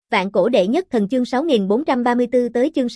Vạn cổ đệ nhất thần chương 6434 tới chương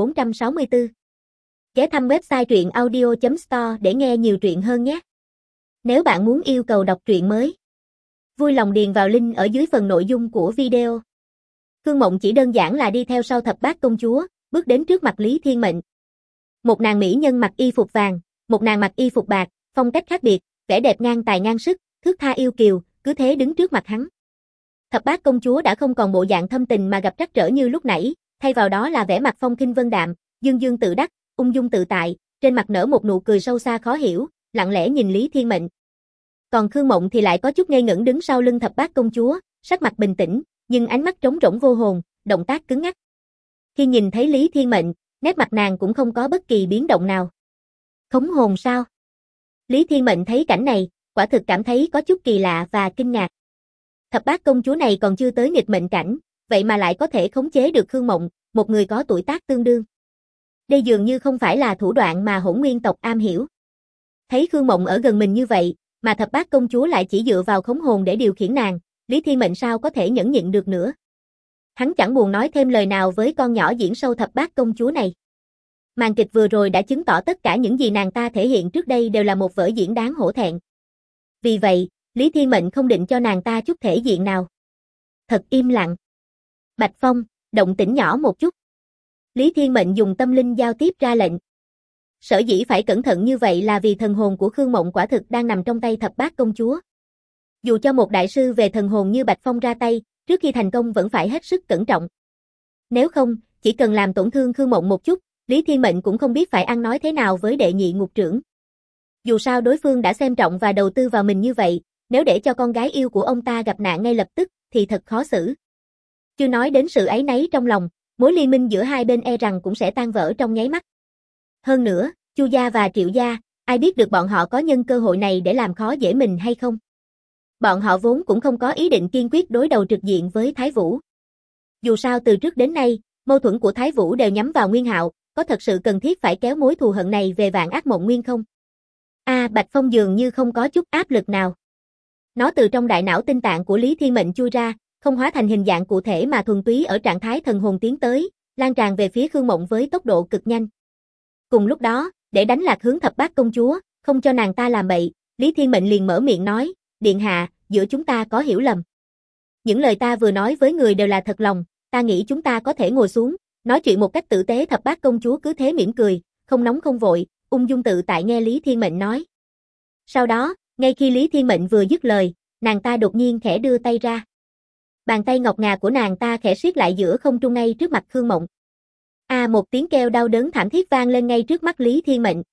6464. Ghé thăm website truyện audio.store để nghe nhiều truyện hơn nhé. Nếu bạn muốn yêu cầu đọc truyện mới, vui lòng điền vào link ở dưới phần nội dung của video. Khương Mộng chỉ đơn giản là đi theo sau thập bát công chúa, bước đến trước mặt Lý Thiên Mệnh. Một nàng mỹ nhân mặc y phục vàng, một nàng mặc y phục bạc, phong cách khác biệt, vẻ đẹp ngang tài ngang sức, thước tha yêu kiều, cứ thế đứng trước mặt hắn. Thập bát công chúa đã không còn bộ dạng thâm tình mà gặp trắc trở như lúc nãy, thay vào đó là vẻ mặt phong khinh vân đạm, dương dương tự đắc, ung dung tự tại, trên mặt nở một nụ cười sâu xa khó hiểu, lặng lẽ nhìn Lý Thiên Mệnh. Còn Khương Mộng thì lại có chút ngây ngẩn đứng sau lưng thập bát công chúa, sắc mặt bình tĩnh, nhưng ánh mắt trống rỗng vô hồn, động tác cứng ngắc. Khi nhìn thấy Lý Thiên Mệnh, nét mặt nàng cũng không có bất kỳ biến động nào. Khống hồn sao? Lý Thiên Mệnh thấy cảnh này, quả thực cảm thấy có chút kỳ lạ và kinh ngạc. Thập bát công chúa này còn chưa tới nghịch mệnh cảnh, vậy mà lại có thể khống chế được Khương Mộng, một người có tuổi tác tương đương. Đây dường như không phải là thủ đoạn mà Hỗn Nguyên tộc am hiểu. Thấy Khương Mộng ở gần mình như vậy, mà thập bát công chúa lại chỉ dựa vào khống hồn để điều khiển nàng, Lý Thiên Mệnh sao có thể nhẫn nhịn được nữa. Hắn chẳng buồn nói thêm lời nào với con nhỏ diễn sâu thập bát công chúa này. Màn kịch vừa rồi đã chứng tỏ tất cả những gì nàng ta thể hiện trước đây đều là một vở diễn đáng hổ thẹn. Vì vậy, Lý Thiên Mệnh không định cho nàng ta chút thể diện nào. Thật im lặng. Bạch Phong, động tĩnh nhỏ một chút. Lý Thiên Mệnh dùng tâm linh giao tiếp ra lệnh. Sở dĩ phải cẩn thận như vậy là vì thần hồn của Khương Mộng quả thực đang nằm trong tay thập bát công chúa. Dù cho một đại sư về thần hồn như Bạch Phong ra tay, trước khi thành công vẫn phải hết sức cẩn trọng. Nếu không, chỉ cần làm tổn thương Khương Mộng một chút, Lý Thiên Mệnh cũng không biết phải ăn nói thế nào với đệ nhị ngục trưởng. Dù sao đối phương đã xem trọng và đầu tư vào mình như vậy, nếu để cho con gái yêu của ông ta gặp nạn ngay lập tức, thì thật khó xử. Chưa nói đến sự áy náy trong lòng, mối liên minh giữa hai bên e rằng cũng sẽ tan vỡ trong nháy mắt. Hơn nữa, Chu gia và Triệu gia, ai biết được bọn họ có nhân cơ hội này để làm khó dễ mình hay không? Bọn họ vốn cũng không có ý định kiên quyết đối đầu trực diện với Thái Vũ. Dù sao từ trước đến nay, mâu thuẫn của Thái Vũ đều nhắm vào Nguyên Hạo, có thật sự cần thiết phải kéo mối thù hận này về Vạn Ác Mộng Nguyên không? Bạch Phong dường như không có chút áp lực nào. Nó từ trong đại não tinh tạng của Lý Thiên Mệnh chui ra, không hóa thành hình dạng cụ thể mà thuần túy ở trạng thái thần hồn tiến tới, lan tràn về phía Khương Mộng với tốc độ cực nhanh. Cùng lúc đó, để đánh lạc hướng thập bát công chúa, không cho nàng ta làm bậy, Lý Thiên Mệnh liền mở miệng nói, điện hạ, giữa chúng ta có hiểu lầm. Những lời ta vừa nói với người đều là thật lòng, ta nghĩ chúng ta có thể ngồi xuống, nói chuyện một cách tử tế. Thập bát công chúa cứ thế mỉm cười, không nóng không vội, ung dung tự tại nghe Lý Thiên Mệnh nói. Sau đó, ngay khi Lý Thiên Mệnh vừa dứt lời, nàng ta đột nhiên khẽ đưa tay ra. Bàn tay ngọc ngà của nàng ta khẽ siết lại giữa không trung ngay trước mặt Khương Mộng. Một tiếng kêu đau đớn thảm thiết vang lên ngay trước mắt Lý Thiên Mệnh.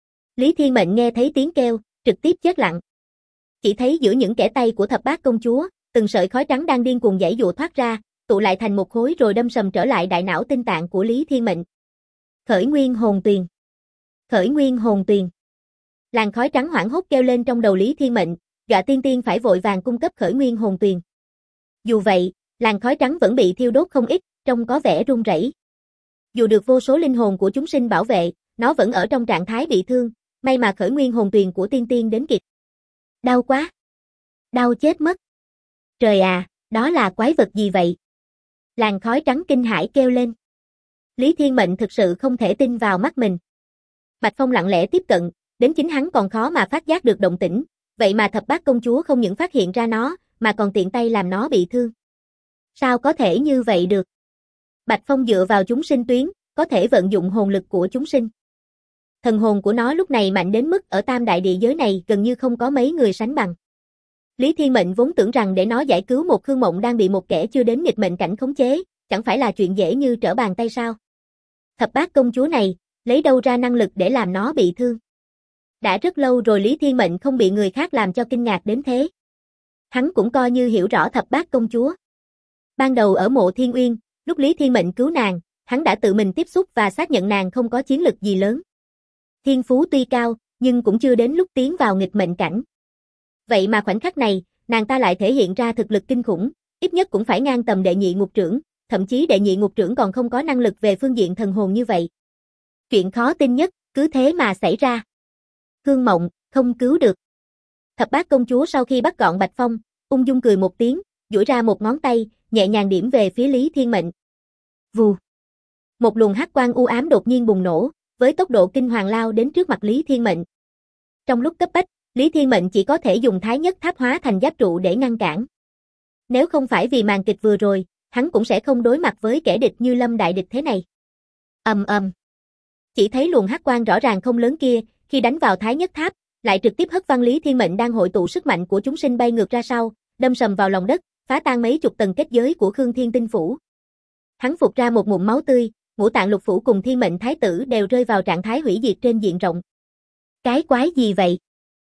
Lý Thiên Mệnh nghe thấy tiếng kêu, trực tiếp chết lặng. Chỉ thấy giữa những kẽ tay của thập bát công chúa, từng sợi khói trắng đang điên cuồng giãy giụa thoát ra, tụ lại thành một khối rồi đâm sầm trở lại đại não tinh tạng của Lý Thiên Mệnh. Khởi Nguyên Hồn Tuyền. Khởi Nguyên Hồn Tuyền. Làn khói trắng hoảng hốt kêu lên trong đầu Lý Thiên Mệnh, dọa tiên phải vội vàng cung cấp Khởi Nguyên Hồn Tuyền. Dù vậy, làn khói trắng vẫn bị thiêu đốt không ít, trông có vẻ run rẩy. Dù được vô số linh hồn của chúng sinh bảo vệ, nó vẫn ở trong trạng thái bị thương, may mà Khởi Nguyên Hồn Tuyền của tiên đến kịp. Đau quá. Đau chết mất. Trời đó là quái vật gì vậy? Làn khói trắng kinh hãi kêu lên. Lý Thiên Mệnh thực sự không thể tin vào mắt mình. Bạch Phong lặng lẽ tiếp cận, đến chính hắn còn khó mà phát giác được động tĩnh, vậy mà thập bát công chúa không những phát hiện ra nó, mà còn tiện tay làm nó bị thương. Sao có thể như vậy được? Bạch Phong dựa vào chúng sinh tuyến, có thể vận dụng hồn lực của chúng sinh. Thần hồn của nó lúc này mạnh đến mức ở tam đại địa giới này gần như không có mấy người sánh bằng. Lý Thiên Mệnh vốn tưởng rằng để nó giải cứu một Khương Mộng đang bị một kẻ chưa đến nghịch mệnh cảnh khống chế, chẳng phải là chuyện dễ như trở bàn tay sao? Thập bát công chúa này, lấy đâu ra năng lực để làm nó bị thương? Đã rất lâu rồi Lý Thiên Mệnh không bị người khác làm cho kinh ngạc đến thế. Hắn cũng coi như hiểu rõ thập bát công chúa. Ban đầu ở Mộ Thiên Uyên, lúc Lý Thiên Mệnh cứu nàng, hắn đã tự mình tiếp xúc và xác nhận nàng không có chiến lực gì lớn. Thiên phú tuy cao, nhưng cũng chưa đến lúc tiến vào nghịch mệnh cảnh. Vậy mà khoảnh khắc này, nàng ta lại thể hiện ra thực lực kinh khủng, ít nhất cũng phải ngang tầm đệ nhị ngục trưởng, thậm chí đệ nhị ngục trưởng còn không có năng lực về phương diện thần hồn như vậy. Chuyện khó tin nhất, cứ thế mà xảy ra. Khương Mộng, không cứu được. Thập bát công chúa sau khi bắt gọn Bạch Phong, ung dung cười một tiếng, duỗi ra một ngón tay, nhẹ nhàng điểm về phía Lý Thiên Mệnh. Vù. Một luồng hắc quang u ám đột nhiên bùng nổ, với tốc độ kinh hoàng lao đến trước mặt Lý Thiên Mệnh. Trong lúc cấp bách, Lý Thiên Mệnh chỉ có thể dùng Thái Nhất Tháp hóa thành giáp trụ để ngăn cản. Nếu không phải vì màn kịch vừa rồi, hắn cũng sẽ không đối mặt với kẻ địch như Lâm đại địch thế này. Ầm ầm. Chỉ thấy luồng hắc quang rõ ràng không lớn kia, khi đánh vào Thái Nhất Tháp, lại trực tiếp hất văng Lý Thiên Mệnh đang hội tụ sức mạnh của chúng sinh bay ngược ra sau, đâm sầm vào lòng đất, phá tan mấy chục tầng kết giới của Khương Thiên Tinh Phủ. Hắn phụt ra một ngụm máu tươi, Ngũ Tạng Lục Phủ cùng Thiên Mệnh Thái Tử đều rơi vào trạng thái hủy diệt trên diện rộng. Cái quái gì vậy?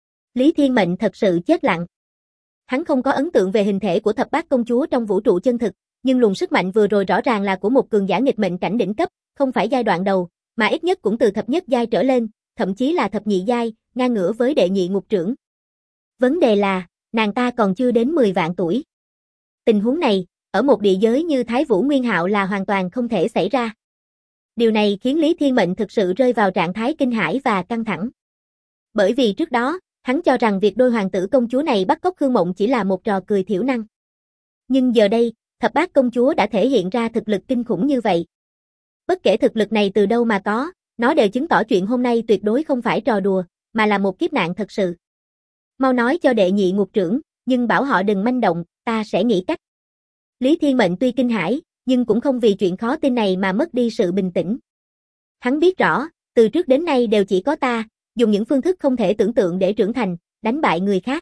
Lý Thiên Mệnh thật sự chết lặng. Hắn không có ấn tượng về hình thể của Thập Bát Công Chúa trong vũ trụ chân thực, nhưng luồng sức mạnh vừa rồi rõ ràng là của một cường giả nghịch mệnh cảnh đỉnh cấp, không phải giai đoạn đầu, mà ít nhất cũng từ thập nhất giai trở lên, thậm chí là thập nhị giai, ngang ngửa với đệ nhị ngục trưởng. Vấn đề là, nàng ta còn chưa đến 10 vạn tuổi. Tình huống này, ở một địa giới như Thái Vũ Nguyên Hạo là hoàn toàn không thể xảy ra. Điều này khiến Lý Thiên Mệnh thực sự rơi vào trạng thái kinh hãi và căng thẳng. Bởi vì trước đó, hắn cho rằng việc đôi hoàng tử công chúa này bắt cóc Khương Mộng chỉ là một trò cười thiểu năng. Nhưng giờ đây, Thập Bát Công Chúa đã thể hiện ra thực lực kinh khủng như vậy. Bất kể thực lực này từ đâu mà có, nó đều chứng tỏ chuyện hôm nay tuyệt đối không phải trò đùa, mà là một kiếp nạn thật sự. Mau nói cho đệ nhị ngục trưởng, nhưng bảo họ đừng manh động, ta sẽ nghĩ cách. Lý Thiên Mệnh tuy kinh hãi, nhưng cũng không vì chuyện khó tin này mà mất đi sự bình tĩnh. Hắn biết rõ, từ trước đến nay đều chỉ có ta, dùng những phương thức không thể tưởng tượng để trưởng thành, đánh bại người khác.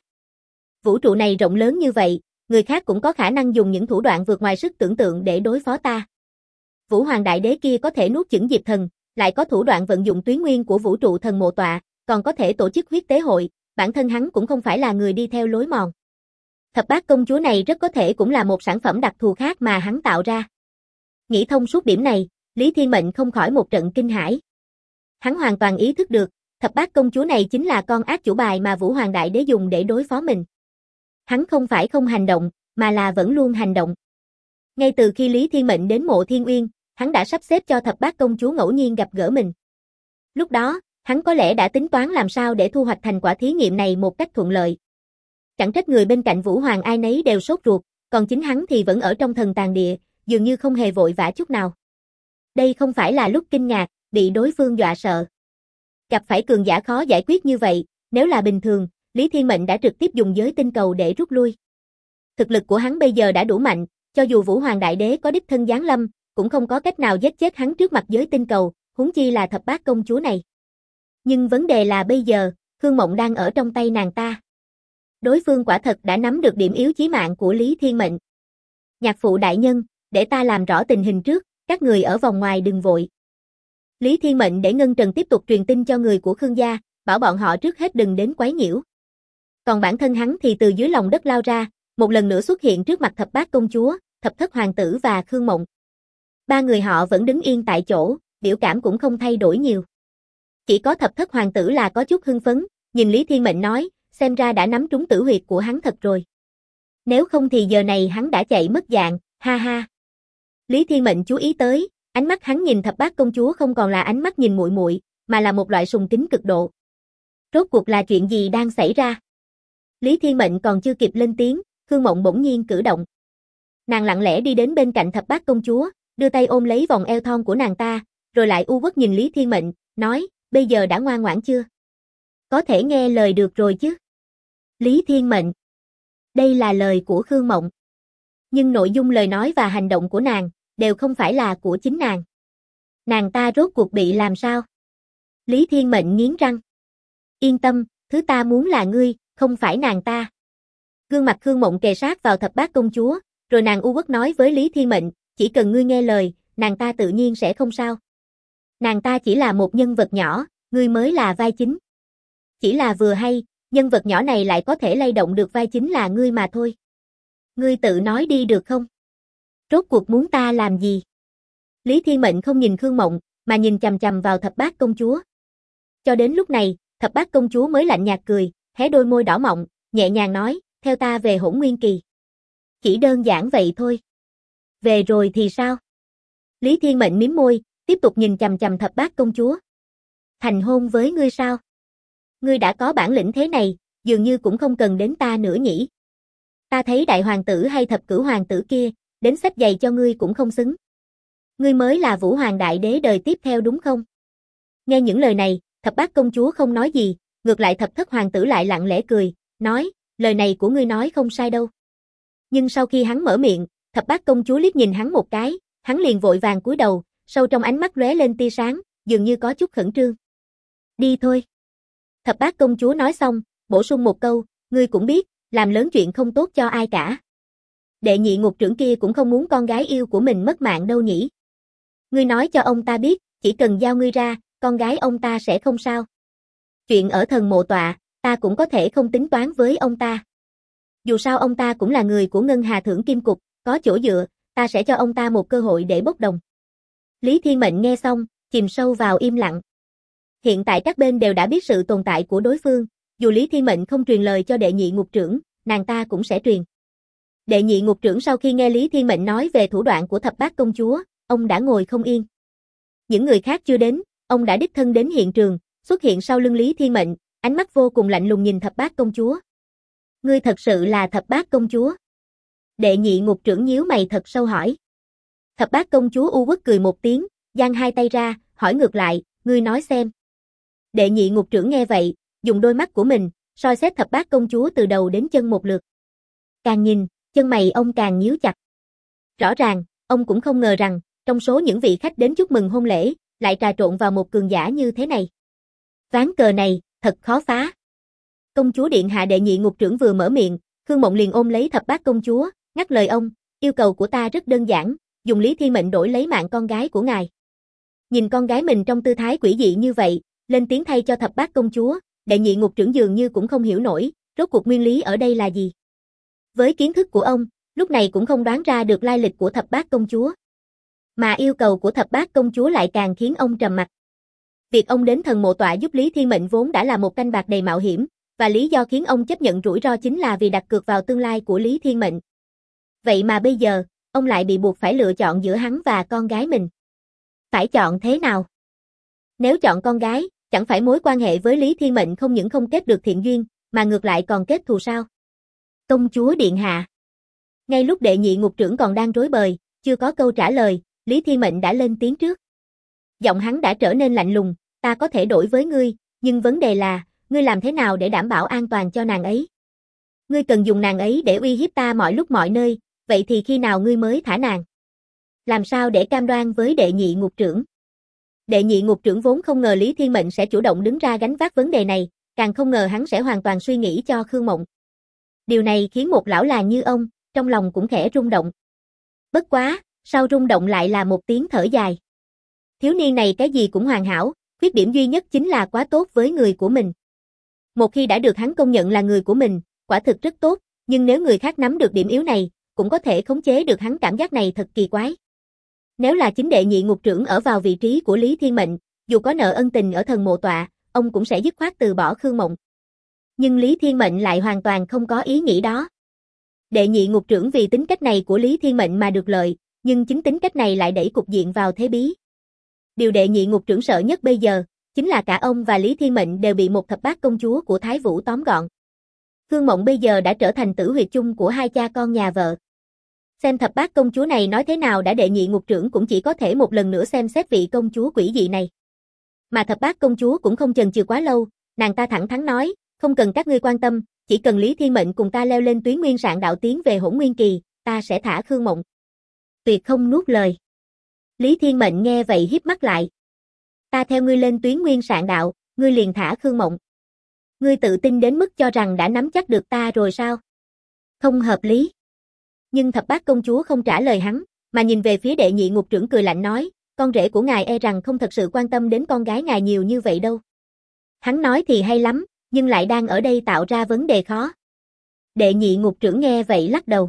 Vũ trụ này rộng lớn như vậy, người khác cũng có khả năng dùng những thủ đoạn vượt ngoài sức tưởng tượng để đối phó ta. Vũ Hoàng Đại Đế kia có thể nuốt chửng Diệp Thần, lại có thủ đoạn vận dụng tuyến nguyên của vũ trụ thần mộ tọa, còn có thể tổ chức huyết tế hội, bản thân hắn cũng không phải là người đi theo lối mòn. Thập Bát Công Chúa này rất có thể cũng là một sản phẩm đặc thù khác mà hắn tạo ra. Nghĩ thông suốt điểm này, Lý Thiên Mệnh không khỏi một trận kinh hãi. Hắn hoàn toàn ý thức được, Thập Bát Công Chúa này chính là con ác chủ bài mà Vũ Hoàng Đại Đế dùng để đối phó mình. Hắn không phải không hành động, mà là vẫn luôn hành động. Ngay từ khi Lý Thiên Mệnh đến Mộ Thiên Uyên, hắn đã sắp xếp cho Thập Bát Công Chúa ngẫu nhiên gặp gỡ mình. Lúc đó, hắn có lẽ đã tính toán làm sao để thu hoạch thành quả thí nghiệm này một cách thuận lợi. Chẳng trách người bên cạnh Vũ Hoàng ai nấy đều sốt ruột, còn chính hắn thì vẫn ở trong thần tàng địa, dường như không hề vội vã chút nào. Đây không phải là lúc kinh ngạc, bị đối phương dọa sợ. Gặp phải cường giả khó giải quyết như vậy, nếu là bình thường, Lý Thiên Mệnh đã trực tiếp dùng giới tinh cầu để rút lui. Thực lực của hắn bây giờ đã đủ mạnh, cho dù Vũ Hoàng Đại Đế có đích thân giáng lâm, cũng không có cách nào giết chết hắn trước mặt giới tinh cầu, huống chi là Thập Bát Công Chúa này. Nhưng vấn đề là bây giờ, Khương Mộng đang ở trong tay nàng ta. Đối phương quả thật đã nắm được điểm yếu chí mạng của Lý Thiên Mệnh. Nhạc phụ đại nhân, để ta làm rõ tình hình trước, các người ở vòng ngoài đừng vội. Lý Thiên Mệnh để Ngân Trần tiếp tục truyền tin cho người của Khương gia, bảo bọn họ trước hết đừng đến quấy nhiễu. Còn bản thân hắn thì từ dưới lòng đất lao ra, một lần nữa xuất hiện trước mặt Thập Bát Công Chúa, Thập Thất Hoàng tử và Khương Mộng. Ba người họ vẫn đứng yên tại chỗ, biểu cảm cũng không thay đổi nhiều. Chỉ có Thập Thất Hoàng tử là có chút hưng phấn, nhìn Lý Thiên Mệnh nói, xem ra đã nắm trúng tử huyệt của hắn thật rồi. Nếu không thì giờ này hắn đã chạy mất dạng, ha ha. Lý Thiên Mệnh chú ý tới, ánh mắt hắn nhìn Thập Bát Công Chúa không còn là ánh mắt nhìn muội muội, mà là một loại sùng kính cực độ. Rốt cuộc là chuyện gì đang xảy ra? Lý Thiên Mệnh còn chưa kịp lên tiếng, Khương Mộng bỗng nhiên cử động. Nàng lặng lẽ đi đến bên cạnh Thập Bát Công Chúa, đưa tay ôm lấy vòng eo thon của nàng ta, rồi lại u uất nhìn Lý Thiên Mệnh, nói, bây giờ đã ngoan ngoãn chưa? Có thể nghe lời được rồi chứ? Lý Thiên Mệnh. Đây là lời của Khương Mộng. Nhưng nội dung lời nói và hành động của nàng, đều không phải là của chính nàng. Nàng ta rốt cuộc bị làm sao? Lý Thiên Mệnh nghiến răng. Yên tâm, thứ ta muốn là ngươi, không phải nàng ta. Gương mặt Khương Mộng kề sát vào Thập Bát Công Chúa, rồi nàng u uất nói với Lý Thiên Mệnh, chỉ cần ngươi nghe lời, nàng ta tự nhiên sẽ không sao. Nàng ta chỉ là một nhân vật nhỏ, ngươi mới là vai chính. Chỉ là vừa hay, nhân vật nhỏ này lại có thể lay động được vai chính là ngươi mà thôi. Ngươi tự nói đi được không? Rốt cuộc muốn ta làm gì? Lý Thiên Mệnh không nhìn Khương Mộng, mà nhìn chằm chằm vào Thập Bát Công Chúa. Cho đến lúc này, Thập Bát Công Chúa mới lạnh nhạt cười, hé đôi môi đỏ mọng, nhẹ nhàng nói, theo ta về Hỗn Nguyên Kỳ. Chỉ đơn giản vậy thôi. Về rồi thì sao? Lý Thiên Mệnh mím môi, tiếp tục nhìn chằm chằm Thập Bát Công Chúa. Thành hôn với ngươi sao? Ngươi đã có bản lĩnh thế này, dường như cũng không cần đến ta nữa nhỉ. Ta thấy đại hoàng tử hay thập cửu hoàng tử kia, đến xách giày cho ngươi cũng không xứng. Ngươi mới là Vũ Hoàng Đại Đế đời tiếp theo đúng không? Nghe những lời này, Thập Bát Công Chúa không nói gì, ngược lại Thập Thất Hoàng tử lại lặng lẽ cười, nói, lời này của ngươi nói không sai đâu. Nhưng sau khi hắn mở miệng, Thập Bát Công Chúa liếc nhìn hắn một cái, hắn liền vội vàng cúi đầu, sâu trong ánh mắt lóe lên tia sáng, dường như có chút khẩn trương. Đi thôi. Thập Bát Công Chúa nói xong, bổ sung một câu, ngươi cũng biết, làm lớn chuyện không tốt cho ai cả. Đệ nhị ngục trưởng kia cũng không muốn con gái yêu của mình mất mạng đâu nhỉ. Ngươi nói cho ông ta biết, chỉ cần giao ngươi ra, con gái ông ta sẽ không sao. Chuyện ở thần mộ tọa, ta cũng có thể không tính toán với ông ta. Dù sao ông ta cũng là người của Ngân Hà Thưởng Kim Cục, có chỗ dựa, ta sẽ cho ông ta một cơ hội để bốc đồng. Lý Thiên Mệnh nghe xong, chìm sâu vào im lặng. Hiện tại các bên đều đã biết sự tồn tại của đối phương, dù Lý Thiên Mệnh không truyền lời cho đệ nhị ngục trưởng, nàng ta cũng sẽ truyền. Đệ nhị ngục trưởng sau khi nghe Lý Thiên Mệnh nói về thủ đoạn của Thập Bát Công Chúa, ông đã ngồi không yên. Những người khác chưa đến, ông đã đích thân đến hiện trường, xuất hiện sau lưng Lý Thiên Mệnh, ánh mắt vô cùng lạnh lùng nhìn Thập Bát Công Chúa. Ngươi thật sự là Thập Bát Công Chúa? Đệ nhị ngục trưởng nhíu mày thật sâu hỏi. Thập Bát Công Chúa u uất cười một tiếng, giang hai tay ra, hỏi ngược lại, ngươi nói xem. Đệ nhị ngục trưởng nghe vậy, dùng đôi mắt của mình, soi xét Thập Bát Công Chúa từ đầu đến chân một lượt. Càng nhìn, chân mày ông càng nhíu chặt. Rõ ràng, ông cũng không ngờ rằng, trong số những vị khách đến chúc mừng hôn lễ, lại trà trộn vào một cường giả như thế này. Ván cờ này, thật khó phá. Công chúa điện hạ đệ nhị ngục trưởng vừa mở miệng, Khương Mộng liền ôm lấy Thập Bát Công Chúa, ngắt lời ông, yêu cầu của ta rất đơn giản, dùng Lý Thiên Mệnh đổi lấy mạng con gái của ngài. Nhìn con gái mình trong tư thái quỷ dị như vậy, lên tiếng thay cho Thập Bát Công Chúa, đệ nhị ngục trưởng dường như cũng không hiểu nổi, rốt cuộc nguyên lý ở đây là gì. Với kiến thức của ông, lúc này cũng không đoán ra được lai lịch của Thập Bát Công Chúa. Mà yêu cầu của Thập Bát Công Chúa lại càng khiến ông trầm mặc. Việc ông đến thần mộ tọa giúp Lý Thiên Mệnh vốn đã là một canh bạc đầy mạo hiểm, và lý do khiến ông chấp nhận rủi ro chính là vì đặt cược vào tương lai của Lý Thiên Mệnh. Vậy mà bây giờ, ông lại bị buộc phải lựa chọn giữa hắn và con gái mình. Phải chọn thế nào? Nếu chọn con gái, chẳng phải mối quan hệ với Lý Thiên Mệnh không những không kết được thiện duyên, mà ngược lại còn kết thù sao? Công chúa điện hạ. Ngay lúc đệ nhị ngục trưởng còn đang rối bời, chưa có câu trả lời, Lý Thiên Mệnh đã lên tiếng trước. Giọng hắn đã trở nên lạnh lùng, ta có thể đổi với ngươi, nhưng vấn đề là, ngươi làm thế nào để đảm bảo an toàn cho nàng ấy? Ngươi cần dùng nàng ấy để uy hiếp ta mọi lúc mọi nơi, vậy thì khi nào ngươi mới thả nàng? Làm sao để cam đoan với đệ nhị ngục trưởng? Đệ nhị ngục trưởng vốn không ngờ Lý Thiên Mệnh sẽ chủ động đứng ra gánh vác vấn đề này, càng không ngờ hắn sẽ hoàn toàn suy nghĩ cho Khương Mộng. Điều này khiến một lão làng như ông, trong lòng cũng khẽ rung động. Bất quá, sau rung động lại là một tiếng thở dài. Thiếu niên này cái gì cũng hoàn hảo, khuyết điểm duy nhất chính là quá tốt với người của mình. Một khi đã được hắn công nhận là người của mình, quả thực rất tốt, nhưng nếu người khác nắm được điểm yếu này, cũng có thể khống chế được hắn, cảm giác này thật kỳ quái. Nếu là chính đệ nhị ngục trưởng ở vào vị trí của Lý Thiên Mệnh, dù có nợ ân tình ở thần mộ tọa, ông cũng sẽ dứt khoát từ bỏ Khương Mộng. Nhưng Lý Thiên Mệnh lại hoàn toàn không có ý nghĩ đó. Đệ nhị ngục trưởng vì tính cách này của Lý Thiên Mệnh mà được lợi, nhưng chính tính cách này lại đẩy cục diện vào thế bí. Điều đệ nhị ngục trưởng sợ nhất bây giờ, chính là cả ông và Lý Thiên Mệnh đều bị một Thập Bát Công Chúa của Thái Vũ tóm gọn. Khương Mộng bây giờ đã trở thành tử huyệt chung của hai cha con nhà vợ. Xem Thập Bát Công Chúa này nói thế nào đã đệ nhị ngục trưởng cũng chỉ có thể một lần nữa xem xét vị công chúa quỷ dị này. Mà Thập Bát Công Chúa cũng không chần chừ quá lâu, nàng ta thẳng thắn nói, không cần các ngươi quan tâm, chỉ cần Lý Thiên Mệnh cùng ta leo lên tuyến nguyên sạn đạo tiến về Hỗn Nguyên Kỳ, ta sẽ thả Khương Mộng. Tuyệt không nuốt lời. Lý Thiên Mệnh nghe vậy híp mắt lại. Ta theo ngươi lên tuyến nguyên sạn đạo, ngươi liền thả Khương Mộng. Ngươi tự tin đến mức cho rằng đã nắm chắc được ta rồi sao? Không hợp lý. Nhưng Thập Bát Công Chúa không trả lời hắn, mà nhìn về phía đệ nhị ngục trưởng cười lạnh nói, con rể của ngài e rằng không thật sự quan tâm đến con gái ngài nhiều như vậy đâu. Hắn nói thì hay lắm, nhưng lại đang ở đây tạo ra vấn đề khó. Đệ nhị ngục trưởng nghe vậy lắc đầu.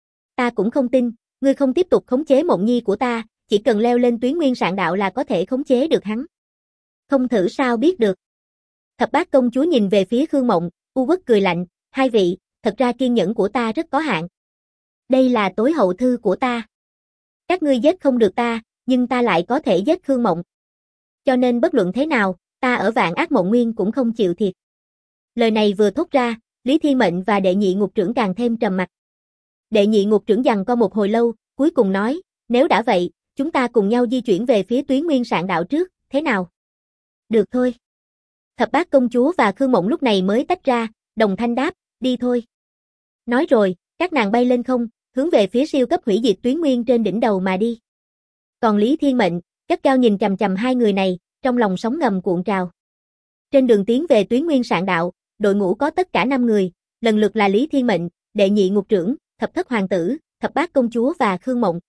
Ta cũng không tin, ngươi không tiếp tục khống chế Mộng Nhi của ta, chỉ cần leo lên tuyến nguyên sạn đạo là có thể khống chế được hắn. Không thử sao biết được. Thập Bát Công Chúa nhìn về phía Khương Mộng, u uất cười lạnh, hai vị, thật ra kiên nhẫn của ta rất có hạn. Đây là tối hậu thư của ta. Các ngươi giết không được ta, nhưng ta lại có thể giết Khương Mộng. Cho nên bất luận thế nào, ta ở Vạn Ác Mộng Nguyên cũng không chịu thiệt. Lời này vừa thốt ra, Lý Thiên Mệnh và đệ nhị ngục trưởng càng thêm trầm mặc. Đệ nhị ngục trưởng giằng co một hồi lâu, cuối cùng nói, nếu đã vậy, chúng ta cùng nhau di chuyển về phía Tuyến Nguyên Sạn Đạo trước, thế nào? Được thôi. Thập Bát Công Chúa và Khương Mộng lúc này mới tách ra, đồng thanh đáp, đi thôi. Nói rồi, các nàng bay lên không, hướng về phía siêu cấp hủy diệt Tuyến Nguyên trên đỉnh đầu mà đi. Còn Lý Thiên Mệnh, gắt gao nhìn chằm chằm hai người này, trong lòng sóng ngầm cuộn trào. Trên đường tiến về Tuyến Nguyên Sạn Đạo, đội ngũ có tất cả 5 người, lần lượt là Lý Thiên Mệnh, Đệ Nhị Ngục Trưởng, Thập Thất Hoàng Tử, Thập Bát Công Chúa và Khương Mộng.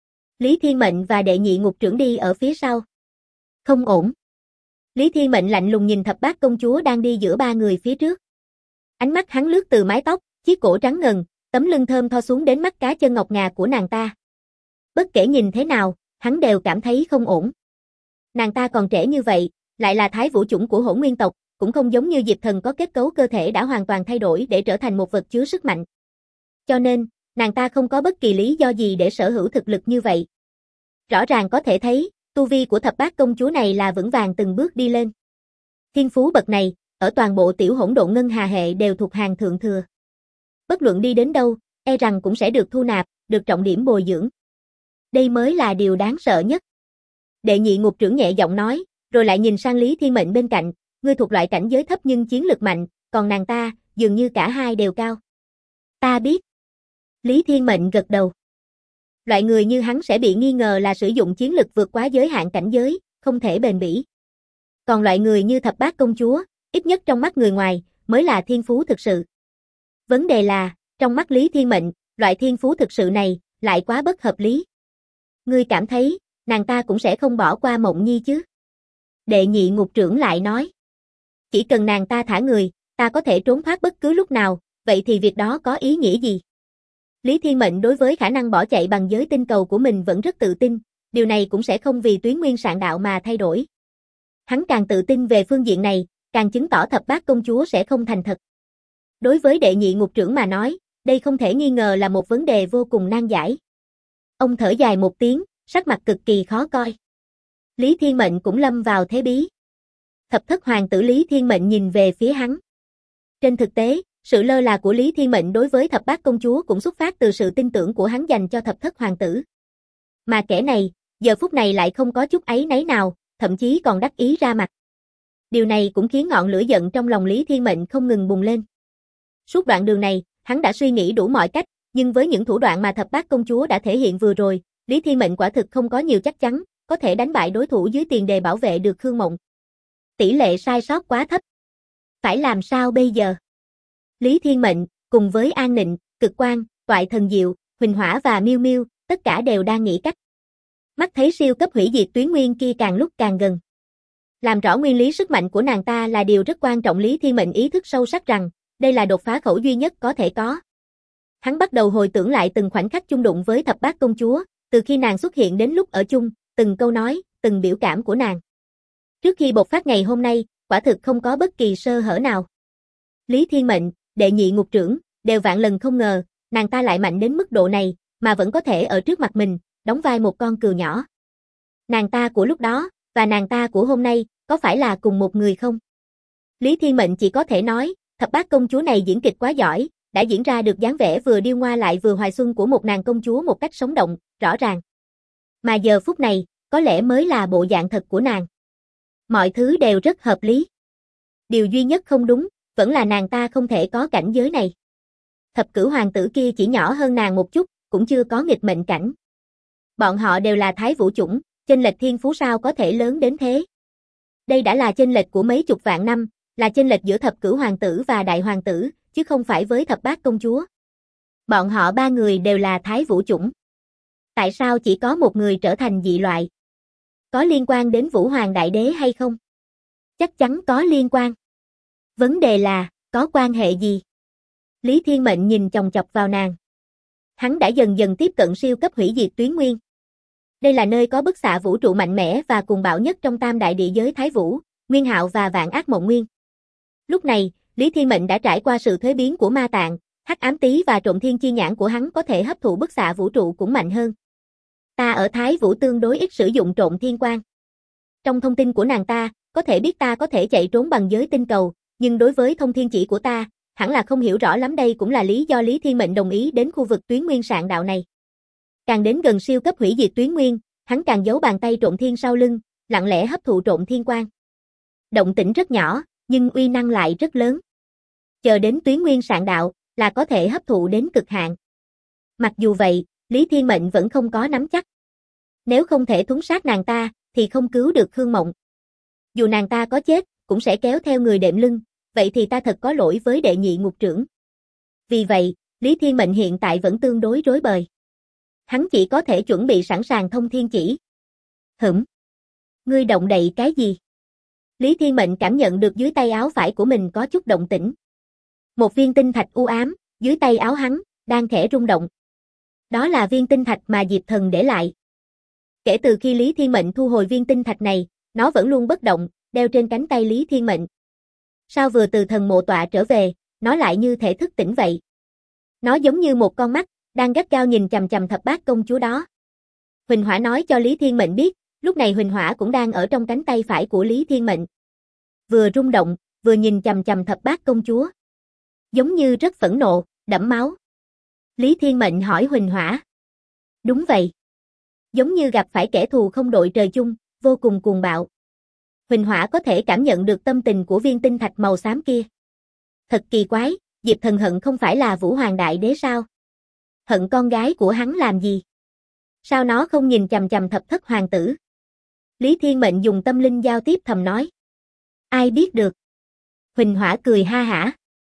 Lý Thiên Mệnh và Đệ Nhị Ngục Trưởng đi ở phía sau. Không ổn. Lý Thiên Mệnh lạnh lùng nhìn Thập Bát Công Chúa đang đi giữa ba người phía trước. Ánh mắt hắn lướt từ mái tóc, chiếc cổ trắng ngần, tấm lưng thơm tho xuống đến mắt cá chân ngọc ngà của nàng ta. Bất kể nhìn thế nào, hắn đều cảm thấy không ổn. Nàng ta còn trẻ như vậy, lại là thái vũ chủng của Hỗn Nguyên tộc, cũng không giống như Diệp Thần có kết cấu cơ thể đã hoàn toàn thay đổi để trở thành một vật chứa sức mạnh. Cho nên, nàng ta không có bất kỳ lý do gì để sở hữu thực lực như vậy. Rõ ràng có thể thấy, tu vi của Thập Bát Công Chúa này là vững vàng từng bước đi lên. Thiên phú bậc này, ở toàn bộ tiểu hỗn độn ngân hà hệ đều thuộc hàng thượng thừa. Bất luận đi đến đâu, e rằng cũng sẽ được thu nạp, được trọng điểm bồi dưỡng. Đây mới là điều đáng sợ nhất. Đệ Nhị Ngục Trưởng nhẹ giọng nói, rồi lại nhìn sang Lý Thiên Mệnh bên cạnh, ngươi thuộc loại cảnh giới thấp nhưng chiến lực mạnh, còn nàng ta, dường như cả hai đều cao. Ta biết. Lý Thiên Mệnh gật đầu. Loại người như hắn sẽ bị nghi ngờ là sử dụng chiến lực vượt quá giới hạn cảnh giới, không thể bền bỉ. Còn loại người như Thập Bát Công Chúa, ít nhất trong mắt người ngoài, mới là thiên phú thực sự. Vấn đề là, trong mắt Lý Thiên Mệnh, loại thiên phú thực sự này, lại quá bất hợp lý. Ngươi cảm thấy, nàng ta cũng sẽ không bỏ qua Mộng Nhi chứ? Đệ Nhị Ngục Trưởng lại nói. Chỉ cần nàng ta thả người, ta có thể trốn thoát bất cứ lúc nào, vậy thì việc đó có ý nghĩa gì? Lý Thiên Mệnh đối với khả năng bỏ chạy bằng giới tinh cầu của mình vẫn rất tự tin, điều này cũng sẽ không vì Tuyến Nguyên Sạn Đạo mà thay đổi. Hắn càng tự tin về phương diện này, càng chứng tỏ Thập Bát Công Chúa sẽ không thành thật. Đối với Đệ Nhị Ngục Trưởng mà nói, đây không thể nghi ngờ là một vấn đề vô cùng nan giải. Ông thở dài một tiếng, sắc mặt cực kỳ khó coi. Lý Thiên Mệnh cũng lâm vào thế bí. Thập Thất Hoàng Tử Lý Thiên Mệnh nhìn về phía hắn. Trên thực tế, sự lơ là của Lý Thiên Mệnh đối với Thập Bát Công Chúa cũng xuất phát từ sự tin tưởng của hắn dành cho Thập Thất Hoàng Tử. Mà kẻ này, giờ phút này lại không có chút áy náy nào, thậm chí còn đắc ý ra mặt. Điều này cũng khiến ngọn lửa giận trong lòng Lý Thiên Mệnh không ngừng bùng lên. Suốt đoạn đường này, hắn đã suy nghĩ đủ mọi cách, nhưng với những thủ đoạn mà Thập Bát Công Chúa đã thể hiện vừa rồi, Lý Thiên Mệnh quả thực không có nhiều chắc chắn, có thể đánh bại đối thủ dưới tiền đề bảo vệ được Khương Mộng. Tỷ lệ sai sót quá thấp. Phải làm sao bây giờ? Lý Thiên Mệnh, cùng với An Nịnh, Cực Quang, Toại Thần Diệu, Huỳnh Hỏa và Miêu Miêu, tất cả đều đang nghĩ cách. Mắt thấy siêu cấp hủy diệt Tuyến Nguyên kia càng lúc càng gần. Làm rõ nguyên lý sức mạnh của nàng ta là điều rất quan trọng. Lý Thiên Mệnh ý thức sâu sắc rằng, đây là đột phá khẩu duy nhất có thể có. Hắn bắt đầu hồi tưởng lại từng khoảnh khắc chung đụng với Thập Bát Công Chúa, từ khi nàng xuất hiện đến lúc ở chung, từng câu nói, từng biểu cảm của nàng. Trước khi bộc phát ngày hôm nay, quả thực không có bất kỳ sơ hở nào. Lý Thiên Mệnh, Đệ Nhị Ngục Trưởng, đều vạn lần không ngờ, nàng ta lại mạnh đến mức độ này, mà vẫn có thể ở trước mặt mình, đóng vai một con cừu nhỏ. Nàng ta của lúc đó, và nàng ta của hôm nay, có phải là cùng một người không? Lý Thiên Mệnh chỉ có thể nói, Thập Bát Công Chúa này diễn kịch quá giỏi, đã diễn ra được dáng vẻ vừa điêu ngoa lại vừa hoài xuân của một nàng công chúa một cách sống động, rõ ràng. Mà giờ phút này, có lẽ mới là bộ dạng thật của nàng. Mọi thứ đều rất hợp lý. Điều duy nhất không đúng, vẫn là nàng ta không thể có cảnh giới này. Thập Cửu Hoàng Tử kia chỉ nhỏ hơn nàng một chút, cũng chưa có nghịch mệnh cảnh. Bọn họ đều là thái vũ chủng, chênh lệch thiên phú sao có thể lớn đến thế. Đây đã là chênh lệch của mấy chục vạn năm, là chênh lệch giữa Thập Cửu Hoàng Tử và Đại Hoàng Tử, chứ không phải với Thập Bát Công Chúa. Bọn họ ba người đều là thái vũ chủng. Tại sao chỉ có một người trở thành dị loại? Có liên quan đến Vũ Hoàng Đại Đế hay không? Chắc chắn có liên quan. Vấn đề là, có quan hệ gì? Lý Thiên Mệnh nhìn chòng chọc vào nàng. Hắn đã dần dần tiếp cận siêu cấp hủy diệt Tuyến Nguyên. Đây là nơi có bức xạ vũ trụ mạnh mẽ và cuồng bạo nhất trong tam đại địa giới Thái Vũ, Nguyên Hạo và Vạn Ác Mộng Nguyên. Lúc này, Lý Thiên Mệnh đã trải qua sự thuế biến của ma tạng, Hắc Ám Tý và Trộm Thiên Chi Nhãn của hắn có thể hấp thụ bức xạ vũ trụ cũng mạnh hơn. Ta ở Thái Vũ tương đối ít sử dụng Trộm Thiên Quang. Trong thông tin của nàng ta, có thể biết ta có thể chạy trốn bằng giới tinh cầu, nhưng đối với thông thiên chỉ của ta, hẳn là không hiểu rõ lắm. Đây cũng là lý do Lý Thiên Mệnh đồng ý đến khu vực Tuyến Nguyên Sạn Đạo này. Càng đến gần siêu cấp hủy diệt tuyến nguyên, hắn càng giấu bàn tay Trộn Thiên sau lưng, lặng lẽ hấp thụ Trộn Thiên quang. Động tĩnh rất nhỏ, nhưng uy năng lại rất lớn. Chờ đến tuyến nguyên sạn đạo, là có thể hấp thụ đến cực hạn. Mặc dù vậy, Lý Thiên Mệnh vẫn không có nắm chắc. Nếu không thể thúng sát nàng ta, thì không cứu được Khương Mộng. Dù nàng ta có chết, cũng sẽ kéo theo người đệm lưng, vậy thì ta thật có lỗi với đệ nhị ngục trưởng. Vì vậy, Lý Thiên Mệnh hiện tại vẫn tương đối rối bời. Hắn chỉ có thể chuẩn bị sẵn sàng thông thiên chỉ. Ngươi động đậy cái gì? Lý Thiên Mệnh cảm nhận được dưới tay áo phải của mình có chút động tĩnh. Một viên tinh thạch u ám, dưới tay áo hắn, đang khẽ rung động. Đó là viên tinh thạch mà Diệp Thần để lại. Kể từ khi Lý Thiên Mệnh thu hồi viên tinh thạch này, nó vẫn luôn bất động, đeo trên cánh tay Lý Thiên Mệnh. Sao vừa từ thần mộ tọa trở về, nó lại như thể thức tỉnh vậy? Nó giống như một con mắt, đang gắt gao nhìn chằm chằm thập bát công chúa đó. Huỳnh Hỏa nói cho Lý Thiên Mệnh biết, lúc này Huỳnh Hỏa cũng đang ở trong cánh tay phải của Lý Thiên Mệnh. Vừa rung động, vừa nhìn chằm chằm thập bát công chúa. Giống như rất phẫn nộ, đẫm máu. Lý Thiên Mệnh hỏi Huỳnh Hỏa. Đúng vậy. Giống như gặp phải kẻ thù không đội trời chung, vô cùng cuồng bạo. Huỳnh Hỏa có thể cảm nhận được tâm tình của viên tinh thạch màu xám kia. Thật kỳ quái, Diệp Thần hận không phải là Vũ Hoàng Đại Đế sao? Hận con gái của hắn làm gì? Sao nó không nhìn chằm chằm thập thất hoàng tử? Lý Thiên Mệnh dùng tâm linh giao tiếp thầm nói. Ai biết được? Huỳnh Hỏa cười ha hả.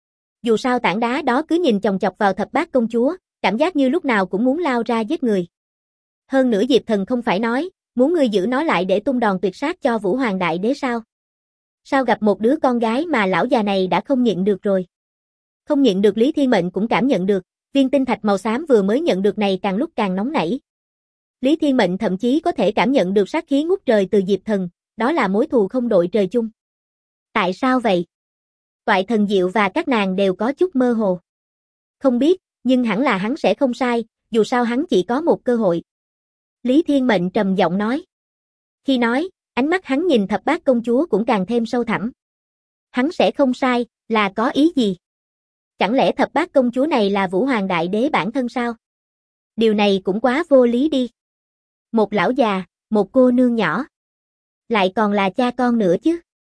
Dù sao tảng đá đó cứ nhìn chòng chọc vào thập bát công chúa, cảm giác như lúc nào cũng muốn lao ra giết người. Hơn nữa Diệp Thần không phải nói, muốn ngươi giữ nó lại để tung đòn tuyệt sát cho Vũ Hoàng Đại Đế sao? Sao gặp một đứa con gái mà lão già này đã không nhịn được rồi? Không nhịn được Lý Thiên Mệnh cũng cảm nhận được, viên tinh thạch màu xám vừa mới nhận được này càng lúc càng nóng nảy. Lý Thiên Mệnh thậm chí có thể cảm nhận được sát khí ngút trời từ Diệp Thần, đó là mối thù không đội trời chung. Tại sao vậy? Toại Thần Diệu và các nàng đều có chút mơ hồ. Không biết, nhưng hẳn là hắn sẽ không sai, dù sao hắn chỉ có một cơ hội. Lý Thiên Mệnh trầm giọng nói. Khi nói, ánh mắt hắn nhìn thập bát công chúa cũng càng thêm sâu thẳm. Hắn sẽ không sai, là có ý gì? Chẳng lẽ thập bát công chúa này là Vũ Hoàng Đại Đế bản thân sao? Điều này cũng quá vô lý đi. Một lão già, một cô nương nhỏ. Lại còn là cha con nữa chứ.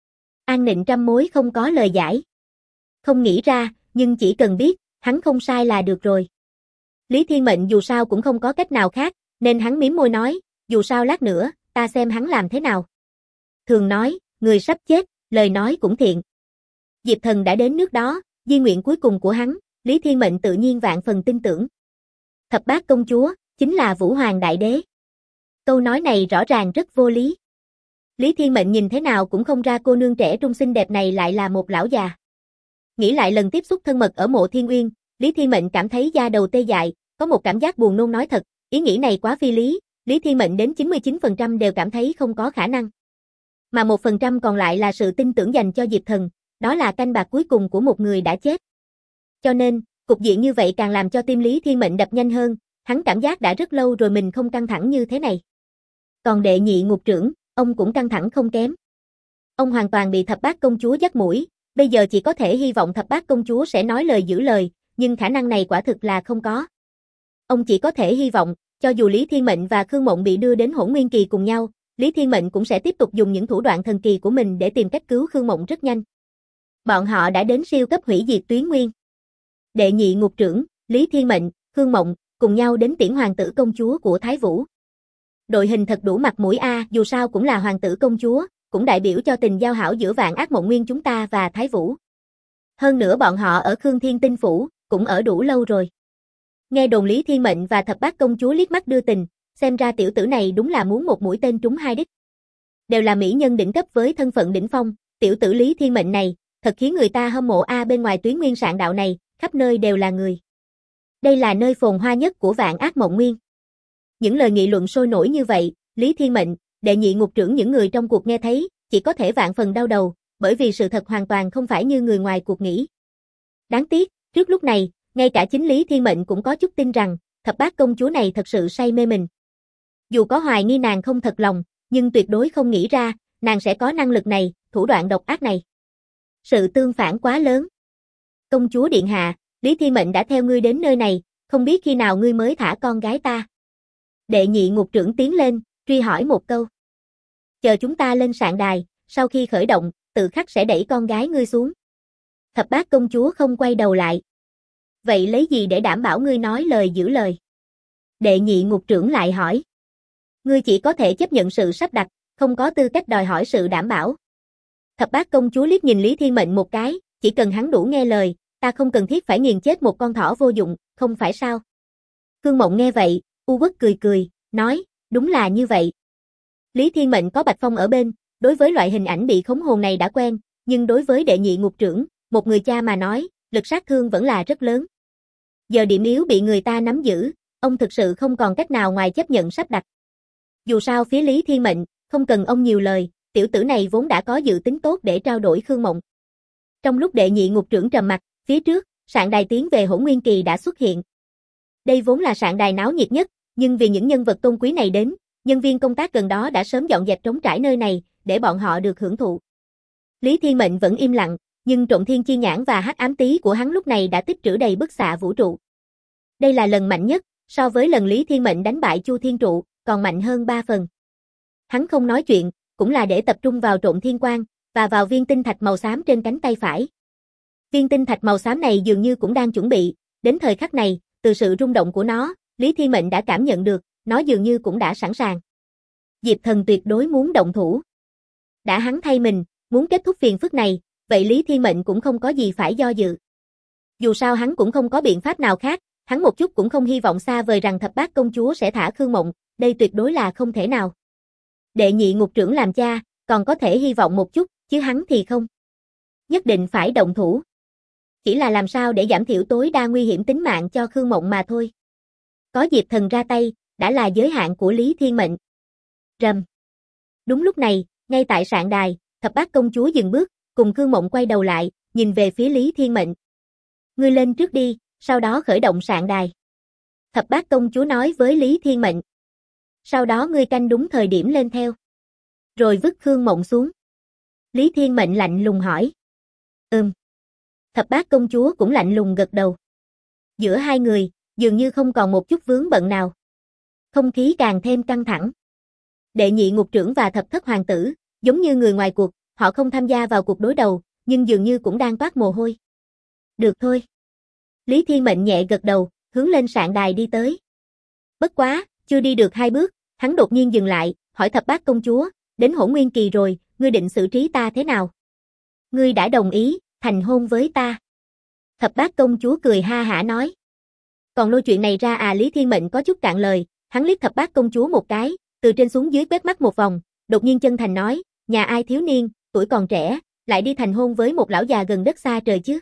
An Nịnh trăm mối không có lời giải. Không nghĩ ra, nhưng chỉ cần biết, hắn không sai là được rồi. Lý Thiên Mệnh dù sao cũng không có cách nào khác, nên hắn mím môi nói, dù sao lát nữa, ta xem hắn làm thế nào. Thường nói, người sắp chết, lời nói cũng thiện. Diệp Thần đã đến nước đó, di nguyện cuối cùng của hắn, Lý Thiên Mệnh tự nhiên vạn phần tin tưởng. Thập bát công chúa, chính là Vũ Hoàng Đại Đế. Câu nói này rõ ràng rất vô lý. Lý Thiên Mệnh nhìn thế nào cũng không ra cô nương trẻ trung xinh đẹp này lại là một lão già. Nghĩ lại lần tiếp xúc thân mật ở mộ Thiên Uyên, Lý Thiên Mệnh cảm thấy da đầu tê dại, có một cảm giác buồn nôn nói thật, ý nghĩ này quá phi lý, Lý Thiên Mệnh đến 99% đều cảm thấy không có khả năng. Mà 1% còn lại là sự tin tưởng dành cho Diệp Thần, đó là canh bạc cuối cùng của một người đã chết. Cho nên, cục diện như vậy càng làm cho tim Lý Thiên Mệnh đập nhanh hơn, hắn cảm giác đã rất lâu rồi mình không căng thẳng như thế này. Còn đệ nhị ngục trưởng, ông cũng căng thẳng không kém. Ông hoàn toàn bị thập bát công chúa dắt mũi, bây giờ chỉ có thể hy vọng thập bát công chúa sẽ nói lời giữ lời, nhưng khả năng này quả thực là không có. Ông chỉ có thể hy vọng, cho dù Lý Thiên Mệnh và Khương Mộng bị đưa đến Hỗn Nguyên Kỳ cùng nhau, Lý Thiên Mệnh cũng sẽ tiếp tục dùng những thủ đoạn thần kỳ của mình để tìm cách cứu Khương Mộng rất nhanh. Bọn họ đã đến siêu cấp hủy diệt tuyến nguyên. Đệ nhị ngục trưởng, Lý Thiên Mệnh, Khương Mộng, cùng nhau đến tiễn hoàng tử công chúa của Thái Vũ. Đội hình thật đủ mặt mũi a, dù sao cũng là hoàng tử công chúa, cũng đại biểu cho tình giao hảo giữa Vạn Ác Mộng Nguyên chúng ta và Thái Vũ. Hơn nữa bọn họ ở Khương Thiên Tinh Phủ, cũng ở đủ lâu rồi. Nghe đồn Lý Thiên Mệnh và thập bát công chúa liếc mắt đưa tình, xem ra tiểu tử này đúng là muốn một mũi tên trúng hai đích. Đều là mỹ nhân đỉnh cấp với thân phận đỉnh phong, tiểu tử Lý Thiên Mệnh này, thật khiến người ta hâm mộ a, bên ngoài tuyến nguyên sạn đạo này, khắp nơi đều là người. Đây là nơi phồn hoa nhất của Vạn Ác Mộng Nguyên. Những lời nghị luận sôi nổi như vậy, Lý Thiên Mệnh, đệ nhị ngục trưởng những người trong cuộc nghe thấy, chỉ có thể vạn phần đau đầu, bởi vì sự thật hoàn toàn không phải như người ngoài cuộc nghĩ. Đáng tiếc, trước lúc này, ngay cả chính Lý Thiên Mệnh cũng có chút tin rằng, thập bát công chúa này thật sự say mê mình. Dù có hoài nghi nàng không thật lòng, nhưng tuyệt đối không nghĩ ra, nàng sẽ có năng lực này, thủ đoạn độc ác này. Sự tương phản quá lớn. Công chúa điện hạ, Lý Thiên Mệnh đã theo ngươi đến nơi này, không biết khi nào ngươi mới thả con gái ta. Đệ nhị ngục trưởng tiến lên, truy hỏi một câu. Chờ chúng ta lên sạn đài, sau khi khởi động, tự khắc sẽ đẩy con gái ngươi xuống. Thập bát công chúa không quay đầu lại. Vậy lấy gì để đảm bảo ngươi nói lời giữ lời? Đệ nhị ngục trưởng lại hỏi. Ngươi chỉ có thể chấp nhận sự sắp đặt, không có tư cách đòi hỏi sự đảm bảo. Thập bát công chúa liếc nhìn Lý Thiên Mệnh một cái, chỉ cần hắn đủ nghe lời, ta không cần thiết phải nghiền chết một con thỏ vô dụng, không phải sao? Khương Mộng nghe vậy, u uất cười cười, nói, đúng là như vậy. Lý Thiên Mệnh có Bạch Phong ở bên, đối với loại hình ảnh bị khống hồn này đã quen, nhưng đối với đệ nhị ngục trưởng, một người cha mà nói, lực sát thương vẫn là rất lớn. Giờ điểm yếu bị người ta nắm giữ, ông thực sự không còn cách nào ngoài chấp nhận sắp đặt. Dù sao phía Lý Thiên Mệnh, không cần ông nhiều lời, tiểu tử này vốn đã có dự tính tốt để trao đổi Khương Mộng. Trong lúc đệ nhị ngục trưởng trầm mặt, phía trước, sạn đài tiến về Hỗn Nguyên Kỳ đã xuất hiện. Đây vốn là sạn đài náo nhiệt nhất, nhưng vì những nhân vật tôn quý này đến, nhân viên công tác gần đó đã sớm dọn dẹp trống trải nơi này, để bọn họ được hưởng thụ. Lý Thiên Mệnh vẫn im lặng, nhưng Trộm Thiên Chi Nhãn và Hắc Ám Tý của hắn lúc này đã tích trữ đầy bức xạ vũ trụ. Đây là lần mạnh nhất, so với lần Lý Thiên Mệnh đánh bại Chu Thiên Trụ, còn mạnh hơn 3 phần. Hắn không nói chuyện, cũng là để tập trung vào Trộm Thiên Quang, và vào viên tinh thạch màu xám trên cánh tay phải. Viên tinh thạch màu xám này dường như cũng đang chuẩn bị, đến thời khắc này, từ sự rung động của nó, Lý Thiên Mệnh đã cảm nhận được, nó dường như cũng đã sẵn sàng. Diệp Thần tuyệt đối muốn động thủ. Đã hắn thay mình, muốn kết thúc phiền phức này, vậy Lý Thiên Mệnh cũng không có gì phải do dự. Dù sao hắn cũng không có biện pháp nào khác, hắn một chút cũng không hy vọng xa vời rằng thập bát công chúa sẽ thả Khương Mộng, đây tuyệt đối là không thể nào. Đệ nhị ngục trưởng làm cha, còn có thể hy vọng một chút, chứ hắn thì không. Nhất định phải động thủ. Chỉ là làm sao để giảm thiểu tối đa nguy hiểm tính mạng cho Khương Mộng mà thôi. Có Diệp Thần ra tay, đã là giới hạn của Lý Thiên Mệnh. Rầm. Đúng lúc này, ngay tại sạn đài, thập bát công chúa dừng bước, cùng Khương Mộng quay đầu lại, nhìn về phía Lý Thiên Mệnh. Ngươi lên trước đi, sau đó khởi động sạn đài. Thập bát công chúa nói với Lý Thiên Mệnh. Sau đó ngươi canh đúng thời điểm lên theo. Rồi vứt Khương Mộng xuống. Lý Thiên Mệnh lạnh lùng hỏi. Thập bát công chúa cũng lạnh lùng gật đầu. Giữa hai người, dường như không còn một chút vướng bận nào. Không khí càng thêm căng thẳng. Đệ nhị ngục trưởng và thập thất hoàng tử, giống như người ngoài cuộc, họ không tham gia vào cuộc đối đầu, nhưng dường như cũng đang toát mồ hôi. Được thôi. Lý Thiên Mệnh nhẹ gật đầu, hướng lên sạn đài đi tới. Bất quá, chưa đi được 2 bước, hắn đột nhiên dừng lại, hỏi thập bát công chúa, đến Hỗn Nguyên Kỳ rồi, ngươi định xử trí ta thế nào? Ngươi đã đồng ý, thành hôn với ta. Thập bát công chúa cười ha hả nói. Còn lôi chuyện này ra à? Lý Thiên Mệnh có chút cạn lời, hắn liếc thập bát công chúa một cái, từ trên xuống dưới quét mắt một vòng, đột nhiên chân thành nói, nhà ai thiếu niên, tuổi còn trẻ, lại đi thành hôn với một lão già gần đất xa trời chứ.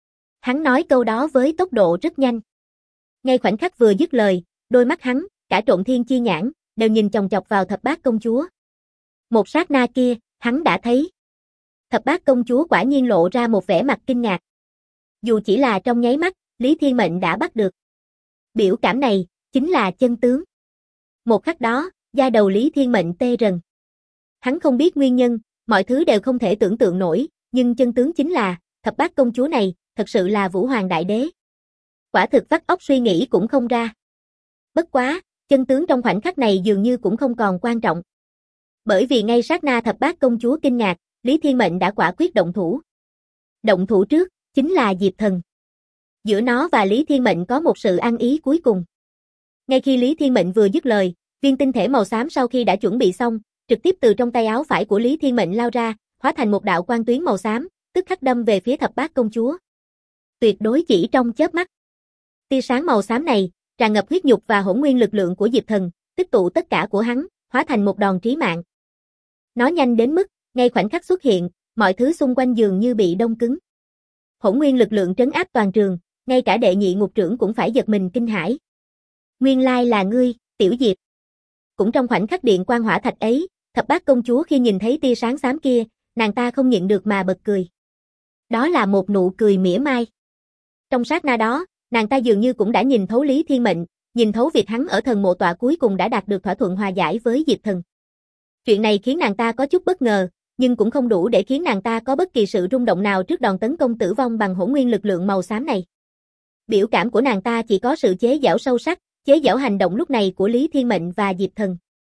Hắn nói câu đó với tốc độ rất nhanh. Ngay khoảnh khắc vừa dứt lời, đôi mắt hắn, cả Trộm Thiên Chi Nhãn, đều nhìn chòng chọc vào thập bát công chúa. Một sát na kia, hắn đã thấy. Thập bát công chúa quả nhiên lộ ra một vẻ mặt kinh ngạc. Dù chỉ là trong nháy mắt, Lý Thiên Mệnh đã bắt được. Biểu cảm này, chính là chân tướng. Một khắc đó, da đầu Lý Thiên Mệnh tê rần. Hắn không biết nguyên nhân, mọi thứ đều không thể tưởng tượng nổi, nhưng chân tướng chính là, thập bát công chúa này, thật sự là Vũ Hoàng Đại Đế. Quả thực vắt óc suy nghĩ cũng không ra. Bất quá, chân tướng trong khoảnh khắc này dường như cũng không còn quan trọng. Bởi vì ngay sát na thập bát công chúa kinh ngạc, Lý Thiên Mệnh đã quả quyết động thủ. Động thủ trước, chính là Diệp Thần. Giữa nó và Lý Thiên Mệnh có một sự ăn ý cuối cùng. Ngay khi Lý Thiên Mệnh vừa dứt lời, viên tinh thể màu xám sau khi đã chuẩn bị xong, trực tiếp từ trong tay áo phải của Lý Thiên Mệnh lao ra, hóa thành một đạo quang tuyến màu xám, tức khắc đâm về phía thập bát công chúa. Tuyệt đối chỉ trong chớp mắt. Tia sáng màu xám này, tràn ngập huyết nhục và hỗn nguyên lực lượng của Diệp Thần, tích tụ tất cả của hắn, hóa thành một đòn trí mạng. Nó nhanh đến mức, ngay khoảnh khắc xuất hiện, mọi thứ xung quanh dường như bị đông cứng. Hỗn nguyên lực lượng trấn áp toàn trường, ngay cả đệ nhị ngục trưởng cũng phải giật mình kinh hãi. Nguyên lai là ngươi, Tiểu Diệp. Cũng trong khoảnh khắc điện quang hỏa thạch ấy, thập bát công chúa khi nhìn thấy tia sáng xám kia, nàng ta không nhịn được mà bật cười. Đó là một nụ cười mỉa mai. Trong sát na đó, nàng ta dường như cũng đã nhìn thấu Lý Thiên Mệnh, nhìn thấu việc hắn ở thần mộ tọa cuối cùng đã đạt được thỏa thuận hòa giải với Diệp Thần. Chuyện này khiến nàng ta có chút bất ngờ, nhưng cũng không đủ để khiến nàng ta có bất kỳ sự rung động nào trước đòn tấn công tử vong bằng hỗn nguyên lực lượng màu xám này. Biểu cảm của nàng ta chỉ có sự chế giễu sâu sắc, chế giễu hành động lúc này của Lý Thiên Mệnh và Diệp Thần.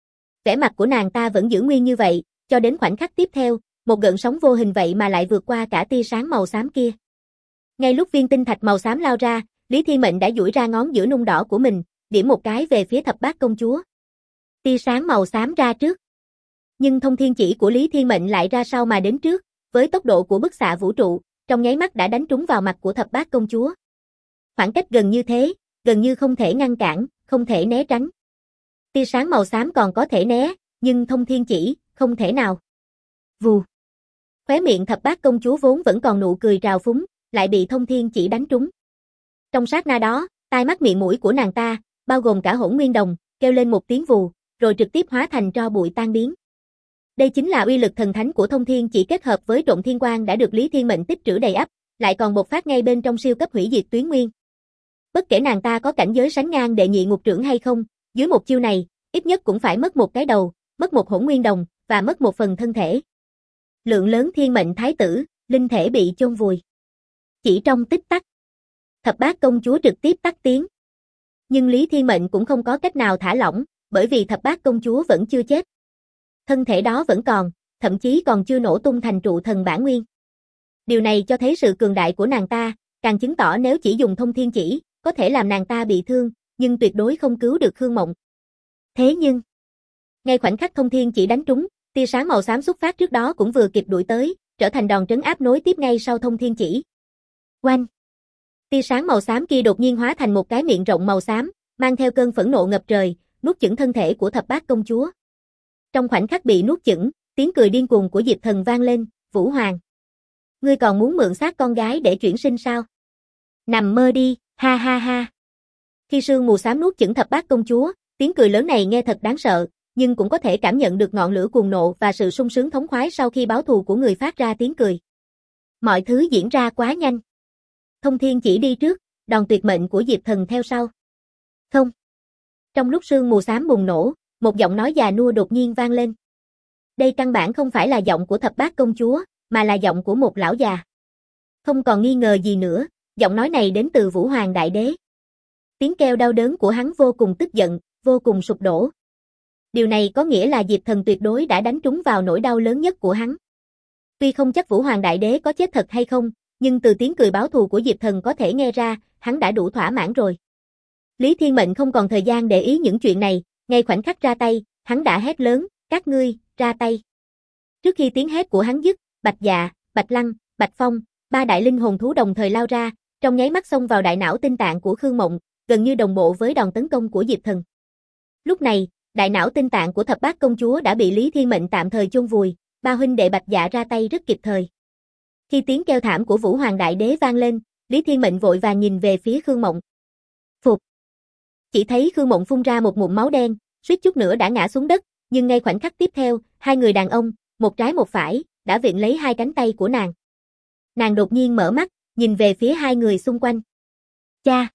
Vẻ mặt của nàng ta vẫn giữ nguyên như vậy, cho đến khoảnh khắc tiếp theo, một gợn sóng vô hình vậy mà lại vượt qua cả tia sáng màu xám kia. Ngay lúc viên tinh thạch màu xám lao ra, Lý Thiên Mệnh đã duỗi ra ngón giữa nung đỏ của mình, điểm một cái về phía Thập Bát Công Chúa. Tia sáng màu xám ra trước. Nhưng thông thiên chỉ của Lý Thiên Mệnh lại ra sau mà đến trước, với tốc độ của bức xạ vũ trụ, trong nháy mắt đã đánh trúng vào mặt của Thập Bát Công Chúa. Khoảng cách gần như thế, gần như không thể ngăn cản, không thể né tránh. Tia sáng màu xám còn có thể né, nhưng thông thiên chỉ, không thể nào. Vù. Khóe miệng Thập Bát Công Chúa vốn vẫn còn nụ cười trào phúng, lại bị thông thiên chỉ đánh trúng. Trong sát na đó, tai mắt miệng mũi của nàng ta, bao gồm cả Hỗn Nguyên Đồng, kêu lên một tiếng vù, rồi trực tiếp hóa thành tro bụi tan biến. Đây chính là uy lực thần thánh của thông thiên chỉ kết hợp với trộn thiên quang đã được Lý Thiên Mệnh tích trữ đầy ắp, lại còn bộc phát ngay bên trong siêu cấp hủy diệt tuyến nguyên. Bất kể nàng ta có cảnh giới sánh ngang đệ nhị ngục trưởng hay không, dưới một chiêu này, ít nhất cũng phải mất một cái đầu, mất một Hỗn Nguyên Đồng, và mất một phần thân thể. Lượng lớn thiên mệnh thái tử, linh thể bị chôn vùi. Chỉ trong tích tắc, Thập Bát Công Chúa trực tiếp tắt tiếng. Nhưng Lý Thiên Mệnh cũng không có cách nào thả lỏng, bởi vì Thập Bát Công Chúa vẫn chưa chết. Thân thể đó vẫn còn, thậm chí còn chưa nổ tung thành trụ thần bản nguyên. Điều này cho thấy sự cường đại của nàng ta, càng chứng tỏ nếu chỉ dùng thông thiên chỉ, có thể làm nàng ta bị thương, nhưng tuyệt đối không cứu được Khương Mộng. Thế nhưng, ngay khoảnh khắc thông thiên chỉ đánh trúng, tia sáng màu xám xuất phát trước đó cũng vừa kịp đuổi tới, trở thành đòn trấn áp nối tiếp ngay sau thông thiên chỉ. Oanh! Tia sáng màu xám kia đột nhiên hóa thành một cái miệng rộng màu xám, mang theo cơn phẫn nộ ngập trời, nuốt chửng thân thể của Thập Bát Công Chúa. Trong khoảnh khắc bị nuốt chửng, tiếng cười điên cuồng của Diệp Thần vang lên, "Vũ Hoàng, ngươi còn muốn mượn xác con gái để chuyển sinh sao? Nằm mơ đi, ha ha ha." Khi sương mù xám nuốt chửng Thập Bát Công Chúa, tiếng cười lớn này nghe thật đáng sợ, nhưng cũng có thể cảm nhận được ngọn lửa cuồng nộ và sự sung sướng thống khoái sau khi báo thù của người phát ra tiếng cười. Mọi thứ diễn ra quá nhanh. Thông thiên chỉ đi trước, đòn tuyệt mệnh của Diệp Thần theo sau. Không. Trong lúc sương mù xám bùng nổ, một giọng nói già nua đột nhiên vang lên. Đây căn bản không phải là giọng của Thập Bát Công Chúa, mà là giọng của một lão già. Không còn nghi ngờ gì nữa, giọng nói này đến từ Vũ Hoàng Đại Đế. Tiếng kêu đau đớn của hắn vô cùng tức giận, vô cùng sụp đổ. Điều này có nghĩa là Diệp Thần tuyệt đối đã đánh trúng vào nỗi đau lớn nhất của hắn. Tuy không chắc Vũ Hoàng Đại Đế có chết thật hay không, nhưng từ tiếng cười báo thù của Diệp Thần có thể nghe ra, hắn đã đủ thỏa mãn rồi. Lý Thiên Mệnh không còn thời gian để ý những chuyện này, ngay khoảnh khắc ra tay, hắn đã hét lớn, "Các ngươi, ra tay." Trước khi tiếng hét của hắn dứt, Bạch Dạ, Bạch Lăng, Bạch Phong, ba đại linh hồn thú đồng thời lao ra, trong nháy mắt xông vào đại não tinh tạng của Khương Mộng, gần như đồng bộ với đòn tấn công của Diệp Thần. Lúc này, đại não tinh tạng của Thập Bát Công Chúa đã bị Lý Thiên Mệnh tạm thời chôn vùi, ba huynh đệ Bạch Dạ ra tay rất kịp thời. Khi tiếng kêu thảm của Vũ Hoàng Đại Đế vang lên, Lý Thiên Mệnh vội vàng nhìn về phía Khương Mộng. Phục. Chỉ thấy Khương Mộng phun ra một ngụm máu đen, suýt chút nữa đã ngã xuống đất, nhưng ngay khoảnh khắc tiếp theo, hai người đàn ông, một trái một phải, đã viện lấy hai cánh tay của nàng. Nàng đột nhiên mở mắt, nhìn về phía hai người xung quanh. Cha!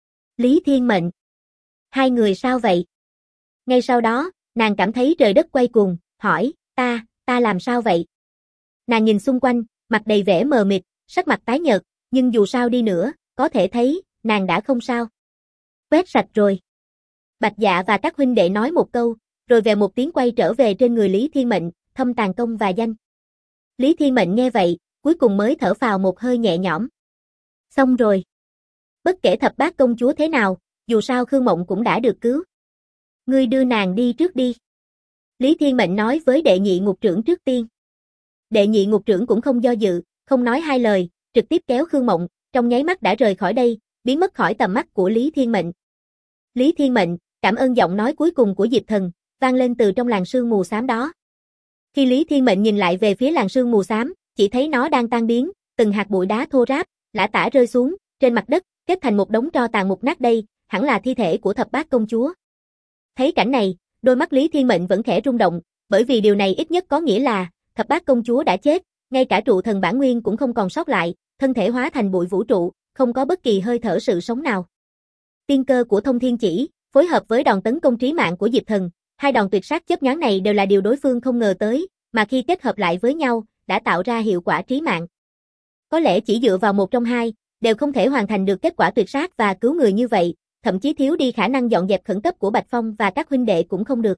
Lý Thiên Mệnh! Hai người sao vậy? Ngay sau đó, nàng cảm thấy trời đất quay cuồng, hỏi, ta làm sao vậy? Nàng nhìn xung quanh, mặt đầy vẻ mờ mịt, sắc mặt tái nhợt, nhưng dù sao đi nữa, có thể thấy, nàng đã không sao. Quét sạch rồi. Bạch Dạ và các huynh đệ nói một câu, rồi về một tiếng quay trở về trên người Lý Thiên Mệnh, thâm tàn công và danh. Lý Thiên Mệnh nghe vậy, cuối cùng mới thở phào một hơi nhẹ nhõm. Xong rồi. Bất kể Thập Bát Công Chúa thế nào, dù sao Khương Mộng cũng đã được cứu. Ngươi đưa nàng đi trước đi. Lý Thiên Mệnh nói với đệ nhị ngục trưởng trước tiên. Đệ nhị ngục trưởng cũng không do dự, không nói hai lời, trực tiếp kéo Khương Mộng, trong nháy mắt đã rời khỏi đây, biến mất khỏi tầm mắt của Lý Thiên Mệnh. Lý Thiên Mệnh, cảm ơn giọng nói cuối cùng của Diệp Thần, vang lên từ trong làn sương mù xám đó. Khi Lý Thiên Mệnh nhìn lại về phía làn sương mù xám, chỉ thấy nó đang tan biến, từng hạt bụi đá thô ráp, lả tả rơi xuống, trên mặt đất, kết thành một đống tro tàn mục nát đây, hẳn là thi thể của Thập Bát Công Chúa. Thấy cảnh này, đôi mắt Lý Thiên Mệnh vẫn khẽ rung động, bởi vì điều này ít nhất có nghĩa là, Thập Bát Công Chúa đã chết, ngay cả trụ thần bản nguyên cũng không còn sót lại, thân thể hóa thành bụi vũ trụ, không có bất kỳ hơi thở sự sống nào. Tiên cơ của thông thiên chỉ, phối hợp với đòn tấn công trí mạng của Diệp Thần, hai đòn tuyệt sát chớp nhoáng này đều là điều đối phương không ngờ tới, mà khi kết hợp lại với nhau, đã tạo ra hiệu quả trí mạng. Có lẽ chỉ dựa vào một trong hai, đều không thể hoàn thành được kết quả tuyệt sát và cứu người như vậy, thậm chí thiếu đi khả năng dọn dẹp khẩn cấp của Bạch Phong và các huynh đệ cũng không được.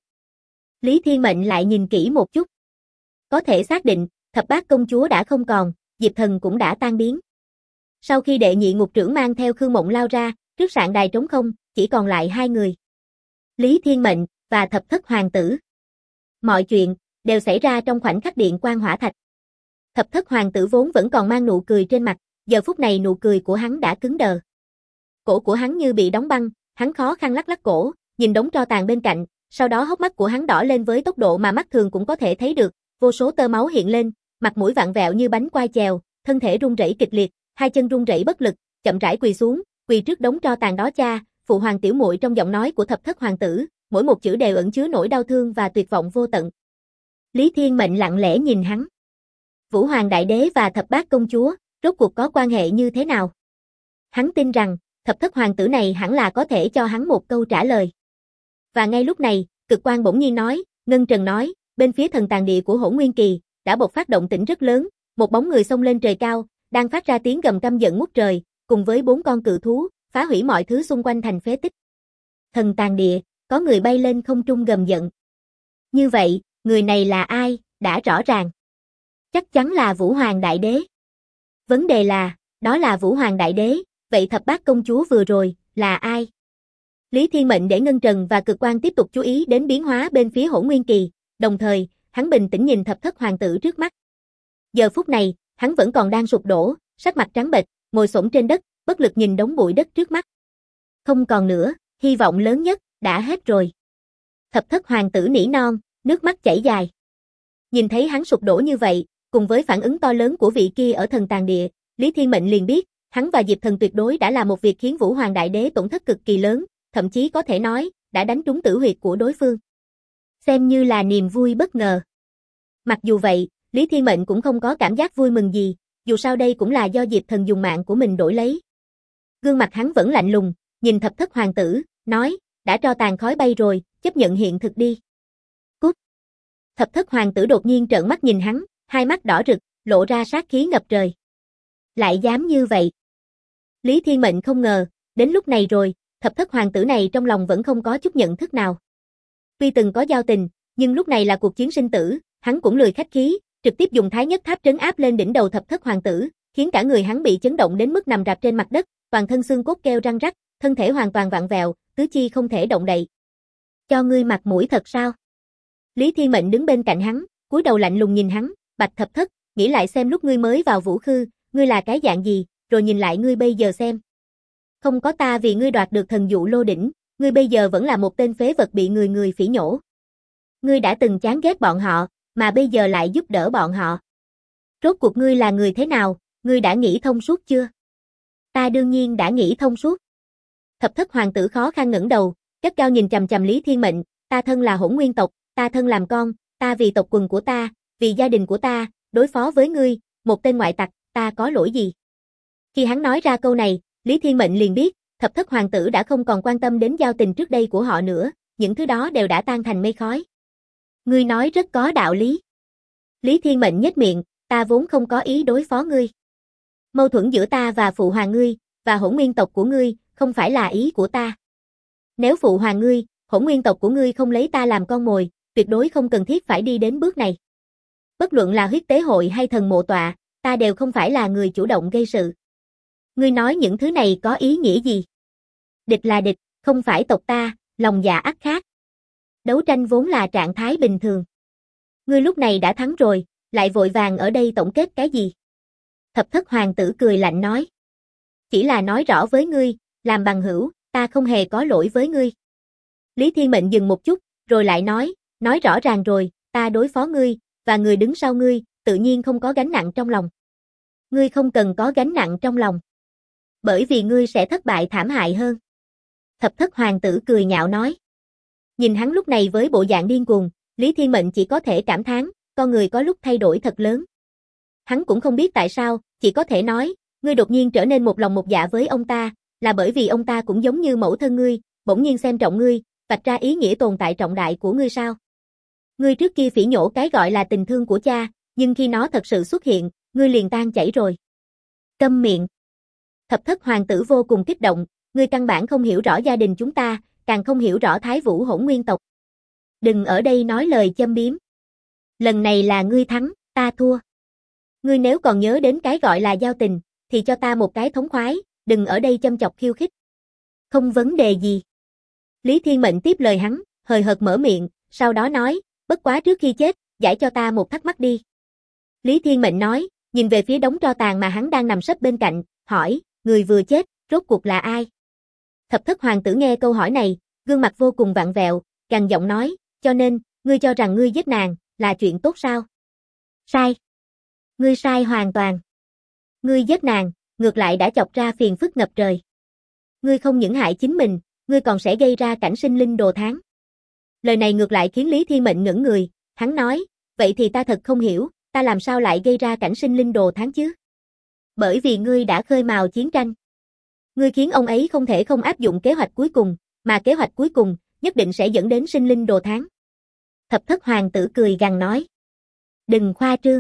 Lý Thiên Mệnh lại nhìn kỹ một chút. Có thể xác định, thập bát công chúa đã không còn, Diệp Thần cũng đã tan biến. Sau khi đệ nhị ngục trưởng mang theo Khương Mộng lao ra, trước sạn đài trống không, chỉ còn lại hai người. Lý Thiên Mệnh và thập thất hoàng tử. Mọi chuyện đều xảy ra trong khoảnh khắc điện quang hỏa thạch. Thập thất hoàng tử vốn vẫn còn mang nụ cười trên mặt, giờ phút này nụ cười của hắn đã cứng đờ. Cổ của hắn như bị đóng băng, hắn khó khăn lắc lắc cổ, nhìn đống tro tàn bên cạnh, sau đó hốc mắt của hắn đỏ lên với tốc độ mà mắt thường cũng có thể thấy được, vô số tơ máu hiện lên, mặt mũi vặn vẹo như bánh quai chèo, thân thể run rẩy kịch liệt, hai chân run rẩy bất lực, chậm rãi quỳ xuống, quỳ trước đống tro tàn đó cha, phụ hoàng tiểu muội trong giọng nói của thập thất hoàng tử, mỗi một chữ đều ẩn chứa nỗi đau thương và tuyệt vọng vô tận. Lý Thiên Mệnh lặng lẽ nhìn hắn. Vũ Hoàng Đại Đế và thập bát công chúa, rốt cuộc có quan hệ như thế nào? Hắn tin rằng, thập thất hoàng tử này hẳn là có thể cho hắn một câu trả lời. Và ngay lúc này, Cực Quang bỗng nhiên nói, Ngân Trần nói, bên phía thần tàng địa của Hỗn Nguyên Kỳ, đã bộc phát động tĩnh rất lớn, một bóng người xông lên trời cao, đang phát ra tiếng gầm căm giận ngút trời, cùng với 4 con cự thú, phá hủy mọi thứ xung quanh thành phế tích. Thần tàng địa, có người bay lên không trung gầm giận. Như vậy, người này là ai, đã rõ ràng. Chắc chắn là Vũ Hoàng Đại Đế. Vấn đề là, đó là Vũ Hoàng Đại Đế, vậy thập bát công chúa vừa rồi, là ai? Lý Thiên Mệnh để Ngân Trần và Cực Quang tiếp tục chú ý đến biến hóa bên phía Hỗn Nguyên Kỳ, đồng thời, hắn bình tĩnh nhìn thập thất hoàng tử trước mắt. Giờ phút này, hắn vẫn còn đang sụp đổ, sắc mặt trắng bệch, ngồi xổm trên đất, bất lực nhìn đống bụi đất trước mắt. Không còn nữa, hy vọng lớn nhất, đã hết rồi. Thập thất hoàng tử nỉ non, nước mắt chảy dài. Nhìn thấy hắn sụp đổ như vậy, cùng với phản ứng to lớn của vị kia ở thần tàng địa, Lý Thiên Mệnh liền biết, hắn và Diệp Thần tuyệt đối đã làm một việc khiến Vũ Hoàng Đại Đế tổn thất cực kỳ lớn, thậm chí có thể nói, đã đánh trúng tử huyệt của đối phương. Xem như là niềm vui bất ngờ. Mặc dù vậy, Lý Thiên Mệnh cũng không có cảm giác vui mừng gì, dù sao đây cũng là do Diệp Thần dùng mạng của mình đổi lấy. Gương mặt hắn vẫn lạnh lùng, nhìn thập thất hoàng tử, nói, đã tro tàn khói bay rồi, chấp nhận hiện thực đi. Cút. Thập thất hoàng tử đột nhiên trợn mắt nhìn hắn, hai mắt đỏ rực, lộ ra sát khí ngập trời. Lại dám như vậy. Lý Thiên Mệnh không ngờ, đến lúc này rồi, thập thất hoàng tử này trong lòng vẫn không có chút nhận thức nào. Tuy từng có giao tình, nhưng lúc này là cuộc chiến sinh tử, hắn cũng lười khách khí, trực tiếp dùng Thái Nhất Tháp trấn áp lên đỉnh đầu thập thất hoàng tử, khiến cả người hắn bị chấn động đến mức nằm rạp trên mặt đất, toàn thân xương cốt kêu răng rắc, thân thể hoàn toàn vặn vẹo, tứ chi không thể động đậy. Cho ngươi mặt mũi thật sao? Lý Thiên Mệnh đứng bên cạnh hắn, cúi đầu lạnh lùng nhìn hắn, Bạch Thập Thất, nghĩ lại xem lúc ngươi mới vào Vũ Khư, ngươi là cái dạng gì, rồi nhìn lại ngươi bây giờ xem. Không có ta vì ngươi đoạt được thần dụ lô đỉnh, ngươi bây giờ vẫn là một tên phế vật bị người người phỉ nhổ. Ngươi đã từng chán ghét bọn họ, mà bây giờ lại giúp đỡ bọn họ. Rốt cuộc ngươi là người thế nào, ngươi đã nghĩ thông suốt chưa? Ta đương nhiên đã nghĩ thông suốt. Thập thất hoàng tử khó khăn ngẩng đầu, gắt gao nhìn chằm chằm Lý Thiên Mệnh, ta thân là Hỗn Nguyên tộc, ta thân làm con, ta vì tộc quần của ta, vì gia đình của ta, đối phó với ngươi, một tên ngoại tặc, ta có lỗi gì? Khi hắn nói ra câu này, Lý Thiên Mệnh liền biết, thập thất hoàng tử đã không còn quan tâm đến giao tình trước đây của họ nữa, những thứ đó đều đã tan thành mây khói. Ngươi nói rất có đạo lý. Lý Thiên Mệnh nhếch miệng, ta vốn không có ý đối phó ngươi. Mâu thuẫn giữa ta và phụ hoàng ngươi, và Hỗn Nguyên tộc của ngươi, không phải là ý của ta. Nếu phụ hoàng ngươi, Hỗn Nguyên tộc của ngươi không lấy ta làm con mồi, tuyệt đối không cần thiết phải đi đến bước này. Bất luận là huyết tế hội hay thần mộ tọa, ta đều không phải là người chủ động gây sự. Ngươi nói những thứ này có ý nghĩa gì? Địch là địch, không phải tộc ta, lòng dạ ắt khác. Đấu tranh vốn là trạng thái bình thường. Ngươi lúc này đã thắng rồi, lại vội vàng ở đây tổng kết cái gì? Thập thất hoàng tử cười lạnh nói. Chỉ là nói rõ với ngươi, làm bằng hữu, ta không hề có lỗi với ngươi. Lý Thiên Mệnh dừng một chút, rồi lại nói rõ ràng rồi, ta đối phó ngươi, và người đứng sau ngươi, tự nhiên không có gánh nặng trong lòng. Ngươi không cần có gánh nặng trong lòng. Bởi vì ngươi sẽ thất bại thảm hại hơn. Thập thất hoàng tử cười nhạo nói. Nhìn hắn lúc này với bộ dạng điên cuồng, Lý Thiên Mệnh chỉ có thể cảm thán, con người có lúc thay đổi thật lớn. Hắn cũng không biết tại sao, chỉ có thể nói, ngươi đột nhiên trở nên một lòng một dạ với ông ta, là bởi vì ông ta cũng giống như mẫu thân ngươi, bỗng nhiên xem trọng ngươi, vạch ra ý nghĩa tồn tại trọng đại của ngươi sao? Ngươi trước kia phỉ nhổ cái gọi là tình thương của cha, nhưng khi nó thật sự xuất hiện, ngươi liền tan chảy rồi. Câm miệng. Thập thất hoàng tử vô cùng kích động, ngươi căn bản không hiểu rõ gia đình chúng ta, càng không hiểu rõ Thái Vũ Hỗn Nguyên tộc. Đừng ở đây nói lời châm biếm. Lần này là ngươi thắng, ta thua. Ngươi nếu còn nhớ đến cái gọi là giao tình, thì cho ta một cái thống khoái, đừng ở đây châm chọc khiêu khích. Không vấn đề gì. Lý Thiên Mệnh tiếp lời hắn, hời hợt mở miệng, sau đó nói, bất quá trước khi chết, giải cho ta một thắc mắc đi. Lý Thiên Mệnh nói, nhìn về phía đống tro tàn mà hắn đang nằm sấp bên cạnh, hỏi, người vừa chết, rốt cuộc là ai? Thập Thất Hoàng tử nghe câu hỏi này, gương mặt vô cùng vặn vẹo, gằn giọng nói, cho nên, ngươi cho rằng ngươi giết nàng, là chuyện tốt sao? Sai. Ngươi sai hoàn toàn. Ngươi giết nàng, ngược lại đã chọc ra phiền phức ngập trời. Ngươi không những hại chính mình, ngươi còn sẽ gây ra cảnh sinh linh đồ thán. Lời này ngược lại khiến Lý Thiên Mệnh ngẩn người, hắn nói, vậy thì ta thật không hiểu, ta làm sao lại gây ra cảnh sinh linh đồ thán chứ? Bởi vì ngươi đã khơi mào chiến tranh. Ngươi khiến ông ấy không thể không áp dụng kế hoạch cuối cùng, mà kế hoạch cuối cùng nhất định sẽ dẫn đến sinh linh đồ thán. Thập Thất Hoàng tử cười gằn nói. Đừng khoa trương.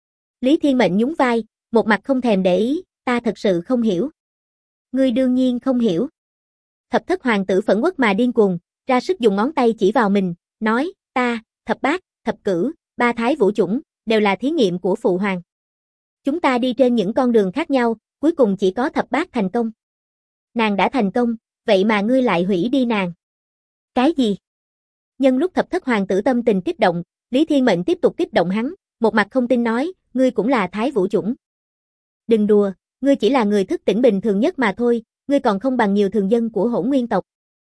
Lý Thiên Mệnh nhún vai, một mặt không thèm để ý, ta thật sự không hiểu. Ngươi đương nhiên không hiểu. Thập Thất Hoàng tử phẫn uất mà điên cuồng, ra sức dùng ngón tay chỉ vào mình, nói, ta, thập bát, thập cửu, ba thái vũ chủng, đều là thí nghiệm của Phụ Hoàng. Chúng ta đi trên những con đường khác nhau, cuối cùng chỉ có thập bát thành công. Nàng đã thành công, vậy mà ngươi lại hủy đi nàng. Cái gì? Nhân lúc Thập Thất Hoàng tử tâm tình kích động, Lý Thiên Mệnh tiếp tục kích động hắn, một mặt không tin nói, ngươi cũng là thái vũ chủng. Đừng đùa, ngươi chỉ là người thức tỉnh bình thường nhất mà thôi, ngươi còn không bằng nhiều thường dân của Hỗn Nguyên tộc.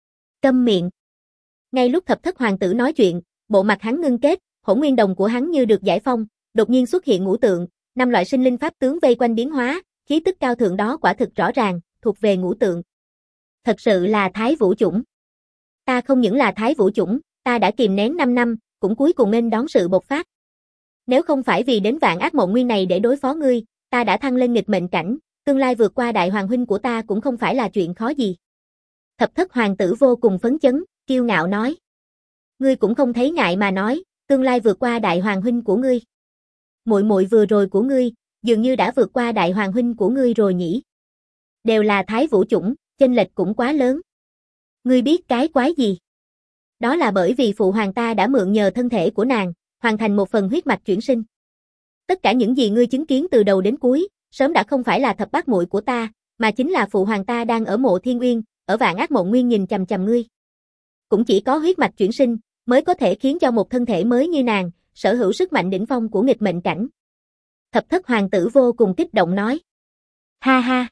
Câm miệng. Ngay lúc Thập Thất Hoàng tử nói chuyện, bộ mặt hắn ngưng kết, Hỗn Nguyên đồng của hắn như được giải phong, đột nhiên xuất hiện ngũ tượng, 5 loại sinh linh pháp tướng vây quanh biến hóa, khí tức cao thượng đó quả thực rõ ràng, thuộc về ngũ tượng. Thật sự là thái vũ chủng. Ta không những là thái vũ chủng, ta đã kìm nén 5 năm, cũng cuối cùng nên đón sự bộc phát. Nếu không phải vì đến vạn ác mộng nguyên này để đối phó ngươi, ta đã thăng lên nghịch mệnh cảnh, tương lai vượt qua đại hoàng huynh của ta cũng không phải là chuyện khó gì. Thập Thất Hoàng tử vô cùng phấn chấn, kiêu ngạo nói. Ngươi cũng không thấy ngại mà nói, tương lai vượt qua đại hoàng huynh của ngươi. Muội muội vừa rồi của ngươi, dường như đã vượt qua đại hoàng huynh của ngươi rồi nhỉ. Đều là thái vũ chủng, chênh lệch cũng quá lớn. Ngươi biết cái quái gì? Đó là bởi vì phụ hoàng ta đã mượn nhờ thân thể của nàng, hoàn thành một phần huyết mạch chuyển sinh. Tất cả những gì ngươi chứng kiến từ đầu đến cuối, sớm đã không phải là thập bát muội của ta, mà chính là phụ hoàng ta đang ở mộ Thiên Uyên, ở vạn ác mộng nguyên nhìn chằm chằm ngươi. Cũng chỉ có huyết mạch chuyển sinh, mới có thể khiến cho một thân thể mới như nàng, sở hữu sức mạnh đỉnh phong của nghịch mệnh cảnh. Thập Thất Hoàng tử vô cùng kích động nói. Ha ha.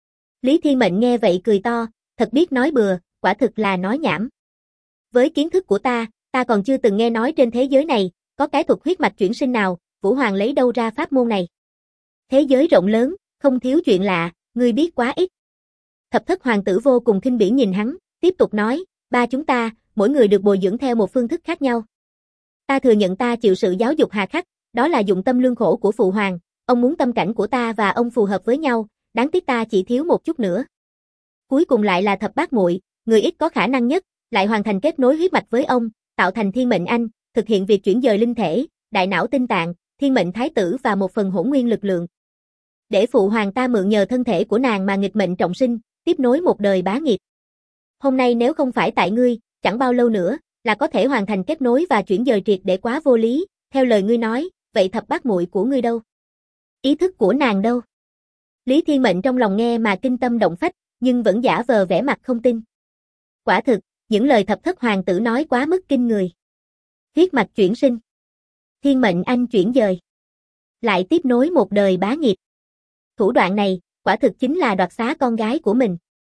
Lý Thiên Mệnh nghe vậy cười to, thật biết nói bừa, quả thực là nói nhảm. Với kiến thức của ta còn chưa từng nghe nói trên thế giới này, có cái thuật huyết mạch chuyển sinh nào, Vũ Hoàng lấy đâu ra pháp môn này. Thế giới rộng lớn, không thiếu chuyện lạ, ngươi biết quá ít. Thập Thất Hoàng tử vô cùng khinh bỉ nhìn hắn, tiếp tục nói, ba chúng ta, mỗi người được bồi dưỡng theo một phương thức khác nhau. Ta thừa nhận ta chịu sự giáo dục hà khắc, đó là dụng tâm lương khổ của Phụ Hoàng, ông muốn tâm cảnh của ta và ông phù hợp với nhau, đáng tiếc ta chỉ thiếu một chút nữa. Cuối cùng lại là thập bát muội, người ít có khả năng nhất, lại hoàn thành kết nối huyết mạch với ông, tạo thành thiên mệnh anh, thực hiện việc chuyển dời linh thể, đại não tinh tạng, thiên mệnh thái tử và một phần hỗn nguyên lực lượng. Để Phụ Hoàng ta mượn nhờ thân thể của nàng mà nghịch mệnh trọng sinh, tiếp nối một đời bá nghiệp. Hôm nay nếu không phải tại ngươi, chẳng bao lâu nữa, là có thể hoàn thành kết nối và chuyển dời triệt để quá vô lý, theo lời ngươi nói, vậy thập bát muội của ngươi đâu? Ý thức của nàng đâu? Lý Thiên Mệnh trong lòng nghe mà kinh tâm động phách, nhưng vẫn giả vờ vẻ mặt không tin. Quả thực, những lời Thập Thất Hoàng tử nói quá mức kinh người. Huyết mạch chuyển sinh. Thiên mệnh anh chuyển dời. Lại tiếp nối một đời bá nghiệp. Thủ đoạn này, quả thực chính là đoạt xá con gái của mình.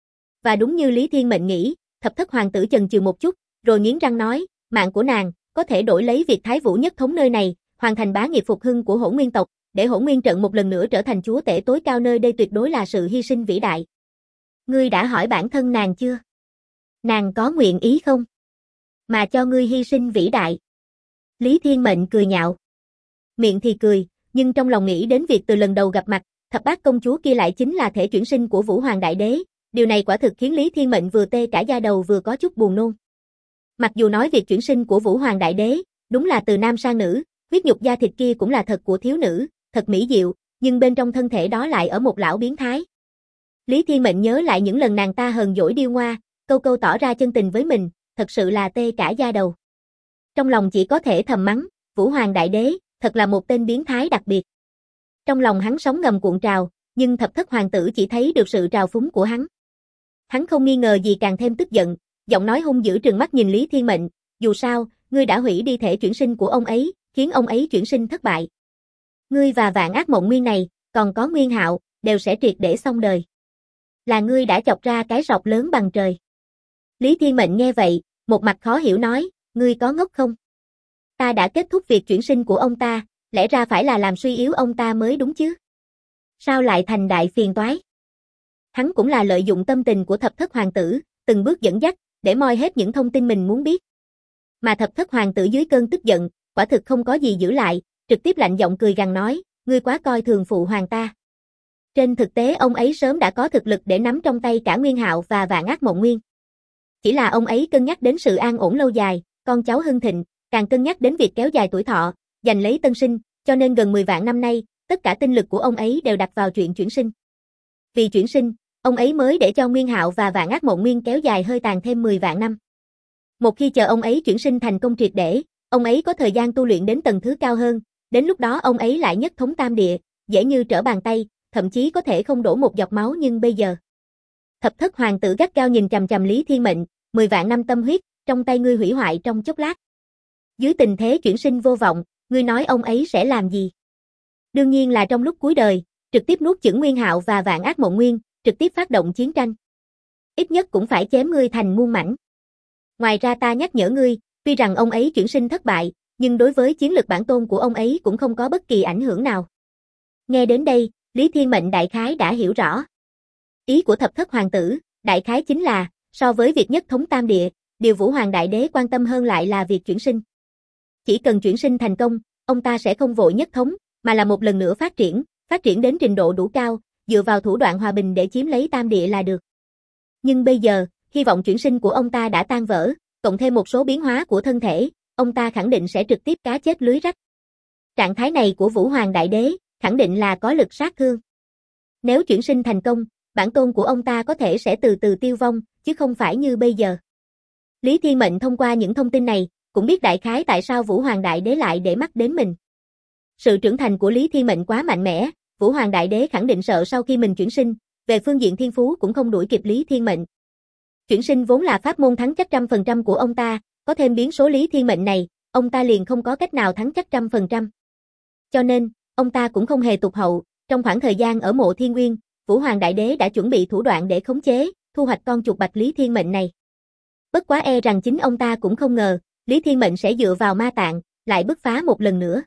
Và đúng như Lý Thiên Mệnh nghĩ, Thập Thất Hoàng tử chần chừ một chút, rồi nghiến răng nói, mạng của nàng, có thể đổi lấy việc Thái Vũ nhất thống nơi này, hoàn thành bá nghiệp phục hưng của Hỗn Nguyên tộc, để Hỗn Nguyên trận một lần nữa trở thành chúa tể tối cao nơi đây tuyệt đối là sự hy sinh vĩ đại. Ngươi đã hỏi bản thân nàng chưa? Nàng có nguyện ý không? Mà cho ngươi hy sinh vĩ đại. Lý Thiên Mệnh cười nhạo. Miệng thì cười, nhưng trong lòng nghĩ đến việc từ lần đầu gặp mặt, thập bát công chúa kia lại chính là thể chuyển sinh của Vũ Hoàng Đại Đế, điều này quả thực khiến Lý Thiên Mệnh vừa tê cả da đầu vừa có chút buồn nôn. Mặc dù nói việc chuyển sinh của Vũ Hoàng Đại Đế, đúng là từ nam sang nữ, huyết nhục da thịt kia cũng là thật của thiếu nữ, thật mỹ diệu, nhưng bên trong thân thể đó lại ở một lão biến thái. Lý Thiên Mệnh nhớ lại những lần nàng ta hờn dỗi điêu ngoa, câu câu tỏ ra chân tình với mình, thật sự là tê cả da đầu. Trong lòng chỉ có thể thầm mắng, Vũ Hoàng Đại Đế, thật là một tên biến thái đặc biệt. Trong lòng hắn sóng ngầm cuộn trào, nhưng Thập Thất Hoàng tử chỉ thấy được sự trào phúng của hắn. Hắn không nghi ngờ gì càng thêm tức giận, giọng nói hung dữ trừng mắt nhìn Lý Thiên Mệnh, dù sao, ngươi đã hủy đi thể chuyển sinh của ông ấy, khiến ông ấy chuyển sinh thất bại. Ngươi và Vạn Ác Mộng Nguyên này, còn có Nguyên Hạo, đều sẽ triệt để xong đời. Là ngươi đã chọc ra cái sọc lớn bằng trời. Lý Thiên Mệnh nghe vậy, một mặt khó hiểu nói, ngươi có ngốc không? Ta đã kết thúc việc chuyển sinh của ông ta, lẽ ra phải là làm suy yếu ông ta mới đúng chứ? Sao lại thành đại phiền toái? Hắn cũng là lợi dụng tâm tình của Thập Thất Hoàng tử, từng bước dẫn dắt, để moi hết những thông tin mình muốn biết. Mà Thập Thất Hoàng tử dưới cơn tức giận, quả thực không có gì giữ lại, trực tiếp lạnh giọng cười gằn nói, ngươi quá coi thường phụ hoàng ta. Trên thực tế ông ấy sớm đã có thực lực để nắm trong tay cả Nguyên Hạo và Vạn Ác Mộng Nguyên. Chỉ là ông ấy cân nhắc đến sự an ổn lâu dài, con cháu hưng thịnh, càng cân nhắc đến việc kéo dài tuổi thọ, giành lấy tân sinh, cho nên gần 10 vạn năm nay, tất cả tinh lực của ông ấy đều đặt vào chuyện chuyển sinh. Vì chuyển sinh, ông ấy mới để cho Nguyên Hạo và Vạn Ác Mộng Nguyên kéo dài hơi tàn thêm 10 vạn năm. Một khi chờ ông ấy chuyển sinh thành công triệt để, ông ấy có thời gian tu luyện đến tầng thứ cao hơn, đến lúc đó ông ấy lại nhất thống tam địa, dễ như trở bàn tay, thậm chí có thể không đổ một giọt máu nhưng bây giờ. Thập Thất Hoàng tử gắt gao nhìn chằm chằm Lý Thiên Mệnh, 10 vạn năm tâm huyết, trong tay ngươi hủy hoại trong chốc lát. Dưới tình thế chuyển sinh vô vọng, ngươi nói ông ấy sẽ làm gì? Đương nhiên là trong lúc cuối đời, trực tiếp nuốt chửng Nguyên Hạo và Vạn Ác Mộng Nguyên, trực tiếp phát động chiến tranh. Ít nhất cũng phải chém ngươi thành muôn mảnh. Ngoài ra ta nhắc nhở ngươi, tuy rằng ông ấy chuyển sinh thất bại, nhưng đối với chiến lực bản tôn của ông ấy cũng không có bất kỳ ảnh hưởng nào. Nghe đến đây, Lý Thiên Mệnh đại khái đã hiểu rõ. Ý của Thập Thất Hoàng tử, đại khái chính là, so với việc nhất thống tam địa, điều Vũ Hoàng Đại Đế quan tâm hơn lại là việc chuyển sinh. Chỉ cần chuyển sinh thành công, ông ta sẽ không vội nhất thống, mà là một lần nữa phát triển đến trình độ đủ cao, dựa vào thủ đoạn hòa bình để chiếm lấy tam địa là được. Nhưng bây giờ, hy vọng chuyển sinh của ông ta đã tan vỡ, cộng thêm một số biến hóa của thân thể, ông ta khẳng định sẽ trực tiếp cá chết lưới rách. Trạng thái này của Vũ Hoàng Đại Đế, khẳng định là có lực sát thương. Nếu chuyển sinh thành công, bản tôn của ông ta có thể sẽ từ từ tiêu vong, chứ không phải như bây giờ. Lý Thiên Mệnh thông qua những thông tin này, cũng biết đại khái tại sao Vũ Hoàng Đại Đế lại để mắt đến mình. Sự trưởng thành của Lý Thiên Mệnh quá mạnh mẽ, Vũ Hoàng Đại Đế khẳng định sợ sau khi mình chuyển sinh, về phương diện thiên phú cũng không đuổi kịp Lý Thiên Mệnh. Chuyển sinh vốn là pháp môn thắng chắc 100% của ông ta, có thêm biến số Lý Thiên Mệnh này, ông ta liền không có cách nào thắng chắc 100%. Cho nên, ông ta cũng không hề tụt hậu, trong khoảng thời gian ở Mộ Thiên Nguyên, Vũ Hoàng Đại Đế đã chuẩn bị thủ đoạn để khống chế, thu hoạch con chuột bạch Lý Thiên Mệnh này. Bất quá e rằng chính ông ta cũng không ngờ, Lý Thiên Mệnh sẽ dựa vào ma tạng, lại bứt phá một lần nữa.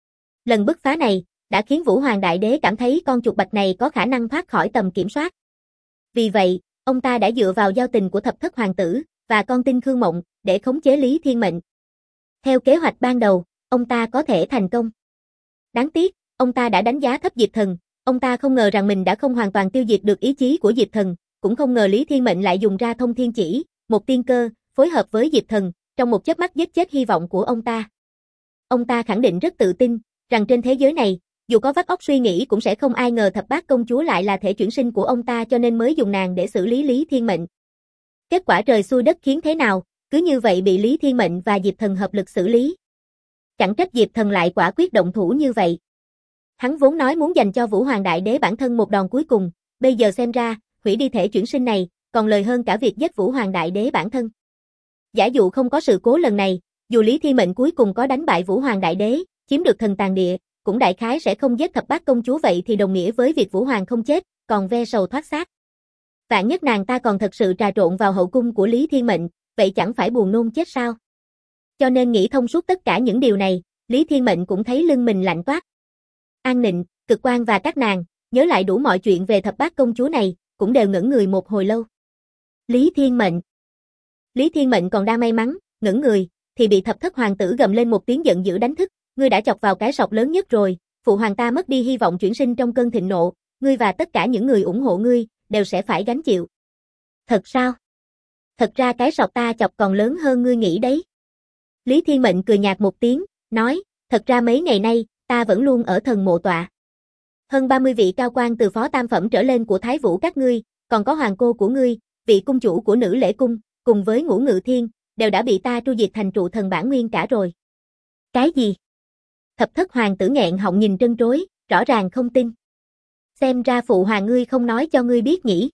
Lần bứt phá này, đã khiến Vũ Hoàng Đại Đế cảm thấy con chuột bạch này có khả năng thoát khỏi tầm kiểm soát. Vì vậy, ông ta đã dựa vào giao tình của Thập Thất Hoàng tử, và con tin Khương Mộng, để khống chế Lý Thiên Mệnh. Theo kế hoạch ban đầu, ông ta có thể thành công. Đáng tiếc, ông ta đã đánh giá thấp Diệp Thần, ông ta không ngờ rằng mình đã không hoàn toàn tiêu diệt được ý chí của Diệp Thần, cũng không ngờ Lý Thiên Mệnh lại dùng ra thông thiên chỉ, một tiên cơ, phối hợp với Diệp Thần, trong một chớp mắt giết chết hy vọng của ông ta. Ông ta khẳng định rất tự tin, rằng trên thế giới này, dù có vắt óc suy nghĩ cũng sẽ không ai ngờ Thập Bát Công Chúa lại là thể chuyển sinh của ông ta cho nên mới dùng nàng để xử lý Lý Thiên Mệnh. Kết quả trời xui đất khiến thế nào, cứ như vậy bị Lý Thiên Mệnh và Diệp Thần hợp lực xử lý. Chẳng trách Diệp Thần lại quả quyết động thủ như vậy. Hắn vốn nói muốn dành cho Vũ Hoàng Đại Đế bản thân một đòn cuối cùng, bây giờ xem ra, hủy đi thể chuyển sinh này, còn lời hơn cả việc giết Vũ Hoàng Đại Đế bản thân. Giả dụ không có sự cố lần này, dù Lý Thiên Mệnh cuối cùng có đánh bại Vũ Hoàng Đại Đế, chiếm được thần tàng địa, cũng đại khái sẽ không giết Thập Bát Công Chúa, vậy thì đồng nghĩa với việc Vũ Hoàng không chết, còn ve sầu thoát xác. Vạn nhất nàng ta còn thật sự trà trộn vào hậu cung của Lý Thiên Mệnh, vậy chẳng phải buồn nôn chết sao? Cho nên nghĩ thông suốt tất cả những điều này, Lý Thiên Mệnh cũng thấy lưng mình lạnh toát. An Nịnh, Cực Quan và các nàng, nhớ lại đủ mọi chuyện về Thập Bát Công Chúa này, cũng đều ngẩn người một hồi lâu. Lý Thiên Mệnh còn đang may mắn, ngẩn người, thì bị Thập Thất Hoàng tử gầm lên một tiếng giận dữ đánh thức, ngươi đã chọc vào cái sọc lớn nhất rồi, phụ hoàng ta mất đi hy vọng chuyển sinh trong cơn thịnh nộ, ngươi và tất cả những người ủng hộ ngươi, đều sẽ phải gánh chịu. Thật sao? Thật ra cái sọc ta chọc còn lớn hơn ngươi nghĩ đấy. Lý Thiên Mệnh cười nhạt một tiếng, nói, thật ra mấy ngày nay, ta vẫn luôn ở thần mộ tọa. Hơn 30 vị cao quan từ phó tam phẩm trở lên của Thái Vũ các ngươi, còn có hoàng cô của ngươi, vị cung chủ của Nữ Lễ Cung, cùng với Ngũ Ngự Thiên, đều đã bị ta tru diệt thành trụ thần bản nguyên cả rồi. Cái gì? Thập thất hoàng tử nghẹn họng nhìn trân trối, rõ ràng không tin. Xem ra phụ hoàng ngươi không nói cho ngươi biết nhỉ.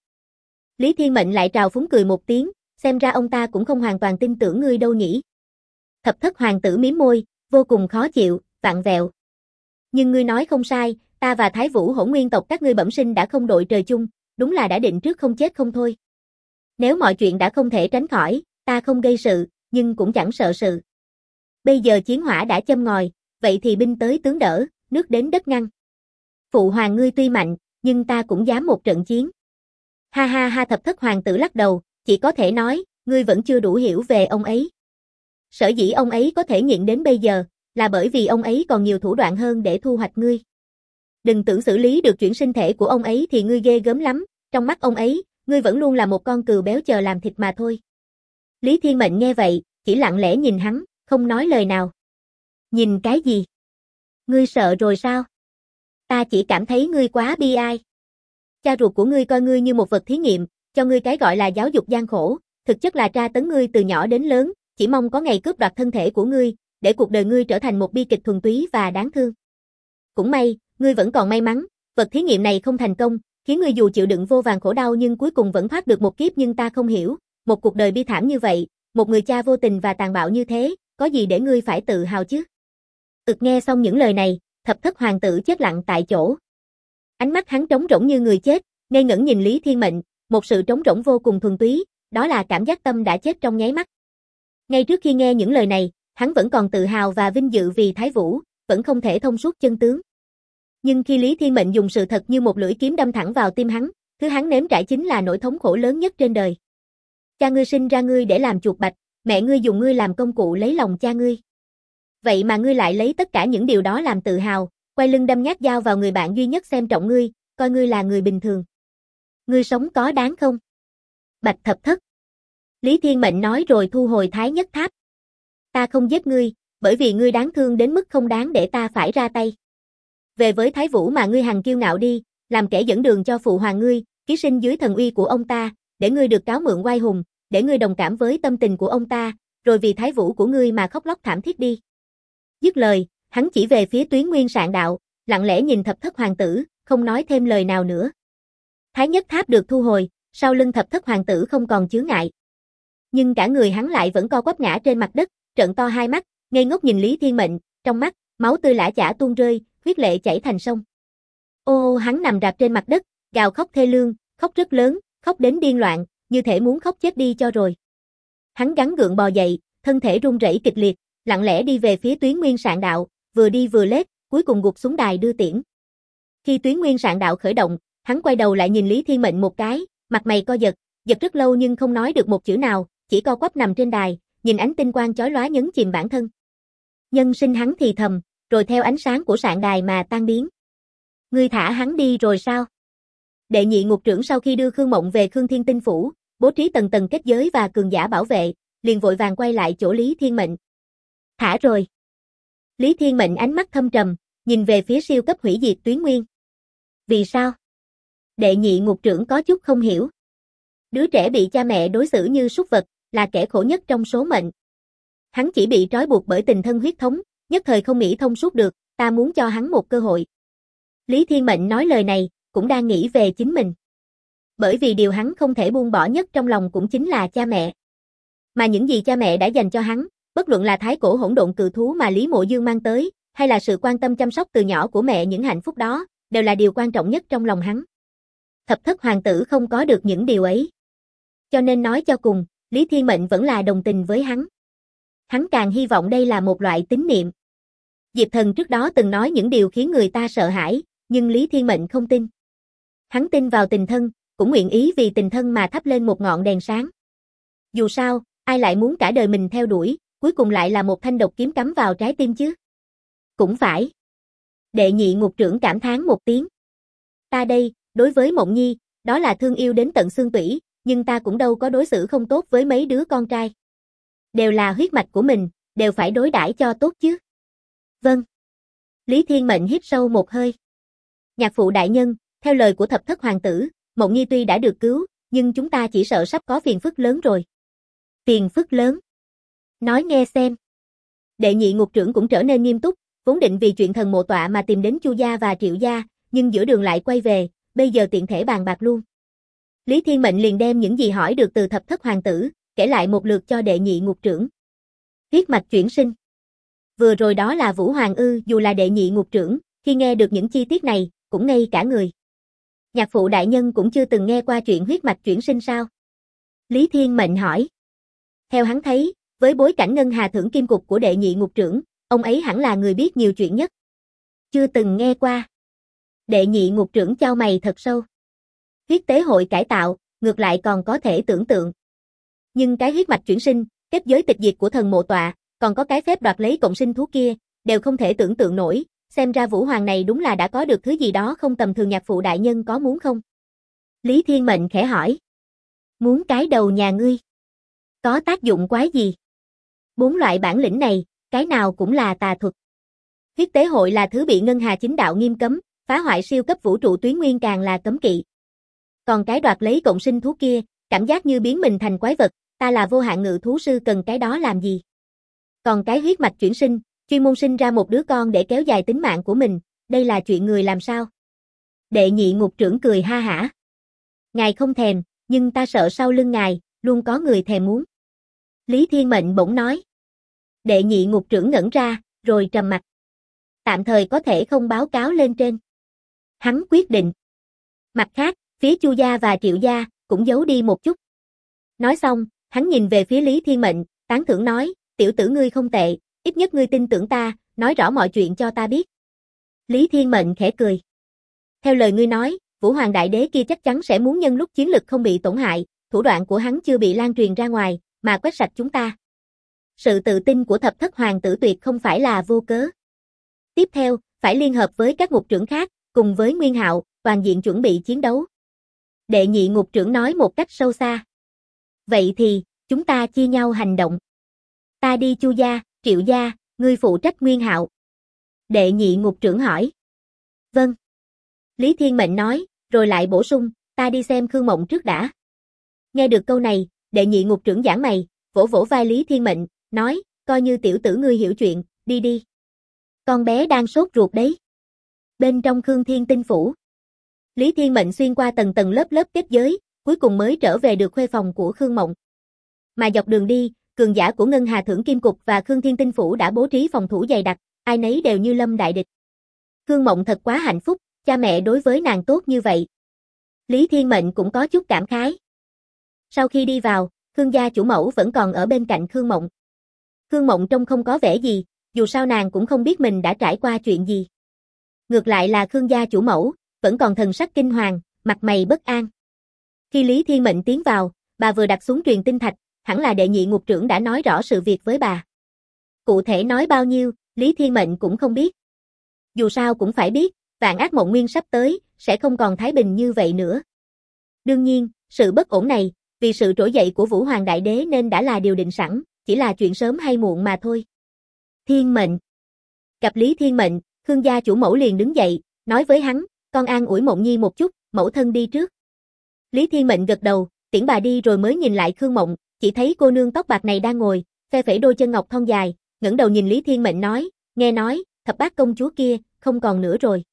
Lý Thiên Mệnh lại trào phúng cười một tiếng, xem ra ông ta cũng không hoàn toàn tin tưởng ngươi đâu nhỉ. Thập thất hoàng tử mím môi, vô cùng khó chịu, vặn vẹo. Nhưng ngươi nói không sai, ta và Thái Vũ Hỗn Nguyên tộc các ngươi bẩm sinh đã không đội trời chung, đúng là đã định trước không chết không thôi. Nếu mọi chuyện đã không thể tránh khỏi, ta không gây sự, nhưng cũng chẳng sợ sự. Bây giờ chiến hỏa đã châm ngòi, vậy thì binh tới tướng đỡ, nước đến đất ngăn. Phụ hoàng ngươi tuy mạnh, nhưng ta cũng dám một trận chiến. Ha ha ha, thập thất hoàng tử lắc đầu, chỉ có thể nói, ngươi vẫn chưa đủ hiểu về ông ấy. Sở dĩ ông ấy có thể nhịn đến bây giờ, là bởi vì ông ấy còn nhiều thủ đoạn hơn để thu hoạch ngươi. Đừng tưởng xử lý được chuyển sinh thể của ông ấy thì ngươi ghê gớm lắm, trong mắt ông ấy, ngươi vẫn luôn là một con cừu béo chờ làm thịt mà thôi. Lý Thiên Mệnh nghe vậy, chỉ lặng lẽ nhìn hắn, không nói lời nào. Nhìn cái gì? Ngươi sợ rồi sao? Ta chỉ cảm thấy ngươi quá bi ai. Cha ruột của ngươi coi ngươi như một vật thí nghiệm, cho ngươi cái gọi là giáo dục gian khổ, thực chất là tra tấn ngươi từ nhỏ đến lớn, chỉ mong có ngày cướp đoạt thân thể của ngươi, để cuộc đời ngươi trở thành một bi kịch thuần túy và đáng thương. Cũng may, ngươi vẫn còn may mắn, vật thí nghiệm này không thành công, khiến ngươi dù chịu đựng vô vàn khổ đau nhưng cuối cùng vẫn thoát được một kiếp, nhưng ta không hiểu, một cuộc đời bi thảm như vậy, một người cha vô tình và tàn bạo như thế, có gì để ngươi phải tự hào chứ? Nghe xong những lời này, thập thất hoàng tử chết lặng tại chỗ. Ánh mắt hắn trống rỗng như người chết, ngây ngẩn nhìn Lý Thiên Mệnh, một sự trống rỗng vô cùng thuần túy, đó là cảm giác tâm đã chết trong nháy mắt. Ngay trước khi nghe những lời này, hắn vẫn còn tự hào và vinh dự vì Thái Vũ, vẫn không thể thông suốt chân tướng. Nhưng khi Lý Thiên Mệnh dùng sự thật như một lưỡi kiếm đâm thẳng vào tim hắn, thứ hắn nếm trải chính là nỗi thống khổ lớn nhất trên đời. Cha ngươi sinh ra ngươi để làm chuột bạch, mẹ ngươi dùng ngươi làm công cụ lấy lòng cha ngươi. Vậy mà ngươi lại lấy tất cả những điều đó làm tự hào, quay lưng đâm nhát dao vào người bạn duy nhất xem trọng ngươi, coi ngươi là người bình thường. Ngươi sống có đáng không? Bạch thập thất. Lý Thiên Mệnh nói rồi thu hồi Thái Nhất Tháp. Ta không giết ngươi, bởi vì ngươi đáng thương đến mức không đáng để ta phải ra tay. Về với Thái Vũ mà ngươi hằng kiêu ngạo đi, làm kẻ dẫn đường cho phụ hoàng ngươi, ký sinh dưới thần uy của ông ta, để ngươi được cáo mượn oai hùng, để ngươi đồng cảm với tâm tình của ông ta, rồi vì Thái Vũ của ngươi mà khóc lóc thảm thiết đi. Dứt lời, hắn chỉ về phía Tuyến Nguyên Sạn Đạo, lặng lẽ nhìn thập thất hoàng tử, không nói thêm lời nào nữa. Thái Nhất Tháp được thu hồi, sau lưng thập thất hoàng tử không còn chướng ngại. Nhưng cả người hắn lại vẫn co quắp ngã trên mặt đất, trợn to hai mắt, ngây ngốc nhìn Lý Thiên Mệnh, trong mắt, máu tươi lã chã tuôn rơi, huyết lệ chảy thành sông. Ô, hắn nằm rạp trên mặt đất, gào khóc thê lương, khóc rất lớn, khóc đến điên loạn, như thể muốn khóc chết đi cho rồi. Hắn gắng gượng bò dậy, thân thể run rẩy kịch liệt, lặng lẽ đi về phía Tuyến Nguyên Sạn Đạo, vừa đi vừa lết, cuối cùng gục xuống đài đưa tiễn. Khi Tuyến Nguyên Sạn Đạo khởi động, hắn quay đầu lại nhìn Lý Thiên Mệnh một cái, mặt mày co giật, giật rất lâu nhưng không nói được một chữ nào, chỉ co quắp nằm trên đài, nhìn ánh tinh quang chói lóa nhấn chìm bản thân. Nhân sinh hắn thì thầm, rồi theo ánh sáng của sạn đài mà tan biến. Ngươi thả hắn đi rồi sao? Đệ nhị ngục trưởng sau khi đưa Khương Mộng về Khương Thiên Tinh Phủ, bố trí tầng tầng kết giới và cường giả bảo vệ, liền vội vàng quay lại chỗ Lý Thiên Mệnh. Thả rồi. Lý Thiên Mệnh ánh mắt thâm trầm, nhìn về phía siêu cấp hủy diệt Tuyến Nguyên. Vì sao? Đệ nhị ngục trưởng có chút không hiểu. Đứa trẻ bị cha mẹ đối xử như súc vật, là kẻ khổ nhất trong số mệnh. Hắn chỉ bị trói buộc bởi tình thân huyết thống, nhất thời không nghĩ thông suốt được, ta muốn cho hắn một cơ hội. Lý Thiên Mệnh nói lời này, cũng đang nghĩ về chính mình. Bởi vì điều hắn không thể buông bỏ nhất trong lòng cũng chính là cha mẹ. Mà những gì cha mẹ đã dành cho hắn, bất luận là thái cổ hỗn độn cự thú mà Lý Mộ Dương mang tới, hay là sự quan tâm chăm sóc từ nhỏ của mẹ, những hạnh phúc đó, đều là điều quan trọng nhất trong lòng hắn. Thập thất hoàng tử không có được những điều ấy. Cho nên nói cho cùng, Lý Thiên Mệnh vẫn là đồng tình với hắn. Hắn càng hy vọng đây là một loại tín niệm. Diệp Thần trước đó từng nói những điều khiến người ta sợ hãi, nhưng Lý Thiên Mệnh không tin. Hắn tin vào tình thân, cũng nguyện ý vì tình thân mà thắp lên một ngọn đèn sáng. Dù sao, ai lại muốn cả đời mình theo đuổi, cuối cùng lại là một thanh độc kiếm cắm vào trái tim chứ? Cũng phải. Đệ nhị ngục trưởng cảm thán một tiếng. Ta đây, đối với Mộng Nhi, đó là thương yêu đến tận xương tủy, nhưng ta cũng đâu có đối xử không tốt với mấy đứa con trai. Đều là huyết mạch của mình, đều phải đối đãi cho tốt chứ. Vâng. Lý Thiên Mệnh hít sâu một hơi. Nhạc phụ đại nhân, theo lời của thập thất hoàng tử, Mộng Nhi tuy đã được cứu, nhưng chúng ta chỉ sợ sắp có phiền phức lớn rồi. Phiền phức lớn? Nói nghe xem. Đệ nhị ngục trưởng cũng trở nên nghiêm túc, vốn định vì chuyện thần mộ tọa mà tìm đến Chu gia và Triệu gia, nhưng giữa đường lại quay về, bây giờ tiện thể bàn bạc luôn. Lý Thiên Mệnh liền đem những gì hỏi được từ thập thất hoàng tử, kể lại một lượt cho đệ nhị ngục trưởng. Huyết mạch chuyển sinh. Vừa rồi đó là Vũ Hoàng ư? Dù là đệ nhị ngục trưởng, khi nghe được những chi tiết này, cũng ngây cả người. Nhạc phụ đại nhân cũng chưa từng nghe qua chuyện huyết mạch chuyển sinh sao? Lý Thiên Mệnh hỏi. Theo hắn thấy, với bối cảnh ngân hà thưởng kim cục của đệ nhị ngục trưởng, ông ấy hẳn là người biết nhiều chuyện nhất. Chưa từng nghe qua. Đệ nhị ngục trưởng chau mày thật sâu. Huyết tế hội cải tạo, ngược lại còn có thể tưởng tượng. Nhưng cái huyết mạch chuyển sinh, kết giới tịch diệt của thần mộ tọa, còn có cái phép đoạt lấy cộng sinh thú kia, đều không thể tưởng tượng nổi, xem ra Vũ Hoàng này đúng là đã có được thứ gì đó không tầm thường. Nhạc phụ đại nhân có muốn không? Lý Thiên Mệnh khẽ hỏi. Muốn cái đầu nhà ngươi? Có tác dụng quái gì? 4 loại bản lĩnh này, cái nào cũng là tà thuật. Huyết tế hội là thứ bị ngân hà chính đạo nghiêm cấm, phá hoại siêu cấp vũ trụ tuyến nguyên càng là cấm kỵ. Còn cái đoạt lấy cộng sinh thú kia, cảm giác như biến mình thành quái vật, ta là vô hạn ngự thú sư cần cái đó làm gì? Còn cái huyết mạch chuyển sinh, chuyên môn sinh ra một đứa con để kéo dài tính mạng của mình, đây là chuyện người làm sao? Đệ nhị ngục trưởng cười ha hả. Ngài không thèm, nhưng ta sợ sau lưng ngài, luôn có người thèm muốn. Lý Thiên Mệnh bỗng nói. Đệ nhị ngục trưởng ngẩn ra, rồi trầm mặt. Tạm thời có thể không báo cáo lên trên. Hắn quyết định. Mặt khác, phía Chu gia và Triệu gia, cũng giấu đi một chút. Nói xong, hắn nhìn về phía Lý Thiên Mệnh, tán thưởng nói, tiểu tử ngươi không tệ, ít nhất ngươi tin tưởng ta, nói rõ mọi chuyện cho ta biết. Lý Thiên Mệnh khẽ cười. Theo lời ngươi nói, Vũ Hoàng Đại Đế kia chắc chắn sẽ muốn nhân lúc chiến lực không bị tổn hại, thủ đoạn của hắn chưa bị lan truyền ra ngoài, mà quét sạch chúng ta. Sự tự tin của thập thất hoàng tử tuyệt không phải là vô cớ. Tiếp theo, phải liên hợp với các ngục trưởng khác, cùng với Nguyên Hạo, toàn diện chuẩn bị chiến đấu. Đệ nhị ngục trưởng nói một cách sâu xa. Vậy thì, chúng ta chia nhau hành động. Ta đi Chu gia, Triệu gia, ngươi phụ trách Nguyên Hạo. Đệ nhị ngục trưởng hỏi. Vâng. Lý Thiên Mệnh nói, rồi lại bổ sung, ta đi xem Khương Mộng trước đã. Nghe được câu này, đệ nhị ngục trưởng giãn mày, vỗ vỗ vai Lý Thiên Mệnh, nói, coi như tiểu tử ngươi hiểu chuyện, đi đi. Con bé đang sốt ruột đấy. Bên trong Khương Thiên Tinh Phủ. Lý Thiên Mệnh xuyên qua tầng tầng lớp lớp kết giới, cuối cùng mới trở về được khuê phòng của Khương Mộng. Mà dọc đường đi, cường giả của Ngân Hà Thưởng Kim Cục và Khương Thiên Tinh Phủ đã bố trí phòng thủ dày đặc, ai nấy đều như lâm đại địch. Khương Mộng thật quá hạnh phúc, cha mẹ đối với nàng tốt như vậy. Lý Thiên Mệnh cũng có chút cảm khái. Sau khi đi vào, Khương gia chủ mẫu vẫn còn ở bên cạnh Khương Mộng. Khương Mộng trông không có vẻ gì, dù sao nàng cũng không biết mình đã trải qua chuyện gì. Ngược lại là Khương gia chủ mẫu, vẫn còn thần sắc kinh hoàng, mặt mày bất an. Khi Lý Thiên Mệnh tiến vào, bà vừa đặt xuống truyền tinh thạch, hẳn là đệ nhị ngục trưởng đã nói rõ sự việc với bà. Cụ thể nói bao nhiêu, Lý Thiên Mệnh cũng không biết. Dù sao cũng phải biết, vạn ác mộng nguyên sắp tới, sẽ không còn thái bình như vậy nữa. Đương nhiên, sự bất ổn này, vì sự trỗi dậy của Vũ Hoàng Đại Đế nên đã là điều định sẵn, chỉ là chuyện sớm hay muộn mà thôi. Thiên Mệnh. Gặp Lý Thiên Mệnh, Khương gia chủ mẫu liền đứng dậy, nói với hắn, con an ủi Mộng Nhi một chút, mẫu thân đi trước. Lý Thiên Mệnh gật đầu, tiễn bà đi rồi mới nhìn lại Khương Mộng, chỉ thấy cô nương tóc bạc này đang ngồi, phe phẩy đôi chân ngọc thon dài, ngẩng đầu nhìn Lý Thiên Mệnh nói, nghe nói, thập bát công chúa kia, không còn nữa rồi.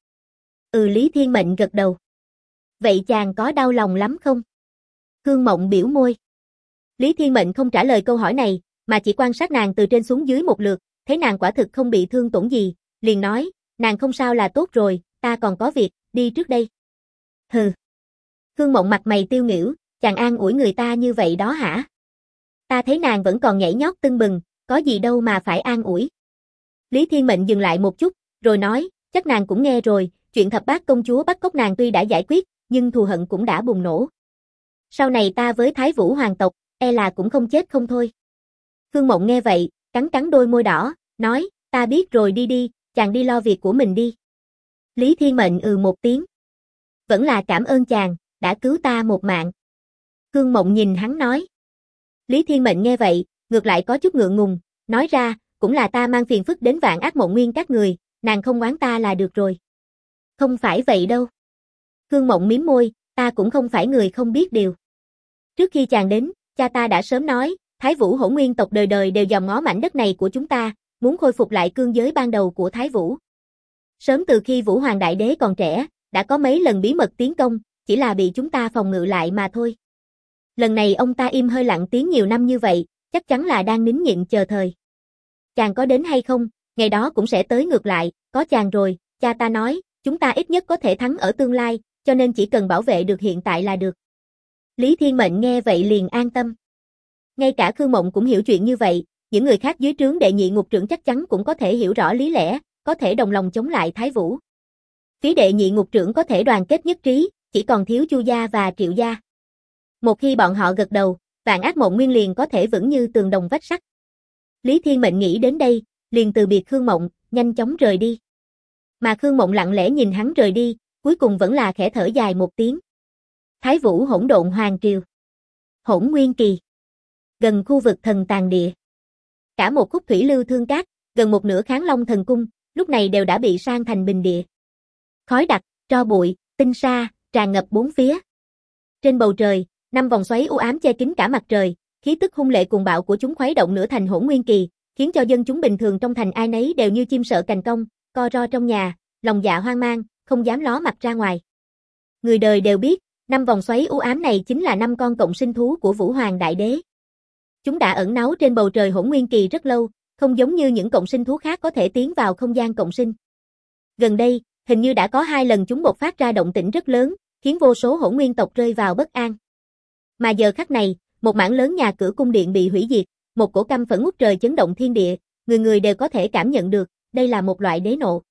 Lý Thiên Mệnh gật đầu. Vậy chàng có đau lòng lắm không? Khương Mộng biểu môi. Lý Thiên Mệnh không trả lời câu hỏi này, mà chỉ quan sát nàng từ trên xuống dưới một lượt, thấy nàng quả thực không bị thương tổn gì, liền nói, nàng không sao là tốt rồi, ta còn có việc, đi trước đây. Hừ. Khương Mộng mặt mày tiêu nghỉu, chàng an ủi người ta như vậy đó hả? Ta thấy nàng vẫn còn nhảy nhót tưng bừng, có gì đâu mà phải an ủi. Lý Thiên Mệnh dừng lại một chút, rồi nói, chắc nàng cũng nghe rồi, chuyện thập bát công chúa bắt cóc nàng tuy đã giải quyết, nhưng thù hận cũng đã bùng nổ. Sau này ta với Thái Vũ hoàng tộc, e là cũng không chết không thôi. Khương Mộng nghe vậy, cắn cắn đôi môi đỏ, nói, ta biết rồi đi đi, chàng đi lo việc của mình đi. Lý Thiên Mệnh một tiếng. Vẫn là cảm ơn chàng, đã cứu ta một mạng. Khương Mộng nhìn hắn nói. Lý Thiên Mệnh nghe vậy, ngược lại có chút ngượng ngùng, nói ra, cũng là ta mang phiền phức đến vạn ác mộng nguyên các người, nàng không oán ta là được rồi. Không phải vậy đâu. Khương Mộng mím môi, ta cũng không phải người không biết điều. Trước khi chàng đến, cha ta đã sớm nói, Thái Vũ Hỗn Nguyên tộc đời đời đều dòm ngó mảnh đất này của chúng ta, muốn khôi phục lại cương giới ban đầu của Thái Vũ. Sớm từ khi Vũ Hoàng Đại Đế còn trẻ, đã có mấy lần bí mật tiến công, chỉ là bị chúng ta phòng ngự lại mà thôi. Lần này ông ta im hơi lặng tiếng nhiều năm như vậy, chắc chắn là đang nín nhịn chờ thời. Chàng có đến hay không, ngày đó cũng sẽ tới ngược lại, có chàng rồi, cha ta nói, chúng ta ít nhất có thể thắng ở tương lai, cho nên chỉ cần bảo vệ được hiện tại là được. Lý Thiên Mệnh nghe vậy liền an tâm. Ngay cả Khương Mộng cũng hiểu chuyện như vậy, những người khác dưới trướng đệ nhị ngục trưởng chắc chắn cũng có thể hiểu rõ lý lẽ, có thể đồng lòng chống lại Thái Vũ. Phía đệ nhị ngục trưởng có thể đoàn kết nhất trí, chỉ còn thiếu Chu gia và Triệu gia. Một khi bọn họ gật đầu, Vạn Ác Mộng Nguyên liền có thể vững như tường đồng vách sắt. Lý Thiên Mệnh nghĩ đến đây, liền từ biệt Khương Mộng, nhanh chóng rời đi. Mà Khương Mộng lặng lẽ nhìn hắn rời đi, cuối cùng vẫn là khẽ thở dài một tiếng. Thái Vũ Hỗn Độn Hoàng Triều. Hỗn Nguyên Kỳ. Gần khu vực Thần Tàng Địa. Cả một khúc thủy lưu thương cát, gần một nửa Kháng Long Thần Cung, lúc này đều đã bị san thành bình địa. Khói đặc, tro bụi, tinh sa, tràn ngập bốn phía. Trên bầu trời, 5 vòng xoáy u ám che kín cả mặt trời, khí tức hung lệ cuồng bạo của chúng khuấy động nửa thành Hỗn Nguyên Kỳ, khiến cho dân chúng bình thường trong thành ai nấy đều như chim sợ cành cong, co ro trong nhà, lòng dạ hoang mang, không dám ló mặt ra ngoài. Người đời đều biết, 5 vòng xoáy u ám này chính là 5 con cộng sinh thú của Vũ Hoàng Đại Đế. Chúng đã ẩn náu trên bầu trời Hỗn Nguyên Kỳ rất lâu, không giống như những cộng sinh thú khác có thể tiến vào không gian cộng sinh. Gần đây, hình như đã có 2 lần chúng bộc phát ra động tĩnh rất lớn, khiến vô số Hỗn Nguyên tộc rơi vào bất an. Mà giờ khắc này, một mảng lớn nhà cửa cung điện bị hủy diệt, một cổ căm phẫn ngút trời chấn động thiên địa, người người đều có thể cảm nhận được, đây là một loại đế nộ.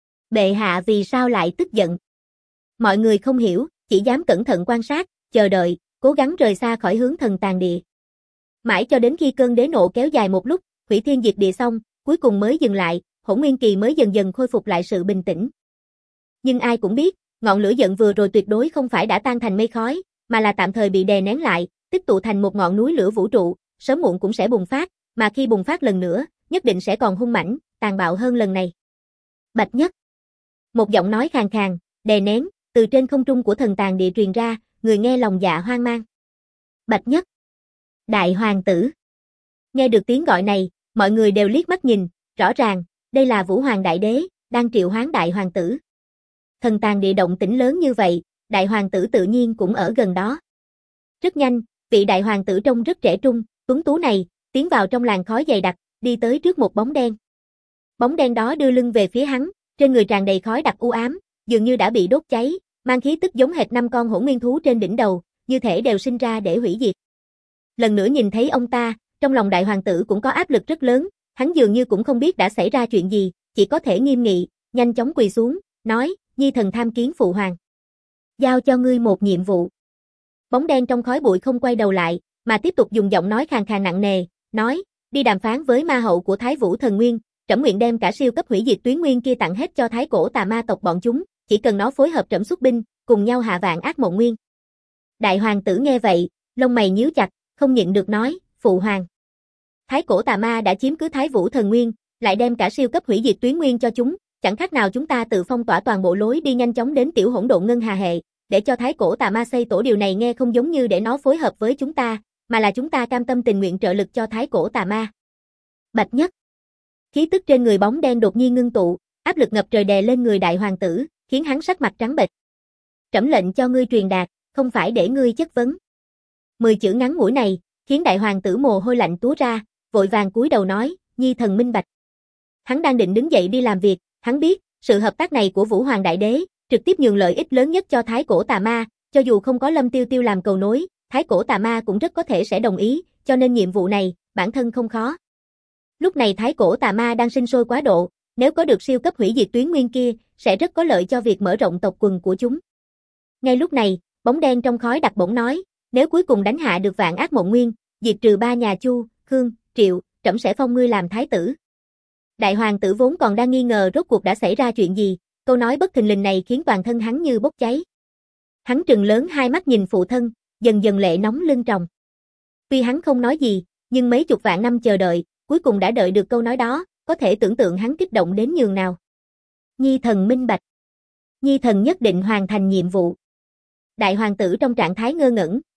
Bệ hạ vì sao lại tức giận? Mọi người không hiểu, chỉ dám cẩn thận quan sát, chờ đợi, cố gắng rời xa khỏi hướng Thần Tàng Địa. Mãi cho đến khi cơn đế nộ kéo dài một lúc, hủy thiên diệt địa xong, cuối cùng mới dừng lại, Hỗn Nguyên Kỳ mới dần dần khôi phục lại sự bình tĩnh. Nhưng ai cũng biết, ngọn lửa giận vừa rồi tuyệt đối không phải đã tan thành mây khói, mà là tạm thời bị đè nén lại, tích tụ thành một ngọn núi lửa vũ trụ, sớm muộn cũng sẽ bùng phát, mà khi bùng phát lần nữa, nhất định sẽ còn hung mãnh, tàn bạo hơn lần này. Bạch Nhất. Một giọng nói khàn khàn, đè nén, từ trên không trung của Thần Tàng Địa truyền ra, người nghe lòng dạ hoang mang. Bạch Nhất. Đại hoàng tử. Nghe được tiếng gọi này, mọi người đều liếc mắt nhìn, rõ ràng, đây là Vũ Hoàng Đại Đế, đang triệu hoán đại hoàng tử. Thần Tàng Địa động tĩnh lớn như vậy, đại hoàng tử tự nhiên cũng ở gần đó. Rất nhanh, vị đại hoàng tử trông rất trẻ trung, tuấn tú này, tiến vào trong làn khói dày đặc, đi tới trước một bóng đen. Bóng đen đó đưa lưng về phía hắn, trên người tràn đầy khói đặc u ám, dường như đã bị đốt cháy, mang khí tức giống hệt 5 con hỗn nguyên thú trên đỉnh đầu, như thể đều sinh ra để hủy diệt. Lần nữa nhìn thấy ông ta, trong lòng đại hoàng tử cũng có áp lực rất lớn, hắn dường như cũng không biết đã xảy ra chuyện gì, chỉ có thể nghiêm nghị, nhanh chóng quỳ xuống, nói, Nhi thần tham kiến phụ hoàng. Giao cho ngươi một nhiệm vụ. Bóng đen trong khói bụi không quay đầu lại, mà tiếp tục dùng giọng nói khàn khàn nặng nề, nói, đi đàm phán với ma hậu của Thái Vũ Thần Nguyên, trẫm nguyện đem cả siêu cấp hủy diệt tuyến nguyên kia tặng hết cho Thái Cổ Tà Ma tộc bọn chúng, chỉ cần nó phối hợp trẫm xuất binh, cùng nhau hạ Vạn Ác Mộng Nguyên. Đại hoàng tử nghe vậy, lông mày nhíu chặt, không nhịn được nói, phụ hoàng. Thái Cổ Tà Ma đã chiếm cứ Thái Vũ Thần Nguyên, lại đem cả siêu cấp hủy diệt tuyến nguyên cho chúng, chẳng khác nào chúng ta tự phong tỏa toàn bộ lối đi nhanh chóng đến tiểu hỗn độn ngân hà hệ, để cho Thái Cổ Tà Ma xây tổ. Điều này nghe không giống như để nó phối hợp với chúng ta, mà là chúng ta cam tâm tình nguyện trợ lực cho Thái Cổ Tà Ma. Bạch Nhất. Khí tức trên người bóng đen đột nhiên ngưng tụ, áp lực ngập trời đè lên người đại hoàng tử, khiến hắn sắc mặt trắng bệch. Trẫm lệnh cho ngươi truyền đạt, không phải để ngươi chất vấn. 10 chữ ngắn ngủi này, khiến đại hoàng tử mồ hôi lạnh túa ra, vội vàng cúi đầu nói, Nhi thần minh bạch. Hắn đang định đứng dậy đi làm việc, hắn biết, sự hợp tác này của Vũ Hoàng Đại Đế, trực tiếp nhường lợi ích lớn nhất cho Thái Cổ Tà Ma, cho dù không có Lâm Tiêu Tiêu làm cầu nối, Thái Cổ Tà Ma cũng rất có thể sẽ đồng ý, cho nên nhiệm vụ này, bản thân không khó. Lúc này Thái Cổ Tà Ma đang sinh sôi quá độ, nếu có được siêu cấp hủy diệt tuyến nguyên kia, sẽ rất có lợi cho việc mở rộng tộc quần của chúng. Ngay lúc này, bóng đen trong khói đặc bổng nói, nếu cuối cùng đánh hạ được Vạn Ác Mộng Nguyên, diệt trừ 3 nhà Chu, Khương, Triệu, trẫm sẽ phong ngươi làm thái tử. Đại hoàng tử vốn còn đang nghi ngờ rốt cuộc đã xảy ra chuyện gì, câu nói bất thình lình này khiến toàn thân hắn như bốc cháy. Hắn trừng lớn hai mắt nhìn phụ thân, dần dần lệ nóng lưng tròng. Tuy hắn không nói gì, nhưng mấy chục vạn năm chờ đợi, cuối cùng đã đợi được câu nói đó, có thể tưởng tượng hắn kích động đến nhường nào. Nhi thần minh bạch. Nhi thần nhất định hoàn thành nhiệm vụ. Đại hoàng tử trong trạng thái ngơ ngẩn,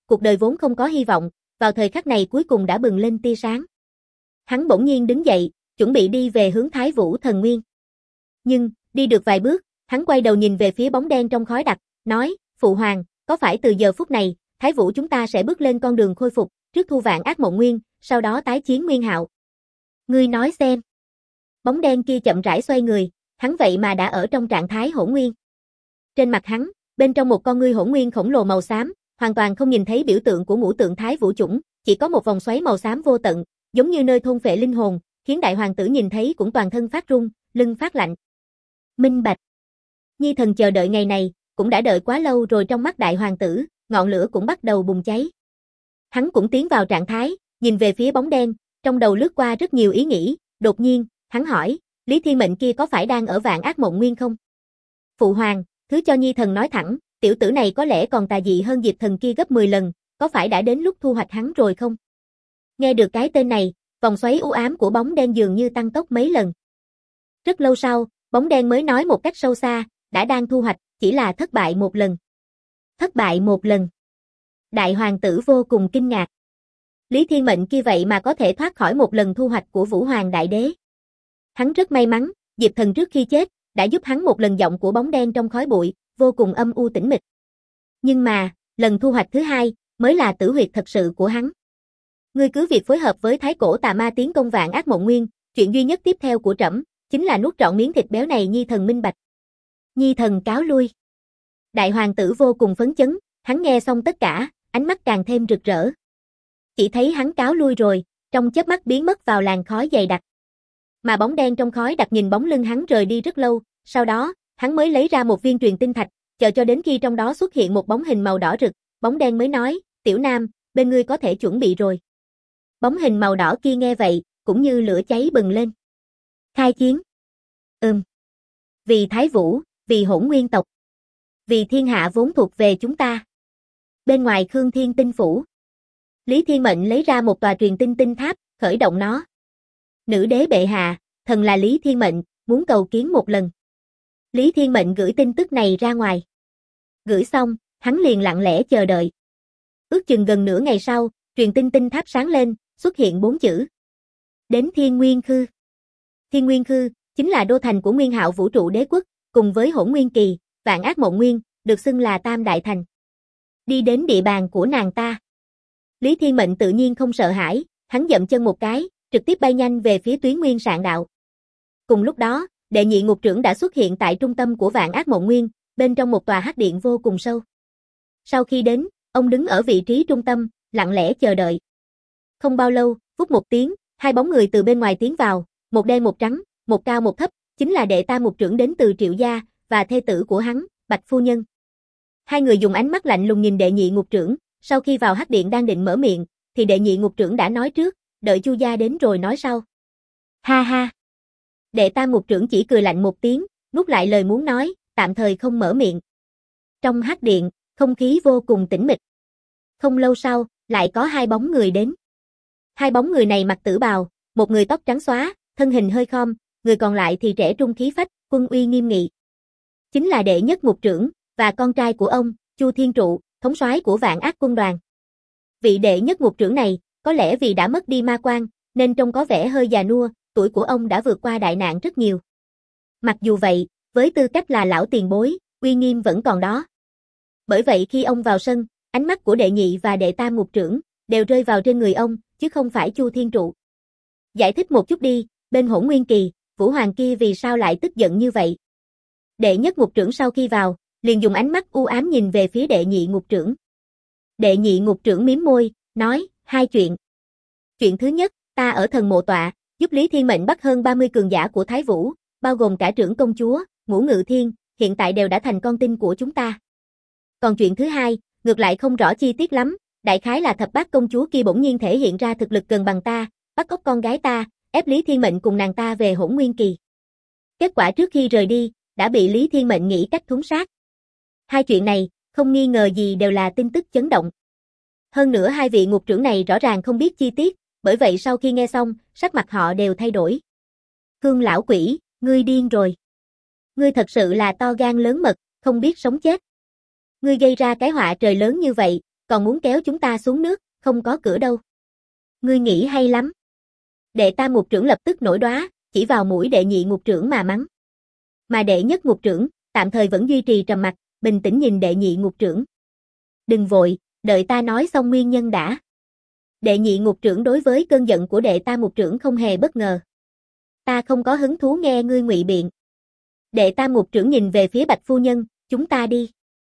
cuộc đời vốn không có hy vọng, vào thời khắc này cuối cùng đã bừng lên tia sáng. Hắn bỗng nhiên đứng dậy, chuẩn bị đi về hướng Thái Vũ Thần Nguyên. Nhưng, đi được vài bước, hắn quay đầu nhìn về phía bóng đen trong khói đặc, nói, Phụ Hoàng, có phải từ giờ phút này, Thái Vũ chúng ta sẽ bước lên con đường khôi phục, trước thu vạn ác mộng nguyên, sau đó tái chiến Nguyên Hạo. Ngươi nói xem. Bóng đen kia chậm rãi xoay người, hắn vậy mà đã ở trong trạng thái hỗn nguyên. Trên mặt hắn, bên trong một con ngươi hỗn nguyên khổng lồ màu xám, hoàn toàn không nhìn thấy biểu tượng của ngũ tượng Thái Vũ chủng, chỉ có một vòng xoáy màu xám vô tận, giống như nơi thôn phệ linh hồn, khiến đại hoàng tử nhìn thấy cũng toàn thân phát run, lưng phát lạnh. Minh bạch. Nhi thần chờ đợi ngày này, cũng đã đợi quá lâu rồi. Trong mắt đại hoàng tử, ngọn lửa cũng bắt đầu bùng cháy. Hắn cũng tiến vào trạng thái, nhìn về phía bóng đen, trong đầu lướt qua rất nhiều ý nghĩ, đột nhiên, hắn hỏi, Lý Thiên Mệnh kia có phải đang ở vạn ác mộng nguyên không? Phụ Hoàng, thứ cho Nhi thần nói thẳng, tiểu tử này có lẽ còn tà dị hơn Diệp Thần kia gấp 10 lần, có phải đã đến lúc thu hoạch hắn rồi không? Nghe được cái tên này, vòng xoáy u ám của bóng đen dường như tăng tốc mấy lần. Rất lâu sau, bóng đen mới nói một cách sâu xa, đã đang thu hoạch, chỉ là thất bại một lần. Thất bại một lần. Đại hoàng tử vô cùng kinh ngạc. Lý Thiên Mệnh kia vậy mà có thể thoát khỏi một lần thu hoạch của Vũ Hoàng Đại Đế. Hắn rất may mắn, Diệp Thần trước khi chết, đã giúp hắn một lần. Giọng của bóng đen trong khói bụi, vô cùng âm u tĩnh mịch. Nhưng mà, lần thu hoạch thứ hai, mới là tử huyệt thật sự của hắn. Ngươi cứ việc phối hợp với Thái Cổ Tà Ma tiến công vạn ác mộng nguyên, chuyện duy nhất tiếp theo của trẫm chính là nuốt trọn miếng thịt béo này. Nhi thần minh bạch. Nhi thần cáo lui. Đại hoàng tử vô cùng phấn chấn, hắn nghe xong tất cả, ánh mắt càng thêm rực rỡ. Chỉ thấy hắn cáo lui rồi, trong chớp mắt biến mất vào làn khói dày đặc. Mà bóng đen trong khói đặc nhìn bóng lưng hắn rời đi rất lâu, sau đó, hắn mới lấy ra một viên truyền tinh thạch, chờ cho đến khi trong đó xuất hiện một bóng hình màu đỏ rực, bóng đen mới nói, Tiểu Nam, bên ngươi có thể chuẩn bị rồi. Bóng hình màu đỏ kia nghe vậy, cũng như lửa cháy bừng lên. Khai chiến. Vì Thái Vũ, vì Hỗn Nguyên tộc. Vì thiên hạ vốn thuộc về chúng ta. Bên ngoài Khương Thiên Tinh Phủ, Lý Thiên Mệnh lấy ra một tòa truyền tinh tinh tháp, khởi động nó. Nữ đế bệ hạ, thần là Lý Thiên Mệnh, muốn cầu kiến một lần. Lý Thiên Mệnh gửi tin tức này ra ngoài. Gửi xong, hắn liền lặng lẽ chờ đợi. Ước chừng gần nửa ngày sau, truyền tinh tinh tháp sáng lên, xuất hiện 4 chữ. Đến Thiên Nguyên Khư. Thiên Nguyên Khư chính là đô thành của Nguyên Hạo vũ trụ đế quốc, cùng với Hỗn Nguyên Kỳ, Vạn Ác Mộng Nguyên, được xưng là Tam Đại Thành. Đi đến địa bàn của nàng ta. Lý Thiên Mệnh tự nhiên không sợ hãi, hắn dậm chân một cái, trực tiếp bay nhanh về phía Tuyến Nguyên Sạn Đạo. Cùng lúc đó, đệ nhị ngục trưởng đã xuất hiện tại trung tâm của Vạn Ác Mộng Nguyên, bên trong một tòa hắc điện vô cùng sâu. Sau khi đến, ông đứng ở vị trí trung tâm, lặng lẽ chờ đợi. Không bao lâu, vút một tiếng, hai bóng người từ bên ngoài tiến vào, một đen một trắng, một cao một thấp, chính là đệ tam ngục trưởng đến từ Triệu gia, và thê tử của hắn, Bạch phu nhân. Hai người dùng ánh mắt lạnh lùng nhìn đệ nhị ngục trưởng, sau khi vào hắc điện đang định mở miệng, thì đệ nhị ngục trưởng đã nói trước, đợi Chu gia đến rồi nói sau. Ha ha. Đệ tam ngục trưởng chỉ cười lạnh một tiếng, nuốt lại lời muốn nói, tạm thời không mở miệng. Trong hắc điện, không khí vô cùng tĩnh mịch. Không lâu sau, lại có hai bóng người đến. Hai bóng người này mặc tử bào, một người tóc trắng xóa, thân hình hơi khom, người còn lại thì trẻ trung khí phách, quân uy nghiêm nghị. Chính là đệ nhất ngục trưởng, và con trai của ông, Chu Thiên Trụ, thống soái của Vạn Ác quân đoàn. Vị đệ nhất ngục trưởng này, có lẽ vì đã mất đi ma quan, nên trông có vẻ hơi già nua, tuổi của ông đã vượt qua đại nạn rất nhiều. Mặc dù vậy, với tư cách là lão tiền bối, uy nghiêm vẫn còn đó. Bởi vậy khi ông vào sân, ánh mắt của đệ nhị và đệ tam ngục trưởng đều rơi vào trên người ông, chứ không phải Chu Thiên Trụ. Giải thích một chút đi, bên Hỗn Nguyên Kỳ, Vũ Hoàng kia vì sao lại tức giận như vậy? Đệ nhất ngục trưởng sau khi vào, liền dùng ánh mắt u ám nhìn về phía đệ nhị ngục trưởng. Đệ nhị ngục trưởng mím môi, nói, hai chuyện. Chuyện thứ nhất, ta ở thần mộ tọa, giúp Lý Thiên Mệnh bắt hơn 30 cường giả của Thái Vũ, bao gồm cả trưởng công chúa, Ngũ Ngự Thiên, hiện tại đều đã thành con tin của chúng ta. Còn chuyện thứ hai, ngược lại không rõ chi tiết lắm, đại khái là thập bát công chúa kia bỗng nhiên thể hiện ra thực lực gần bằng ta, bắt cóc con gái ta, ép Lý Thiên Mệnh cùng nàng ta về Hỗn Nguyên Kỳ. Kết quả trước khi rời đi, đã bị Lý Thiên Mệnh nghĩ cách thúng sát. Hai chuyện này, không nghi ngờ gì đều là tin tức chấn động. Hơn nữa hai vị ngục trưởng này rõ ràng không biết chi tiết, bởi vậy sau khi nghe xong, sắc mặt họ đều thay đổi. Khương lão quỷ, ngươi điên rồi. Ngươi thật sự là to gan lớn mật, không biết sống chết. Ngươi gây ra cái họa trời lớn như vậy, còn muốn kéo chúng ta xuống nước, không có cửa đâu. Ngươi nghĩ hay lắm. Đệ tam ngục trưởng lập tức nổi đoá, chỉ vào mũi đệ nhị ngục trưởng mà mắng. Mà đệ nhất ngục trưởng, tạm thời vẫn duy trì trầm mặc, bình tĩnh nhìn đệ nhị ngục trưởng. Đừng vội, đợi ta nói xong nguyên nhân đã. Đệ nhị ngục trưởng đối với cơn giận của đệ tam ngục trưởng không hề bất ngờ. Ta không có hứng thú nghe ngươi ngụy biện. Đệ tam ngục trưởng nhìn về phía Bạch phu nhân, chúng ta đi.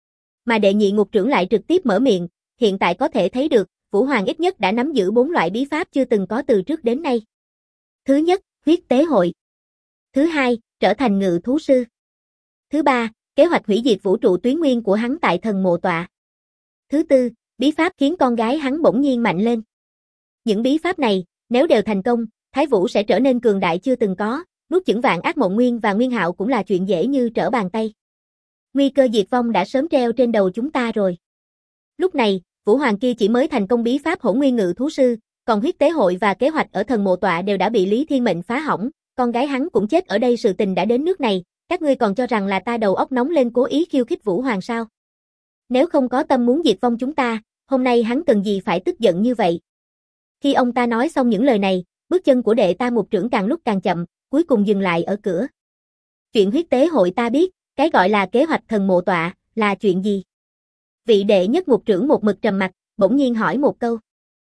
Mà đệ nhị ngục trưởng lại trực tiếp mở miệng, hiện tại có thể thấy được, Vũ Hoàng ít nhất đã nắm giữ 4 loại bí pháp chưa từng có từ trước đến nay. Thứ nhất, huyết tế hội. Thứ hai, trở thành ngự thú sư. Thứ ba, kế hoạch hủy diệt vũ trụ tuyến nguyên của hắn tại thần mộ tọa. Thứ tư, bí pháp khiến con gái hắn bỗng nhiên mạnh lên. Những bí pháp này, nếu đều thành công, Thái Vũ sẽ trở nên cường đại chưa từng có, nuốt chửng Vạn Ác Mộng Nguyên và Nguyên Hạo cũng là chuyện dễ như trở bàn tay. Nguy cơ diệt vong đã sớm treo trên đầu chúng ta rồi. Lúc này, Vũ Hoàng kia chỉ mới thành công bí pháp Hỗn Nguyên Ngự Thú Sư, còn huyết tế hội và kế hoạch ở thần mộ tọa đều đã bị Lý Thiên Mệnh phá hỏng, con gái hắn cũng chết ở đây, sự tình đã đến nước này, các ngươi còn cho rằng là ta đầu óc nóng lên cố ý khiêu khích Vũ Hoàng sao? Nếu không có tâm muốn diệt vong chúng ta, hôm nay hắn cần gì phải tức giận như vậy? Khi ông ta nói xong những lời này, bước chân của đệ tam ngục trưởng càng lúc càng chậm, cuối cùng dừng lại ở cửa. Chuyện huyết tế hội ta biết, cái gọi là kế hoạch thần mộ tọa, là chuyện gì? Vị đệ nhất ngục trưởng một mực trầm mặt, bỗng nhiên hỏi một câu.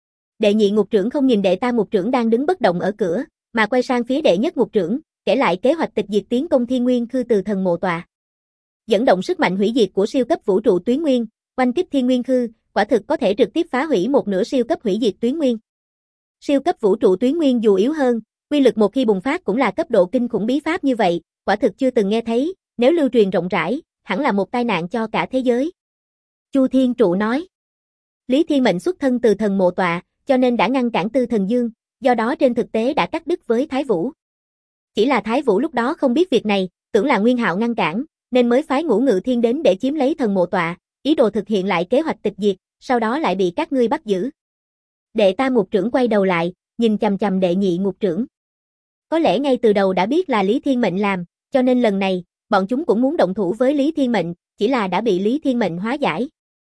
Đệ nhị ngục trưởng không nhìn đệ tam ngục trưởng đang đứng bất động ở cửa, mà quay sang phía đệ nhất ngục trưởng, kể lại kế hoạch tịch diệt tiến công Thiên Nguyên Khư từ thần mộ tọa. Dẫn động sức mạnh hủy diệt của siêu cấp vũ trụ tuyến nguyên, oanh kích Thiên Nguyên Khư, quả thực có thể trực tiếp phá hủy một nửa siêu cấp hủy diệt tuyến nguyên. Siêu cấp vũ trụ tuyến nguyên dù yếu hơn, uy lực một khi bùng phát cũng là cấp độ kinh khủng, bí pháp như vậy, quả thực chưa từng nghe thấy, nếu lưu truyền rộng rãi, hẳn là một tai nạn cho cả thế giới. Chu Thiên Trụ nói. Lý Thiên Mệnh xuất thân từ thần mộ tọa, cho nên đã ngăn cản Tư Thần Dương, do đó trên thực tế đã cắt đứt với Thái Vũ. Chỉ là Thái Vũ lúc đó không biết việc này, tưởng là Nguyên Hạo ngăn cản, nên mới phái Ngũ Ngự Thiên đến để chiếm lấy thần mộ tọa, ý đồ thực hiện lại kế hoạch tịch diệt, sau đó lại bị các ngươi bắt giữ. Đệ tam ngục trưởng quay đầu lại, nhìn chằm chằm đệ nhị ngục trưởng. Có lẽ ngay từ đầu đã biết là Lý Thiên Mệnh làm, cho nên lần này, bọn chúng cũng muốn động thủ với Lý Thiên Mệnh, chỉ là đã bị Lý Thiên Mệnh hóa giải.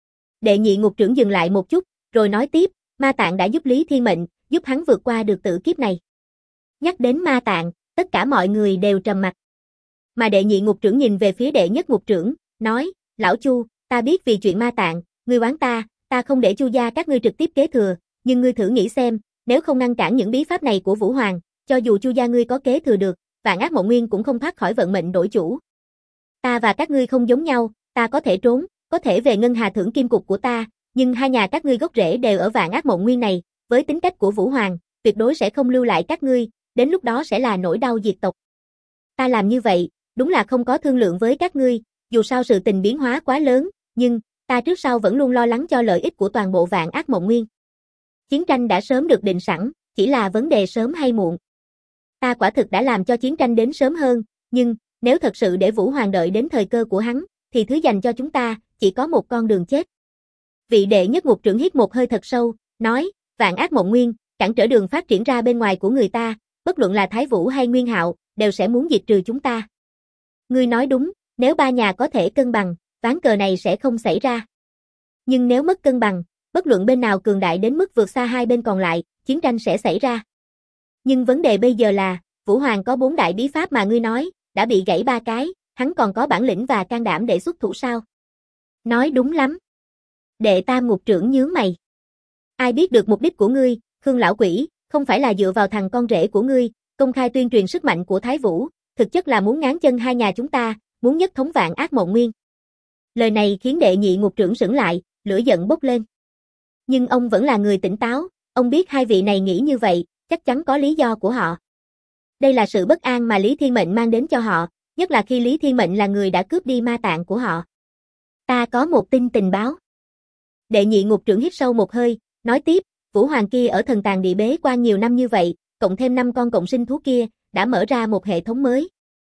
Đệ nhị ngục trưởng dừng lại một chút, rồi nói tiếp, Ma Tạng đã giúp Lý Thiên Mệnh, giúp hắn vượt qua được tử kiếp này. Nhắc đến Ma Tạng, tất cả mọi người đều trầm mặc. Mà đệ nhị ngục trưởng nhìn về phía đệ nhất ngục trưởng, nói, lão Chu, ta biết vì chuyện Ma Tạng, ngươi oán ta không để Chu gia các ngươi trực tiếp kế thừa, nhưng ngươi thử nghĩ xem, nếu không ngăn cản những bí pháp này của Vũ Hoàng, cho dù Chu gia ngươi có kế thừa được, Vạn Ác Mộng Nguyên cũng không thoát khỏi vận mệnh đổi chủ. Ta và các ngươi không giống nhau, ta có thể trốn, có thể về Ngân Hà Thưởng Kim Cục của ta, nhưng hai nhà các ngươi gốc rễ đều ở Vạn Ác Mộng Nguyên này, với tính cách của Vũ Hoàng, tuyệt đối sẽ không lưu lại các ngươi, đến lúc đó sẽ là nỗi đau diệt tộc. Ta làm như vậy, đúng là không có thương lượng với các ngươi, dù sao sự tình biến hóa quá lớn, nhưng ta trước sau vẫn luôn lo lắng cho lợi ích của toàn bộ Vạn Ác Mộng Nguyên. Chiến tranh đã sớm được định sẵn, chỉ là vấn đề sớm hay muộn. Ta quả thực đã làm cho chiến tranh đến sớm hơn, nhưng nếu thật sự để Vũ Hoàng đợi đến thời cơ của hắn, thì thứ dành cho chúng ta chỉ có một con đường chết. Vị đệ nhất ngục trưởng hít một hơi thật sâu, nói, Vạn Ác Mộng Nguyên, cản trở đường phát triển ra bên ngoài của người ta, bất luận là Thái Vũ hay Nguyên Hạo, đều sẽ muốn diệt trừ chúng ta. Ngươi nói đúng, nếu ba nhà có thể cân bằng, ván cờ này sẽ không xảy ra. Nhưng nếu mất cân bằng, bất luận bên nào cường đại đến mức vượt xa hai bên còn lại, chiến tranh sẽ xảy ra. Nhưng vấn đề bây giờ là, Vũ Hoàng có 4 đại bí pháp mà ngươi nói, đã bị gãy 3 cái, hắn còn có bản lĩnh và can đảm để xuất thủ sao? Nói đúng lắm. Đệ tam ngục trưởng nhướng mày. Ai biết được mục đích của ngươi, Khương lão quỷ, không phải là dựa vào thằng con rể của ngươi, công khai tuyên truyền sức mạnh của Thái Vũ, thực chất là muốn ngáng chân hai nhà chúng ta, muốn nhất thống Vạn Ác Mộng Nguyên. Lời này khiến đệ nhị ngục trưởng sững lại, lửa giận bốc lên. Nhưng ông vẫn là người tỉnh táo, ông biết hai vị này nghĩ như vậy, chắc chắn có lý do của họ. Đây là sự bất an mà Lý Thiên Mệnh mang đến cho họ, nhất là khi Lý Thiên Mệnh là người đã cướp đi ma tạng của họ. Ta có một tin tình báo. Đệ nhị ngục trưởng hít sâu một hơi, nói tiếp, Vũ Hoàng kia ở thần tàng địa bế quan nhiều năm như vậy, cộng thêm 5 con cộng sinh thú kia, đã mở ra một hệ thống mới.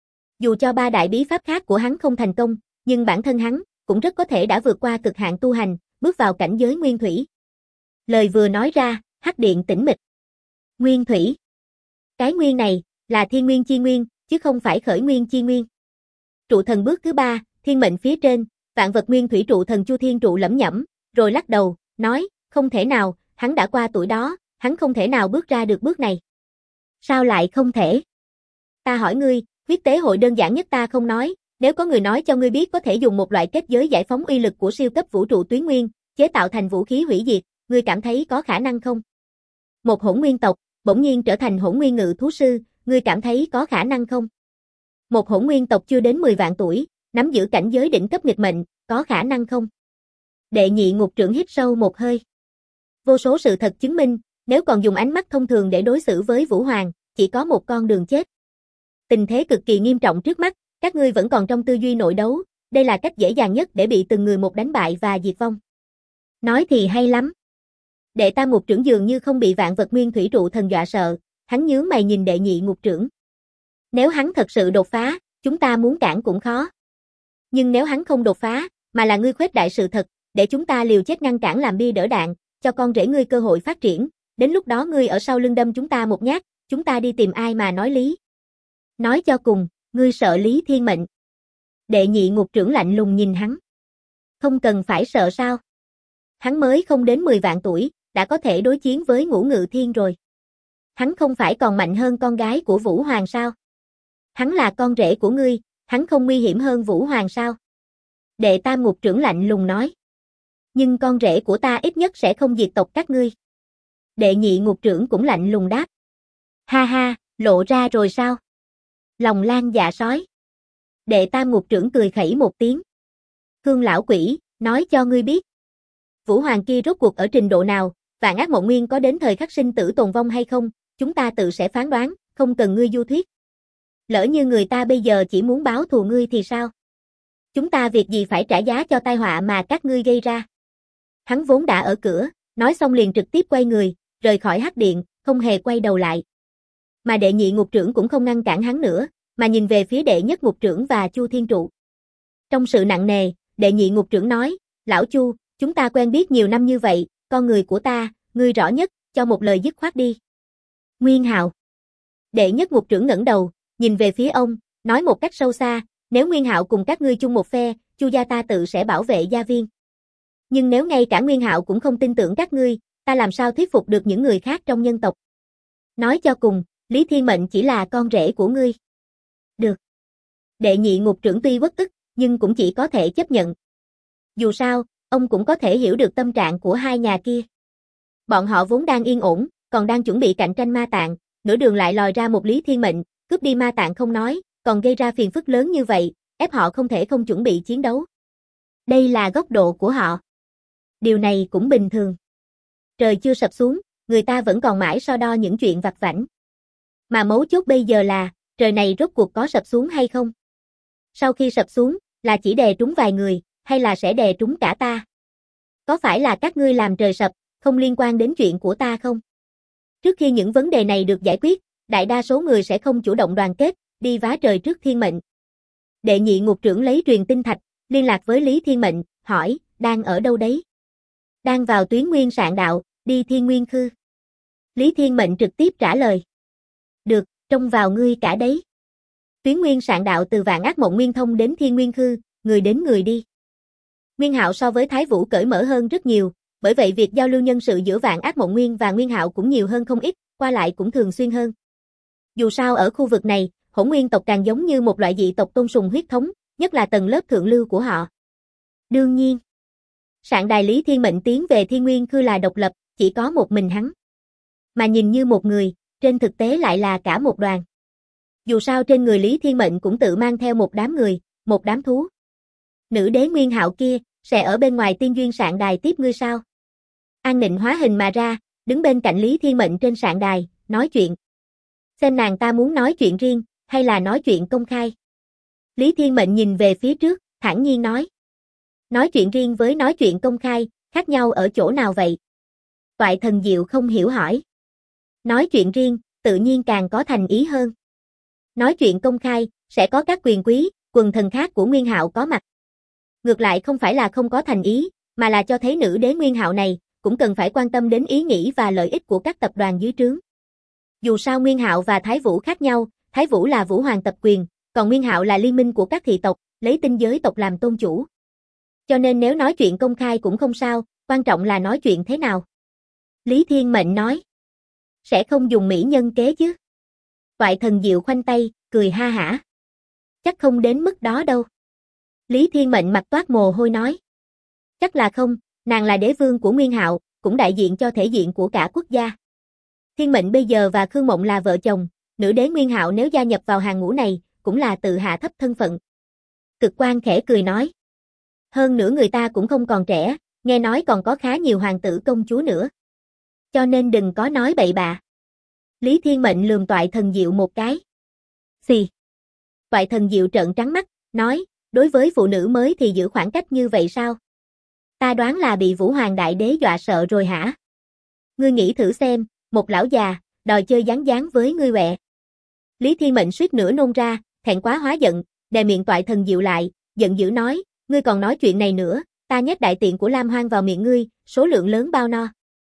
Dù cho 3 đại bí pháp khác của hắn không thành công, nhưng bản thân hắn cũng rất có thể đã vượt qua cực hạn tu hành, bước vào cảnh giới nguyên thủy. Lời vừa nói ra, hắc điện tĩnh mịch. Nguyên thủy. Cái nguyên này là thiên nguyên chi nguyên, chứ không phải khởi nguyên chi nguyên. Trụ thần bước thứ 3, thiên mệnh phía trên, vạn vật nguyên thủy trụ thần Chu Thiên Trụ lẩm nhẩm, rồi lắc đầu, nói, không thể nào, hắn đã qua tuổi đó, hắn không thể nào bước ra được bước này. Sao lại không thể? Ta hỏi ngươi, huyết tế hội đơn giản nhất ta không nói, nếu có người nói cho ngươi biết có thể dùng một loại kết giới giải phóng uy lực của siêu cấp vũ trụ tuyến nguyên, chế tạo thành vũ khí hủy diệt, ngươi cảm thấy có khả năng không? Một hỗn nguyên tộc, bỗng nhiên trở thành hỗn nguyên ngự thú sư, ngươi cảm thấy có khả năng không? Một hỗn nguyên tộc chưa đến 10 vạn tuổi, nắm giữ cảnh giới đỉnh cấp nghịch mệnh, có khả năng không? Đệ nhị ngục trưởng hít sâu một hơi. Vô số sự thật chứng minh, nếu còn dùng ánh mắt thông thường để đối xử với Vũ Hoàng, chỉ có một con đường chết. Tình thế cực kỳ nghiêm trọng trước mắt, các ngươi vẫn còn trong tư duy nội đấu, đây là cách dễ dàng nhất để bị từng người một đánh bại và diệt vong. Nói thì hay lắm. Đệ tam ngục trưởng dường như không bị vạn vật nguyên thủy trụ thần dọa sợ, hắn nhướng mày nhìn đệ nhị ngục trưởng. Nếu hắn thật sự đột phá, chúng ta muốn cản cũng khó. Nhưng nếu hắn không đột phá, mà là ngươi khuếch đại sự thật, để chúng ta liều chết ngăn cản làm bia đỡ đạn, cho con rể ngươi cơ hội phát triển, đến lúc đó ngươi ở sau lưng đâm chúng ta một nhát, chúng ta đi tìm ai mà nói lý. Nói cho cùng, ngươi sợ Lý Thiên Mệnh. Đệ nhị ngục trưởng lạnh lùng nhìn hắn. Không cần phải sợ sao? Hắn mới không đến 10 vạn tuổi, đã có thể đối chiến với Ngũ Ngự Thiên rồi. Hắn không phải còn mạnh hơn con gái của Vũ Hoàng sao? Hắn là con rể của ngươi, hắn không nguy hiểm hơn Vũ Hoàng sao? Đệ tam ngục trưởng lạnh lùng nói. Nhưng con rể của ta ít nhất sẽ không diệt tộc các ngươi. Đệ nhị ngục trưởng cũng lạnh lùng đáp. Ha ha, lộ ra rồi sao? Lòng lan dạ sói. Đệ tam ngục trưởng cười khẩy một tiếng. Khương lão quỷ, nói cho ngươi biết. Vũ Hoàng kia rốt cuộc ở trình độ nào, Vạn Ác Mộng Nguyên có đến thời khắc sinh tử tồn vong hay không, chúng ta tự sẽ phán đoán, không cần ngươi du thuyết. Lỡ như người ta bây giờ chỉ muốn báo thù ngươi thì sao? Chúng ta việc gì phải trả giá cho tai họa mà các ngươi gây ra? Hắn vốn đã ở cửa, nói xong liền trực tiếp quay người, rời khỏi hắc điện, không hề quay đầu lại. Mà đệ nhị ngục trưởng cũng không ngăn cản hắn nữa, mà nhìn về phía đệ nhất ngục trưởng và Chu Thiên Trụ. Trong sự nặng nề, đệ nhị ngục trưởng nói, lão Chu, chúng ta quen biết nhiều năm như vậy, con người của ta, ngươi rõ nhất, cho một lời dứt khoát đi. Nguyên Hạo. Đệ nhất ngục trưởng ngẩng đầu, nhìn về phía ông, nói một cách sâu xa, nếu Nguyên Hạo cùng các ngươi chung một phe, Chu gia ta tự sẽ bảo vệ gia viên. Nhưng nếu ngay cả Nguyên Hạo cũng không tin tưởng các ngươi, ta làm sao thuyết phục được những người khác trong nhân tộc? Nói cho cùng, Lý Thiên Mệnh chỉ là con rể của ngươi. Được. Đệ nhị ngục trưởng tuy uất ức, nhưng cũng chỉ có thể chấp nhận. Dù sao, ông cũng có thể hiểu được tâm trạng của hai nhà kia. Bọn họ vốn đang yên ổn, còn đang chuẩn bị cạnh tranh ma tạng, nửa đường lại lòi ra một Lý Thiên Mệnh, cướp đi ma tạng không nói, còn gây ra phiền phức lớn như vậy, ép họ không thể không chuẩn bị chiến đấu. Đây là góc độ của họ. Điều này cũng bình thường. Trời chưa sập xuống, người ta vẫn còn mãi so đo những chuyện vặt vãnh. Mà mấu chốt bây giờ là, trời này rốt cuộc có sập xuống hay không? Sau khi sập xuống, là chỉ đè trúng vài người, hay là sẽ đè trúng cả ta? Có phải là các ngươi làm trời sập, không liên quan đến chuyện của ta không? Trước khi những vấn đề này được giải quyết, đại đa số người sẽ không chủ động đoàn kết, đi vá trời trước Thiên Mệnh. Đệ nhị ngục trưởng lấy truyền tinh thạch, liên lạc với Lý Thiên Mệnh, hỏi, đang ở đâu đấy? Đang vào tuyến nguyên sạn đạo, đi Thiên Nguyên Khư. Lý Thiên Mệnh trực tiếp trả lời. Được, trông vào ngươi cả đấy. Tuyến nguyên sạn đạo từ Vạn Ác Mộng Nguyên thông đến Thiên Nguyên Khư, người đến người đi. Nguyên Hạo so với Thái Vũ cởi mở hơn rất nhiều, bởi vậy việc giao lưu nhân sự giữa Vạn Ác Mộng Nguyên và Nguyên Hạo cũng nhiều hơn không ít, qua lại cũng thường xuyên hơn. Dù sao ở khu vực này, Hỗn Nguyên tộc càng giống như một loại dị tộc tôn sùng huyết thống, nhất là tầng lớp thượng lưu của họ. Đương nhiên, sạn đài Lý Thiên Mệnh tiến về Thiên Nguyên Khư là độc lập, chỉ có một mình hắn. Mà nhìn như một người, trên thực tế lại là cả một đoàn. Dù sao trên người Lý Thiên Mệnh cũng tự mang theo một đám người, một đám thú. Nữ đế Nguyên Hạo kia, sẽ ở bên ngoài tiên duyên sạn đài tiếp ngươi sao? An Nịnh hóa hình mà ra, đứng bên cạnh Lý Thiên Mệnh trên sạn đài, nói chuyện. Xem nàng ta muốn nói chuyện riêng, hay là nói chuyện công khai. Lý Thiên Mệnh nhìn về phía trước, thản nhiên nói. Nói chuyện riêng với nói chuyện công khai, khác nhau ở chỗ nào vậy? Toại Thần Diệu không hiểu hỏi. Nói chuyện riêng, tự nhiên càng có thành ý hơn. Nói chuyện công khai, sẽ có các quyền quý, quần thần khác của Nguyên Hạo có mặt. Ngược lại không phải là không có thành ý, mà là cho thấy nữ đế Nguyên Hạo này, cũng cần phải quan tâm đến ý nghĩ và lợi ích của các tập đoàn dưới trướng. Dù sao Nguyên Hạo và Thái Vũ khác nhau, Thái Vũ là Vũ Hoàng tập quyền, còn Nguyên Hạo là liên minh của các thị tộc, lấy tinh giới tộc làm tôn chủ. Cho nên nếu nói chuyện công khai cũng không sao, quan trọng là nói chuyện thế nào. Lý Thiên Mệnh nói. Sẽ không dùng mỹ nhân kế chứ. Toại Thần Diệu khoanh tay, cười ha hả. Chắc không đến mức đó đâu. Lý Thiên Mệnh mặt toát mồ hôi nói. Chắc là không, nàng là đế vương của Nguyên Hạo, cũng đại diện cho thể diện của cả quốc gia. Thiên Mệnh bây giờ và Khương Mộng là vợ chồng, nữ đế Nguyên Hạo nếu gia nhập vào hàng ngũ này, cũng là tự hạ thấp thân phận. Cực Quan khẽ cười nói. Hơn nữa người ta cũng không còn trẻ, nghe nói còn có khá nhiều hoàng tử công chúa nữa. Cho nên đừng có nói bậy bạ. Lý Thiên Mệnh lườm Toại Thần Diệu một cái. Xì. Toại Thần Diệu trợn trắng mắt, nói, đối với phụ nữ mới thì giữ khoảng cách như vậy sao? Ta đoán là bị Vũ Hoàng Đại Đế dọa sợ rồi hả? Ngươi nghĩ thử xem, một lão già, đòi chơi gián gián với ngươi quẹ. Lý Thiên Mệnh suýt nữa nôn ra, thẹn quá hóa giận, đè miệng Toại Thần Diệu lại, giận dữ nói, ngươi còn nói chuyện này nữa, ta nhét đại tiện của Lam Hoang vào miệng ngươi, số lượng lớn bao no.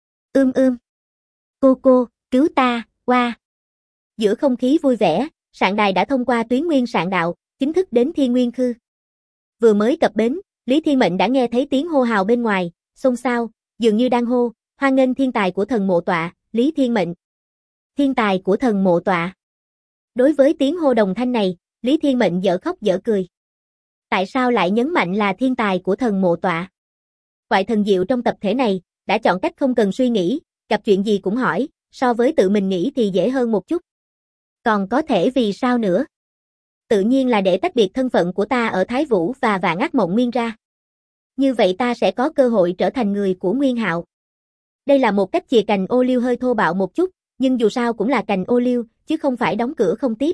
Cô, cứu ta, qua. Giữa không khí vui vẻ, sạn đài đã thông qua tuyến nguyên sạn đạo, chính thức đến Thiên Nguyên Khư. Vừa mới cập bến, Lý Thiên Mệnh đã nghe thấy tiếng hô hào bên ngoài, xôn xao, dường như đang hô, hoan nghênh thiên tài của thần mộ tọa, Lý Thiên Mệnh. Thiên tài của thần mộ tọa. Đối với tiếng hô đồng thanh này, Lý Thiên Mệnh dở khóc dở cười. Tại sao lại nhấn mạnh là thiên tài của thần mộ tọa? Toại Thần Diệu trong tập thể này, đã chọn cách không cần suy nghĩ, gặp chuyện gì cũng hỏi, so với tự mình nghĩ thì dễ hơn một chút. Còn có thể vì sao nữa? Tự nhiên là để tách biệt thân phận của ta ở Thái Vũ và Vạn Ác Mộng Nguyên ra. Như vậy ta sẽ có cơ hội trở thành người của Nguyên Hạo. Đây là một cách chìa cành ô liu hơi thô bạo một chút, nhưng dù sao cũng là cành ô liu, chứ không phải đóng cửa không tiếp.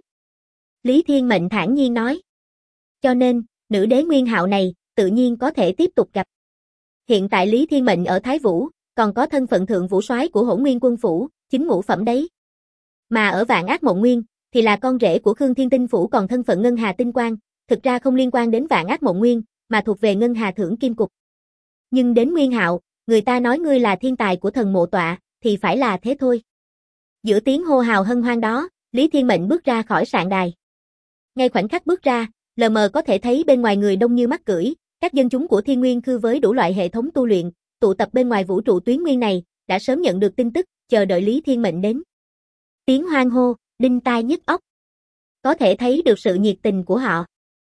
Lý Thiên Mệnh thản nhiên nói. Cho nên, nữ đế Nguyên Hạo này, tự nhiên có thể tiếp tục gặp. Hiện tại Lý Thiên Mệnh ở Thái Vũ, còn có thân phận thượng vũ soái của Hỗn Nguyên Quân Phủ, chính ngũ phẩm đấy. Mà ở Vạn Ác Mộng Nguyên, thì là con rể của Khương Thiên Tinh Phủ còn thân phận Ngân Hà Tinh Quang, thực ra không liên quan đến Vạn Ác Mộng Nguyên, mà thuộc về Ngân Hà Thưởng Kim Cục. Nhưng đến Nguyên Hạo, người ta nói ngươi là thiên tài của thần mộ tọa, thì phải là thế thôi. Giữa tiếng hô hào hân hoan đó, Lý Thiên Mệnh bước ra khỏi sạn đài. Ngay khoảnh khắc bước ra, lờ mờ có thể thấy bên ngoài người đông như mắc cưỡi, các dân chúng của Thiên Nguyên Khư với đủ loại hệ thống tu luyện, tụ tập bên ngoài vũ trụ tuyến nguyên này, đã sớm nhận được tin tức, chờ đợi Lý Thiên Mệnh đến. Tiếng hoan hô, đinh tai nhức óc. Có thể thấy được sự nhiệt tình của họ.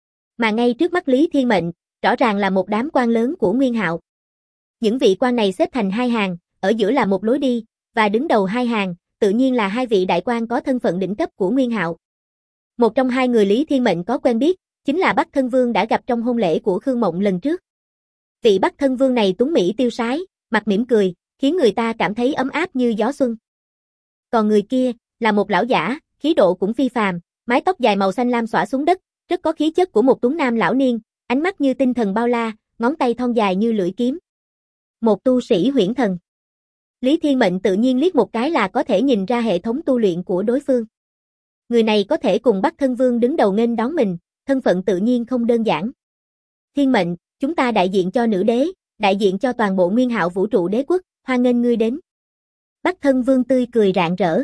Mà ngay trước mắt Lý Thiên Mệnh, rõ ràng là một đám quan lớn của Nguyên Hạo. Những vị quan này xếp thành hai hàng, ở giữa là một lối đi, và đứng đầu hai hàng, tự nhiên là hai vị đại quan có thân phận đỉnh cấp của Nguyên Hạo. Một trong hai người Lý Thiên Mệnh có quen biết, chính là Bắc Thân Vương đã gặp trong hôn lễ của Khương Mộng lần trước. Vị Bắc Thân Vương này tuấn mỹ tiêu sái, mặt mỉm cười, khiến người ta cảm thấy ấm áp như gió xuân. Còn người kia, là một lão giả, khí độ cũng phi phàm, mái tóc dài màu xanh lam xõa xuống đất, rất có khí chất của một tuấn nam lão niên, ánh mắt như tinh thần bao la, ngón tay thon dài như lưỡi kiếm. Một tu sĩ huyễn thần. Lý Thiên Mệnh tự nhiên liếc một cái là có thể nhìn ra hệ thống tu luyện của đối phương. Người này có thể cùng Bắc Thân Vương đứng đầu nghênh đón mình, thân phận tự nhiên không đơn giản. Thiên Mệnh, chúng ta đại diện cho nữ đế, đại diện cho toàn bộ Nguyên Hạo vũ trụ đế quốc, hoan nghênh ngươi đến. Bắc Thân Vương tươi cười rạng rỡ.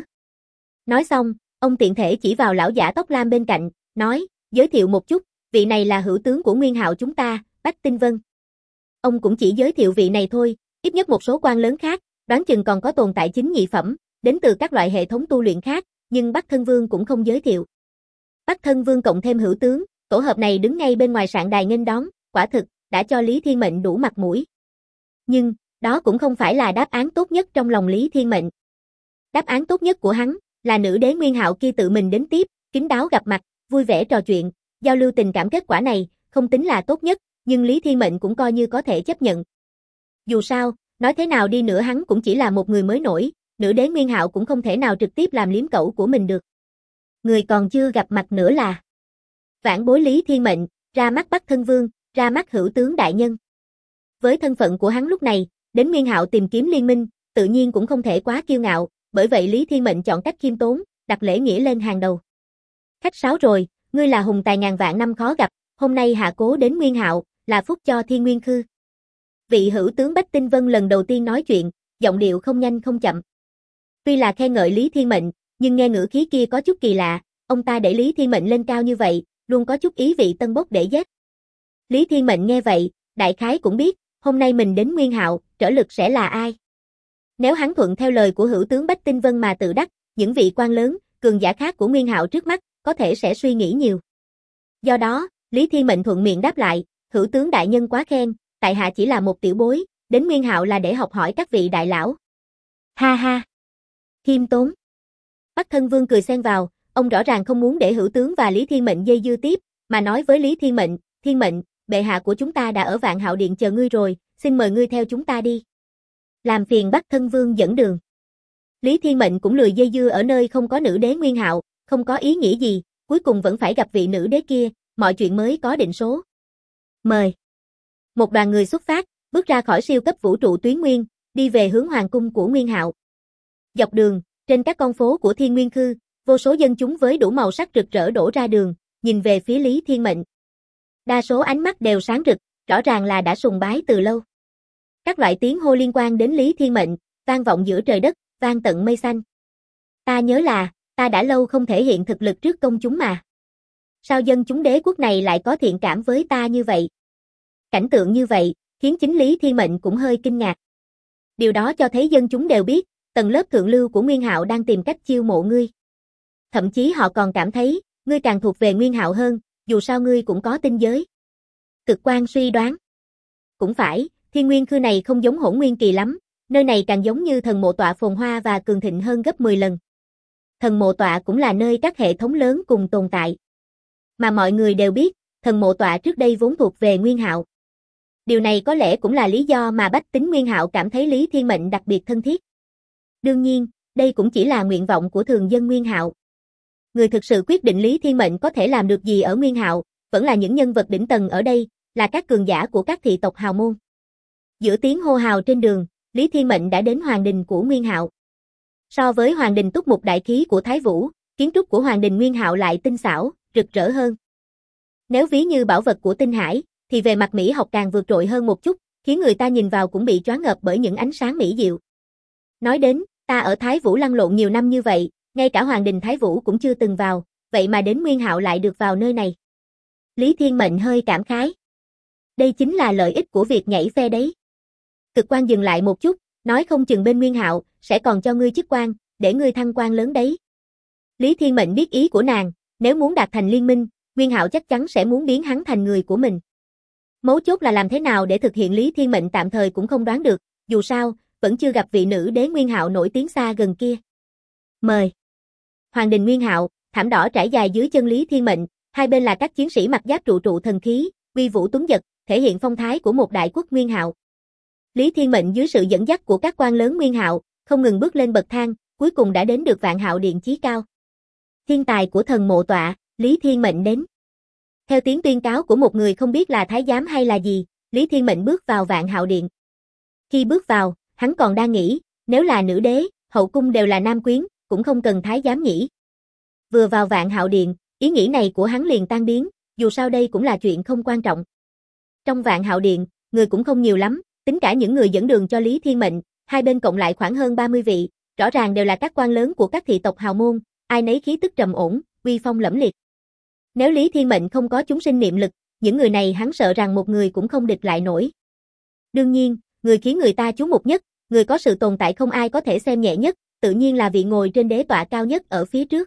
Nói xong, ông tiện thể chỉ vào lão giả tóc lam bên cạnh, nói, giới thiệu một chút, vị này là hữu tướng của Nguyên Hạo chúng ta, Bách Tinh Vân. Ông cũng chỉ giới thiệu vị này thôi, ít nhất một số quan lớn khác, đoán chừng còn có tồn tại chính nhị phẩm, đến từ các loại hệ thống tu luyện khác, nhưng Bắc Thân Vương cũng không giới thiệu. Bắc Thân Vương cộng thêm hữu tướng, tổ hợp này đứng ngay bên ngoài sạn đài nghênh đón, quả thực, đã cho Lý Thiên Mệnh đủ mặt mũi. Nhưng, đó cũng không phải là đáp án tốt nhất trong lòng Lý Thiên Mệnh. Đáp án tốt nhất của hắn, là nữ đế Nguyên Hạo kia tự mình đến tiếp, kín đáo gặp mặt, vui vẻ trò chuyện, giao lưu tình cảm kết quả này, không tính là tốt nhất, nhưng Lý Thiên Mệnh cũng coi như có thể chấp nhận. Dù sao, nói thế nào đi nữa hắn cũng chỉ là một người mới nổi, nữ đế Nguyên Hạo cũng không thể nào trực tiếp làm liếm cẩu của mình được. Người còn chưa gặp mặt nữa là vãn bối Lý Thiên Mệnh, ra mắt Bắc Thân Vương, ra mắt hữu tướng đại nhân. Với thân phận của hắn lúc này, đến Nguyên Hạo tìm kiếm liên minh, tự nhiên cũng không thể quá kiêu ngạo, bởi vậy Lý Thiên Mệnh chọn cách khiêm tốn, đặt lễ nghĩa lên hàng đầu. Khách sáo rồi, ngươi là hùng tài ngàn vạn năm khó gặp, hôm nay hạ cố đến Nguyên Hạo, là phúc cho Thiên Nguyên Khư. Vị hữu tướng Bách Tinh Vân lần đầu tiên nói chuyện, giọng điệu không nhanh không chậm. Tuy là khen ngợi Lý Thiên Mệnh, nhưng nghe ngữ khí kia có chút kỳ lạ, ông ta để Lý Thiên Mệnh lên cao như vậy, luôn có chút ý vị tân bốc để giết. Lý Thiên Mệnh nghe vậy, đại khái cũng biết, hôm nay mình đến Nguyên Hạo, trở lực sẽ là ai? Nếu hắn thuận theo lời của hữu tướng Bách Tinh Vân mà tự đắc, những vị quan lớn, cường giả khác của Nguyên Hạo trước mắt, có thể sẽ suy nghĩ nhiều. Do đó, Lý Thiên Mệnh thuận miệng đáp lại, hữu tướng đại nhân quá khen, tại hạ chỉ là một tiểu bối, đến Nguyên Hạo là để học hỏi các vị đại lão. Ha ha. Khiêm tốn. Bắc Thân Vương cười xen vào, ông rõ ràng không muốn để hữu tướng và Lý Thiên Mệnh dây dưa tiếp, mà nói với Lý Thiên Mệnh, bệ hạ của chúng ta đã ở Vạn Hạo Điện chờ ngươi rồi, xin mời ngươi theo chúng ta đi. Làm phiền Bắc Thân Vương dẫn đường. Lý Thiên Mệnh cũng lười dây dưa ở nơi không có nữ đế Nguyên Hạo, không có ý nghĩa gì, cuối cùng vẫn phải gặp vị nữ đế kia, mọi chuyện mới có định số. Mời. Một đoàn người xuất phát, bước ra khỏi siêu cấp vũ trụ tuyến nguyên, đi về hướng hoàng cung của Nguyên Hạo. Dọc đường, trên các con phố của Thiên Nguyên Khư, vô số dân chúng với đủ màu sắc rực rỡ đổ ra đường, nhìn về phía Lý Thiên Mệnh. Đa số ánh mắt đều sáng rực, rõ ràng là đã sùng bái từ lâu. Các loại tiếng hô liên quan đến Lý Thiên Mệnh, vang vọng giữa trời đất, vang tận mây xanh. Ta nhớ là, ta đã lâu không thể hiện thực lực trước công chúng mà. Sao dân chúng đế quốc này lại có thiện cảm với ta như vậy? Cảnh tượng như vậy, khiến chính Lý Thiên Mệnh cũng hơi kinh ngạc. Điều đó cho thấy dân chúng đều biết, tầng lớp thượng lưu của Nguyên Hạo đang tìm cách chiêu mộ ngươi. Thậm chí họ còn cảm thấy, ngươi càng thuộc về Nguyên Hạo hơn, dù sao ngươi cũng có tinh giới. Cực Quan suy đoán. Cũng phải, Thiên Nguyên Khư này không giống Hỗn Nguyên Kỳ lắm, nơi này càng giống như thần mộ tọa phồn hoa và cường thịnh hơn gấp 10 lần. Thần mộ tọa cũng là nơi các hệ thống lớn cùng tồn tại. Mà mọi người đều biết, thần mộ tọa trước đây vốn thuộc về Nguyên Hạo. Điều này có lẽ cũng là lý do mà bách tính Nguyên Hạo cảm thấy Lý Thiên Mệnh đặc biệt thân thiết. Đương nhiên, đây cũng chỉ là nguyện vọng của thường dân Nguyên Hạo. Người thực sự quyết định Lý Thiên Mệnh có thể làm được gì ở Nguyên Hạo, vẫn là những nhân vật đỉnh tầng ở đây, là các cường giả của các thị tộc hào môn. Giữa tiếng hô hào trên đường, Lý Thiên Mệnh đã đến hoàng đình của Nguyên Hạo. So với hoàng đình túc mục đại khí của Thái Vũ, kiến trúc của hoàng đình Nguyên Hạo lại tinh xảo, rực rỡ hơn. Nếu ví như bảo vật của Tinh Hải, thì về mặt mỹ học càng vượt trội hơn một chút, khiến người ta nhìn vào cũng bị choáng ngợp bởi những ánh sáng mỹ diệu. Nói đến, ta ở Thái Vũ lăn lộn nhiều năm như vậy, ngay cả hoàng đình Thái Vũ cũng chưa từng vào, vậy mà đến Nguyên Hạo lại được vào nơi này. Lý Thiên Mệnh hơi cảm khái. Đây chính là lợi ích của việc nhảy phe đấy. Cực Quan dừng lại một chút, nói không chừng bên Nguyên Hạo sẽ còn cho ngươi chức quan, để ngươi thăng quan lớn đấy. Lý Thiên Mệnh biết ý của nàng, nếu muốn đạt thành liên minh, Nguyên Hạo chắc chắn sẽ muốn biến hắn thành người của mình. Mấu chốt là làm thế nào để thực hiện Lý Thiên Mệnh tạm thời cũng không đoán được, dù sao, vẫn chưa gặp vị nữ đế Nguyên Hạo nổi tiếng xa gần kia. Mời. Hoàng đình Nguyên Hạo, thảm đỏ trải dài dưới chân Lý Thiên Mệnh, hai bên là các chiến sĩ mặc giáp trụ trụ thần khí, uy vũ tuấn dật, thể hiện phong thái của một đại quốc Nguyên Hạo. Lý Thiên Mệnh dưới sự dẫn dắt của các quan lớn Nguyên Hạo, không ngừng bước lên bậc thang, cuối cùng đã đến được Vạn Hạo Điện chí cao. Thiên tài của thần mộ tọa, Lý Thiên Mệnh đến. Theo tiếng tuyên cáo của một người không biết là thái giám hay là gì, Lý Thiên Mệnh bước vào Vạn Hạo Điện. Khi bước vào, hắn còn đang nghĩ, nếu là nữ đế, hậu cung đều là nam quyến, cũng không cần thái giám nhỉ. Vừa vào Vạn Hạo Điện, ý nghĩ này của hắn liền tan biến, dù sao đây cũng là chuyện không quan trọng. Trong Vạn Hạo Điện, người cũng không nhiều lắm, tính cả những người dẫn đường cho Lý Thiên Mệnh, hai bên cộng lại khoảng hơn 30 vị, rõ ràng đều là các quan lớn của các thị tộc hào môn, ai nấy khí tức trầm ổn, uy phong lẫm liệt. Nếu Lý Thiên Mệnh không có chúng sinh niệm lực, những người này hắn sợ rằng một người cũng không địch lại nổi. Đương nhiên, người khiến người ta chú mục nhất, người có sự tồn tại không ai có thể xem nhẹ nhất, tự nhiên là vị ngồi trên đế tọa cao nhất ở phía trước.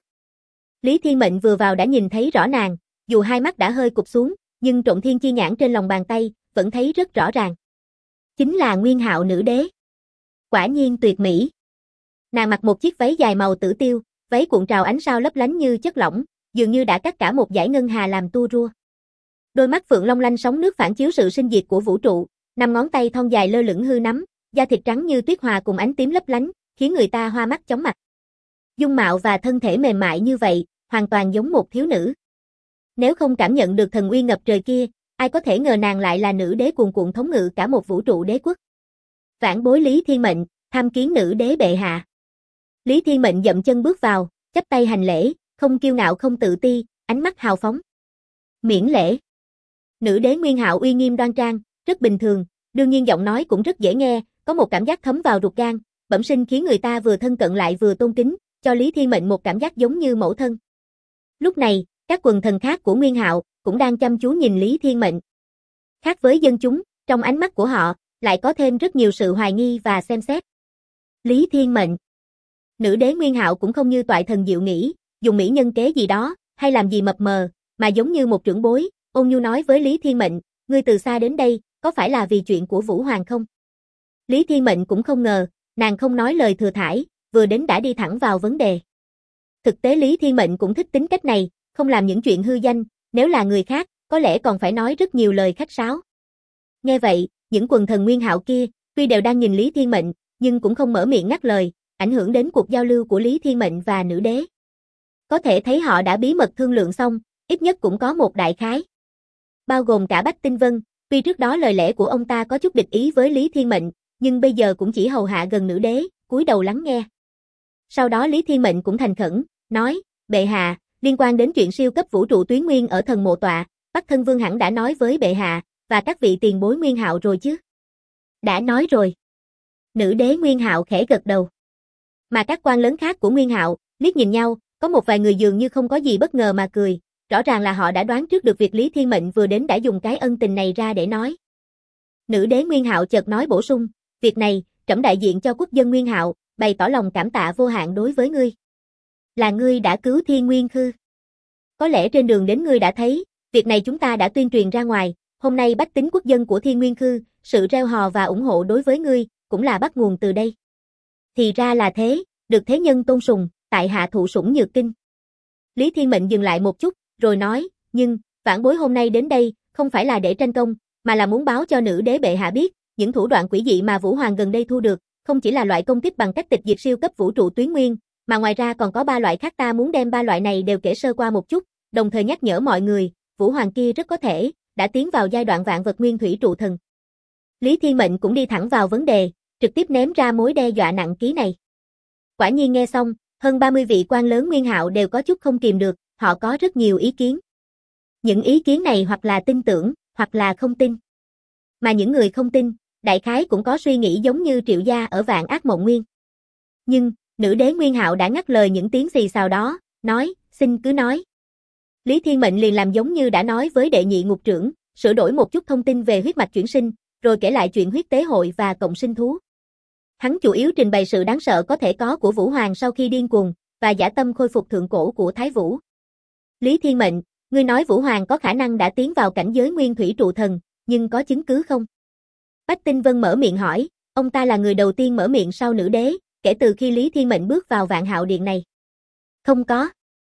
Lý Thiên Mệnh vừa vào đã nhìn thấy rõ nàng, dù hai mắt đã hơi cụp xuống, nhưng trộn thiên chi nhãn trên lòng bàn tay, vẫn thấy rất rõ ràng. Chính là Nguyên Hạo nữ đế. Quả nhiên tuyệt mỹ. Nàng mặc một chiếc váy dài màu tử tiêu, váy cuộn trào ánh sao lấp lánh như chất lỏng, dường như đã cắt cả một dải ngân hà làm tua rua. Đôi mắt phượng long lanh sóng nước phản chiếu sự sinh diệt của vũ trụ, năm ngón tay thon dài lơ lửng hư nắm, da thịt trắng như tuyết hòa cùng ánh tím lấp lánh, khiến người ta hoa mắt chóng mặt. Dung mạo và thân thể mềm mại như vậy, hoàn toàn giống một thiếu nữ. Nếu không cảm nhận được thần uy ngập trời kia, ai có thể ngờ nàng lại là nữ đế cuồn cuộn thống ngự cả một vũ trụ đế quốc. Vãn bối Lý Thiên Mệnh, tham kiến nữ đế bệ hạ. Lý Thiên Mệnh dậm chân bước vào, chắp tay hành lễ, không kiêu ngạo không tự ti, ánh mắt hào phóng. Miễn lễ. Nữ đế Nguyên Hạo uy nghiêm đoan trang, rất bình thường, đương nhiên giọng nói cũng rất dễ nghe, có một cảm giác thấm vào ruột gan, bẩm sinh khiến người ta vừa thân cận lại vừa tôn kính, cho Lý Thiên Mệnh một cảm giác giống như mẫu thân. Lúc này, các quần thần khác của Nguyên Hạo cũng đang chăm chú nhìn Lý Thiên Mệnh. Khác với dân chúng, trong ánh mắt của họ, lại có thêm rất nhiều sự hoài nghi và xem xét. Lý Thiên Mệnh. Nữ đế Nguyên Hạo cũng không như toại thần Diệu nghĩ, dùng mỹ nhân kế gì đó, hay làm gì mập mờ, mà giống như một trưởng bối, ôn nhu nói với Lý Thiên Mệnh, ngươi từ xa đến đây, có phải là vì chuyện của Vũ Hoàng không? Lý Thiên Mệnh cũng không ngờ, nàng không nói lời thừa thãi, vừa đến đã đi thẳng vào vấn đề. Thực tế Lý Thiên Mệnh cũng thích tính cách này, không làm những chuyện hư danh, nếu là người khác, có lẽ còn phải nói rất nhiều lời khách sáo. Nghe vậy, những quần thần Nguyên Hạo kia, tuy đều đang nhìn Lý Thiên Mệnh, nhưng cũng không mở miệng ngắt lời, ảnh hưởng đến cuộc giao lưu của Lý Thiên Mệnh và nữ đế. Có thể thấy họ đã bí mật thương lượng xong, ít nhất cũng có một đại khái. Bao gồm cả Bách Tinh Vân, tuy trước đó lời lẽ của ông ta có chút địch ý với Lý Thiên Mệnh, nhưng bây giờ cũng chỉ hầu hạ gần nữ đế, cúi đầu lắng nghe. Sau đó Lý Thiên Mệnh cũng thành khẩn, nói, bệ hạ, liên quan đến chuyện siêu cấp vũ trụ Tuyến Nguyên ở thần mộ tọa, Bắc Thân Vương hẳn đã nói với bệ hạ, và các vị tiền bối Nguyên Hạo rồi chứ? Đã nói rồi. Nữ đế Nguyên Hạo khẽ gật đầu. Mà các quan lớn khác của Nguyên Hạo, liếc nhìn nhau, có một vài người dường như không có gì bất ngờ mà cười, rõ ràng là họ đã đoán trước được việc Lý Thiên Mệnh vừa đến đã dùng cái ân tình này ra để nói. Nữ đế Nguyên Hạo chợt nói bổ sung, việc này, trẫm đại diện cho quốc dân Nguyên Hạo, bày tỏ lòng cảm tạ vô hạn đối với ngươi. Là ngươi đã cứu Thiên Nguyên Khư. Có lẽ trên đường đến ngươi đã thấy, việc này chúng ta đã tuyên truyền ra ngoài, hôm nay bách tính quốc dân của Thiên Nguyên Khư, sự reo hò và ủng hộ đối với ngươi, cũng là bắt nguồn từ đây. Thì ra là thế, được thế nhân tôn sùng, tại hạ thụ sủng nhược kinh. Lý Thiên Mệnh dừng lại một chút, rồi nói, nhưng, vãn bối hôm nay đến đây, không phải là để tranh công, mà là muốn báo cho nữ đế bệ hạ biết, những thủ đoạn quỷ dị mà Vũ Hoàng gần đây thu được, không chỉ là loại công kích bằng cách tịch diệt siêu cấp vũ trụ Tuyến Nguyên, mà ngoài ra còn có 3 loại khác, ta muốn đem 3 loại này đều kể sơ qua một chút, đồng thời nhắc nhở mọi người, Vũ Hoàng kia rất có thể đã tiến vào giai đoạn vạn vật nguyên thủy trụ thần. Lý Thiên Mệnh cũng đi thẳng vào vấn đề, trực tiếp ném ra mối đe dọa nặng ký này. Quả nhiên nghe xong, hơn 30 vị quan lớn Nguyên Hạo đều có chút không kìm được, họ có rất nhiều ý kiến. Những ý kiến này hoặc là tin tưởng, hoặc là không tin. Mà những người không tin, đại khái cũng có suy nghĩ giống như Triệu gia ở Vạn Ác Mộng Nguyên. Nhưng, nữ đế Nguyên Hạo đã ngắt lời những tiếng xì xào đó, nói, xin cứ nói. Lý Thiên Mệnh liền làm giống như đã nói với đệ nhị ngục trưởng, sửa đổi một chút thông tin về huyết mạch chuyển sinh, rồi kể lại chuyện huyết tế hội và cộng sinh thú. Hắn chủ yếu trình bày sự đáng sợ có thể có của Vũ Hoàng sau khi điên cuồng, và dã tâm khôi phục thượng cổ của Thái Vũ. Lý Thiên Mệnh, ngươi nói Vũ Hoàng có khả năng đã tiến vào cảnh giới nguyên thủy trụ thần, nhưng có chứng cứ không? Bách Tinh Vân mở miệng hỏi, ông ta là người đầu tiên mở miệng sau nữ đế, kể từ khi Lý Thiên Mệnh bước vào Vạn Hạo Điện này. Không có.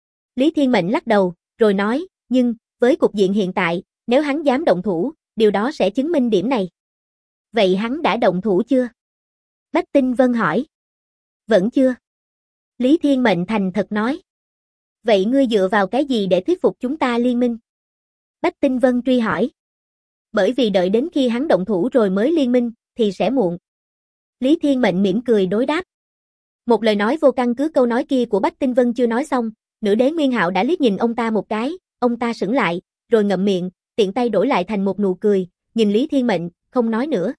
Lý Thiên Mệnh lắc đầu, rồi nói, nhưng, với cục diện hiện tại, nếu hắn dám động thủ, điều đó sẽ chứng minh điểm này. Vậy hắn đã động thủ chưa? Bách Tinh Vân hỏi. Vẫn chưa. Lý Thiên Mệnh thành thật nói. Vậy ngươi dựa vào cái gì để thuyết phục chúng ta liên minh? Bách Tinh Vân truy hỏi. Bởi vì đợi đến khi hắn động thủ rồi mới liên minh, thì sẽ muộn. Lý Thiên Mệnh mỉm cười đối đáp. Một lời nói vô căn cứ, câu nói kia của Bách Tinh Vân chưa nói xong, nữ đế Nguyên Hạo đã liếc nhìn ông ta một cái, ông ta sững lại, rồi ngậm miệng, tiện tay đổi lại thành một nụ cười, nhìn Lý Thiên Mệnh, không nói nữa.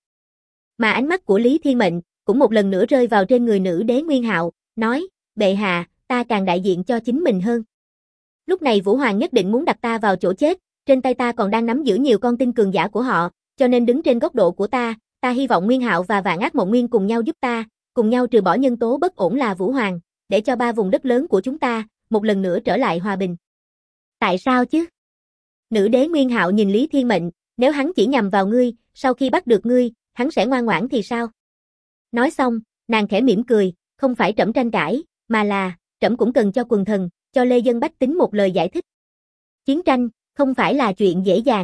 Mà ánh mắt của Lý Thiên Mệnh cũng một lần nữa rơi vào trên người nữ đế Nguyên Hạo, nói, bệ hạ, ta càng đại diện cho chính mình hơn. Lúc này Vũ Hoàng nhất định muốn đặt ta vào chỗ chết, trên tay ta còn đang nắm giữ nhiều con tin cường giả của họ, cho nên đứng trên góc độ của ta hy vọng Nguyên Hạo và Vạn Ác Mộng Nguyên cùng nhau giúp ta, cùng nhau trừ bỏ nhân tố bất ổn là Vũ Hoàng, để cho 3 vùng đất lớn của chúng ta một lần nữa trở lại hòa bình. Tại sao chứ? Nữ đế Nguyên Hạo nhìn Lý Thiên Mệnh, nếu hắn chỉ nhằm vào ngươi, sau khi bắt được ngươi, hắn sẽ ngoan ngoãn thì sao? Nói xong, nàng khẽ mỉm cười, không phải trẫm tranh cãi, mà là, trẫm cũng cần cho quần thần, cho lê dân bách tính một lời giải thích. Chiến tranh, không phải là chuyện dễ dàng.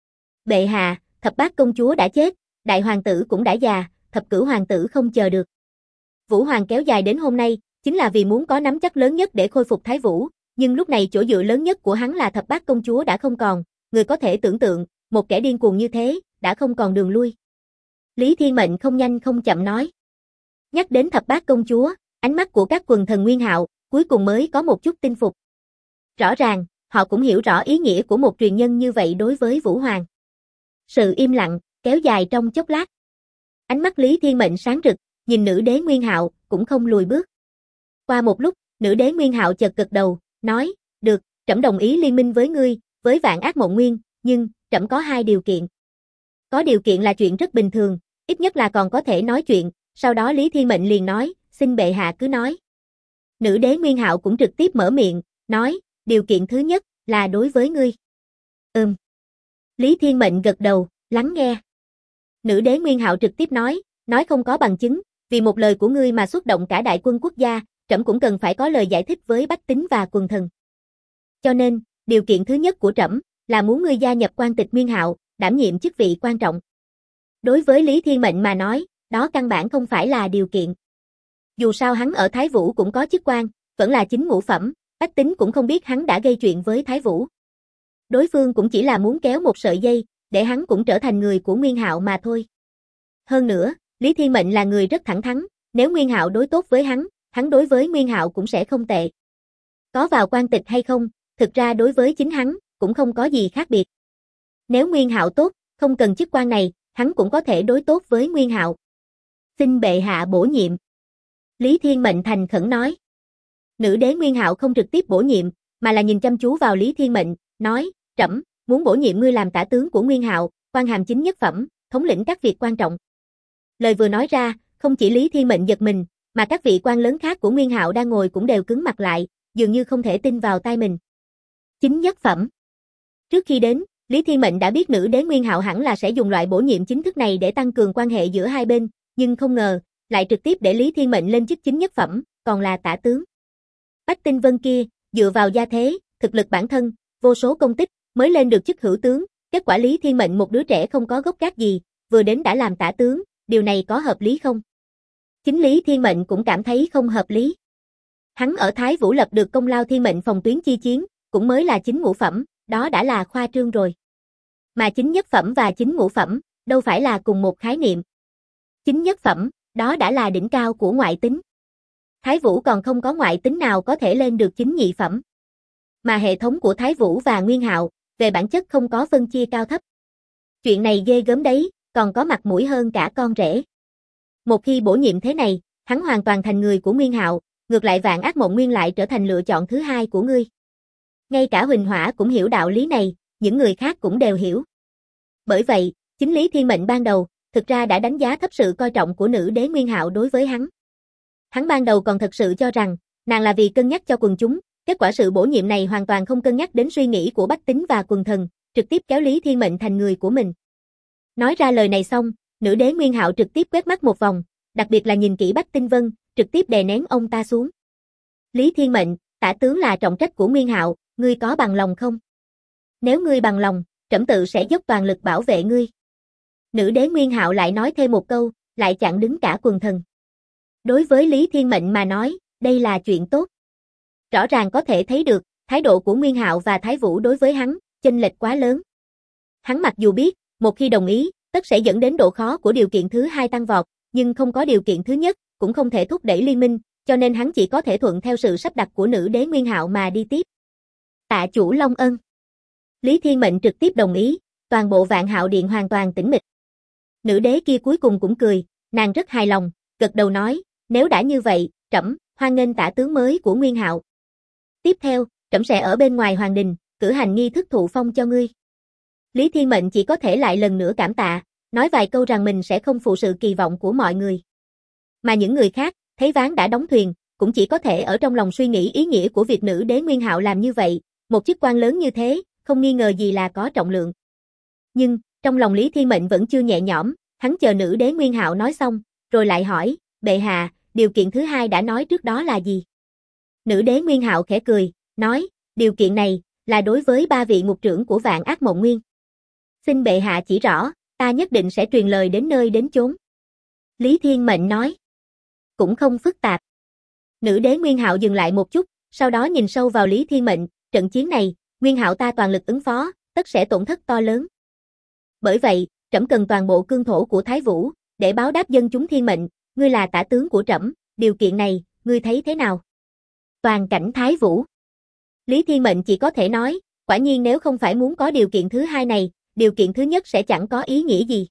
Bệ hạ, thập bát công chúa đã chết, đại hoàng tử cũng đã già, thập cửu hoàng tử không chờ được. Vũ Hoàng kéo dài đến hôm nay, chính là vì muốn có nắm chắc lớn nhất để khôi phục Thái Vũ, nhưng lúc này chỗ dựa lớn nhất của hắn là thập bát công chúa đã không còn, người có thể tưởng tượng, một kẻ điên cuồng như thế, đã không còn đường lui. Lý Thiên Mệnh không nhanh không chậm nói. Nhắc đến thập bát công chúa, ánh mắt của các quần thần Nguyên Hạo, cuối cùng mới có một chút tin phục. Rõ ràng, họ cũng hiểu rõ ý nghĩa của một truyền nhân như vậy đối với Vũ Hoàng. Sự im lặng, kéo dài trong chốc lát. Ánh mắt Lý Thiên Mệnh sáng rực, nhìn nữ đế Nguyên Hạo, cũng không lùi bước. Qua một lúc, nữ đế Nguyên Hạo chợt gật đầu, nói, được, trẫm đồng ý liên minh với ngươi, với Vạn Ác Mộng Nguyên, nhưng, trẫm có 2 điều kiện. Có điều kiện là chuyện rất bình thường, ít nhất là còn có thể nói chuyện, sau đó Lý Thiên Mệnh liền nói, xin bệ hạ cứ nói. Nữ đế Nguyên Hạo cũng trực tiếp mở miệng, nói, điều kiện thứ nhất, là đối với ngươi. Lý Thiên Mệnh gật đầu, lắng nghe. Nữ đế Nguyên Hạo trực tiếp nói không có bằng chứng, vì một lời của ngươi mà xuất động cả đại quân quốc gia, trẫm cũng cần phải có lời giải thích với bách tính và quần thần. Cho nên, điều kiện thứ nhất của trẫm là muốn ngươi gia nhập quan tịch Nguyên Hạo, đảm nhiệm chức vị quan trọng. Đối với Lý Thiên Mệnh mà nói, đó căn bản không phải là điều kiện. Dù sao hắn ở Thái Vũ cũng có chức quan, vẫn là chính ngũ phẩm, bách tính cũng không biết hắn đã gây chuyện với Thái Vũ. Đối phương cũng chỉ là muốn kéo một sợi dây, để hắn cũng trở thành người của Nguyên Hạo mà thôi. Hơn nữa, Lý Thiên Mệnh là người rất thẳng thắn, nếu Nguyên Hạo đối tốt với hắn đối với Nguyên Hạo cũng sẽ không tệ. Có vào quan tịch hay không, thực ra đối với chính hắn, cũng không có gì khác biệt. Nếu Nguyên Hạo tốt, không cần chức quan này, hắn cũng có thể đối tốt với Nguyên Hạo. Xin bệ hạ bổ nhiệm. Lý Thiên Mệnh thành khẩn nói. Nữ đế Nguyên Hạo không trực tiếp bổ nhiệm, mà là nhìn chăm chú vào Lý Thiên Mệnh, nói, trẫm muốn bổ nhiệm ngươi làm tả tướng của Nguyên Hạo, quan hàm chính nhất phẩm, thống lĩnh các việc quan trọng. Lời vừa nói ra, không chỉ Lý Thiên Mệnh giật mình, mà các vị quan lớn khác của Nguyên Hạo đang ngồi cũng đều cứng mặt lại, dường như không thể tin vào tai mình. Chính nhất phẩm. Trước khi đến, Lý Thiên Mệnh đã biết nữ đế Nguyên Hạo hẳn là sẽ dùng loại bổ nhiệm chính thức này để tăng cường quan hệ giữa hai bên, nhưng không ngờ, lại trực tiếp để Lý Thiên Mệnh lên chức chính nhất phẩm, còn là tả tướng. Bách Tinh Vân kia, dựa vào gia thế, thực lực bản thân, vô số công tích, mới lên được chức hữu tướng, kết quả Lý Thiên Mệnh một đứa trẻ không có gốc gác gì, vừa đến đã làm tả tướng, điều này có hợp lý không? Chính Lý Thiên Mệnh cũng cảm thấy không hợp lý. Hắn ở Thái Vũ lập được công lao thiên mệnh phòng tuyến chi chiến, cũng mới là chính ngũ phẩm, đó đã là khoa trương rồi. Mà chính nhất phẩm và chính ngũ phẩm, đâu phải là cùng một khái niệm. Chính nhất phẩm, đó đã là đỉnh cao của ngoại tính. Thái Vũ còn không có ngoại tính nào có thể lên được chính nhị phẩm. Mà hệ thống của Thái Vũ và Nguyên Hạo, về bản chất không có phân chia cao thấp. Chuyện này ghê gớm đấy, còn có mặt mũi hơn cả con rể. Một khi bổ nhiệm thế này, hắn hoàn toàn thành người của Nguyên Hạo, ngược lại Vạn Ác Mộng Nguyên lại trở thành lựa chọn thứ hai của ngươi. Ngay cả Huỳnh Hỏa cũng hiểu đạo lý này, những người khác cũng đều hiểu. Bởi vậy, chính Lý Thiên Mệnh ban đầu, thực ra đã đánh giá thấp sự coi trọng của nữ đế Nguyên Hạo đối với hắn. Hắn ban đầu còn thật sự cho rằng, nàng là vì cân nhắc cho quần chúng, kết quả sự bổ nhiệm này hoàn toàn không cân nhắc đến suy nghĩ của bách tính và quần thần, trực tiếp kéo Lý Thiên Mệnh thành người của mình. Nói ra lời này xong, nữ đế Nguyên Hạo trực tiếp quét mắt một vòng, đặc biệt là nhìn kỹ Bách Tinh Vân, trực tiếp đè nén ông ta xuống. Lý Thiên Mệnh, tả tướng là trọng trách của Nguyên Hạo, ngươi có bằng lòng không? Nếu ngươi bằng lòng, trẫm tự sẽ dốc toàn lực bảo vệ ngươi. Nữ đế Nguyên Hạo lại nói thêm một câu, lại chặn đứng cả quần thần. Đối với Lý Thiên Mệnh mà nói, đây là chuyện tốt. Rõ ràng có thể thấy được, thái độ của Nguyên Hạo và Thái Vũ đối với hắn, chênh lệch quá lớn. Hắn mặc dù biết, một khi đồng ý, tất sẽ dẫn đến độ khó của điều kiện thứ hai tăng vọt, nhưng không có điều kiện thứ nhất, cũng không thể thúc đẩy liên minh, cho nên hắn chỉ có thể thuận theo sự sắp đặt của nữ đế Nguyên Hạo mà đi tiếp. Tạ chủ Long Ân. Lý Thiên Mệnh trực tiếp đồng ý, toàn bộ Vạn Hạo Điện hoàn toàn tĩnh mịch. Nữ đế kia cuối cùng cũng cười, nàng rất hài lòng, gật đầu nói, nếu đã như vậy, trẫm hoan nghênh tả tướng mới của Nguyên Hạo. Tiếp theo, trẫm sẽ ở bên ngoài hoàng đình, cử hành nghi thức thụ phong cho ngươi. Lý Thiên Mệnh chỉ có thể lại lần nữa cảm tạ, nói vài câu rằng mình sẽ không phụ sự kỳ vọng của mọi người. Mà những người khác, thấy ván đã đóng thuyền, cũng chỉ có thể ở trong lòng suy nghĩ ý nghĩa của việc nữ đế Nguyên Hạo làm như vậy, một chức quan lớn như thế, không nghi ngờ gì là có trọng lượng. Nhưng, trong lòng Lý Thiên Mệnh vẫn chưa nhẹ nhõm, hắn chờ nữ đế Nguyên Hạo nói xong, rồi lại hỏi, bệ hạ, điều kiện thứ hai đã nói trước đó là gì? Nữ đế Nguyên Hạo khẽ cười, nói, điều kiện này, là đối với 3 vị ngục trưởng của Vạn Ác Mộng Nguyên. Xin bệ hạ chỉ rõ, ta nhất định sẽ truyền lời đến nơi đến chốn. Lý Thiên Mệnh nói, cũng không phức tạp. Nữ đế Nguyên Hạo dừng lại một chút, sau đó nhìn sâu vào Lý Thiên Mệnh, trận chiến này, Nguyên Hạo ta toàn lực ứng phó, tất sẽ tổn thất to lớn. Bởi vậy, trẫm cần toàn bộ cương thổ của Thái Vũ, để báo đáp dân chúng Thiên Mệnh, ngươi là tả tướng của trẫm, điều kiện này, ngươi thấy thế nào? Toàn cảnh Thái Vũ. Lý Thiên Mệnh chỉ có thể nói, quả nhiên nếu không phải muốn có điều kiện thứ hai này, điều kiện thứ nhất sẽ chẳng có ý nghĩa gì.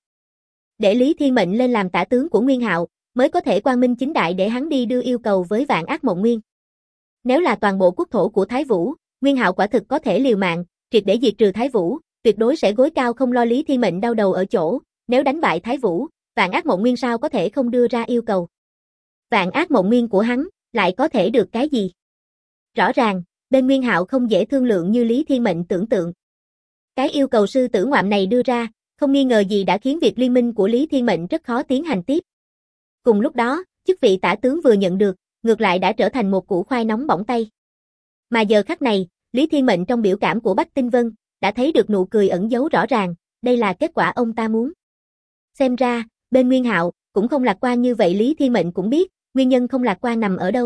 Để Lý Thiên Mệnh lên làm tả tướng của Nguyên Hạo, mới có thể quang minh chính đại để hắn đi đưa yêu cầu với Vạn Ác Mộng Nguyên. Nếu là toàn bộ quốc thổ của Thái Vũ, Nguyên Hạo quả thực có thể liều mạng, triệt để diệt trừ Thái Vũ, tuyệt đối sẽ gối cao không lo Lý Thiên Mệnh đau đầu ở chỗ, nếu đánh bại Thái Vũ, Vạn Ác Mộng Nguyên sao có thể không đưa ra yêu cầu. Vạn Ác Mộng Nguyên của hắn, lại có thể được cái gì? Rõ ràng, bên Nguyên Hạo không dễ thương lượng như Lý Thiên Mệnh tưởng tượng. Cái yêu cầu sư tử ngoạm này đưa ra, không nghi ngờ gì đã khiến việc liên minh của Lý Thiên Mệnh rất khó tiến hành tiếp. Cùng lúc đó, chức vị tả tướng vừa nhận được, ngược lại đã trở thành một củ khoai nóng bỏng tay. Mà giờ khắc này, Lý Thiên Mệnh trong biểu cảm của Bách Tinh Vân, đã thấy được nụ cười ẩn giấu rõ ràng, đây là kết quả ông ta muốn. Xem ra, bên Nguyên Hạo, cũng không lạc quan như vậy. Lý Thiên Mệnh cũng biết, nguyên nhân không lạc quan nằm ở đâu.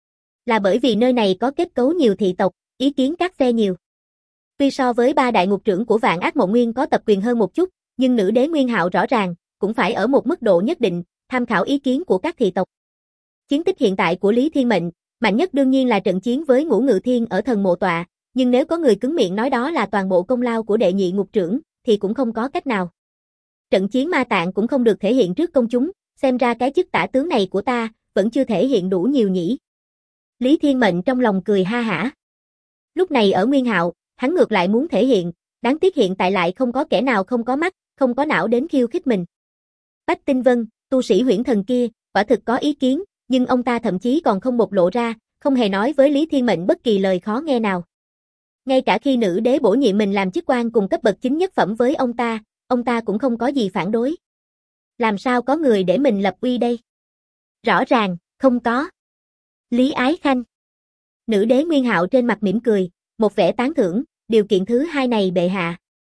Là bởi vì nơi này có kết cấu nhiều thị tộc, ý kiến các phe nhiều. Tuy so với ba đại ngục trưởng của Vạn Ác Mộng Nguyên có tập quyền hơn một chút, nhưng nữ đế Nguyên Hạo rõ ràng, cũng phải ở một mức độ nhất định, tham khảo ý kiến của các thị tộc. Chiến tích hiện tại của Lý Thiên Mệnh, mạnh nhất đương nhiên là trận chiến với Ngũ Ngự Thiên ở Thần Mộ Tọa, nhưng nếu có người cứng miệng nói đó là toàn bộ công lao của đệ nhị ngục trưởng, thì cũng không có cách nào. Trận chiến Ma Tạng cũng không được thể hiện trước công chúng, xem ra cái chức tả tướng này của ta, vẫn chưa thể hiện đủ nhiều nhỉ. Lý Thiên Mệnh trong lòng cười ha hả. Lúc này ở Nguyên Hạo, hắn ngược lại muốn thể hiện, đáng tiếc hiện tại lại không có kẻ nào không có mắt, không có não đến khiêu khích mình. Bách Tinh Vân, tu sĩ Huyễn Thần kia, quả thực có ý kiến, nhưng ông ta thậm chí còn không bộc lộ ra, không hề nói với Lý Thiên Mệnh bất kỳ lời khó nghe nào. Ngay cả khi nữ đế bổ nhiệm mình làm chức quan cùng cấp bậc chính nhất phẩm với ông ta cũng không có gì phản đối. Làm sao có người để mình lập uy đây? Rõ ràng, không có. Lý Ái Khanh. Nữ đế Nguyên Hạo trên mặt mỉm cười, một vẻ tán thưởng, điều kiện thứ hai này bệ hạ.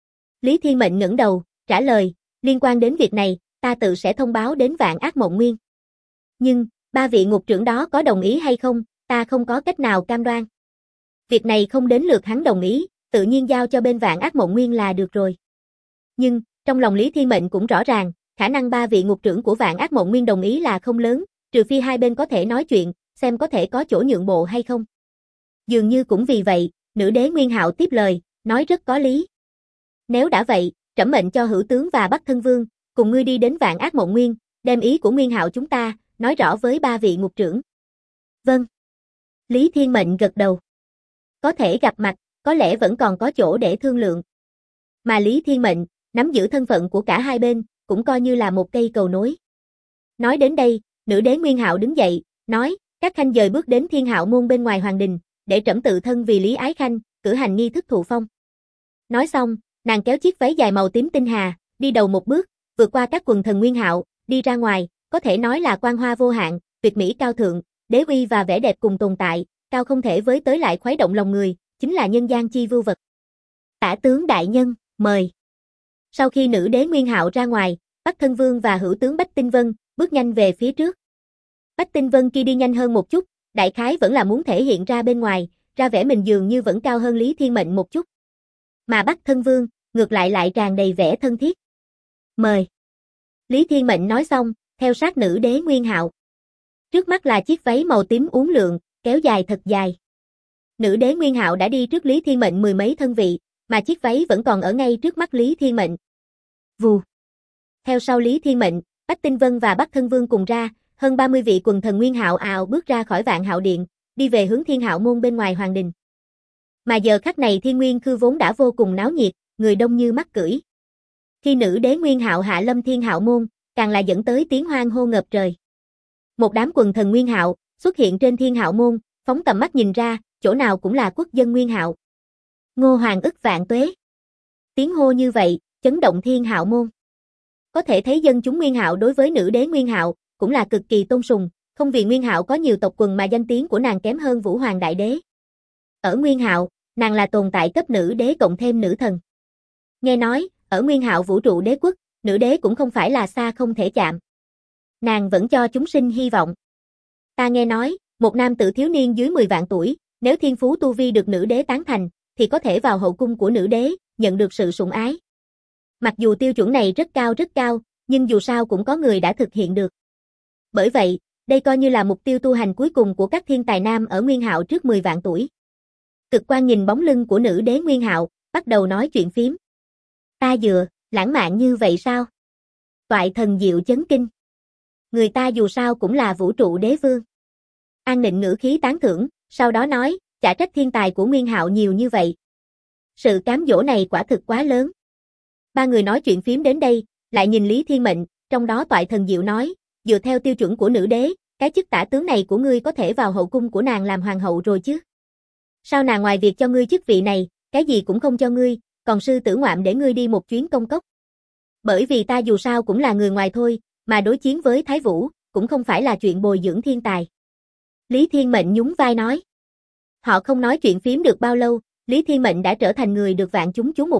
Lý Thiên Mệnh ngẩng đầu, trả lời, liên quan đến việc này, ta tự sẽ thông báo đến Vạn Ác Mộng Nguyên. Nhưng, ba vị ngục trưởng đó có đồng ý hay không, ta không có cách nào cam đoan. Việc này không đến lượt hắn đồng ý, tự nhiên giao cho bên Vạn Ác Mộng Nguyên là được rồi. Nhưng, trong lòng Lý Thiên Mệnh cũng rõ ràng, khả năng ba vị ngục trưởng của Vạn Ác Mộng Nguyên đồng ý là không lớn, trừ phi hai bên có thể nói chuyện, xem có thể có chỗ nhượng bộ hay không. Dường như cũng vì vậy, nữ đế Nguyên Hạo tiếp lời, nói rất có lý. Nếu đã vậy, trẫm mệnh cho Hữu tướng và Bắc Thân Vương, cùng ngươi đi đến Vạn Ác Mộng Nguyên, đem ý của Nguyên Hạo chúng ta, nói rõ với ba vị ngục trưởng. Vâng. Lý Thiên Mệnh gật đầu. Có thể gặp mặt, có lẽ vẫn còn có chỗ để thương lượng. Mà Lý Thiên Mệnh, nắm giữ thân phận của cả hai bên, cũng coi như là một cây cầu nối. Nói đến đây, nữ đế Nguyên Hạo đứng dậy, nói, các khanh dời bước đến Thiên Hạo môn bên ngoài hoàng đình, để trẫm tự thân vì Lý Ái Khanh, cử hành nghi thức thụ phong. Nói xong, nàng kéo chiếc váy dài màu tím tinh hà, đi đầu một bước, vượt qua các quần thần Nguyên Hạo, đi ra ngoài, có thể nói là quang hoa vô hạn, tuyệt mỹ cao thượng, đế uy và vẻ đẹp cùng tồn tại, cao không thể với tới lại khuấy động lòng người, chính là nhân gian chi vưu vật. Tả tướng đại nhân, mời. Sau khi nữ đế Nguyên Hạo ra ngoài, Bắc Thân Vương và Hữu tướng Bách Tinh Vân bước nhanh về phía trước. Bách Tinh Vân kia đi nhanh hơn một chút, đại khái vẫn là muốn thể hiện ra bên ngoài, ra vẻ mình dường như vẫn cao hơn Lý Thiên Mệnh một chút. Mà Bắc Thân Vương, ngược lại tràn đầy vẻ thân thiết. Mời. Lý Thiên Mệnh nói xong, theo sát nữ đế Nguyên Hạo. Trước mắt là chiếc váy màu tím uốn lượn, kéo dài thật dài. Nữ đế Nguyên Hạo đã đi trước Lý Thiên Mệnh mười mấy thân vị, mà chiếc váy vẫn còn ở ngay trước mắt Lý Thiên Mệnh. Vù. Theo sau Lý Thiên Mệnh, Bách Tinh Vân và Bắc Thân Vương cùng ra, hơn 30 vị quần thần Nguyên Hạo ào bước ra khỏi Vạn Hạo Điện, đi về hướng Thiên Hạo môn bên ngoài hoàng đình. Mà giờ khắc này Thiên Nguyên Khư vốn đã vô cùng náo nhiệt, người đông như mắc cưỡi. Khi nữ đế Nguyên Hạo hạ lâm Thiên Hạo môn, càng là dẫn tới tiếng hoan hô ngập trời. Một đám quần thần Nguyên Hạo xuất hiện trên Thiên Hạo môn, phóng tầm mắt nhìn ra, chỗ nào cũng là quốc dân Nguyên Hạo. Ngô Hoàng ức vạn tuế. Tiếng hô như vậy, chấn động Thiên Hạo môn. Có thể thấy dân chúng Nguyên Hạo đối với nữ đế Nguyên Hạo cũng là cực kỳ tôn sùng, không vì Nguyên Hạo có nhiều tộc quần mà danh tiếng của nàng kém hơn Vũ Hoàng đại đế. Ở Nguyên Hạo, nàng là tồn tại cấp nữ đế cộng thêm nữ thần. Nghe nói, ở Nguyên Hạo vũ trụ đế quốc, nữ đế cũng không phải là xa không thể chạm. Nàng vẫn cho chúng sinh hy vọng. Ta nghe nói, một nam tử thiếu niên dưới 10 vạn tuổi, nếu thiên phú tu vi được nữ đế tán thành, thì có thể vào hậu cung của nữ đế, nhận được sự sủng ái. Mặc dù tiêu chuẩn này rất cao, nhưng dù sao cũng có người đã thực hiện được. Bởi vậy, đây coi như là mục tiêu tu hành cuối cùng của các thiên tài nam ở Nguyên Hạo trước 10 vạn tuổi. Cực Quan nhìn bóng lưng của nữ đế Nguyên Hạo, bắt đầu nói chuyện phiếm. Ta dựa, lãng mạn như vậy sao? Toại thần diệu chấn kinh. Người ta dù sao cũng là vũ trụ đế vương. An Nịnh ngữ khí tán thưởng, sau đó nói, chả trách thiên tài của Nguyên Hạo nhiều như vậy. Sự cám dỗ này quả thực quá lớn. Ba người nói chuyện phiếm đến đây, lại nhìn Lý Thiên Mệnh, trong đó Toại Thần Diệu nói, dựa theo tiêu chuẩn của nữ đế, cái chức tả tướng này của ngươi có thể vào hậu cung của nàng làm hoàng hậu rồi chứ. Sao nàng ngoài việc cho ngươi chức vị này, cái gì cũng không cho ngươi, còn sư tử ngoạm để ngươi đi một chuyến công cốc. Bởi vì ta dù sao cũng là người ngoài thôi, mà đối chiến với Thái Vũ, cũng không phải là chuyện bồi dưỡng thiên tài. Lý Thiên Mệnh nhún vai nói. Họ không nói chuyện phiếm được bao lâu, Lý Thiên Mệnh đã trở thành người được vạn chúng chú mục.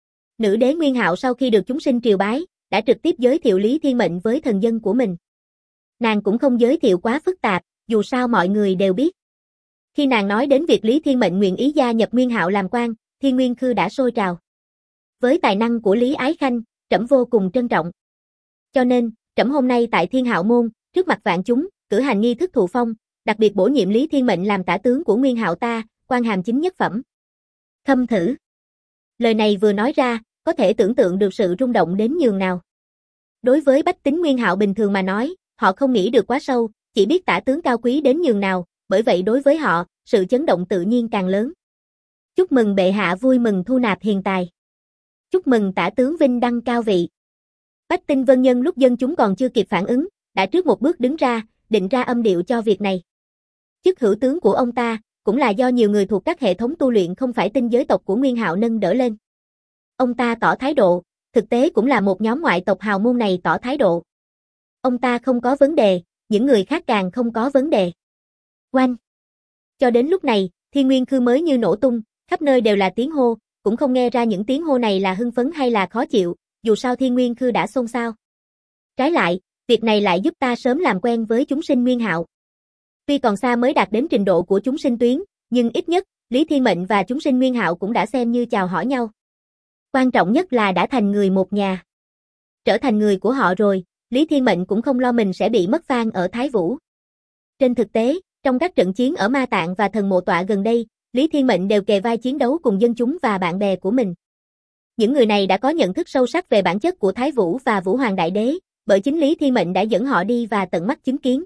Nữ đế Nguyên Hạo sau khi được chúng sinh triều bái, đã trực tiếp giới thiệu Lý Thiên Mệnh với thần dân của mình. Nàng cũng không giới thiệu quá phức tạp, dù sao mọi người đều biết. Khi nàng nói đến việc Lý Thiên Mệnh nguyện ý gia nhập Nguyên Hạo làm quan, Thiên Nguyên Khư đã sôi trào. Với tài năng của Lý Ái Khanh, trẫm vô cùng trân trọng. Cho nên, trẫm hôm nay tại Thiên Hạo môn, trước mặt vạn chúng, cử hành nghi thức thụ phong, đặc biệt bổ nhiệm Lý Thiên Mệnh làm tả tướng của Nguyên Hạo ta, quan hàm chính nhất phẩm. Khâm thử. Lời này vừa nói ra, có thể tưởng tượng được sự rung động đến nhường nào. Đối với bách tính Nguyên Hạo bình thường mà nói, họ không nghĩ được quá sâu, chỉ biết tả tướng cao quý đến nhường nào, bởi vậy đối với họ, sự chấn động tự nhiên càng lớn. Chúc mừng bệ hạ vui mừng thu nạp hiền tài. Chúc mừng tả tướng vinh đăng cao vị. Bách Tinh Vân Nhân lúc dân chúng còn chưa kịp phản ứng, đã trước một bước đứng ra, định ra âm điệu cho việc này. Chức hữu tướng của ông ta, cũng là do nhiều người thuộc các hệ thống tu luyện không phải tinh giới tộc của Nguyên Hạo nâng đỡ lên. Ông ta tỏ thái độ, thực tế cũng là một nhóm ngoại tộc hào môn này tỏ thái độ. Ông ta không có vấn đề, những người khác càng không có vấn đề. Oanh! Cho đến lúc này, Thiên Nguyên Khư mới như nổ tung, khắp nơi đều là tiếng hô, cũng không nghe ra những tiếng hô này là hưng phấn hay là khó chịu, dù sao Thiên Nguyên Khư đã xôn xao. Trái lại, việc này lại giúp ta sớm làm quen với chúng sinh Nguyên Hạo. Tuy còn xa mới đạt đến trình độ của chúng sinh tuyến, nhưng ít nhất, Lý Thiên Mệnh và chúng sinh Nguyên Hạo cũng đã xem như chào hỏi nhau. Quan trọng nhất là đã thành người một nhà. Trở thành người của họ rồi, Lý Thiên Mệnh cũng không lo mình sẽ bị mất fan ở Thái Vũ. Trên thực tế, trong các trận chiến ở Ma Tạng và Thần Mộ Tọa gần đây, Lý Thiên Mệnh đều kề vai chiến đấu cùng dân chúng và bạn bè của mình. Những người này đã có nhận thức sâu sắc về bản chất của Thái Vũ và Vũ Hoàng Đại Đế, bởi chính Lý Thiên Mệnh đã dẫn họ đi và tận mắt chứng kiến.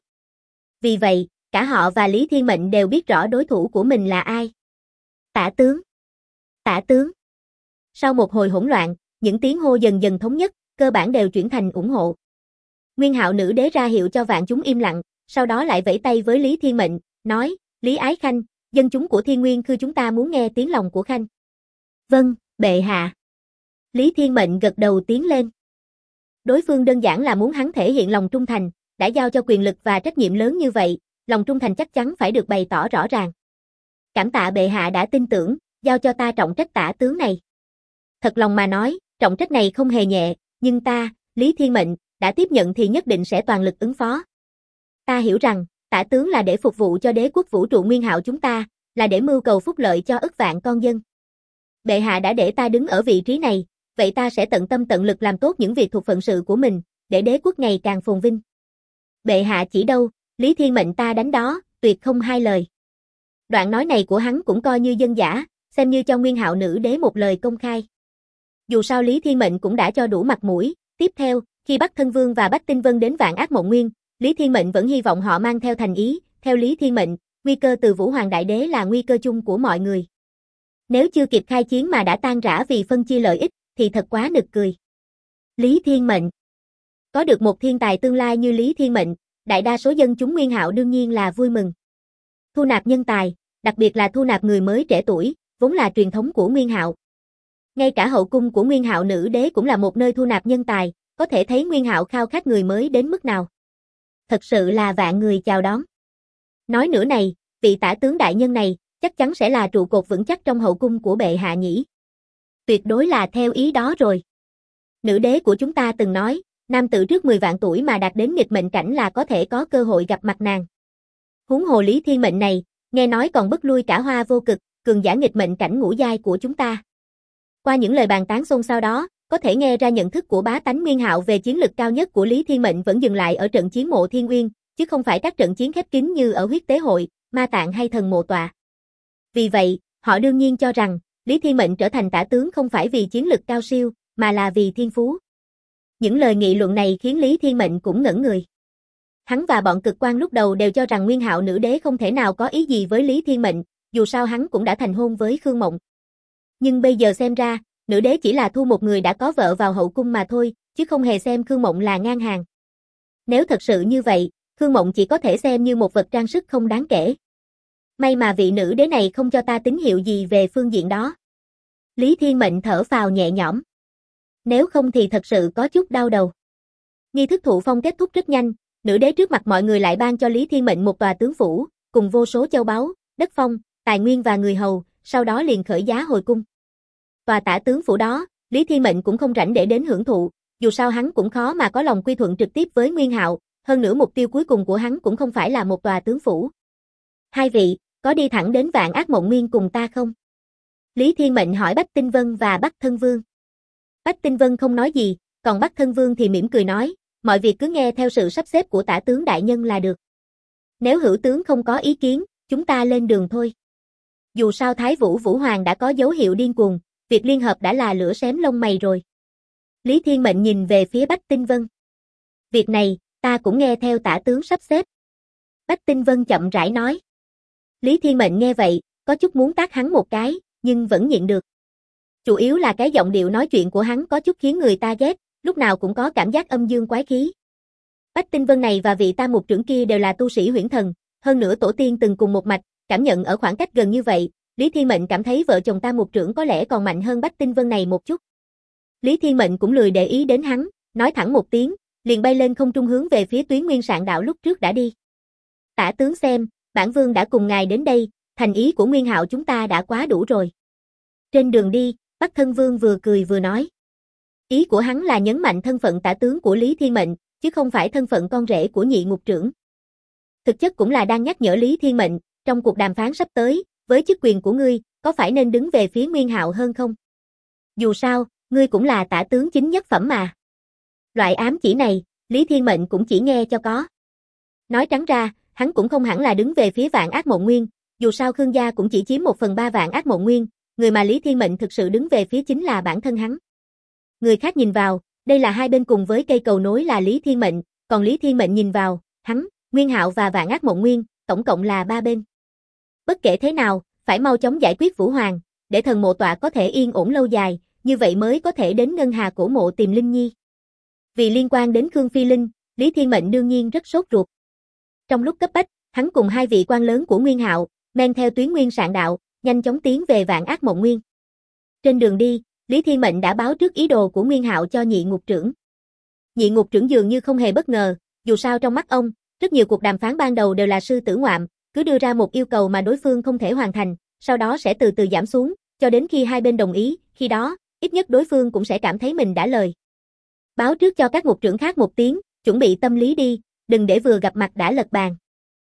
Vì vậy, cả họ và Lý Thiên Mệnh đều biết rõ đối thủ của mình là ai. Tả tướng! Tả tướng! Sau một hồi hỗn loạn, những tiếng hô dần dần thống nhất, cơ bản đều chuyển thành ủng hộ. Nguyên Hạo nữ đế ra hiệu cho vạn chúng im lặng, sau đó lại vẫy tay với Lý Thiên Mệnh, nói, Lý Ái Khanh, dân chúng của Thiên Nguyên Khư chúng ta muốn nghe tiếng lòng của Khanh. Vâng, bệ hạ. Lý Thiên Mệnh gật đầu tiến lên. Đối phương đơn giản là muốn hắn thể hiện lòng trung thành, đã giao cho quyền lực và trách nhiệm lớn như vậy, lòng trung thành chắc chắn phải được bày tỏ rõ ràng. Cảm tạ bệ hạ đã tin tưởng, giao cho ta trọng trách tả tướng này. Thật lòng mà nói, trọng trách này không hề nhẹ, nhưng ta, Lý Thiên Mệnh, đã tiếp nhận thì nhất định sẽ toàn lực ứng phó. Ta hiểu rằng, tả tướng là để phục vụ cho đế quốc vũ trụ Nguyên Hạo chúng ta, là để mưu cầu phúc lợi cho ức vạn con dân. Bệ hạ đã để ta đứng ở vị trí này, vậy ta sẽ tận tâm tận lực làm tốt những việc thuộc phận sự của mình, để đế quốc ngày càng phồn vinh. Bệ hạ chỉ đâu, Lý Thiên Mệnh ta đánh đó, tuyệt không hai lời. Đoạn nói này của hắn cũng coi như dân dã, xem như cho Nguyên Hạo nữ đế một lời công khai. Dù sao Lý Thiên Mệnh cũng đã cho đủ mặt mũi, tiếp theo, khi Bắc Thân Vương và Bách Tinh Vân đến Vạn Ác Mộng Nguyên, Lý Thiên Mệnh vẫn hy vọng họ mang theo thành ý, theo Lý Thiên Mệnh, nguy cơ từ Vũ Hoàng Đại Đế là nguy cơ chung của mọi người. Nếu chưa kịp khai chiến mà đã tan rã vì phân chia lợi ích, thì thật quá nực cười. Lý Thiên Mệnh. Có được một thiên tài tương lai như Lý Thiên Mệnh, đại đa số dân chúng Nguyên Hạo đương nhiên là vui mừng. Thu nạp nhân tài, đặc biệt là thu nạp người mới trẻ tuổi, vốn là truyền thống của Nguyên Hạo. Ngay cả hậu cung của Nguyên Hạo nữ đế cũng là một nơi thu nạp nhân tài, có thể thấy Nguyên Hạo khao khát người mới đến mức nào. Thật sự là vạn người chào đón. Nói nữa này, vị tả tướng đại nhân này, chắc chắn sẽ là trụ cột vững chắc trong hậu cung của bệ hạ nhỉ. Tuyệt đối là theo ý đó rồi. Nữ đế của chúng ta từng nói, nam tử trước 10 vạn tuổi mà đạt đến nghịch mệnh cảnh là có thể có cơ hội gặp mặt nàng. Huống hồ Lý Thiên Mệnh này, nghe nói còn bức lui cả Hoa Vô Cực, cường giả nghịch mệnh cảnh ngũ giai của chúng ta. Qua những lời bàn tán xôn xao đó, có thể nghe ra nhận thức của bá tánh Nguyên Hạo về chiến lực cao nhất của Lý Thiên Mệnh vẫn dừng lại ở trận chiến Mộ Thiên Uyên, chứ không phải các trận chiến khép kín như ở Huyết Tế Hội, Ma Tạng hay Thần Mộ Tọa. Vì vậy, họ đương nhiên cho rằng, Lý Thiên Mệnh trở thành tả tướng không phải vì chiến lực cao siêu, mà là vì thiên phú. Những lời nghị luận này khiến Lý Thiên Mệnh cũng ngẩn người. Hắn và bọn cực quan lúc đầu đều cho rằng Nguyên Hạo nữ đế không thể nào có ý gì với Lý Thiên Mệnh, dù sao hắn cũng đã thành hôn với Khương Mộng. Nhưng bây giờ xem ra, nữ đế chỉ là thu một người đã có vợ vào hậu cung mà thôi, chứ không hề xem Khương Mộng là ngang hàng. Nếu thật sự như vậy, Khương Mộng chỉ có thể xem như một vật trang sức không đáng kể. May mà vị nữ đế này không cho ta tín hiệu gì về phương diện đó. Lý Thiên Mệnh thở phào nhẹ nhõm. Nếu không thì thật sự có chút đau đầu. Nghi thức thụ phong kết thúc rất nhanh, nữ đế trước mặt mọi người lại ban cho Lý Thiên Mệnh một tòa tướng phủ, cùng vô số châu báu, đất phong, tài nguyên và người hầu, sau đó liền khởi giá hồi cung. Tòa tả tướng phủ đó, Lý Thiên Mệnh cũng không rảnh để đến hưởng thụ, dù sao hắn cũng khó mà có lòng quy thuận trực tiếp với Nguyên Hạo, hơn nữa mục tiêu cuối cùng của hắn cũng không phải là một tòa tướng phủ. Hai vị, có đi thẳng đến Vạn Ác Mộng Nguyên cùng ta không? Lý Thiên Mệnh hỏi Bách Tinh Vân và Bắc Thân Vương. Bách Tinh Vân không nói gì, còn Bắc Thân Vương thì mỉm cười nói, mọi việc cứ nghe theo sự sắp xếp của tả tướng đại nhân là được. Nếu hữu tướng không có ý kiến, chúng ta lên đường thôi. Dù sao Thái Vũ Vũ Hoàng đã có dấu hiệu điên cuồng, việc liên hợp đã là lửa xém lông mày rồi. Lý Thiên Mệnh nhìn về phía Bách Tinh Vân. Việc này, ta cũng nghe theo tả tướng sắp xếp. Bách Tinh Vân chậm rãi nói. Lý Thiên Mệnh nghe vậy, có chút muốn tát hắn một cái, nhưng vẫn nhịn được. Chủ yếu là cái giọng điệu nói chuyện của hắn có chút khiến người ta ghét, lúc nào cũng có cảm giác âm dương quái khí. Bách Tinh Vân này và vị tam mục trưởng kia đều là tu sĩ huyễn thần, hơn nữa tổ tiên từng cùng một mạch, cảm nhận ở khoảng cách gần như vậy, Lý Thiên Mệnh cảm thấy vợ chồng tam mục trưởng có lẽ còn mạnh hơn Bách Tinh Vân này một chút. Lý Thiên Mệnh cũng lười để ý đến hắn, nói thẳng một tiếng, liền bay lên không trung hướng về phía Tuyến Nguyên Sạn Đạo lúc trước đã đi. Tả tướng xem, bản vương đã cùng ngài đến đây, thành ý của Nguyên Hạo chúng ta đã quá đủ rồi. Trên đường đi, Bắc Thân Vương vừa cười vừa nói. Ý của hắn là nhấn mạnh thân phận tả tướng của Lý Thiên Mệnh, chứ không phải thân phận con rể của Nhị Ngục trưởng. Thực chất cũng là đang nhắc nhở Lý Thiên Mệnh, trong cuộc đàm phán sắp tới, với chức quyền của ngươi, có phải nên đứng về phía Nguyên Hạo hơn không? Dù sao, ngươi cũng là tả tướng chính nhất phẩm mà. Loại ám chỉ này, Lý Thiên Mệnh cũng chỉ nghe cho có. Nói trắng ra, hắn cũng không hẳn là đứng về phía Vạn Ác Mộng Nguyên, dù sao Khương gia cũng chỉ chiếm 1/3 Vạn Ác Mộng Nguyên, người mà Lý Thiên Mệnh thực sự đứng về phía chính là bản thân hắn. Người khác nhìn vào, đây là hai bên cùng với cây cầu nối là Lý Thiên Mệnh, còn Lý Thiên Mệnh nhìn vào, hắn, Nguyên Hạo và Vạn Ác Mộng Nguyên, tổng cộng là 3 bên. Bất kể thế nào, phải mau chóng giải quyết Vũ Hoàng, để thần mộ tọa có thể yên ổn lâu dài, như vậy mới có thể đến Ngân Hà cổ mộ tìm Linh Nhi. Vì liên quan đến Khương Phi Linh, Lý Thiên Mệnh đương nhiên rất sốt ruột. Trong lúc cấp bách, hắn cùng hai vị quan lớn của Nguyên Hạo, men theo Tuyến Nguyên Sạn Đạo, nhanh chóng tiến về Vạn Ác Mộng Nguyên. Trên đường đi, Lý Thiên Mệnh đã báo trước ý đồ của Nguyên Hạo cho Nhị Ngục trưởng. Nhị Ngục trưởng dường như không hề bất ngờ, dù sao trong mắt ông, rất nhiều cuộc đàm phán ban đầu đều là sư tử ngoạm, cứ đưa ra một yêu cầu mà đối phương không thể hoàn thành, sau đó sẽ từ từ giảm xuống, cho đến khi hai bên đồng ý, khi đó, ít nhất đối phương cũng sẽ cảm thấy mình đã lời. Báo trước cho các ngục trưởng khác một tiếng, chuẩn bị tâm lý đi, đừng để vừa gặp mặt đã lật bàn.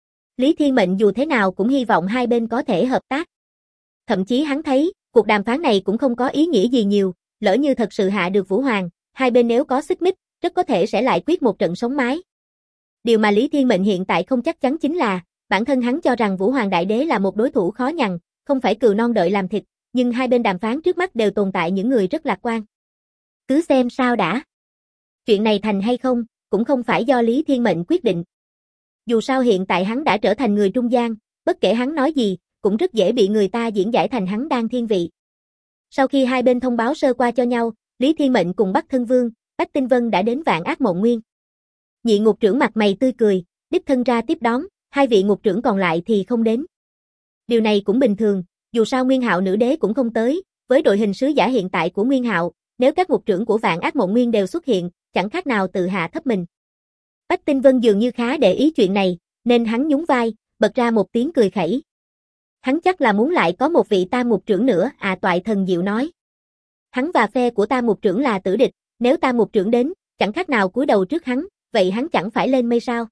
Lý Thiên Mệnh dù thế nào cũng hy vọng hai bên có thể hợp tác. Thậm chí hắn thấy, cuộc đàm phán này cũng không có ý nghĩa gì nhiều, lỡ như thật sự hạ được Vũ Hoàng, hai bên nếu có xích mích, rất có thể sẽ lại quyết một trận sống mái. Điều mà Lý Thiên Mệnh hiện tại không chắc chắn chính là, bản thân hắn cho rằng Vũ Hoàng Đại Đế là một đối thủ khó nhằn, không phải cừu non đợi làm thịt, nhưng hai bên đàm phán trước mắt đều tồn tại những người rất lạc quan. Cứ xem sao đã. Chuyện này thành hay không, cũng không phải do Lý Thiên Mệnh quyết định. Dù sao hiện tại hắn đã trở thành người trung gian, bất kể hắn nói gì, cũng rất dễ bị người ta diễn giải thành hắn đang thiên vị. Sau khi hai bên thông báo sơ qua cho nhau, Lý Thiên Mệnh cùng Bắc Thân Vương, Bách Tinh Vân đã đến Vạn Ác Mộng Nguyên. Nhị Ngục trưởng mặt mày tươi cười, đích thân ra tiếp đón, hai vị ngục trưởng còn lại thì không đến. Điều này cũng bình thường, dù sao Nguyên Hạo nữ đế cũng không tới, với đội hình sứ giả hiện tại của Nguyên Hạo, nếu các ngục trưởng của Vạn Ác Mộng Nguyên đều xuất hiện, chẳng khác nào tự hạ thấp mình. Bách Tinh Vân dường như khá để ý chuyện này, nên hắn nhún vai, bật ra một tiếng cười khẩy. Hắn chắc là muốn lại có một vị tam mục trưởng nữa, Toại Thần Diệu nói. Hắn và phe của tam mục trưởng là tử địch, nếu tam mục trưởng đến, chẳng khác nào cúi đầu trước hắn, vậy hắn chẳng phải lên mây sao?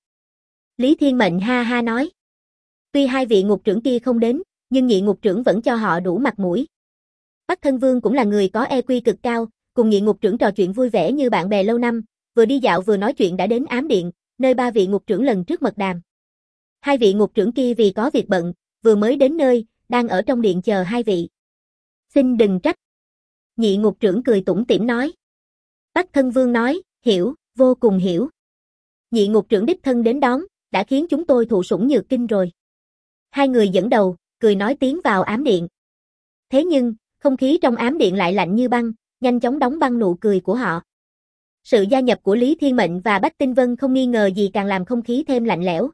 Lý Thiên Mệnh ha ha nói. Tuy hai vị ngục trưởng kia không đến, nhưng nhị ngục trưởng vẫn cho họ đủ mặt mũi. Bắc Thân Vương cũng là người có EQ cực cao, cùng nhị ngục trưởng trò chuyện vui vẻ như bạn bè lâu năm, vừa đi dạo vừa nói chuyện đã đến ám điện, nơi ba vị ngục trưởng lần trước mật đàm. Hai vị ngục trưởng kia vì có việc bận, vừa mới đến nơi, đang ở trong điện chờ hai vị. Xin đừng trách. Nhị ngục trưởng cười tủm tỉm nói. Bắc Thân Vương nói, hiểu, vô cùng hiểu. Nhị ngục trưởng đích thân đến đón, đã khiến chúng tôi thụ sủng nhược kinh rồi. Hai người dẫn đầu, cười nói tiến vào ám điện. Thế nhưng, không khí trong ám điện lại lạnh như băng, nhanh chóng đóng băng nụ cười của họ. Sự gia nhập của Lý Thiên Mệnh và Bách Tinh Vân không nghi ngờ gì càng làm không khí thêm lạnh lẽo.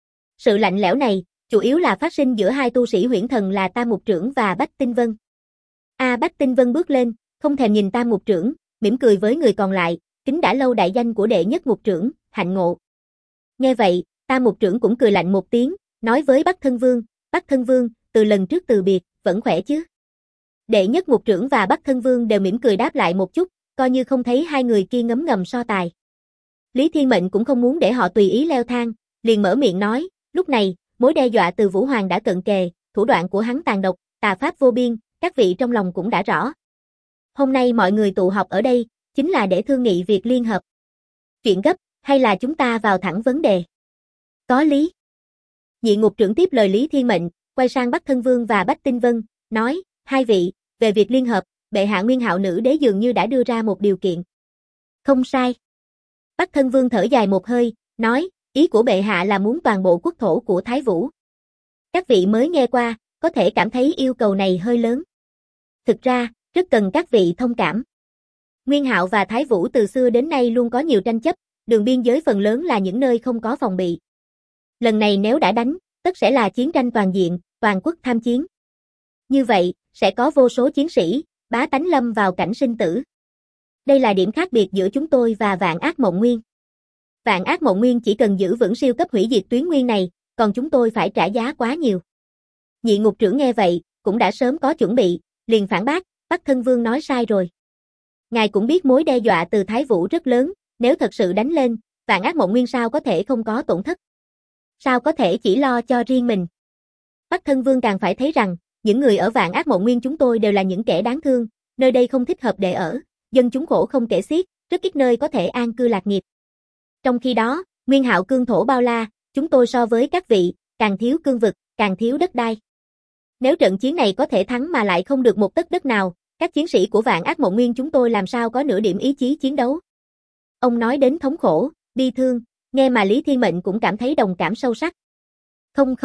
Sự lạnh lẽo này, chủ yếu là phát sinh giữa hai tu sĩ huyễn thần là Tam Mục Trưởng và Bách Tinh Vân. Bách Tinh Vân bước lên, không thèm nhìn Tam Mục Trưởng, mỉm cười với người còn lại, kính đã lâu đại danh của đệ nhất Mục Trưởng, hạnh ngộ. Nghe vậy, Tam Mục Trưởng cũng cười lạnh một tiếng, nói với Bắc Thân Vương, từ lần trước từ biệt, vẫn khỏe chứ? Đệ nhất Mục Trưởng và Bắc Thân Vương đều mỉm cười đáp lại một chút, coi như không thấy hai người kia ngấm ngầm so tài. Lý Thiên Mệnh cũng không muốn để họ tùy ý leo thang, liền mở miệng nói, lúc này, mối đe dọa từ Vũ Hoàng đã cận kề, thủ đoạn của hắn tàn độc, tà pháp vô biên, các vị trong lòng cũng đã rõ. Hôm nay mọi người tụ họp ở đây, chính là để thương nghị việc liên hợp. Chuyện gấp, hay là chúng ta vào thẳng vấn đề? Có lý. Nhị Ngục Trưởng tiếp lời Lý Thiên Mệnh, quay sang Bắc Thân Vương và Bách Tinh Vân, nói, hai vị, về việc liên hợp, bệ hạ Nguyên Hạo Nữ Đế dường như đã đưa ra một điều kiện. Không sai. Bắc Thân Vương thở dài một hơi, nói, ý của bệ hạ là muốn toàn bộ quốc thổ của Thái Vũ. Các vị mới nghe qua, có thể cảm thấy yêu cầu này hơi lớn. Thực ra, rất cần các vị thông cảm. Nguyên Hạo và Thái Vũ từ xưa đến nay luôn có nhiều tranh chấp, đường biên giới phần lớn là những nơi không có phòng bị. Lần này nếu đã đánh, tất sẽ là chiến tranh toàn diện, toàn quốc tham chiến. Như vậy, sẽ có vô số chiến sĩ, bá tánh lâm vào cảnh sinh tử. Đây là điểm khác biệt giữa chúng tôi và Vạn Ác Mộng Nguyên. Vạn Ác Mộng Nguyên chỉ cần giữ vững siêu cấp hủy diệt tuyến nguyên này, còn chúng tôi phải trả giá quá nhiều. Nhị Ngục Trưởng nghe vậy, cũng đã sớm có chuẩn bị, liền phản bác, Bắc Thân Vương nói sai rồi. Ngài cũng biết mối đe dọa từ Thái Vũ rất lớn, nếu thật sự đánh lên, Vạn Ác Mộng Nguyên sao có thể không có tổn thất? Sao có thể chỉ lo cho riêng mình? Bắc Thân Vương càng phải thấy rằng, những người ở Vạn Ác Mộng Nguyên chúng tôi đều là những kẻ đáng thương, nơi đây không thích hợp để ở, dân chúng khổ không kể xiết, rất ít nơi có thể an cư lạc nghiệp. Trong khi đó, Nguyên Hạo cương thổ bao la, chúng tôi so với các vị, càng thiếu cương vực, càng thiếu đất đai. Nếu trận chiến này có thể thắng mà lại không được một tấc đất nào, các chiến sĩ của Vạn Ác Mộng Nguyên chúng tôi làm sao có nửa điểm ý chí chiến đấu. Ông nói đến thống khổ, bi thương, nghe mà Lý Thiên Mệnh cũng cảm thấy đồng cảm sâu sắc. Không.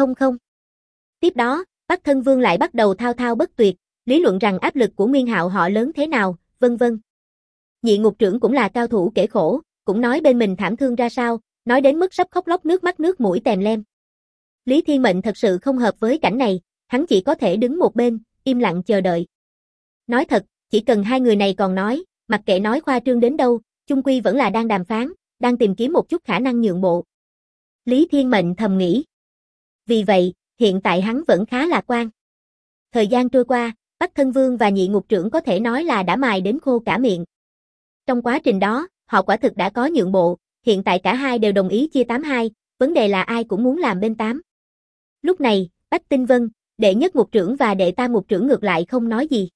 Tiếp đó, Bắc Thân Vương lại bắt đầu thao thao bất tuyệt, lý luận rằng áp lực của Nguyên Hạo họ lớn thế nào, vân vân. Nhị Ngục Trưởng cũng là cao thủ kể khổ, cũng nói bên mình thảm thương ra sao, nói đến mức sắp khóc lóc nước mắt nước mũi tèm lem. Lý Thiên Mệnh thật sự không hợp với cảnh này, hắn chỉ có thể đứng một bên, im lặng chờ đợi. Nói thật, chỉ cần hai người này còn nói, mặc kệ nói khoa trương đến đâu, chung quy vẫn là đang đàm phán, đang tìm kiếm một chút khả năng nhượng bộ. Lý Thiên Mệnh thầm nghĩ. Vì vậy, hiện tại hắn vẫn khá lạc quan. Thời gian trôi qua, Bắc Thân Vương và Nhị Ngục Trưởng có thể nói là đã mài đến khô cả miệng. Trong quá trình đó, họ quả thực đã có nhượng bộ, hiện tại cả hai đều đồng ý chia 8-2, vấn đề là ai cũng muốn làm bên 8. Lúc này, Bách Tinh Vân, đệ nhất Mục Trưởng và đệ tam Mục Trưởng ngược lại không nói gì.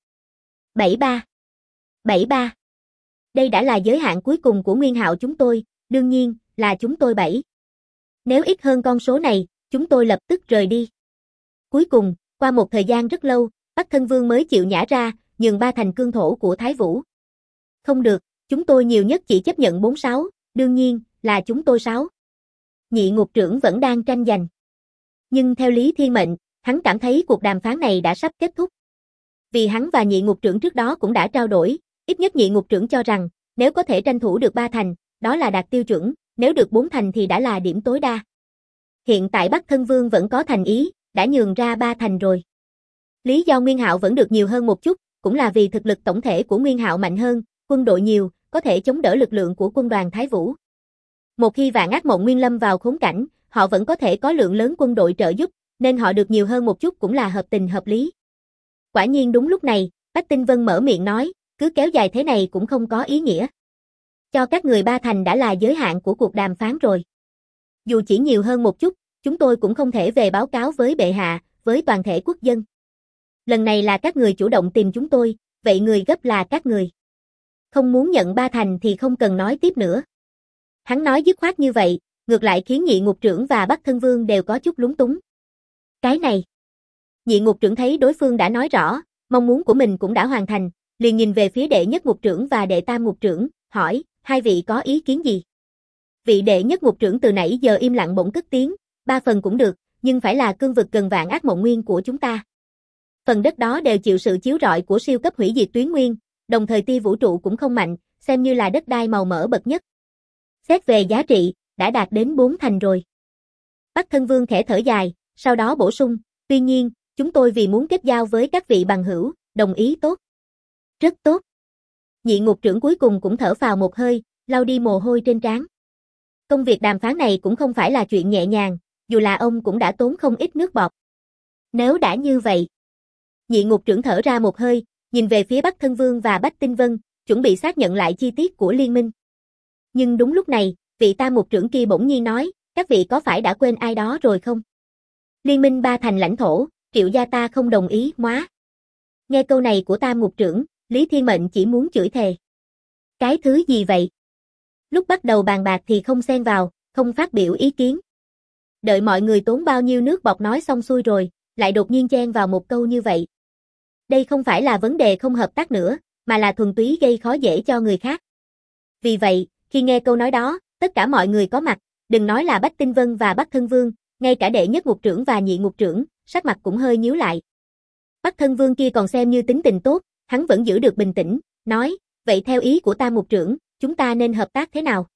7-3. Đây đã là giới hạn cuối cùng của Nguyên Hạo chúng tôi, đương nhiên, là chúng tôi 7. Nếu ít hơn con số này, chúng tôi lập tức rời đi. Cuối cùng, qua một thời gian rất lâu, Bắc Thân Vương mới chịu nhả ra, nhường 3 thành cương thổ của Thái Vũ. Không được, chúng tôi nhiều nhất chỉ chấp nhận 4-6, đương nhiên, là chúng tôi 6. Nhị Ngục Trưởng vẫn đang tranh giành. Nhưng theo Lý Thiên Mệnh, hắn cảm thấy cuộc đàm phán này đã sắp kết thúc. Vì hắn và Nhị Ngục Trưởng trước đó cũng đã trao đổi, ít nhất Nhị Ngục Trưởng cho rằng, nếu có thể tranh thủ được 3 thành, đó là đạt tiêu chuẩn, nếu được 4 thành thì đã là điểm tối đa. Hiện tại Bắc Thân Vương vẫn có thành ý, đã nhường ra 3 thành rồi. Lý do Nguyên Hạo vẫn được nhiều hơn một chút, cũng là vì thực lực tổng thể của Nguyên Hạo mạnh hơn, quân đội nhiều, có thể chống đỡ lực lượng của quân đoàn Thái Vũ. Một khi Vạn Ác Mộng Nguyên lâm vào khốn cảnh, họ vẫn có thể có lượng lớn quân đội trợ giúp, nên họ được nhiều hơn một chút cũng là hợp tình hợp lý. Quả nhiên đúng lúc này, Bách Tinh Vân mở miệng nói, cứ kéo dài thế này cũng không có ý nghĩa. Cho các người 3 thành đã là giới hạn của cuộc đàm phán rồi. Dù chỉ nhiều hơn một chút, chúng tôi cũng không thể về báo cáo với bệ hạ, với toàn thể quốc dân. Lần này là các người chủ động tìm chúng tôi, vậy người gấp là các người. Không muốn nhận 3 thành thì không cần nói tiếp nữa. Hắn nói dứt khoát như vậy, ngược lại khiến Nhị Ngục Trưởng và Bắc Thân Vương đều có chút lúng túng. Cái này. Nhị Ngục Trưởng thấy đối phương đã nói rõ, mong muốn của mình cũng đã hoàn thành, liền nhìn về phía đệ nhất Ngục Trưởng và đệ tam Ngục Trưởng, hỏi, hai vị có ý kiến gì? Vị đệ nhất Ngục Trưởng từ nãy giờ im lặng bỗng cất tiếng, 3 phần cũng được, nhưng phải là cương vực gần Vạn Ác Mộng Nguyên của chúng ta. Phần đất đó đều chịu sự chiếu rọi của siêu cấp hủy diệt tuyến nguyên, đồng thời tia vũ trụ cũng không mạnh, xem như là đất đai màu mỡ bậc nhất. Xét về giá trị, đã đạt đến 4 thành rồi. Bắc Thân Vương khẽ thở dài, sau đó bổ sung, tuy nhiên, chúng tôi vì muốn kết giao với các vị bằng hữu, đồng ý tốt. Rất tốt. Nhị ngục trưởng cuối cùng cũng thở phào một hơi, lau đi mồ hôi trên trán. Công việc đàm phán này cũng không phải là chuyện nhẹ nhàng, dù là ông cũng đã tốn không ít nước bọt. Nếu đã như vậy. Nhị ngục trưởng thở ra một hơi, nhìn về phía Bắc Thân Vương và Bách Tinh Vân, chuẩn bị xác nhận lại chi tiết của liên minh. Nhưng đúng lúc này, vị tam mục trưởng kia bỗng nhiên nói, các vị có phải đã quên ai đó rồi không? Liên minh 3 thành lãnh thổ, Triệu gia ta không đồng ý, móa. Nghe câu này của tam mục trưởng, Lý Thiên Mệnh chỉ muốn chửi thề. Cái thứ gì vậy? Lúc bắt đầu bàn bạc thì không xen vào, không phát biểu ý kiến. Đợi mọi người tốn bao nhiêu nước bọt nói xong xuôi rồi, lại đột nhiên chen vào một câu như vậy. Đây không phải là vấn đề không hợp tác nữa, mà là thuần túy gây khó dễ cho người khác. Vì vậy, khi nghe câu nói đó, tất cả mọi người có mặt, đừng nói là Bách Tinh Vân và Bắc Thân Vương, ngay cả đệ nhất ngục trưởng và nhị ngục trưởng, sắc mặt cũng hơi nhíu lại. Bắc Thân Vương kia còn xem như tính tình tốt, hắn vẫn giữ được bình tĩnh, nói, vậy theo ý của tam mục trưởng, chúng ta nên hợp tác thế nào?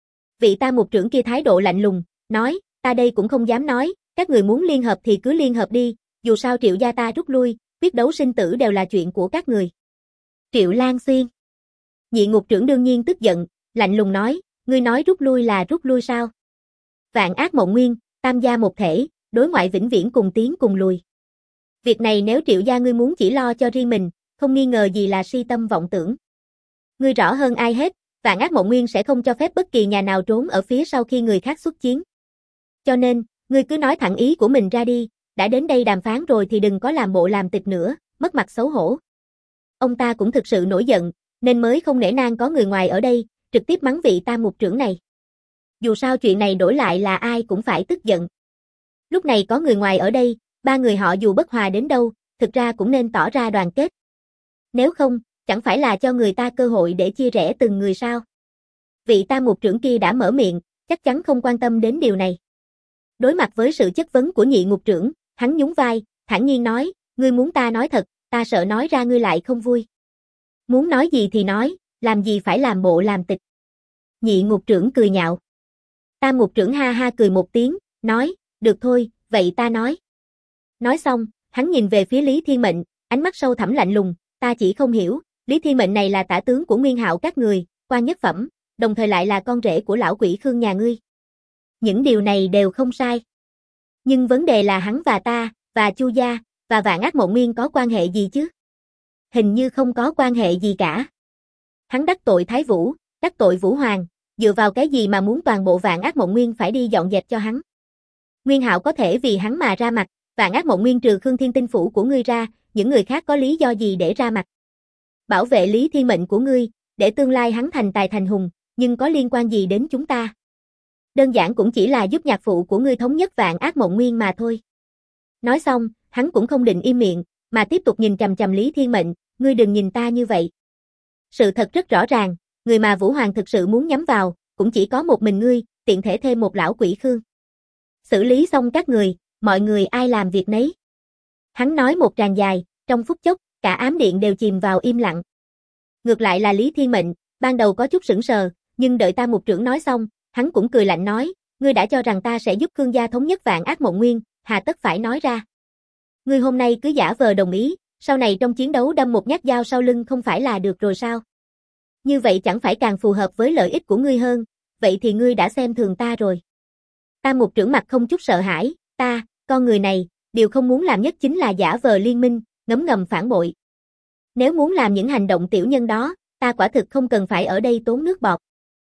Vị tam mục trưởng kia thái độ lạnh lùng, nói, ta đây cũng không dám nói, các người muốn liên hợp thì cứ liên hợp đi, dù sao Triệu gia ta rút lui, quyết đấu sinh tử đều là chuyện của các người. Triệu Lan Xuyên. Nhị ngục trưởng đương nhiên tức giận, lạnh lùng nói, ngươi nói rút lui là rút lui sao? Vạn Ác Mộng Nguyên, tam gia một thể, đối ngoại vĩnh viễn cùng tiến cùng lùi. Việc này nếu Triệu gia ngươi muốn chỉ lo cho riêng mình, không nghi ngờ gì là si tâm vọng tưởng. Ngươi rõ hơn ai hết, Vạn Ác Mộng Nguyên sẽ không cho phép bất kỳ nhà nào trốn ở phía sau khi người khác xuất chiến. Cho nên, ngươi cứ nói thẳng ý của mình ra đi, đã đến đây đàm phán rồi thì đừng có làm bộ làm tịch nữa, mất mặt xấu hổ. Ông ta cũng thực sự nổi giận, nên mới không nể nang có người ngoài ở đây, trực tiếp mắng vị tam mục trưởng này. Dù sao chuyện này đổi lại là ai cũng phải tức giận. Lúc này có người ngoài ở đây, 3 người họ dù bất hòa đến đâu, thực ra cũng nên tỏ ra đoàn kết. Nếu không, chẳng phải là cho người ta cơ hội để chia rẽ từng người sao? Vị tam mục trưởng kia đã mở miệng, chắc chắn không quan tâm đến điều này. Đối mặt với sự chất vấn của nhị ngục trưởng, hắn nhún vai, thản nhiên nói, ngươi muốn ta nói thật, ta sợ nói ra ngươi lại không vui. Muốn nói gì thì nói, làm gì phải làm bộ làm tịch. Nhị ngục trưởng cười nhạo. Tam ngục trưởng ha ha cười một tiếng, nói, được thôi, vậy ta nói. Nói xong, hắn nhìn về phía Lý Thiên Mệnh, ánh mắt sâu thẳm lạnh lùng, ta chỉ không hiểu, Lý Thiên Mệnh này là tả tướng của Nguyên Hạo các người, quan nhất phẩm, đồng thời lại là con rể của lão quỷ Khương nhà ngươi. Những điều này đều không sai. Nhưng vấn đề là hắn và ta, và Chu gia, và Vạn Ác Mộng Nguyên có quan hệ gì chứ? Hình như không có quan hệ gì cả. Hắn đắc tội Thái Vũ, đắc tội Vũ Hoàng, dựa vào cái gì mà muốn toàn bộ Vạn Ác Mộng Nguyên phải đi dọn dẹp cho hắn? Nguyên Hạo có thể vì hắn mà ra mặt, Vạn Ác Mộng Nguyên trừ Khương Thiên Tinh phủ của ngươi ra, những người khác có lý do gì để ra mặt? Bảo vệ Lý Thiên Mệnh của ngươi, để tương lai hắn thành tài thành hùng, nhưng có liên quan gì đến chúng ta? Đơn giản cũng chỉ là giúp nhạc phụ của ngươi thống nhất Vạn Ác Mộng Nguyên mà thôi. Nói xong, hắn cũng không định im miệng, mà tiếp tục nhìn chằm chằm Lý Thiên Mệnh, ngươi đừng nhìn ta như vậy. Sự thật rất rõ ràng, người mà Vũ Hoàng thực sự muốn nhắm vào, cũng chỉ có một mình ngươi, tiện thể thêm một lão quỷ Khương. Xử lý xong các người, mọi người ai làm việc nấy. Hắn nói một tràng dài, trong phút chốc, cả ám điện đều chìm vào im lặng. Ngược lại là Lý Thiên Mệnh, ban đầu có chút sững sờ, nhưng đợi tam mục trưởng nói xong, hắn cũng cười lạnh nói, ngươi đã cho rằng ta sẽ giúp Khương gia thống nhất Vạn Ác Mộng Nguyên, hà tất phải nói ra. Ngươi hôm nay cứ giả vờ đồng ý, sau này trong chiến đấu đâm một nhát dao sau lưng không phải là được rồi sao? Như vậy chẳng phải càng phù hợp với lợi ích của ngươi hơn, vậy thì ngươi đã xem thường ta rồi. Tam mục trưởng mặt không chút sợ hãi, ta, con người này, điều không muốn làm nhất chính là giả vờ liên minh, ngấm ngầm phản bội. Nếu muốn làm những hành động tiểu nhân đó, ta quả thực không cần phải ở đây tốn nước bọt.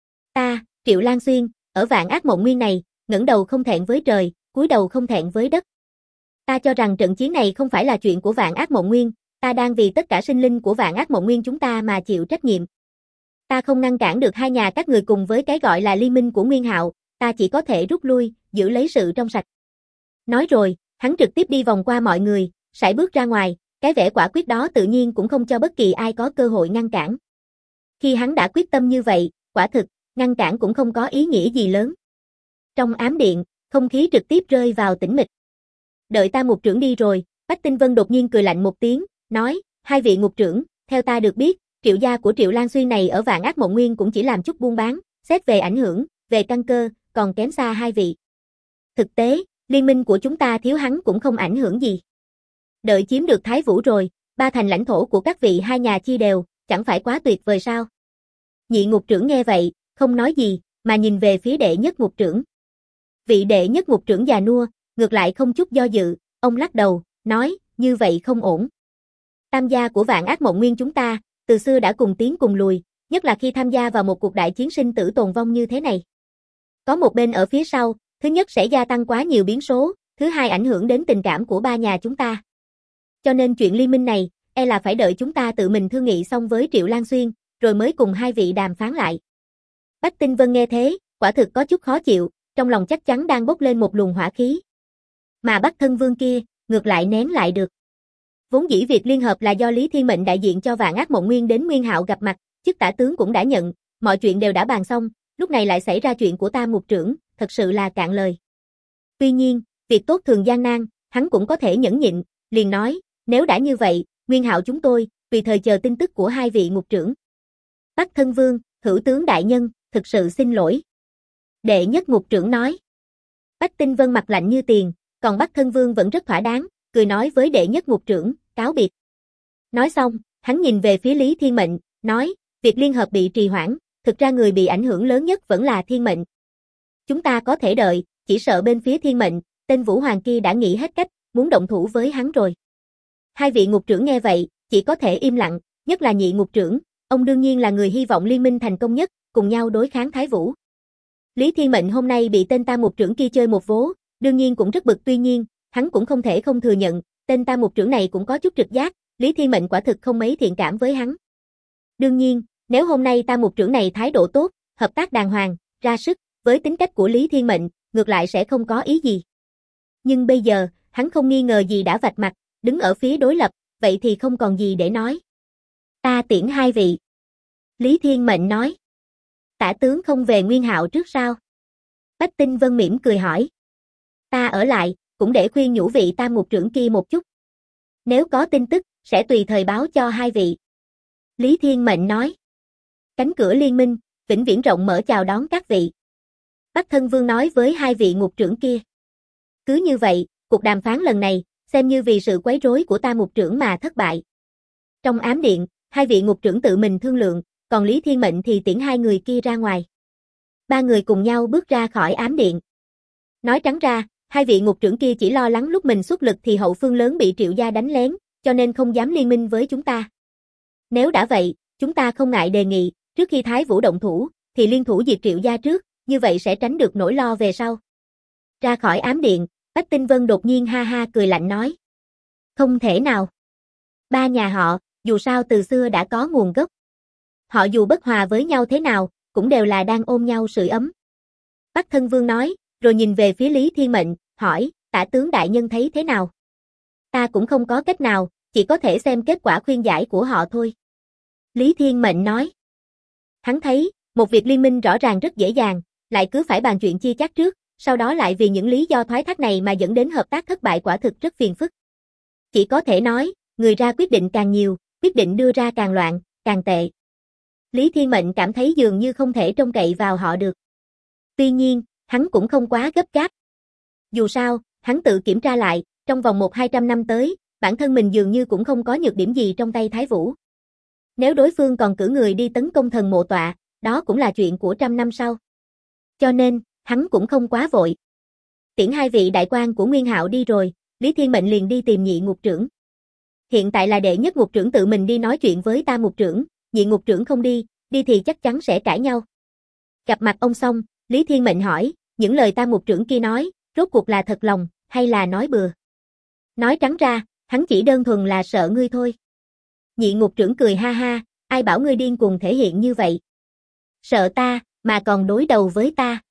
Ta, Triệu Lan Xuyên, ở Vạn Ác Mộng Nguyên này, ngẩng đầu không thẹn với trời, cúi đầu không thẹn với đất. Ta cho rằng trận chiến này không phải là chuyện của Vạn Ác Mộng Nguyên, ta đang vì tất cả sinh linh của Vạn Ác Mộng Nguyên chúng ta mà chịu trách nhiệm. Ta không ngăn cản được hai nhà các người cùng với cái gọi là liên minh của Nguyên Hạo, ta chỉ có thể rút lui, giữ lấy sự trong sạch. Nói rồi, hắn trực tiếp đi vòng qua mọi người, sải bước ra ngoài, cái vẻ quả quyết đó tự nhiên cũng không cho bất kỳ ai có cơ hội ngăn cản. Khi hắn đã quyết tâm như vậy, quả thực, ngăn cản cũng không có ý nghĩa gì lớn. Trong ám điện, không khí trực tiếp rơi vào tĩnh mịch. Đợi tam mục trưởng đi rồi, Bách Tinh Vân đột nhiên cười lạnh một tiếng, nói, hai vị ngục trưởng, theo ta được biết, Triệu gia của Triệu Lan Xuyên này ở Vạn Ác Mộng Nguyên cũng chỉ làm chút buôn bán, xét về ảnh hưởng, về căn cơ, còn kém xa hai vị. Thực tế, liên minh của chúng ta thiếu hắn cũng không ảnh hưởng gì. Đợi chiếm được Thái Vũ rồi, ba thành lãnh thổ của các vị hai nhà chia đều, chẳng phải quá tuyệt vời sao? Nhị ngục trưởng nghe vậy, không nói gì, mà nhìn về phía đệ nhất ngục trưởng. Vị đệ nhất ngục trưởng già nua, ngược lại không chút do dự, ông lắc đầu, nói, như vậy không ổn. Tam gia của Vạn Ác Mộng Nguyên chúng ta, từ xưa đã cùng tiến cùng lùi, nhất là khi tham gia vào một cuộc đại chiến sinh tử tồn vong như thế này. Có một bên ở phía sau, thứ nhất sẽ gia tăng quá nhiều biến số, thứ hai ảnh hưởng đến tình cảm của ba nhà chúng ta. Cho nên chuyện liên minh này, e là phải đợi chúng ta tự mình thương nghị xong với Triệu Lan Xuyên, rồi mới cùng hai vị đàm phán lại. Bách Tinh Vân nghe thế, quả thực có chút khó chịu, trong lòng chắc chắn đang bốc lên một luồng hỏa khí. Mà Bắc Thân Vương kia, ngược lại nén lại được. Vốn dĩ việc liên hợp là do Lý Thiên Mệnh đại diện cho Vạn Ác Mộng Nguyên đến Nguyên Hạo gặp mặt, chức tả tướng cũng đã nhận, mọi chuyện đều đã bàn xong, lúc này lại xảy ra chuyện của Tam ngục trưởng, thật sự là cạn lời. Tuy nhiên, việc tốt thường gian nan, hắn cũng có thể nhẫn nhịn, liền nói, nếu đã như vậy, Nguyên Hạo chúng tôi, tùy thời chờ tin tức của hai vị ngục trưởng. Bắc Thân Vương, Hữu tướng đại nhân, thực sự xin lỗi. Đệ nhất ngục trưởng nói. Bách Tinh Vân mặt lạnh như tiền, còn Bắc Thân Vương vẫn rất thỏa đáng, cười nói với đệ nhất ngục trưởng, cáo biệt. Nói xong, hắn nhìn về phía Lý Thiên Mệnh, nói, việc liên hợp bị trì hoãn, thực ra người bị ảnh hưởng lớn nhất vẫn là Thiên Mệnh. Chúng ta có thể đợi, chỉ sợ bên phía Thiên Mệnh, tên Vũ Hoàng kia đã nghĩ hết cách, muốn động thủ với hắn rồi. Hai vị ngục trưởng nghe vậy, chỉ có thể im lặng, nhất là nhị ngục trưởng, ông đương nhiên là người hy vọng liên minh thành công nhất, cùng nhau đối kháng Thái Vũ. Lý Thiên Mệnh hôm nay bị tên Tam ngục trưởng kia chơi một vố, đương nhiên cũng rất bực, tuy nhiên, hắn cũng không thể không thừa nhận, tên Tam ngục trưởng này cũng có chút trực giác, Lý Thiên Mệnh quả thực không mấy thiện cảm với hắn. Đương nhiên, nếu hôm nay Tam ngục trưởng này thái độ tốt, hợp tác đàng hoàng, ra sức, với tính cách của Lý Thiên Mệnh, ngược lại sẽ không có ý gì. Nhưng bây giờ, hắn không nghi ngờ gì đã vạch mặt, đứng ở phía đối lập, vậy thì không còn gì để nói. Ta tiễn hai vị. Lý Thiên Mệnh nói. Tả tướng không về Nguyên Hạo trước sao? Bách Tinh Vân mỉm cười hỏi. Ta ở lại, cũng để khuyên nhủ vị Tam ngục trưởng kia một chút. Nếu có tin tức, sẽ tùy thời báo cho hai vị. Lý Thiên Mệnh nói. Cánh cửa liên minh, vĩnh viễn rộng mở chào đón các vị. Bắc Thân Vương nói với hai vị ngục trưởng kia. Cứ như vậy, cuộc đàm phán lần này, xem như vì sự quấy rối của Tam ngục trưởng mà thất bại. Trong ám điện, hai vị ngục trưởng tự mình thương lượng, còn Lý Thiên Mệnh thì tiễn hai người kia ra ngoài. Ba người cùng nhau bước ra khỏi ám điện. Nói trắng ra, hai vị ngục trưởng kia chỉ lo lắng lúc mình xuất lực thì hậu phương lớn bị Triệu gia đánh lén, cho nên không dám liên minh với chúng ta. Nếu đã vậy, chúng ta không ngại đề nghị, trước khi Thái Vũ động thủ, thì liên thủ diệt Triệu gia trước, như vậy sẽ tránh được nỗi lo về sau. Ra khỏi ám điện, Bách Tinh Vân đột nhiên ha ha cười lạnh nói. Không thể nào. Ba nhà họ, dù sao từ xưa đã có nguồn gốc. Họ dù bất hòa với nhau thế nào, cũng đều là đang ôm nhau sưởi ấm. Bắc Thân Vương nói, rồi nhìn về phía Lý Thiên Mệnh, hỏi, tả tướng đại nhân thấy thế nào? Ta cũng không có cách nào, chỉ có thể xem kết quả khuyên giải của họ thôi. Lý Thiên Mệnh nói. Hắn thấy, một việc liên minh rõ ràng rất dễ dàng, lại cứ phải bàn chuyện chia chác trước, sau đó lại vì những lý do thoái thác này mà dẫn đến hợp tác thất bại quả thực rất phiền phức. Chỉ có thể nói, người ra quyết định càng nhiều, quyết định đưa ra càng loạn, càng tệ. Lý Thiên Mệnh cảm thấy dường như không thể trông cậy vào họ được. Tuy nhiên, hắn cũng không quá gấp gáp. Dù sao, hắn tự kiểm tra lại, trong vòng 100-200 năm tới, bản thân mình dường như cũng không có nhược điểm gì trong tay Thái Vũ. Nếu đối phương còn cử người đi tấn công thần mộ tọa, đó cũng là chuyện của 100 năm sau. Cho nên, hắn cũng không quá vội. Tiễn hai vị đại quan của Nguyên Hạo đi rồi, Lý Thiên Mệnh liền đi tìm nhị ngục trưởng. Hiện tại là đệ nhất ngục trưởng tự mình đi nói chuyện với Tam ngục trưởng, nhị ngục trưởng không đi, đi thì chắc chắn sẽ cãi nhau. Gặp mặt ông xong, Lý Thiên Mệnh hỏi, những lời Tam ngục trưởng kia nói, rốt cuộc là thật lòng, hay là nói bừa? Nói trắng ra, hắn chỉ đơn thuần là sợ ngươi thôi. Nhị ngục trưởng cười ha ha, ai bảo ngươi điên cuồng thể hiện như vậy? Sợ ta, mà còn đối đầu với ta.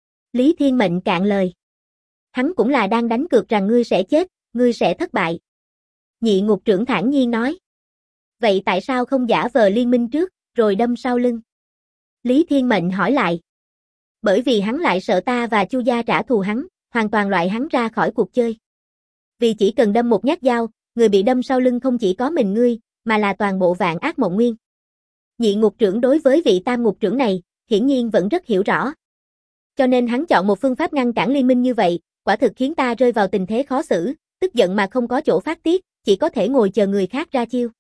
Lý Thiên Mệnh cạn lời. Hắn cũng là đang đánh cược rằng ngươi sẽ chết, ngươi sẽ thất bại. Nhị ngục trưởng thản nhiên nói. Vậy tại sao không giả vờ liên minh trước, rồi đâm sau lưng? Lý Thiên Mệnh hỏi lại. Bởi vì hắn lại sợ ta và Chu gia trả thù hắn, hoàn toàn loại hắn ra khỏi cuộc chơi. Vì chỉ cần đâm một nhát dao, người bị đâm sau lưng không chỉ có mình ngươi, mà là toàn bộ Vạn Ác Mộng Nguyên. Nhị ngục trưởng đối với vị tam ngục trưởng này, hiển nhiên vẫn rất hiểu rõ. Cho nên hắn chọn một phương pháp ngăn cản liên minh như vậy, quả thực khiến ta rơi vào tình thế khó xử, tức giận mà không có chỗ phát tiết, chỉ có thể ngồi chờ người khác ra chiêu.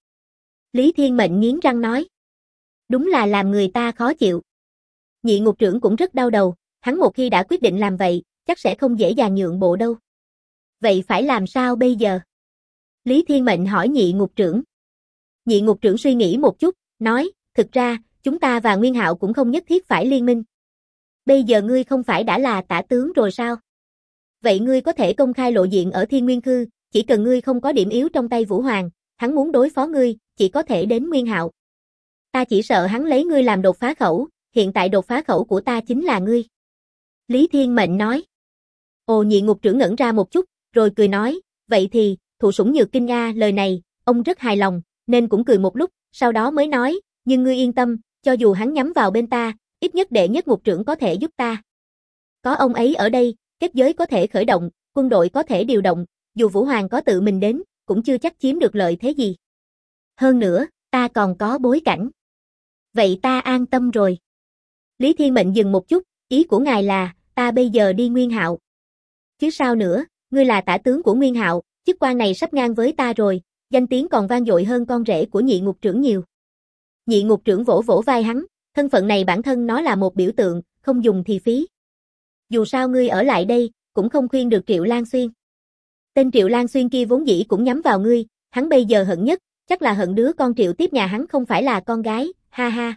Lý Thiên Mệnh nghiến răng nói. Đúng là làm người ta khó chịu. Nhị ngục trưởng cũng rất đau đầu, hắn một khi đã quyết định làm vậy, chắc sẽ không dễ dàng nhượng bộ đâu. Vậy phải làm sao bây giờ? Lý Thiên Mệnh hỏi nhị ngục trưởng. Nhị ngục trưởng suy nghĩ một chút, nói, thực ra, chúng ta và Nguyên Hạo cũng không nhất thiết phải liên minh. Bây giờ ngươi không phải đã là tả tướng rồi sao? Vậy ngươi có thể công khai lộ diện ở Thiên Nguyên Khư, chỉ cần ngươi không có điểm yếu trong tay Vũ Hoàng, hắn muốn đối phó ngươi, chỉ có thể đến Nguyên Hạo. Ta chỉ sợ hắn lấy ngươi làm đột phá khẩu, hiện tại đột phá khẩu của ta chính là ngươi. Lý Thiên Mệnh nói. Ồ, nhị ngục trưởng ngẩn ra một chút, rồi cười nói, vậy thì, thụ sủng nhược kinh Nga, lời này, ông rất hài lòng, nên cũng cười một lúc, sau đó mới nói, nhưng ngươi yên tâm, cho dù hắn nhắm vào bên ta, ít nhất đệ nhất ngục trưởng có thể giúp ta. Có ông ấy ở đây, kết giới có thể khởi động, quân đội có thể điều động, dù Vũ Hoàng có tự mình đến, cũng chưa chắc chiếm được lợi thế gì. Hơn nữa, ta còn có bối cảnh. Vậy ta an tâm rồi. Lý Thiên Mệnh dừng một chút, ý của ngài là, ta bây giờ đi Nguyên Hạo. Chứ sao nữa, ngươi là tả tướng của Nguyên Hạo, chức quan này sắp ngang với ta rồi, danh tiếng còn vang dội hơn con rể của nhị ngục trưởng nhiều. Nhị ngục trưởng vỗ vỗ vai hắn, thân phận này bản thân nó là một biểu tượng, không dùng thì phí. Dù sao ngươi ở lại đây, cũng không khuyên được Triệu Lan Xuyên. Tên Triệu Lan Xuyên kia vốn dĩ cũng nhắm vào ngươi, hắn bây giờ hận nhất, chắc là hận đứa con Triệu tiếp nhà hắn không phải là con gái, ha ha.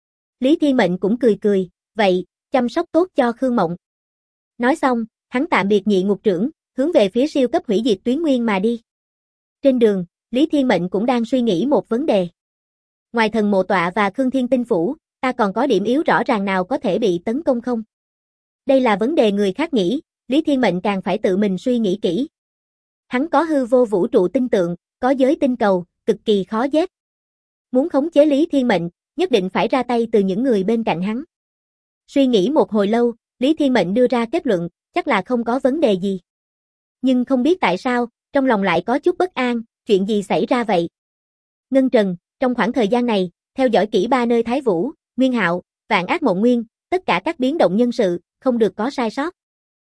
Lý Thiên Mệnh cũng cười cười, vậy, chăm sóc tốt cho Khương Mộng. Nói xong, hắn tạm biệt nhị ngục trưởng, hướng về phía siêu cấp hủy diệt tuyến nguyên mà đi. Trên đường, Lý Thiên Mệnh cũng đang suy nghĩ một vấn đề. Ngoài thần mộ tọa và Khương Thiên Tinh Phủ, ta còn có điểm yếu rõ ràng nào có thể bị tấn công không? Đây là vấn đề người khác nghĩ, Lý Thiên Mệnh càng phải tự mình suy nghĩ kỹ. Hắn có hư vô vũ trụ tinh tượng, có giới tinh cầu, cực kỳ khó giết. Muốn khống chế Lý Thiên Mệnh, nhất định phải ra tay từ những người bên cạnh hắn. Suy nghĩ một hồi lâu, Lý Thiên Mệnh đưa ra kết luận, chắc là không có vấn đề gì. Nhưng không biết tại sao, trong lòng lại có chút bất an, chuyện gì xảy ra vậy? Ngân Trần, trong khoảng thời gian này, theo dõi kỹ ba nơi Thái Vũ, Nguyên Hạo, Vạn Ác Mộng Nguyên, tất cả các biến động nhân sự, không được có sai sót.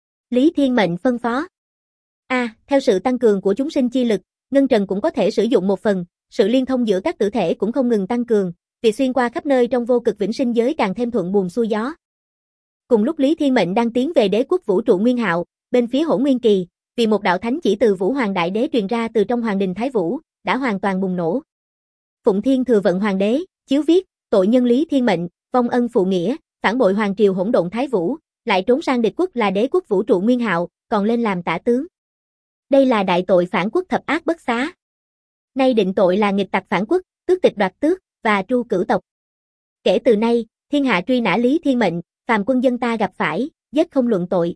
Lý Thiên Mệnh phân phó. Theo sự tăng cường của chúng sinh chi lực, Ngân Trần cũng có thể sử dụng một phần, sự liên thông giữa các tử thể cũng không ngừng tăng cường, việc xuyên qua khắp nơi trong vô cực vĩnh sinh giới càng thêm thuận buồm xuôi gió. Cùng lúc Lý Thiên Mệnh đang tiến về đế quốc vũ trụ Nguyên Hạo, bên phía Hỗn Nguyên Kỳ, vì một đạo thánh chỉ từ Vũ Hoàng Đại Đế truyền ra từ trong Hoàng đình Thái Vũ, đã hoàn toàn bùng nổ. Phụng Thiên Thừa Vận Hoàng Đế, chiếu viết, tội nhân Lý Thiên Mệnh, vong ân phụ nghĩa, phản bội hoàng triều hỗn độn Thái Vũ, lại trốn sang địch quốc là đế quốc vũ trụ Nguyên Hạo, còn lên làm tả tướng. Đây là đại tội phản quốc thập ác bất xá. Nay định tội là nghịch tặc phản quốc, tước tịch đoạt tước và tru cửu tộc. Kể từ nay, thiên hạ truy nã Lý Thiên Mệnh, phàm quân dân ta gặp phải, giết không luận tội.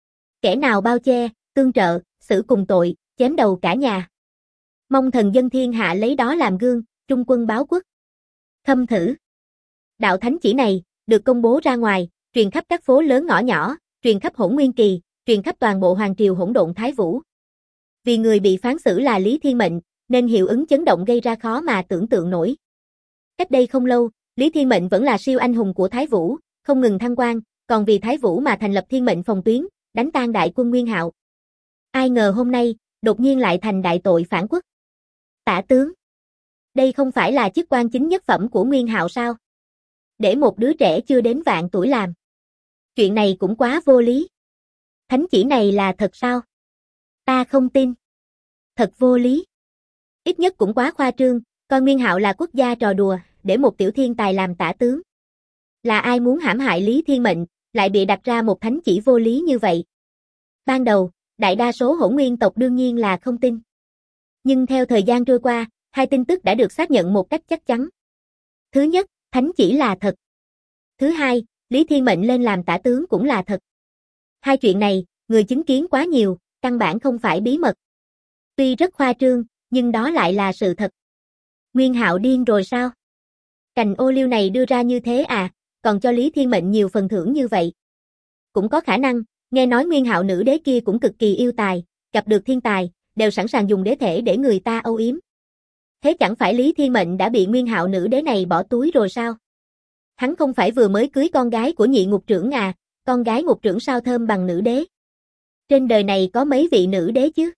Kẻ nào bao che, tương trợ, xử cùng tội, chém đầu cả nhà. Mong thần dân thiên hạ lấy đó làm gương, trung quân báo quốc. Khâm thử. Đạo thánh chỉ này, được công bố ra ngoài, truyền khắp các phố lớn ngõ nhỏ, truyền khắp Hỗn Nguyên Kỳ, truyền khắp toàn bộ hoàng triều hỗn độn Thái Vũ. Vì người bị phán xử là Lý Thiên Mệnh, nên hiệu ứng chấn động gây ra khó mà tưởng tượng nổi. Cách đây không lâu, Lý Thiên Mệnh vẫn là siêu anh hùng của Thái Vũ, không ngừng thăng quan, còn vì Thái Vũ mà thành lập Thiên Mệnh phòng tuyến, đánh tan đại quân Nguyên Hạo. Ai ngờ hôm nay, đột nhiên lại thành đại tội phản quốc. Tả tướng. Đây không phải là chức quan chính nhất phẩm của Nguyên Hạo sao? Để một đứa trẻ chưa đến vạn tuổi làm. Chuyện này cũng quá vô lý. Thánh chỉ này là thật sao? Ta không tin. Thật vô lý. Ít nhất cũng quá khoa trương, coi Nguyên Hạo là quốc gia trò đùa, để một tiểu thiên tài làm tả tướng. Là ai muốn hãm hại Lý Thiên Mệnh, lại bị đặt ra một thánh chỉ vô lý như vậy? Ban đầu, đại đa số Hỗn Nguyên tộc đương nhiên là không tin. Nhưng theo thời gian trôi qua, hai tin tức đã được xác nhận một cách chắc chắn. Thứ nhất, thánh chỉ là thật. Thứ hai, Lý Thiên Mệnh lên làm tả tướng cũng là thật. Hai chuyện này, người chứng kiến quá nhiều, căn bản không phải bí mật. Tuy rất khoa trương, nhưng đó lại là sự thật. Nguyên Hạo điên rồi sao? Cành ô liu này đưa ra như thế à, còn cho Lý Thiên Mệnh nhiều phần thưởng như vậy. Cũng có khả năng, nghe nói Nguyên Hạo nữ đế kia cũng cực kỳ yêu tài, gặp được thiên tài, đều sẵn sàng dùng đế thể để người ta âu yếm. Thế chẳng phải Lý Thiên Mệnh đã bị Nguyên Hạo nữ đế này bỏ túi rồi sao? Hắn không phải vừa mới cưới con gái của nhị ngục trưởng à, con gái ngục trưởng sao thơm bằng nữ đế. Trên đời này có mấy vị nữ đế chứ?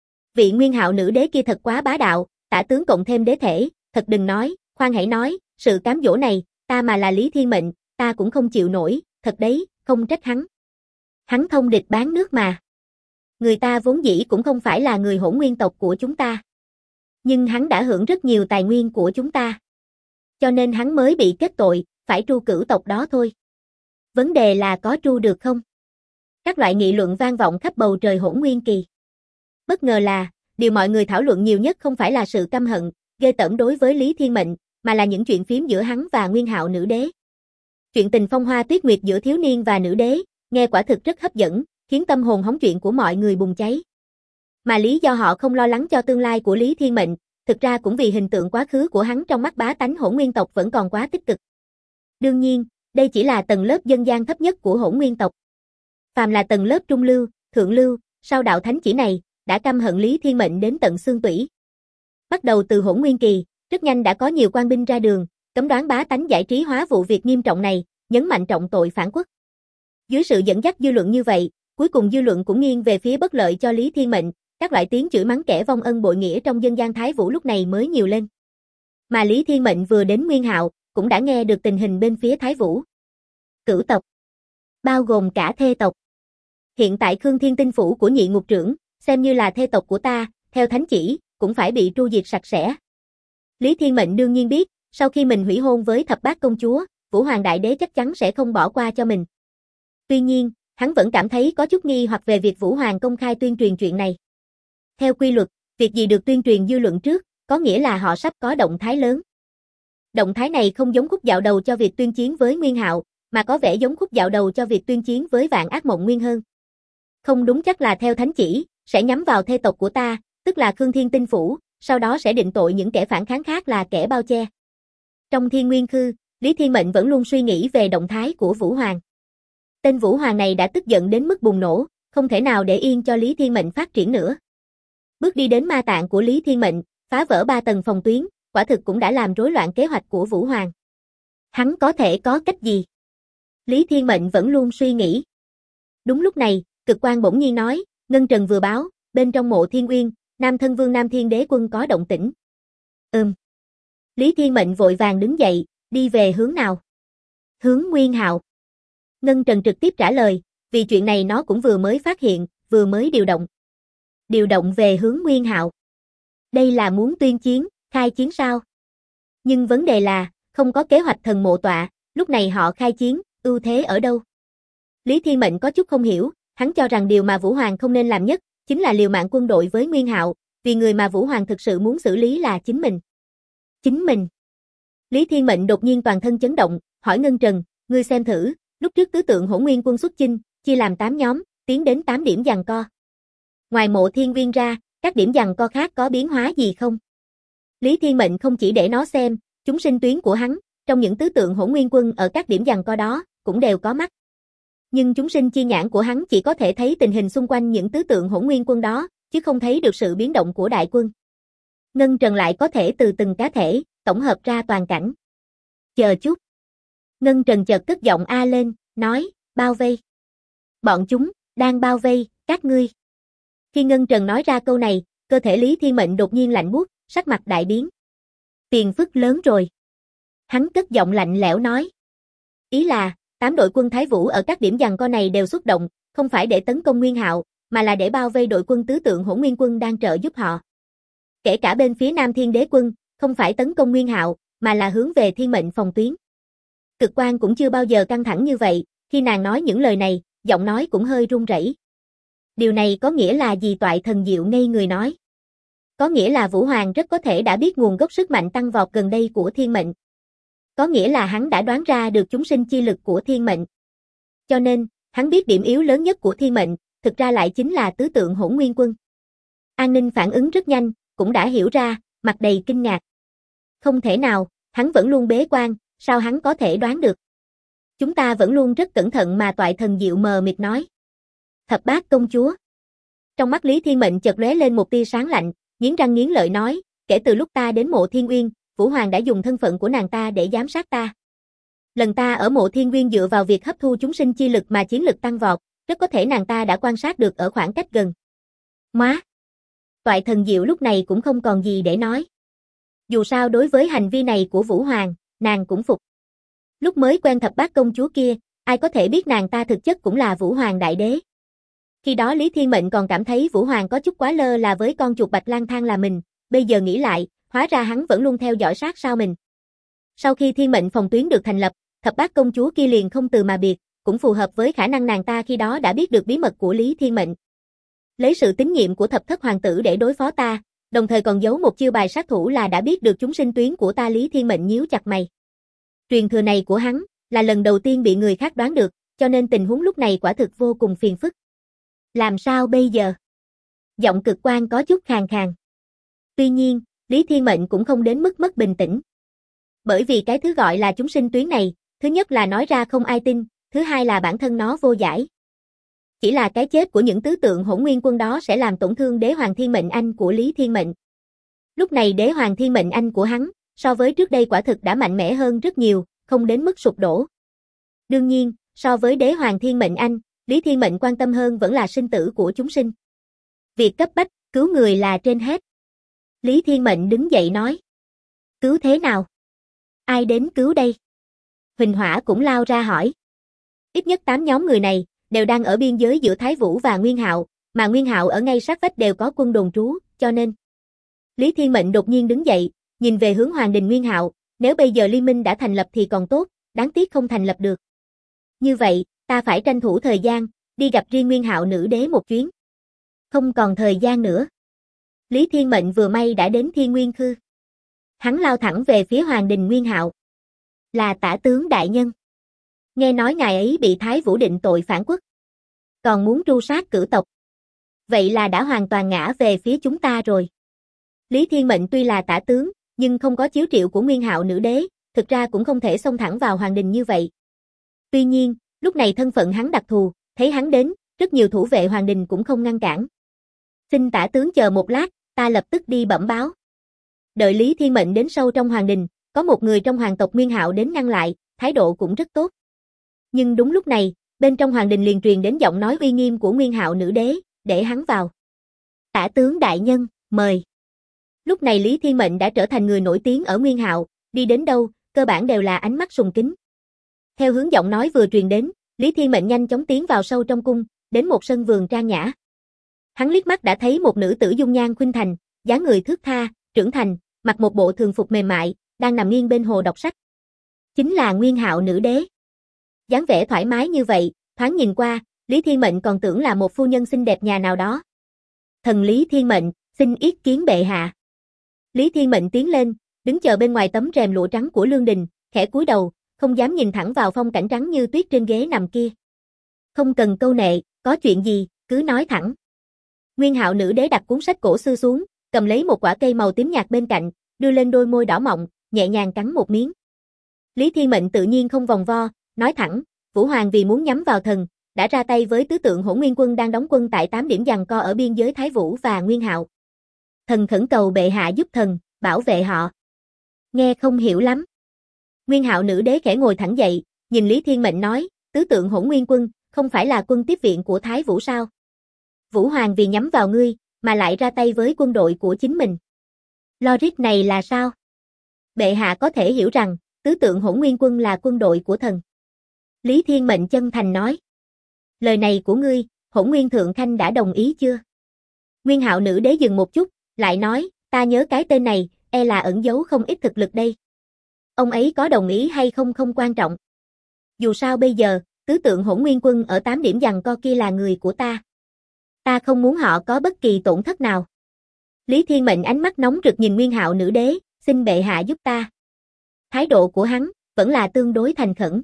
Vị Nguyên Hạo nữ đế kia thật quá bá đạo, tả tướng cộng thêm đế thể, thật đừng nói, khoan hãy nói, sự cám dỗ này, ta mà là Lý Thiên Mệnh, ta cũng không chịu nổi, thật đấy, không trách hắn. Hắn thông địch bán nước mà. Người ta vốn dĩ cũng không phải là người Hỗn Nguyên tộc của chúng ta. Nhưng hắn đã hưởng rất nhiều tài nguyên của chúng ta. Cho nên hắn mới bị kết tội, phải tru cửu tộc đó thôi. Vấn đề là có tru được không? Các loại nghị luận vang vọng khắp bầu trời Hỗn Nguyên kỳ. Bất ngờ là, điều mọi người thảo luận nhiều nhất không phải là sự căm hận, ghê tởm đối với Lý Thiên Mệnh, mà là những chuyện phiếm giữa hắn và Nguyên Hạo nữ đế. Chuyện tình phong hoa tuyết nguyệt giữa thiếu niên và nữ đế, nghe quả thực rất hấp dẫn, khiến tâm hồn hóng chuyện của mọi người bùng cháy. Mà lý do họ không lo lắng cho tương lai của Lý Thiên Mệnh, thực ra cũng vì hình tượng quá khứ của hắn trong mắt bá tánh Hỗn Nguyên tộc vẫn còn quá tích cực. Đương nhiên, đây chỉ là tầng lớp dân gian thấp nhất của Hỗn Nguyên tộc. Phàm là tầng lớp trung lưu, thượng lưu, sau đạo thánh chỉ này, đã căm hận Lý Thiên Mệnh đến tận xương tủy. Bắt đầu từ Hỗn Nguyên kỳ, rất nhanh đã có nhiều quan binh ra đường, cấm đoán bá tánh giải trí hóa vụ việc nghiêm trọng này, nhấn mạnh trọng tội phản quốc. Dưới sự dẫn dắt dư luận như vậy, cuối cùng dư luận cũng nghiêng về phía bất lợi cho Lý Thiên Mệnh, các loại tiếng chửi mắng kẻ vong ân bội nghĩa trong dân gian Thái Vũ lúc này mới nhiều lên. Mà Lý Thiên Mệnh vừa đến Nguyên Hạo, cũng đã nghe được tình hình bên phía Thái Vũ. Cửu tộc, bao gồm cả thê tộc. Hiện tại Khương Thiên Tinh phủ của nhị ngục trưởng, xem như là thê tộc của ta, theo thánh chỉ, cũng phải bị tru diệt sạch sẽ. Lý Thiên Mệnh đương nhiên biết, sau khi mình hủy hôn với thập bát công chúa, Vũ Hoàng Đại Đế chắc chắn sẽ không bỏ qua cho mình. Tuy nhiên, hắn vẫn cảm thấy có chút nghi hoặc về việc Vũ Hoàng công khai tuyên truyền chuyện này. Theo quy luật, việc gì được tuyên truyền dư luận trước, có nghĩa là họ sắp có động thái lớn. Động thái này không giống khúc dạo đầu cho việc tuyên chiến với Nguyên Hạo, mà có vẻ giống khúc dạo đầu cho việc tuyên chiến với Vạn Ác Mộng Nguyên hơn. Không đúng chắc là theo thánh chỉ, sẽ nhắm vào thê tộc của ta, tức là Khương Thiên Tinh phủ, sau đó sẽ định tội những kẻ phản kháng khác là kẻ bao che. Trong Thiên Nguyên Khư, Lý Thiên Mệnh vẫn luôn suy nghĩ về động thái của Vũ Hoàng. Tên Vũ Hoàng này đã tức giận đến mức bùng nổ, không thể nào để yên cho Lý Thiên Mệnh phát triển nữa. Bước đi đến ma tạng của Lý Thiên Mệnh, phá vỡ 3 tầng phòng tuyến, quả thực cũng đã làm rối loạn kế hoạch của Vũ Hoàng. Hắn có thể có cách gì? Lý Thiên Mệnh vẫn luôn suy nghĩ. Đúng lúc này, Cực Quang bỗng nhiên nói, Ngân Trần vừa báo, bên trong mộ Thiên Uyên, Nam Thân Vương Nam Thiên Đế Quân có động tĩnh. Lý Thiên Mệnh vội vàng đứng dậy, đi về hướng nào? Hướng Nguyên Hạo. Ngân Trần trực tiếp trả lời, vì chuyện này nó cũng vừa mới phát hiện, vừa mới điều động. Điều động về hướng Nguyên Hạo. Đây là muốn tuyên chiến, khai chiến sao? Nhưng vấn đề là, không có kế hoạch thần mộ tọa, lúc này họ khai chiến, ưu thế ở đâu? Lý Thiên Mệnh có chút không hiểu, hắn cho rằng điều mà Vũ Hoàng không nên làm nhất, chính là liều mạng quân đội với Nguyên Hạo, vì người mà Vũ Hoàng thực sự muốn xử lý là chính mình. Chính mình. Lý Thiên Mệnh đột nhiên toàn thân chấn động, hỏi Ngân Trần, ngươi xem thử, lúc trước tứ tượng Hỗn Nguyên quân xuất chinh, chia làm 8 nhóm, tiến đến 8 điểm giằng co. Ngoài mộ Thiên Uyên ra, các điểm giằng co khác có biến hóa gì không? Lý Thiên Mệnh không chỉ để nó xem, chúng sinh tuyến của hắn, trong những tứ tượng Hỗn Nguyên quân ở các điểm giằng co đó, cũng đều có mắt. Nhưng chúng sinh chi nhãn của hắn chỉ có thể thấy tình hình xung quanh những tứ tượng Hỗn Nguyên quân đó, chứ không thấy được sự biến động của đại quân. Ngân Trần lại có thể từ từng cá thể, tổng hợp ra toàn cảnh. Chờ chút. Ngân Trần chợt cất giọng a lên, nói, bao vây. Bọn chúng, đang bao vây, các ngươi. Khi Ngân Trần nói ra câu này, cơ thể Lý Thiên Mệnh đột nhiên lạnh buốt, sắc mặt đại biến. Phiền phức lớn rồi. Hắn cất giọng lạnh lẽo nói. Ý là, 8 đội quân Thái Vũ ở các điểm giằng co này đều xuất động, không phải để tấn công Nguyên Hạo, mà là để bao vây đội quân tứ tượng Hỗn Nguyên quân đang trợ giúp họ. Kể cả bên phía Nam Thiên Đế quân, không phải tấn công Nguyên Hạo, mà là hướng về Thiên Mệnh phòng tuyến. Cực Quang cũng chưa bao giờ căng thẳng như vậy, khi nàng nói những lời này, giọng nói cũng hơi run rẩy. Điều này có nghĩa là gì? Toại Thần Diệu ngây người nói. Có nghĩa là Vũ Hoàng rất có thể đã biết nguồn gốc sức mạnh tăng vọt gần đây của Thiên Mệnh. Có nghĩa là hắn đã đoán ra được chúng sinh chi lực của Thiên Mệnh. Cho nên, hắn biết điểm yếu lớn nhất của Thiên Mệnh, thực ra lại chính là tứ tượng Hỗn Nguyên quân. An Ninh phản ứng rất nhanh, cũng đã hiểu ra, mặt đầy kinh ngạc. Không thể nào, hắn vẫn luôn bế quan, sao hắn có thể đoán được? Chúng ta vẫn luôn rất cẩn thận mà. Toại Thần Diệu mờ mịt nói. Thập bát công chúa. Trong mắt Lý Thiên Mệnh chợt lóe lên một tia sáng lạnh, nghiến răng nghiến lợi nói, kể từ lúc ta đến mộ Thiên Uyên, Vũ Hoàng đã dùng thân phận của nàng ta để giám sát ta. Lần ta ở mộ Thiên Uyên dựa vào việc hấp thu chúng sinh chi lực mà chiến lực tăng vọt, rất có thể nàng ta đã quan sát được ở khoảng cách gần. Móa! Toại Thần Diệu lúc này cũng không còn gì để nói. Dù sao đối với hành vi này của Vũ Hoàng, nàng cũng phục. Lúc mới quen thập bát công chúa kia, ai có thể biết nàng ta thực chất cũng là Vũ Hoàng đại đế. Khi đó Lý Thiên Mệnh còn cảm thấy Vũ Hoàng có chút quá lơ là với con chuột bạch lang thang là mình, bây giờ nghĩ lại, hóa ra hắn vẫn luôn theo dõi sát sao mình. Sau khi Thiên Mệnh phòng tuyến được thành lập, thập bát công chúa kia liền không từ mà biệt, cũng phù hợp với khả năng nàng ta khi đó đã biết được bí mật của Lý Thiên Mệnh. Lấy sự tín nhiệm của thập thất hoàng tử để đối phó ta, đồng thời còn giấu một chiêu bài sát thủ là đã biết được chúng sinh tuyến của ta. Lý Thiên Mệnh nhíu chặt mày. Truyền thừa này của hắn là lần đầu tiên bị người khác đoán được, cho nên tình huống lúc này quả thực vô cùng phiền phức. Làm sao bây giờ? Giọng Cực Quan có chút khàn khàn. Tuy nhiên, Lý Thiên Mệnh cũng không đến mức mất bình tĩnh. Bởi vì cái thứ gọi là chúng sinh tuyến này, thứ nhất là nói ra không ai tin, thứ hai là bản thân nó vô giải. Chỉ là cái chết của những tứ tượng Hỗn Nguyên Quân đó sẽ làm tổn thương Đế Hoàng Thiên Mệnh Anh của Lý Thiên Mệnh. Lúc này Đế Hoàng Thiên Mệnh Anh của hắn, so với trước đây quả thực đã mạnh mẽ hơn rất nhiều, không đến mức sụp đổ. Đương nhiên, so với Đế Hoàng Thiên Mệnh Anh, Lý Thiên Mệnh quan tâm hơn vẫn là sinh tử của chúng sinh. Việc cấp bách, cứu người là trên hết. Lý Thiên Mệnh đứng dậy nói. Cứu thế nào? Ai đến cứu đây? Huỳnh Hỏa cũng lao ra hỏi. Ít nhất 8 nhóm người này, đều đang ở biên giới giữa Thái Vũ và Nguyên Hạo, mà Nguyên Hạo ở ngay sát vách đều có quân đồn trú, cho nên. Lý Thiên Mệnh đột nhiên đứng dậy, nhìn về hướng Hoàng đình Nguyên Hạo, nếu bây giờ liên minh đã thành lập thì còn tốt, đáng tiếc không thành lập được. Như vậy, ta phải tranh thủ thời gian, đi gặp riêng Nguyên Hạo nữ đế một chuyến. Không còn thời gian nữa. Lý Thiên Mệnh vừa may đã đến Thiên Nguyên Khư. Hắn lao thẳng về phía Hoàng đình Nguyên Hạo. Là Tả tướng đại nhân. Nghe nói ngài ấy bị Thái Vũ định tội phản quốc. Còn muốn tru sát cửu tộc. Vậy là đã hoàn toàn ngã về phía chúng ta rồi. Lý Thiên Mệnh tuy là tả tướng, nhưng không có chiếu triệu của Nguyên Hạo nữ đế, thực ra cũng không thể xông thẳng vào Hoàng đình như vậy. Tuy nhiên, lúc này thân phận hắn đặc thù, thấy hắn đến, rất nhiều thủ vệ Hoàng đình cũng không ngăn cản. Xin tả tướng chờ một lát, ta lập tức đi bẩm báo. Đợi Lý Thiên Mệnh đến sâu trong Hoàng đình, có một người trong hoàng tộc Nguyên Hạo đến ngăn lại, thái độ cũng rất tốt. Nhưng đúng lúc này, bên trong Hoàng đình liền truyền đến giọng nói uy nghiêm của Nguyên Hạo nữ đế, để hắn vào. Tả tướng đại nhân, mời. Lúc này Lý Thiên Mệnh đã trở thành người nổi tiếng ở Nguyên Hạo, đi đến đâu, cơ bản đều là ánh mắt sùng kính. Theo hướng giọng nói vừa truyền đến, Lý Thiên Mệnh nhanh chóng tiến vào sâu trong cung, đến một sân vườn trang nhã. Hắn liếc mắt đã thấy một nữ tử dung nhan khuynh thành, dáng người thướt tha, trưởng thành, mặc một bộ thường phục mềm mại, đang nằm nghiêng bên hồ đọc sách. Chính là Nguyên Hạo nữ đế. Dáng vẻ thoải mái như vậy, thoáng nhìn qua, Lý Thiên Mệnh còn tưởng là một phu nhân xinh đẹp nhà nào đó. Thần Lý Thiên Mệnh, xin yết kiến bệ hạ. Lý Thiên Mệnh tiến lên, đứng chờ bên ngoài tấm rèm lụa trắng của lương đình, khẽ cúi đầu, không dám nhìn thẳng vào phong cảnh trắng như tuyết trên ghế nằm kia. Không cần câu nệ, có chuyện gì, cứ nói thẳng. Nguyên Hạo nữ đế đặt cuốn sách cổ xưa xuống, cầm lấy một quả cây màu tím nhạt bên cạnh, đưa lên đôi môi đỏ mọng, nhẹ nhàng cắn một miếng. Lý Thiên Mệnh tự nhiên không vòng vo, nói thẳng, Vũ Hoàng vì muốn nhắm vào thần, đã ra tay với tứ tượng Hỗn Nguyên Quân đang đóng quân tại 8 điểm giằng co ở biên giới Thái Vũ và Nguyên Hạo. Thần khẩn cầu bệ hạ giúp thần, bảo vệ họ. Nghe không hiểu lắm. Nguyên Hạo nữ đế khẽ ngồi thẳng dậy, nhìn Lý Thiên Mệnh nói, tứ tượng Hỗn Nguyên Quân, không phải là quân tiếp viện của Thái Vũ sao? Vũ Hoàng vì nhắm vào ngươi, mà lại ra tay với quân đội của chính mình. Logic này là sao? Bệ hạ có thể hiểu rằng, tứ tượng Hỗn Nguyên Quân là quân đội của thần. Lý Thiên Mệnh chân thành nói. Lời này của ngươi, Hỗn Nguyên Thượng Khanh đã đồng ý chưa? Nguyên Hạo nữ đế dừng một chút, lại nói, ta nhớ cái tên này, e là ẩn giấu không ít thực lực đây. Ông ấy có đồng ý hay không không quan trọng. Dù sao bây giờ, tứ tượng Hỗn Nguyên Quân ở 8 điểm giằng co kia là người của ta. Ta không muốn họ có bất kỳ tổn thất nào. Lý Thiên Mệnh ánh mắt nóng rực nhìn Nguyên Hạo nữ đế, xin bệ hạ giúp ta. Thái độ của hắn, vẫn là tương đối thành khẩn.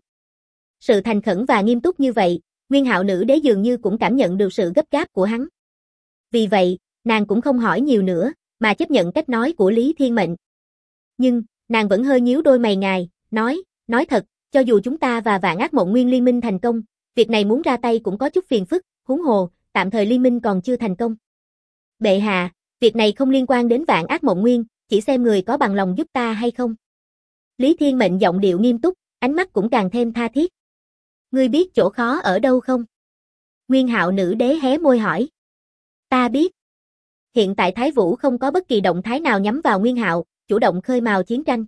Sự thành khẩn và nghiêm túc như vậy, Nguyên Hạo nữ đế dường như cũng cảm nhận được sự gấp gáp của hắn. Vì vậy, nàng cũng không hỏi nhiều nữa, mà chấp nhận cách nói của Lý Thiên Mệnh. Nhưng, nàng vẫn hơi nhíu đôi mày ngài, nói thật, cho dù chúng ta và Vạn Ác Mộng Nguyên liên minh thành công, việc này muốn ra tay cũng có chút phiền phức, huống hồ, tạm thời liên minh còn chưa thành công. Bệ hạ, việc này không liên quan đến Vạn Ác Mộng Nguyên, chỉ xem người có bằng lòng giúp ta hay không. Lý Thiên Mệnh giọng điệu nghiêm túc, ánh mắt cũng càng thêm tha thiết. Ngươi biết chỗ khó ở đâu không? Nguyên Hạo nữ đế hé môi hỏi. Ta biết. Hiện tại Thái Vũ không có bất kỳ động thái nào nhắm vào Nguyên Hạo, chủ động khơi mào chiến tranh.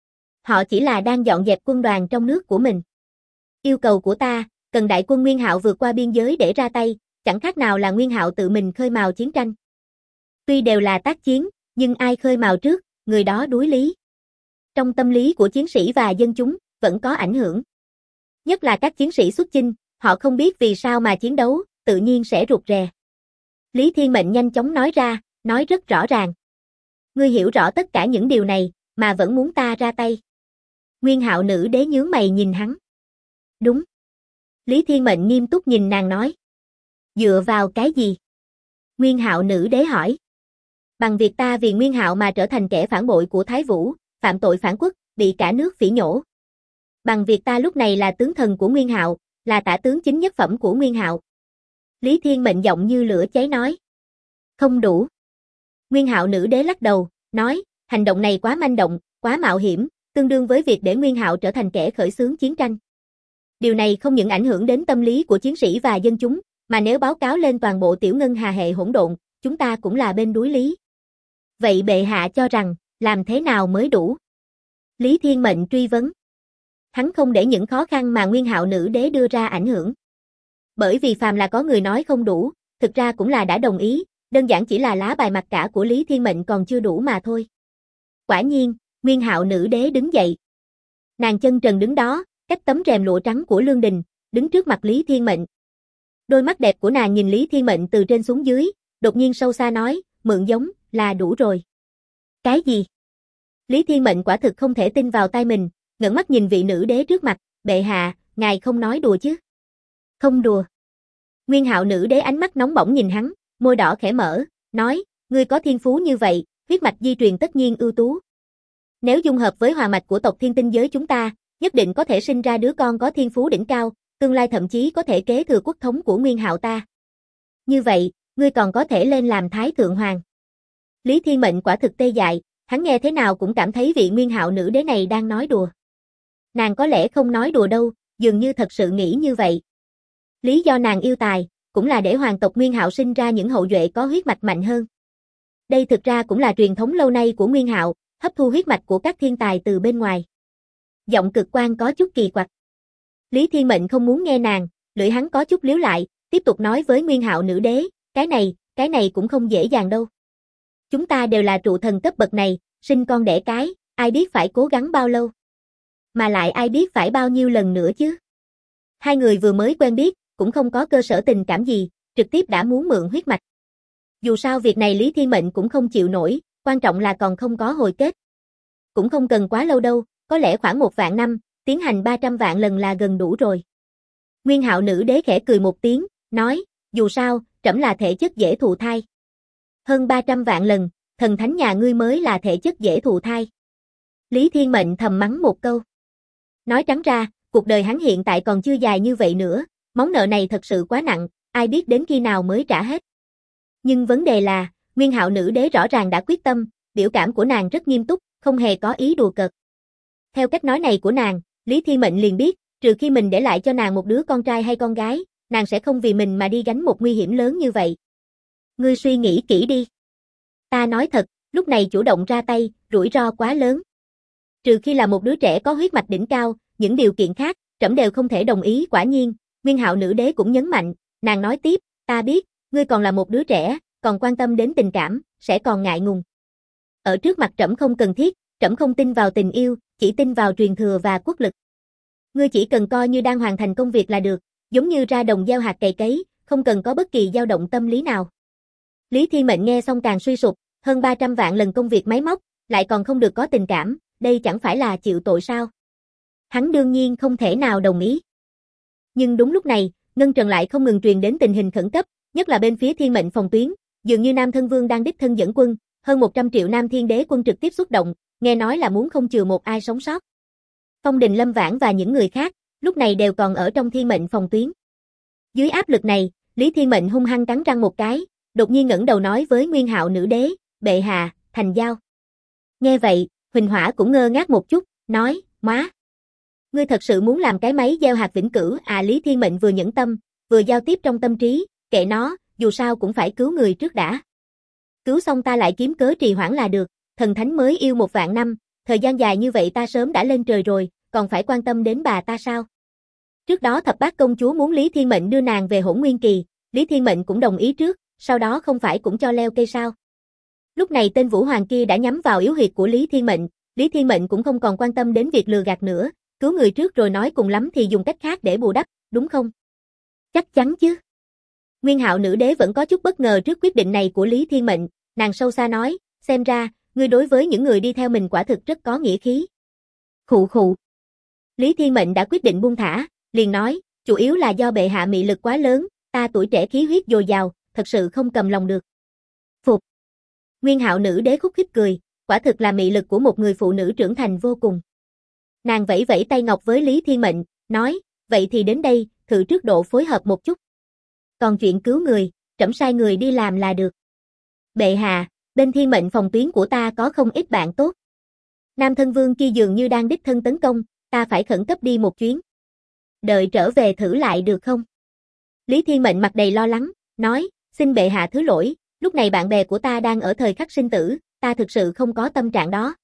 Họ chỉ là đang dọn dẹp quân đoàn trong nước của mình. Yêu cầu của ta, cần đại quân Nguyên Hạo vượt qua biên giới để ra tay, chẳng khác nào là Nguyên Hạo tự mình khơi mào chiến tranh. Tuy đều là tác chiến, nhưng ai khơi mào trước, người đó đuối lý. Trong tâm lý của chiến sĩ và dân chúng, vẫn có ảnh hưởng. Nhất là các chiến sĩ xuất chinh, họ không biết vì sao mà chiến đấu, tự nhiên sẽ rụt rè. Lý Thiên Mệnh nhanh chóng nói ra, nói rất rõ ràng. Ngươi hiểu rõ tất cả những điều này, mà vẫn muốn ta ra tay. Nguyên Hạo nữ đế nhướng mày nhìn hắn. Đúng. Lý Thiên Mệnh nghiêm túc nhìn nàng nói. Dựa vào cái gì? Nguyên Hạo nữ đế hỏi. Bằng việc ta vì Nguyên Hạo mà trở thành kẻ phản bội của Thái Vũ, phạm tội phản quốc, bị cả nước phỉ nhổ. Bằng việc ta lúc này là tướng thần của Nguyên Hạo, là tả tướng chính nhất phẩm của Nguyên Hạo. Lý Thiên Mệnh giọng như lửa cháy nói. Không đủ. Nguyên Hạo nữ đế lắc đầu, nói, hành động này quá manh động, quá mạo hiểm, tương đương với việc để Nguyên Hạo trở thành kẻ khởi xướng chiến tranh. Điều này không những ảnh hưởng đến tâm lý của chiến sĩ và dân chúng, mà nếu báo cáo lên toàn bộ Tiểu Ngân Hà hệ hỗn độn, chúng ta cũng là bên đuối lý. Vậy bệ hạ cho rằng, làm thế nào mới đủ? Lý Thiên Mệnh truy vấn. Hắn không để những khó khăn mà Nguyên Hạo nữ đế đưa ra ảnh hưởng. Bởi vì phàm là có người nói không đủ, thực ra cũng là đã đồng ý, đơn giản chỉ là lá bài mặt cả của Lý Thiên Mệnh còn chưa đủ mà thôi. Quả nhiên, Nguyên Hạo nữ đế đứng dậy. Nàng chân trần đứng đó, cách tấm rèm lụa trắng của lương đình, đứng trước mặt Lý Thiên Mệnh. Đôi mắt đẹp của nàng nhìn Lý Thiên Mệnh từ trên xuống dưới, đột nhiên sâu xa nói, mượn giống, là đủ rồi. Cái gì? Lý Thiên Mệnh quả thực không thể tin vào tai mình, ngẩng mắt nhìn vị nữ đế trước mặt, bệ hạ, ngài không nói đùa chứ? Không đùa. Nguyên Hạo nữ đế ánh mắt nóng bỏng nhìn hắn, môi đỏ khẽ mở, nói, ngươi có thiên phú như vậy, huyết mạch di truyền tất nhiên ưu tú. Nếu dung hợp với hoàng mạch của tộc Thiên Tinh giới chúng ta, nhất định có thể sinh ra đứa con có thiên phú đỉnh cao, tương lai thậm chí có thể kế thừa quốc thống của Nguyên Hạo ta. Như vậy, ngươi còn có thể lên làm Thái Thượng Hoàng. Lý Thiên Mệnh quả thực tê dại, hắn nghe thế nào cũng cảm thấy vị Nguyên Hạo nữ đế này đang nói đùa. Nàng có lẽ không nói đùa đâu, dường như thật sự nghĩ như vậy. Lý do nàng yêu tài, cũng là để hoàng tộc Nguyên Hạo sinh ra những hậu duệ có huyết mạch mạnh hơn. Đây thực ra cũng là truyền thống lâu nay của Nguyên Hạo, hấp thu huyết mạch của các thiên tài từ bên ngoài. Giọng Cực Quang có chút kỳ quặc. Lý Thiên Mệnh không muốn nghe nàng, lưỡi hắn có chút liếu lại, tiếp tục nói với Nguyên Hạo nữ đế, cái này cũng không dễ dàng đâu. Chúng ta đều là trụ thần cấp bậc này, sinh con đẻ cái, ai biết phải cố gắng bao lâu. Mà lại ai biết phải bao nhiêu lần nữa chứ. Hai người vừa mới quen biết, cũng không có cơ sở tình cảm gì, trực tiếp đã muốn mượn huyết mạch. Dù sao việc này Lý Thiên Mệnh cũng không chịu nổi, quan trọng là còn không có hồi kết. Cũng không cần quá lâu đâu, có lẽ khoảng 1 vạn năm, tiến hành 300 vạn lần là gần đủ rồi. Nguyên Hạo nữ đế khẽ cười một tiếng, nói, dù sao, trẫm là thể chất dễ thụ thai. Hơn 300 vạn lần, thần thánh nhà ngươi mới là thể chất dễ thụ thai. Lý Thiên Mệnh thầm mắng một câu. Nói trắng ra, cuộc đời hắn hiện tại còn chưa dài như vậy nữa, món nợ này thật sự quá nặng, ai biết đến khi nào mới trả hết. Nhưng vấn đề là, Nguyên Hạo nữ đế rõ ràng đã quyết tâm, biểu cảm của nàng rất nghiêm túc, không hề có ý đùa cợt. Theo cách nói này của nàng, Lý Thiên Mệnh liền biết, trừ khi mình để lại cho nàng một đứa con trai hay con gái, nàng sẽ không vì mình mà đi gánh một nguy hiểm lớn như vậy. Ngươi suy nghĩ kỹ đi. Ta nói thật, lúc này chủ động ra tay, rủi ro quá lớn. Trừ khi là một đứa trẻ có huyết mạch đỉnh cao, những điều kiện khác, trẫm đều không thể đồng ý. Quả nhiên, Nguyên Hạo nữ đế cũng nhấn mạnh, nàng nói tiếp, ta biết, ngươi còn là một đứa trẻ, còn quan tâm đến tình cảm, sẽ còn ngại ngùng. Ở trước mặt trẫm không cần thiết, trẫm không tin vào tình yêu, chỉ tin vào truyền thừa và quốc lực. Ngươi chỉ cần coi như đang hoàn thành công việc là được, giống như ra đồng gieo hạt cày cấy, không cần có bất kỳ dao động tâm lý nào. Lý Thiên Mệnh nghe xong càng suy sụp, hơn 300 vạn lần công việc máy móc, lại còn không được có tình cảm, đây chẳng phải là chịu tội sao? Hắn đương nhiên không thể nào đồng ý. Nhưng đúng lúc này, Ngân Trần lại không ngừng truyền đến tình hình khẩn cấp, nhất là bên phía Thiên Mệnh phòng tuyến, dường như Nam Thân Vương đang đích thân dẫn quân, hơn 100 triệu Nam Thiên Đế quân trực tiếp xuất động, nghe nói là muốn không chừa một ai sống sót. Phong Đình Lâm Vãn và những người khác, lúc này đều còn ở trong Thiên Mệnh phòng tuyến. Dưới áp lực này, Lý Thiên Mệnh hung hăng cắn răng một cái, đột nhiên ngẩng đầu nói với Nguyên Hạo nữ đế, bệ hạ, thành giao. Nghe vậy, Huỳnh Hỏa cũng ngơ ngác một chút, nói, má. Ngươi thật sự muốn làm cái máy gieo hạt vĩnh cửu à? Lý Thiên Mệnh vừa nhẫn tâm, vừa giao tiếp trong tâm trí, kệ nó, dù sao cũng phải cứu người trước đã. Cứu xong ta lại kiếm cớ trì hoãn là được, thần thánh mới yêu 1.000 năm, thời gian dài như vậy ta sớm đã lên trời rồi, còn phải quan tâm đến bà ta sao? Trước đó Thập Bát công chúa muốn Lý Thiên Mệnh đưa nàng về Hỗn Nguyên Kỳ, Lý Thiên Mệnh cũng đồng ý trước, sau đó không phải cũng cho leo cây sao? Lúc này tên Vũ Hoàng kia đã nhắm vào yếu huyệt của Lý Thiên Mệnh cũng không còn quan tâm đến việc lừa gạt nữa, cứu người trước rồi nói cùng lắm thì dùng cách khác để bù đắp, đúng không? Chắc chắn chứ. Nguyên Hạo nữ đế vẫn có chút bất ngờ trước quyết định này của Lý Thiên Mệnh, nàng sâu xa nói, xem ra, ngươi đối với những người đi theo mình quả thực rất có nghĩa khí. Khụ khụ. Lý Thiên Mệnh đã quyết định buông thả, liền nói, chủ yếu là do bệ hạ mị lực quá lớn, ta tuổi trẻ khí huyết dồi dào, thật sự không cầm lòng được. Phục. Nguyên Hạo nữ đế khúc khích cười, quả thực là mị lực của một người phụ nữ trưởng thành vô cùng. Nàng vẫy vẫy tay ngọc với Lý Thiên Mệnh, nói, vậy thì đến đây, thử trước độ phối hợp một chút. Còn chuyện cứu người, trẫm sai người đi làm là được. Bệ hạ, bên Thiên Mệnh phòng tuyến của ta có không ít bạn tốt. Nam Thân Vương kia dường như đang đích thân tấn công, ta phải khẩn cấp đi một chuyến. Đợi trở về thử lại được không? Lý Thiên Mệnh mặt đầy lo lắng, nói, xin bệ hạ thứ lỗi, lúc này bạn bè của ta đang ở thời khắc sinh tử, ta thực sự không có tâm trạng đó.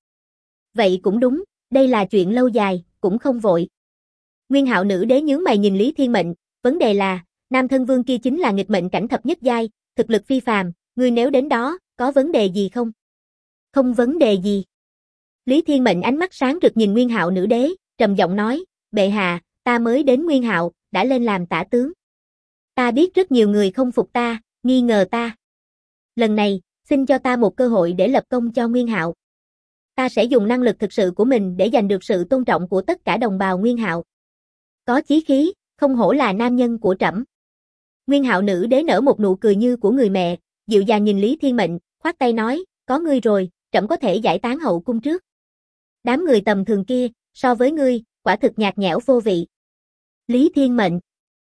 Vậy cũng đúng, đây là chuyện lâu dài, cũng không vội. Nguyên Hạo nữ đế nhướng mày nhìn Lý Thiên Mệnh, vấn đề là, Nam Thân Vương kia chính là nghịch mệnh cảnh thập nhất giai, thực lực phi phàm, ngươi nếu đến đó, có vấn đề gì không? Không vấn đề gì. Lý Thiên Mệnh ánh mắt sáng rực nhìn Nguyên Hạo nữ đế, trầm giọng nói, bệ hạ, ta mới đến Nguyên Hạo, đã lên làm tả tướng. Ta biết rất nhiều người không phục ta, nghi ngờ ta. Lần này, xin cho ta một cơ hội để lập công cho Nguyên Hạo. Ta sẽ dùng năng lực thực sự của mình để giành được sự tôn trọng của tất cả đồng bào Nguyên Hạo. Có chí khí, không hổ là nam nhân của trẫm. Nguyên Hạo nữ đế nở một nụ cười như của người mẹ, dịu dàng nhìn Lý Thiên Mệnh, khoát tay nói, có ngươi rồi, trẫm có thể giải tán hậu cung trước. Đám người tầm thường kia, so với ngươi, quả thực nhạt nhẽo vô vị. Lý Thiên Mệnh.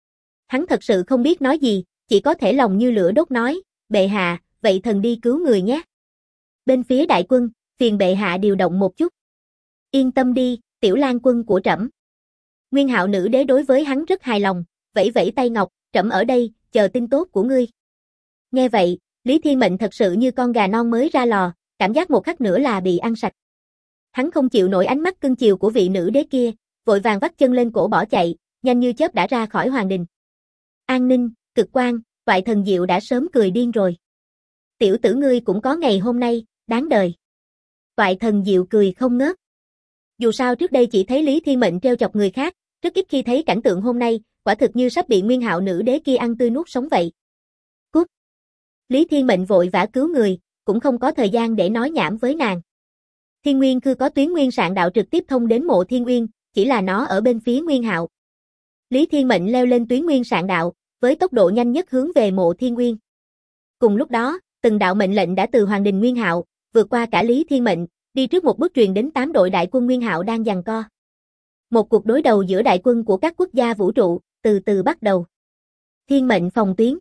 Hắn thật sự không biết nói gì, chỉ có thể lòng như lửa đốt nói, bệ hạ, vậy thần đi cứu người nhé. Bên phía đại quân, phiền bệ hạ điều động một chút. Yên tâm đi, tiểu lang quân của trẫm. Nguyên Hạo nữ đế đối với hắn rất hài lòng, vẫy vẫy tay ngọc, trẫm ở đây, chờ tin tốt của ngươi. Nghe vậy, Lý Thiên Mệnh thật sự như con gà non mới ra lò, cảm giác một khắc nữa là bị ăn sạch. Hắn không chịu nổi ánh mắt cưng chiều của vị nữ đế kia, vội vàng vắt chân lên cổ bỏ chạy, nhanh như chớp đã ra khỏi hoàng đình. An ninh, cực quan, Toại Thần Diệu đã sớm cười điên rồi. Tiểu tử ngươi cũng có ngày hôm nay, đáng đời. Toại Thần Diệu cười không ngớt. Dù sao trước đây chỉ thấy Lý Thiên Mệnh trêu chọc người khác, rất ít khi thấy cảnh tượng hôm nay, quả thực như sắp bị Nguyên Hạo nữ đế kia ăn tươi nuốt sống vậy. Cút. Lý Thiên Mệnh vội vã cứu người, cũng không có thời gian để nói nhảm với nàng. Thiên Nguyên Khư có tuyến nguyên sạn đạo trực tiếp thông đến Mộ Thiên Uyên, chỉ là nó ở bên phía Nguyên Hạo. Lý Thiên Mệnh leo lên tuyến nguyên sạn đạo, với tốc độ nhanh nhất hướng về Mộ Thiên Uyên. Cùng lúc đó, từng đạo mệnh lệnh đã từ Hoàng đình Nguyên Hạo, vượt qua cả Lý Thiên Mệnh, đi trước một bước truyền đến 8 đội đại quân Nguyên Hạo đang giằng co. Một cuộc đối đầu giữa đại quân của các quốc gia vũ trụ, từ từ bắt đầu. Thiên Mệnh phòng tuyến.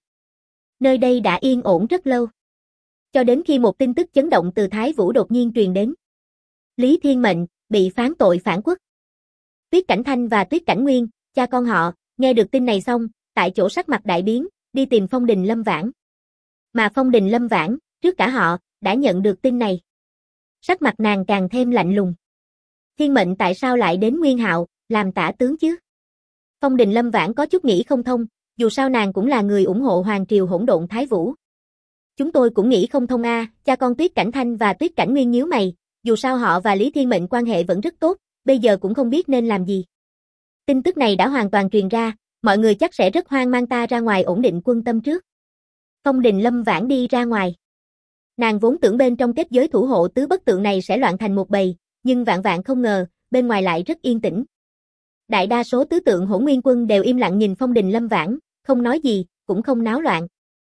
Nơi đây đã yên ổn rất lâu. Cho đến khi một tin tức chấn động từ Thái Vũ đột nhiên truyền đến. Lý Thiên Mệnh, bị phán tội phản quốc. Tuyết Cảnh Thanh và Tuyết Cảnh Nguyên, cha con họ, nghe được tin này xong, tại chỗ sắc mặt đại biến, đi tìm Phong Đình Lâm Vãn. Mà Phong Đình Lâm Vãn, trước cả họ, đã nhận được tin này. Sắc mặt nàng càng thêm lạnh lùng. Thiên Mệnh tại sao lại đến Nguyên Hạo, làm tả tướng chứ? Phong Đình Lâm Vãn có chút nghĩ không thông, dù sao nàng cũng là người ủng hộ Hoàng triều hỗn độn Thái Vũ. Chúng tôi cũng nghĩ không thông a, cha con Tuyết Cảnh Thanh và Tuyết Cảnh Nguyên nhíu mày, dù sao họ và Lý Thiên Mệnh quan hệ vẫn rất tốt, bây giờ cũng không biết nên làm gì. Tin tức này đã hoàn toàn truyền ra, mọi người chắc sẽ rất hoang mang, ta ra ngoài ổn định quân tâm trước. Phong Đình Lâm Vãn đi ra ngoài. Nàng vốn tưởng bên trong kết giới thủ hộ tứ bất tượng này sẽ loạn thành một bầy, nhưng vạn vạn không ngờ, bên ngoài lại rất yên tĩnh. Đại đa số tứ tượng Hỗn Nguyên quân đều im lặng nhìn Phong Đình Lâm Vãn, không nói gì, cũng không náo loạn.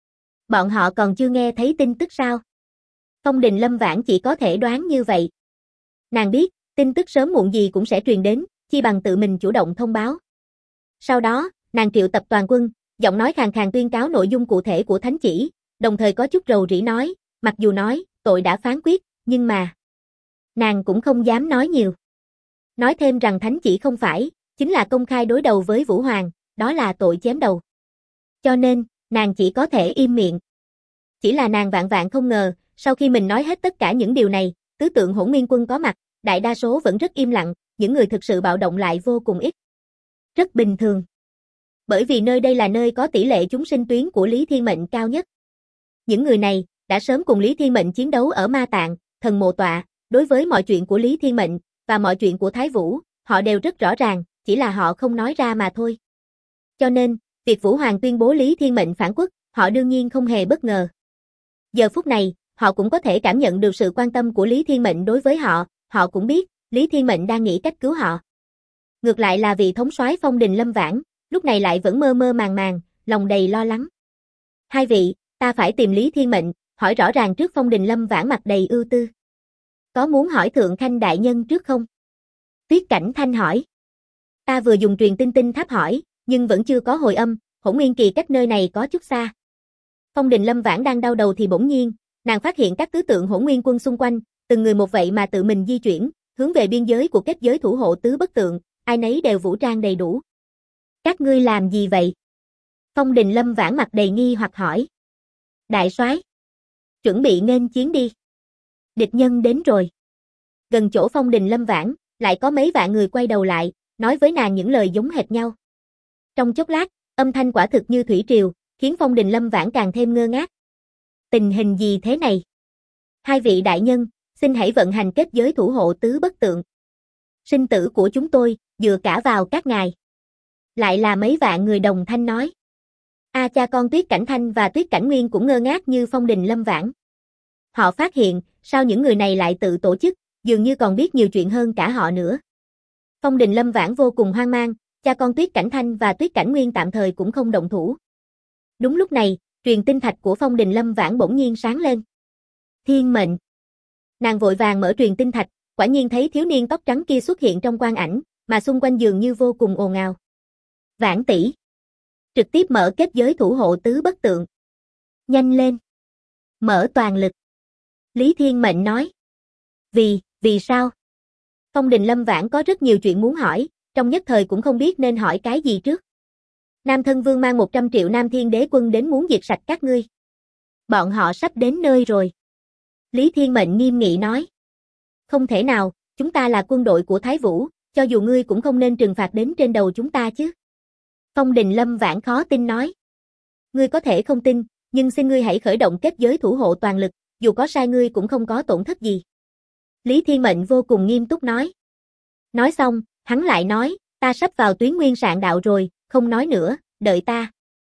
Bọn họ còn chưa nghe thấy tin tức sao? Phong Đình Lâm Vãn chỉ có thể đoán như vậy. Nàng biết, tin tức sớm muộn gì cũng sẽ truyền đến, chi bằng tự mình chủ động thông báo. Sau đó, nàng triệu tập toàn quân, giọng nói khàn khàn tuyên cáo nội dung cụ thể của thánh chỉ, đồng thời có chút rầu rĩ nói, mặc dù nói, tội đã phán quyết, nhưng mà Nàng cũng không dám nói nhiều. Nói thêm rằng thánh chỉ không phải, chính là công khai đối đầu với Vũ Hoàng, đó là tội chém đầu. Cho nên, nàng chỉ có thể im miệng. Chỉ là nàng vạn vạn không ngờ, sau khi mình nói hết tất cả những điều này, tứ tượng Hỗn Nguyên Quân có mặt, đại đa số vẫn rất im lặng, những người thực sự bạo động lại vô cùng ít. Rất bình thường. Bởi vì nơi đây là nơi có tỷ lệ chúng sinh tuyến của Lý Thiên Mệnh cao nhất. Những người này, đã sớm cùng Lý Thiên Mệnh chiến đấu ở Ma Tạng, Thần Mộ Tọa, đối với mọi chuyện của Lý Thiên Mệnh, và mọi chuyện của Thái Vũ, họ đều rất rõ ràng, chỉ là họ không nói ra mà thôi. Cho nên, việc Vũ Hoàng tuyên bố Lý Thiên Mệnh phản quốc, họ đương nhiên không hề bất ngờ. Giờ phút này, họ cũng có thể cảm nhận được sự quan tâm của Lý Thiên Mệnh đối với họ, họ cũng biết, Lý Thiên Mệnh đang nghĩ cách cứu họ. Ngược lại là vị thống soái Phong Đình Lâm Vãn, lúc này lại vẫn mơ mơ màng màng, lòng đầy lo lắng. Hai vị, ta phải tìm Lý Thiên Mệnh, hỏi rõ ràng trước. Phong Đình Lâm Vãn mặt đầy ưu tư. Có muốn hỏi Thượng Khanh đại nhân trước không? Tuyết Cảnh Thanh hỏi. Ta vừa dùng truyền tinh tinh tháp hỏi, nhưng vẫn chưa có hồi âm, Hỗn Nguyên Kỳ cách nơi này có chút xa. Phong Đình Lâm Vãn đang đau đầu thì bỗng nhiên, nàng phát hiện các tứ tượng Hỗn Nguyên Quân xung quanh, từng người một vậy mà tự mình di chuyển, hướng về biên giới của kết giới thủ hộ tứ bất tượng, ai nấy đều vũ trang đầy đủ. Các ngươi làm gì vậy? Phong Đình Lâm Vãn mặt đầy nghi hoặc hỏi. Đại soái, chuẩn bị nghênh chiến đi. Địch nhân đến rồi. Gần chỗ Phong Đình Lâm Vãn, lại có mấy vạn người quay đầu lại, nói với nàng những lời giống hệt nhau. Trong chốc lát, âm thanh quả thực như thủy triều, khiến Phong Đình Lâm Vãn càng thêm ngơ ngác. Tình hình gì thế này? Hai vị đại nhân, xin hãy vận hành kết giới thủ hộ tứ bất tượng. Sinh tử của chúng tôi, dựa cả vào các ngài. Lại là mấy vạn người đồng thanh nói. Cha con Tuyết Cảnh Thanh và Tuyết Cảnh Nguyên cũng ngơ ngác như Phong Đình Lâm Vãn. Họ phát hiện, sao những người này lại tự tổ chức, dường như còn biết nhiều chuyện hơn cả họ nữa. Phong Đình Lâm Vãn vô cùng hoang mang, cha con Tuyết Cảnh Thanh và Tuyết Cảnh Nguyên tạm thời cũng không động thủ. Đúng lúc này, truyền tinh thạch của Phong Đình Lâm Vãn bỗng nhiên sáng lên. Thiên mệnh. Nàng vội vàng mở truyền tinh thạch, quả nhiên thấy thiếu niên tóc trắng kia xuất hiện trong quang ảnh, mà xung quanh dường như vô cùng ồn ào. Vãn tỷ, trực tiếp mở kết giới thủ hộ tứ bất tượng. Nhanh lên. Mở toàn lực. Lý Thiên Mệnh nói. Vì sao? Phong Đình Lâm Vãn có rất nhiều chuyện muốn hỏi, trong nhất thời cũng không biết nên hỏi cái gì trước. Nam Thân Vương mang 100 triệu Nam Thiên Đế quân đến muốn diệt sạch các ngươi. Bọn họ sắp đến nơi rồi. Lý Thiên Mệnh nghiêm nghị nói. Không thể nào, chúng ta là quân đội của Thái Vũ, cho dù ngươi cũng không nên trừng phạt đến trên đầu chúng ta chứ. Phong Đình Lâm Vãn khó tin nói. Ngươi có thể không tin, nhưng xin ngươi hãy khởi động kết giới thủ hộ toàn lực, dù có sai ngươi cũng không có tổn thất gì. Lý Thiên Mệnh vô cùng nghiêm túc nói. Nói xong, hắn lại nói, ta sắp vào tuyến nguyên sạn đạo rồi, không nói nữa, đợi ta.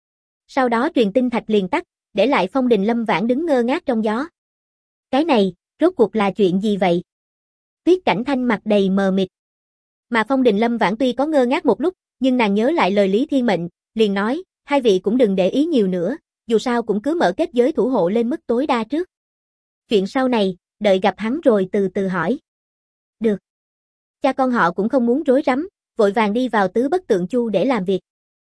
Sau đó truyền tinh thạch liền tắt, để lại Phong Đình Lâm Vãn đứng ngơ ngác trong gió. Cái này, rốt cuộc là chuyện gì vậy? Tuyết Cảnh Thanh mặt đầy mờ mịt. Mà Phong Đình Lâm Vãn tuy có ngơ ngác một lúc, nhưng nàng nhớ lại lời Lý Thiên Mệnh, liền nói, hai vị cũng đừng để ý nhiều nữa, dù sao cũng cứ mở kết giới thủ hộ lên mức tối đa trước. Chuyện sau này, đợi gặp hắn rồi từ từ hỏi. Được. Cha con họ cũng không muốn rối rắm, vội vàng đi vào tứ bất tượng chu để làm việc.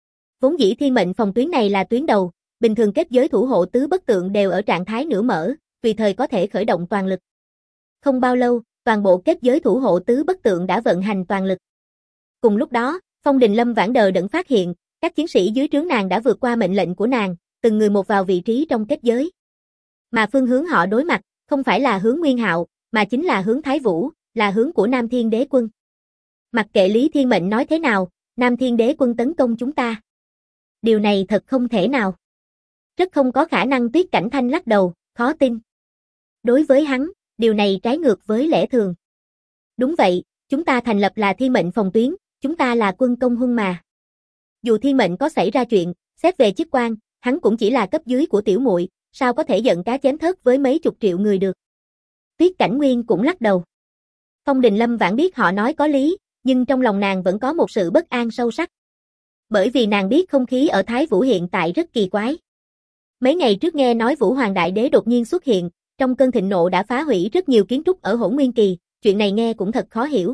Vốn dĩ Thiên Mệnh phòng tuyến này là tuyến đầu, bình thường kết giới thủ hộ tứ bất tượng đều ở trạng thái nửa mở, tùy thời có thể khởi động toàn lực. Không bao lâu, toàn bộ kết giới thủ hộ tứ bất tượng đã vận hành toàn lực. Cùng lúc đó, Phong Đình Lâm Vãn đờ đẫn phát hiện, các chiến sĩ dưới trướng nàng đã vượt qua mệnh lệnh của nàng, từng người một vào vị trí trong kết giới. Mà phương hướng họ đối mặt, không phải là hướng Nguyên Hạo, mà chính là hướng Thái Vũ, là hướng của Nam Thiên Đế quân. Mặc kệ Lý Thiên Mệnh nói thế nào, Nam Thiên Đế quân tấn công chúng ta. Điều này thật không thể nào. Rất không có khả năng. Tuyết Cảnh Thanh lắc đầu, khó tin. Đối với hắn, điều này trái ngược với lẽ thường. Đúng vậy, chúng ta thành lập là Thiên Mệnh phòng tuyến, chúng ta là quân công huân mà. Dù Thiên Mệnh có xảy ra chuyện, xét về chức quan, hắn cũng chỉ là cấp dưới của tiểu muội, sao có thể giận cá chém thớt với mấy chục triệu người được. Tuyết Cảnh Nguyên cũng lắc đầu. Phong Đình Lâm Vãn biết họ nói có lý, nhưng trong lòng nàng vẫn có một sự bất an sâu sắc. Bởi vì nàng biết không khí ở Thái Vũ hiện tại rất kỳ quái. Mấy ngày trước nghe nói Vũ Hoàng Đại Đế đột nhiên xuất hiện, trong cơn thịnh nộ đã phá hủy rất nhiều kiến trúc ở Hỗn Nguyên Kỳ, chuyện này nghe cũng thật khó hiểu.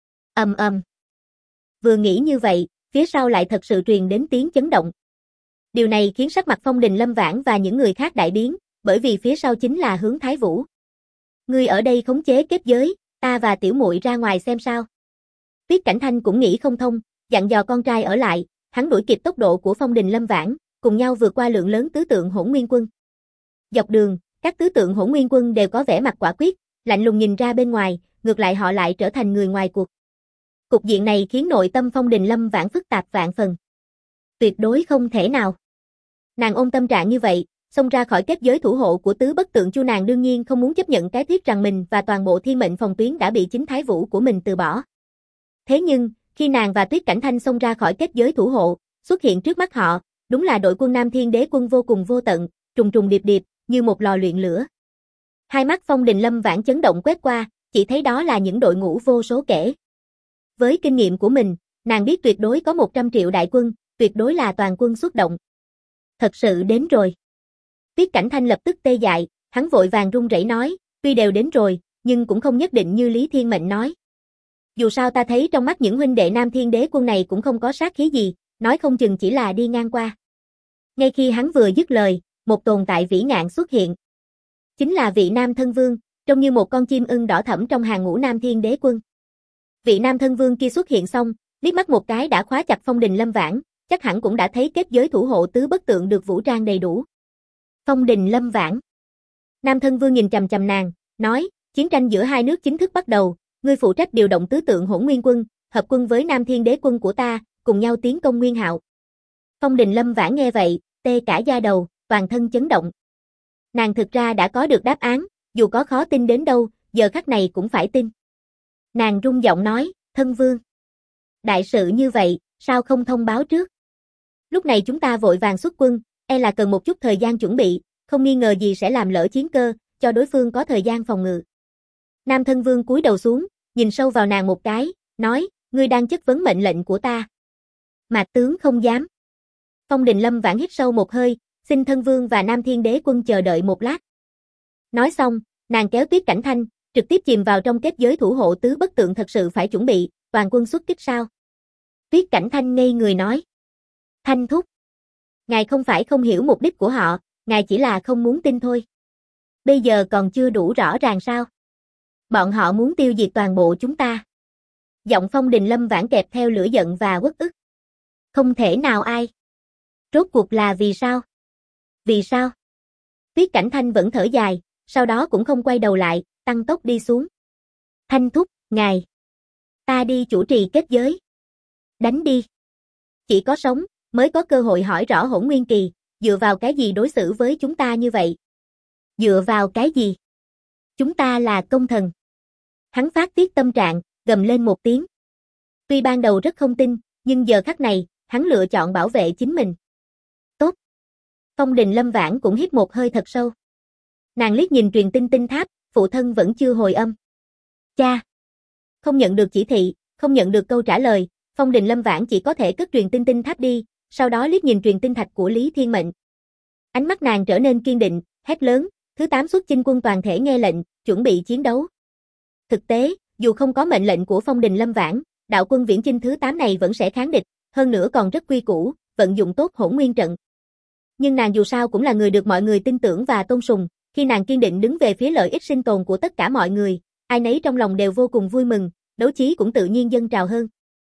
Vừa nghĩ như vậy, phía sau lại thật sự truyền đến tiếng chấn động. Điều này khiến sắc mặt Phong Đình Lâm Vãn và những người khác đại biến, bởi vì phía sau chính là hướng Thái Vũ. Ngươi ở đây khống chế kết giới, Ta và tiểu muội ra ngoài xem sao. Tuyết Cảnh Thanh cũng nghĩ không thông, dặn dò con trai ở lại, hắn đuổi kịp tốc độ của Phong Đình Lâm Vãn, cùng nhau vượt qua lượng lớn tứ tượng Hỗn Nguyên Quân. Dọc đường, các tứ tượng Hỗn Nguyên Quân đều có vẻ mặt quả quyết, lạnh lùng nhìn ra bên ngoài, ngược lại họ lại trở thành người ngoài cuộc. Cục diện này khiến nội tâm Phong Đình Lâm Vãn phức tạp vạn phần. Tuyệt đối không thể nào. Nàng ôm tâm trạng như vậy, xông ra khỏi kết giới thủ hộ của tứ bất tượng chu, nàng đương nhiên không muốn chấp nhận cái thuyết rằng mình và toàn bộ thiên mệnh phòng tuyến đã bị chính thái vũ của mình từ bỏ. Thế nhưng, khi nàng và Tuyết Cảnh Thanh xông ra khỏi kết giới thủ hộ, xuất hiện trước mắt họ, đúng là đội quân Nam Thiên Đế quân vô cùng vô tận, trùng trùng điệp điệp, như một lò luyện lửa. Hai mắt Phong Đình Lâm Vãn chấn động quét qua, chỉ thấy đó là những đội ngũ vô số kể. Với kinh nghiệm của mình, nàng biết tuyệt đối có 100 triệu đại quân, tuyệt đối là toàn quân xuất động. Thật sự đến rồi. Tuyết Cảnh Thanh lập tức tê dại, hắn vội vàng run rẩy nói, tuy đều đến rồi, nhưng cũng không nhất định như Lý Thiên Mệnh nói. Dù sao ta thấy trong mắt những huynh đệ Nam Thiên Đế quân này cũng không có sát khí gì, nói không chừng chỉ là đi ngang qua. Ngay khi hắn vừa dứt lời, một tồn tại vĩ ngạn xuất hiện. Chính là vị Nam Thân Vương, trông như một con chim ưng đỏ thẫm trong hàng ngũ Nam Thiên Đế quân. Vị Nam Thân Vương kia xuất hiện xong, liếc mắt một cái đã khóa chặt Phong Đình Lâm Vãn, chắc hẳn cũng đã thấy kết giới thủ hộ tứ bất tượng được vũ trang đầy đủ. Phong Đình Lâm Vãn. Nam Thân Vương nhìn chằm chằm nàng, nói, chiến tranh giữa hai nước chính thức bắt đầu, ngươi phụ trách điều động tứ tượng Hỗn Nguyên Quân, hợp quân với Nam Thiên Đế quân của ta, cùng nhau tiến công Nguyên Hạo. Phong Đình Lâm Vãn nghe vậy, tê cả da đầu, toàn thân chấn động. Nàng thực ra đã có được đáp án, dù có khó tin đến đâu, giờ khắc này cũng phải tin. Nàng run giọng nói, Thân Vương. Đại sự như vậy, sao không thông báo trước? Lúc này chúng ta vội vàng xuất quân, e là cần một chút thời gian chuẩn bị, không nghi ngờ gì sẽ làm lỡ chiến cơ, cho đối phương có thời gian phòng ngự. Nam Thân Vương cúi đầu xuống, nhìn sâu vào nàng một cái, nói, ngươi đang chất vấn mệnh lệnh của ta. Mạc tướng không dám. Phong Đình Lâm Vãn hít sâu một hơi, xin Thân Vương và Nam Thiên Đế quân chờ đợi một lát. Nói xong, nàng kéo Tuyết Cảnh Thanh, trực tiếp chìm vào trong kết giới thủ hộ tứ bất tượng. Thật sự phải chuẩn bị, toàn quân xuất kích sao? Tuyết Cảnh Thanh ngây người nói. Thanh thúc. Ngài không phải không hiểu mục đích của họ, ngài chỉ là không muốn tin thôi. Bây giờ còn chưa đủ rõ ràng sao? Bọn họ muốn tiêu diệt toàn bộ chúng ta. Giọng Phong Đình Lâm Vãn kẹp theo lửa giận và uất ức. Không thể nào ai. Rốt cuộc là vì sao? Vì sao? Tuyết Cảnh Thanh vẫn thở dài, sau đó cũng không quay đầu lại, tăng tốc đi xuống. Thanh thúc, ngài. Ta đi chủ trì kết giới. Đánh đi. Chỉ có sống, mới có cơ hội hỏi rõ Hỗn Nguyên Kỳ, dựa vào cái gì đối xử với chúng ta như vậy? Dựa vào cái gì? Chúng ta là công thần. Hắn phát tiết tâm trạng, gầm lên một tiếng. Tuy ban đầu rất không tin, nhưng giờ khắc này, hắn lựa chọn bảo vệ chính mình. Tốt. Phong Đình Lâm Vãn cũng hít một hơi thật sâu. Nàng liếc nhìn truyền tin tinh tháp, phụ thân vẫn chưa hồi âm. Cha. Không nhận được chỉ thị, không nhận được câu trả lời, Phong Đình Lâm Vãn chỉ có thể cất truyền tin tinh tháp đi, sau đó liếc nhìn truyền tin thạch của Lý Thiên Mệnh. Ánh mắt nàng trở nên kiên định, hét lớn, thứ 8 xuất chinh quân toàn thể nghe lệnh, chuẩn bị chiến đấu. Thực tế, dù không có mệnh lệnh của Phong Đình Lâm Vãn, đạo quân viễn chinh thứ 8 này vẫn sẽ kháng địch, hơn nữa còn rất quy củ, vận dụng tốt Hỗn Nguyên trận. Nhưng nàng dù sao cũng là người được mọi người tin tưởng và tôn sùng, khi nàng kiên định đứng về phía lợi ích sinh tồn của tất cả mọi người, ai nấy trong lòng đều vô cùng vui mừng, đấu chí cũng tự nhiên dâng trào hơn.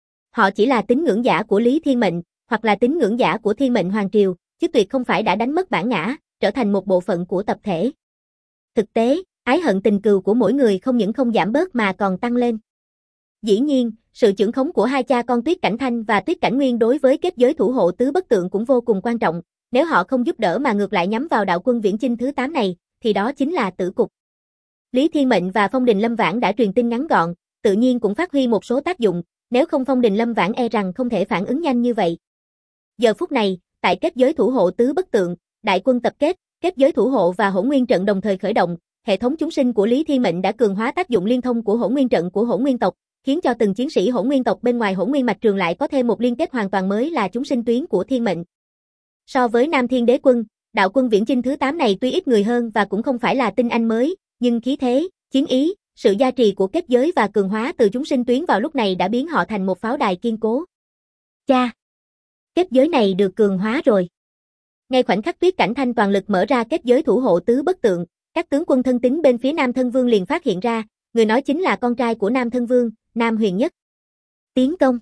Họ chỉ là tín ngưỡng giả của Lý Thiên Mệnh, hoặc là tín ngưỡng giả của Thiên Mệnh Hoàng Triều, chứ tuyệt không phải đã đánh mất bản ngã, trở thành một bộ phận của tập thể. Thực tế, ái hận tình cừu của mỗi người không những không giảm bớt mà còn tăng lên. Dĩ nhiên, sự chưởng khống của hai cha con Tuyết Cảnh Thanh và Tuyết Cảnh Nguyên đối với kết giới thủ hộ tứ bất tượng cũng vô cùng quan trọng, nếu họ không giúp đỡ mà ngược lại nhắm vào đạo quân viễn chinh thứ 8 này, thì đó chính là tử cục. Lý Thiên Mệnh và Phong Đình Lâm Vãn đã truyền tin ngắn gọn, tự nhiên cũng phát huy một số tác dụng, nếu không Phong Đình Lâm Vãn e rằng không thể phản ứng nhanh như vậy. Giờ phút này, tại kết giới thủ hộ tứ bất tượng, đại quân tập kết, kết giới thủ hộ và Hỗn Nguyên trận đồng thời khởi động, hệ thống chúng sinh của Lý Thiên Mệnh đã cường hóa tác dụng liên thông của Hỗn Nguyên trận của Hỗn Nguyên tộc, khiến cho từng chiến sĩ Hỗn Nguyên tộc bên ngoài Hỗn Nguyên mạch trường lại có thêm một liên kết hoàn toàn mới là chúng sinh tuyến của Thiên Mệnh. So với Nam Thiên Đế quân, đạo quân viễn chinh thứ 8 này tuy ít người hơn và cũng không phải là tinh anh mới, nhưng khí thế, chiến ý, sự gia trì của kết giới và cường hóa từ chúng sinh tuyến vào lúc này đã biến họ thành một pháo đài kiên cố. Cha! Kết giới này được cường hóa rồi. Ngay khoảnh khắc Tuyết Cảnh Thanh toàn lực mở ra kết giới thủ hộ tứ bất tượng, các tướng quân thân tín bên phía Nam Thân Vương liền phát hiện ra, người nói chính là con trai của Nam Thân Vương, Nam Huyền Nhất. Tiến công.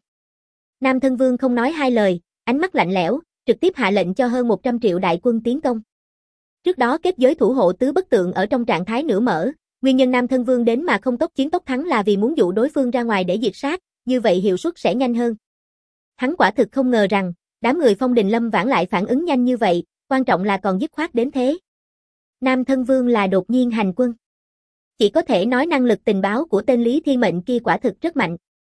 Nam Thân Vương không nói hai lời, ánh mắt lạnh lẽo, trực tiếp hạ lệnh cho hơn 100 triệu đại quân tiến công. Trước đó kết giới thủ hộ tứ bất tượng ở trong trạng thái nửa mở, nguyên nhân Nam Thân Vương đến mà không tốc chiến tốc thắng là vì muốn dụ đối phương ra ngoài để diệt sát, như vậy hiệu suất sẽ nhanh hơn. Hắn quả thực không ngờ rằng, đám người Phong Đình Lâm Vãn lại phản ứng nhanh như vậy, quan trọng là còn dứt khoát đến thế. Nam Thân Vương là đột nhiên hành quân. Chỉ có thể nói năng lực tình báo của tên Lý Thiên Mệnh kia quả thực rất mạnh.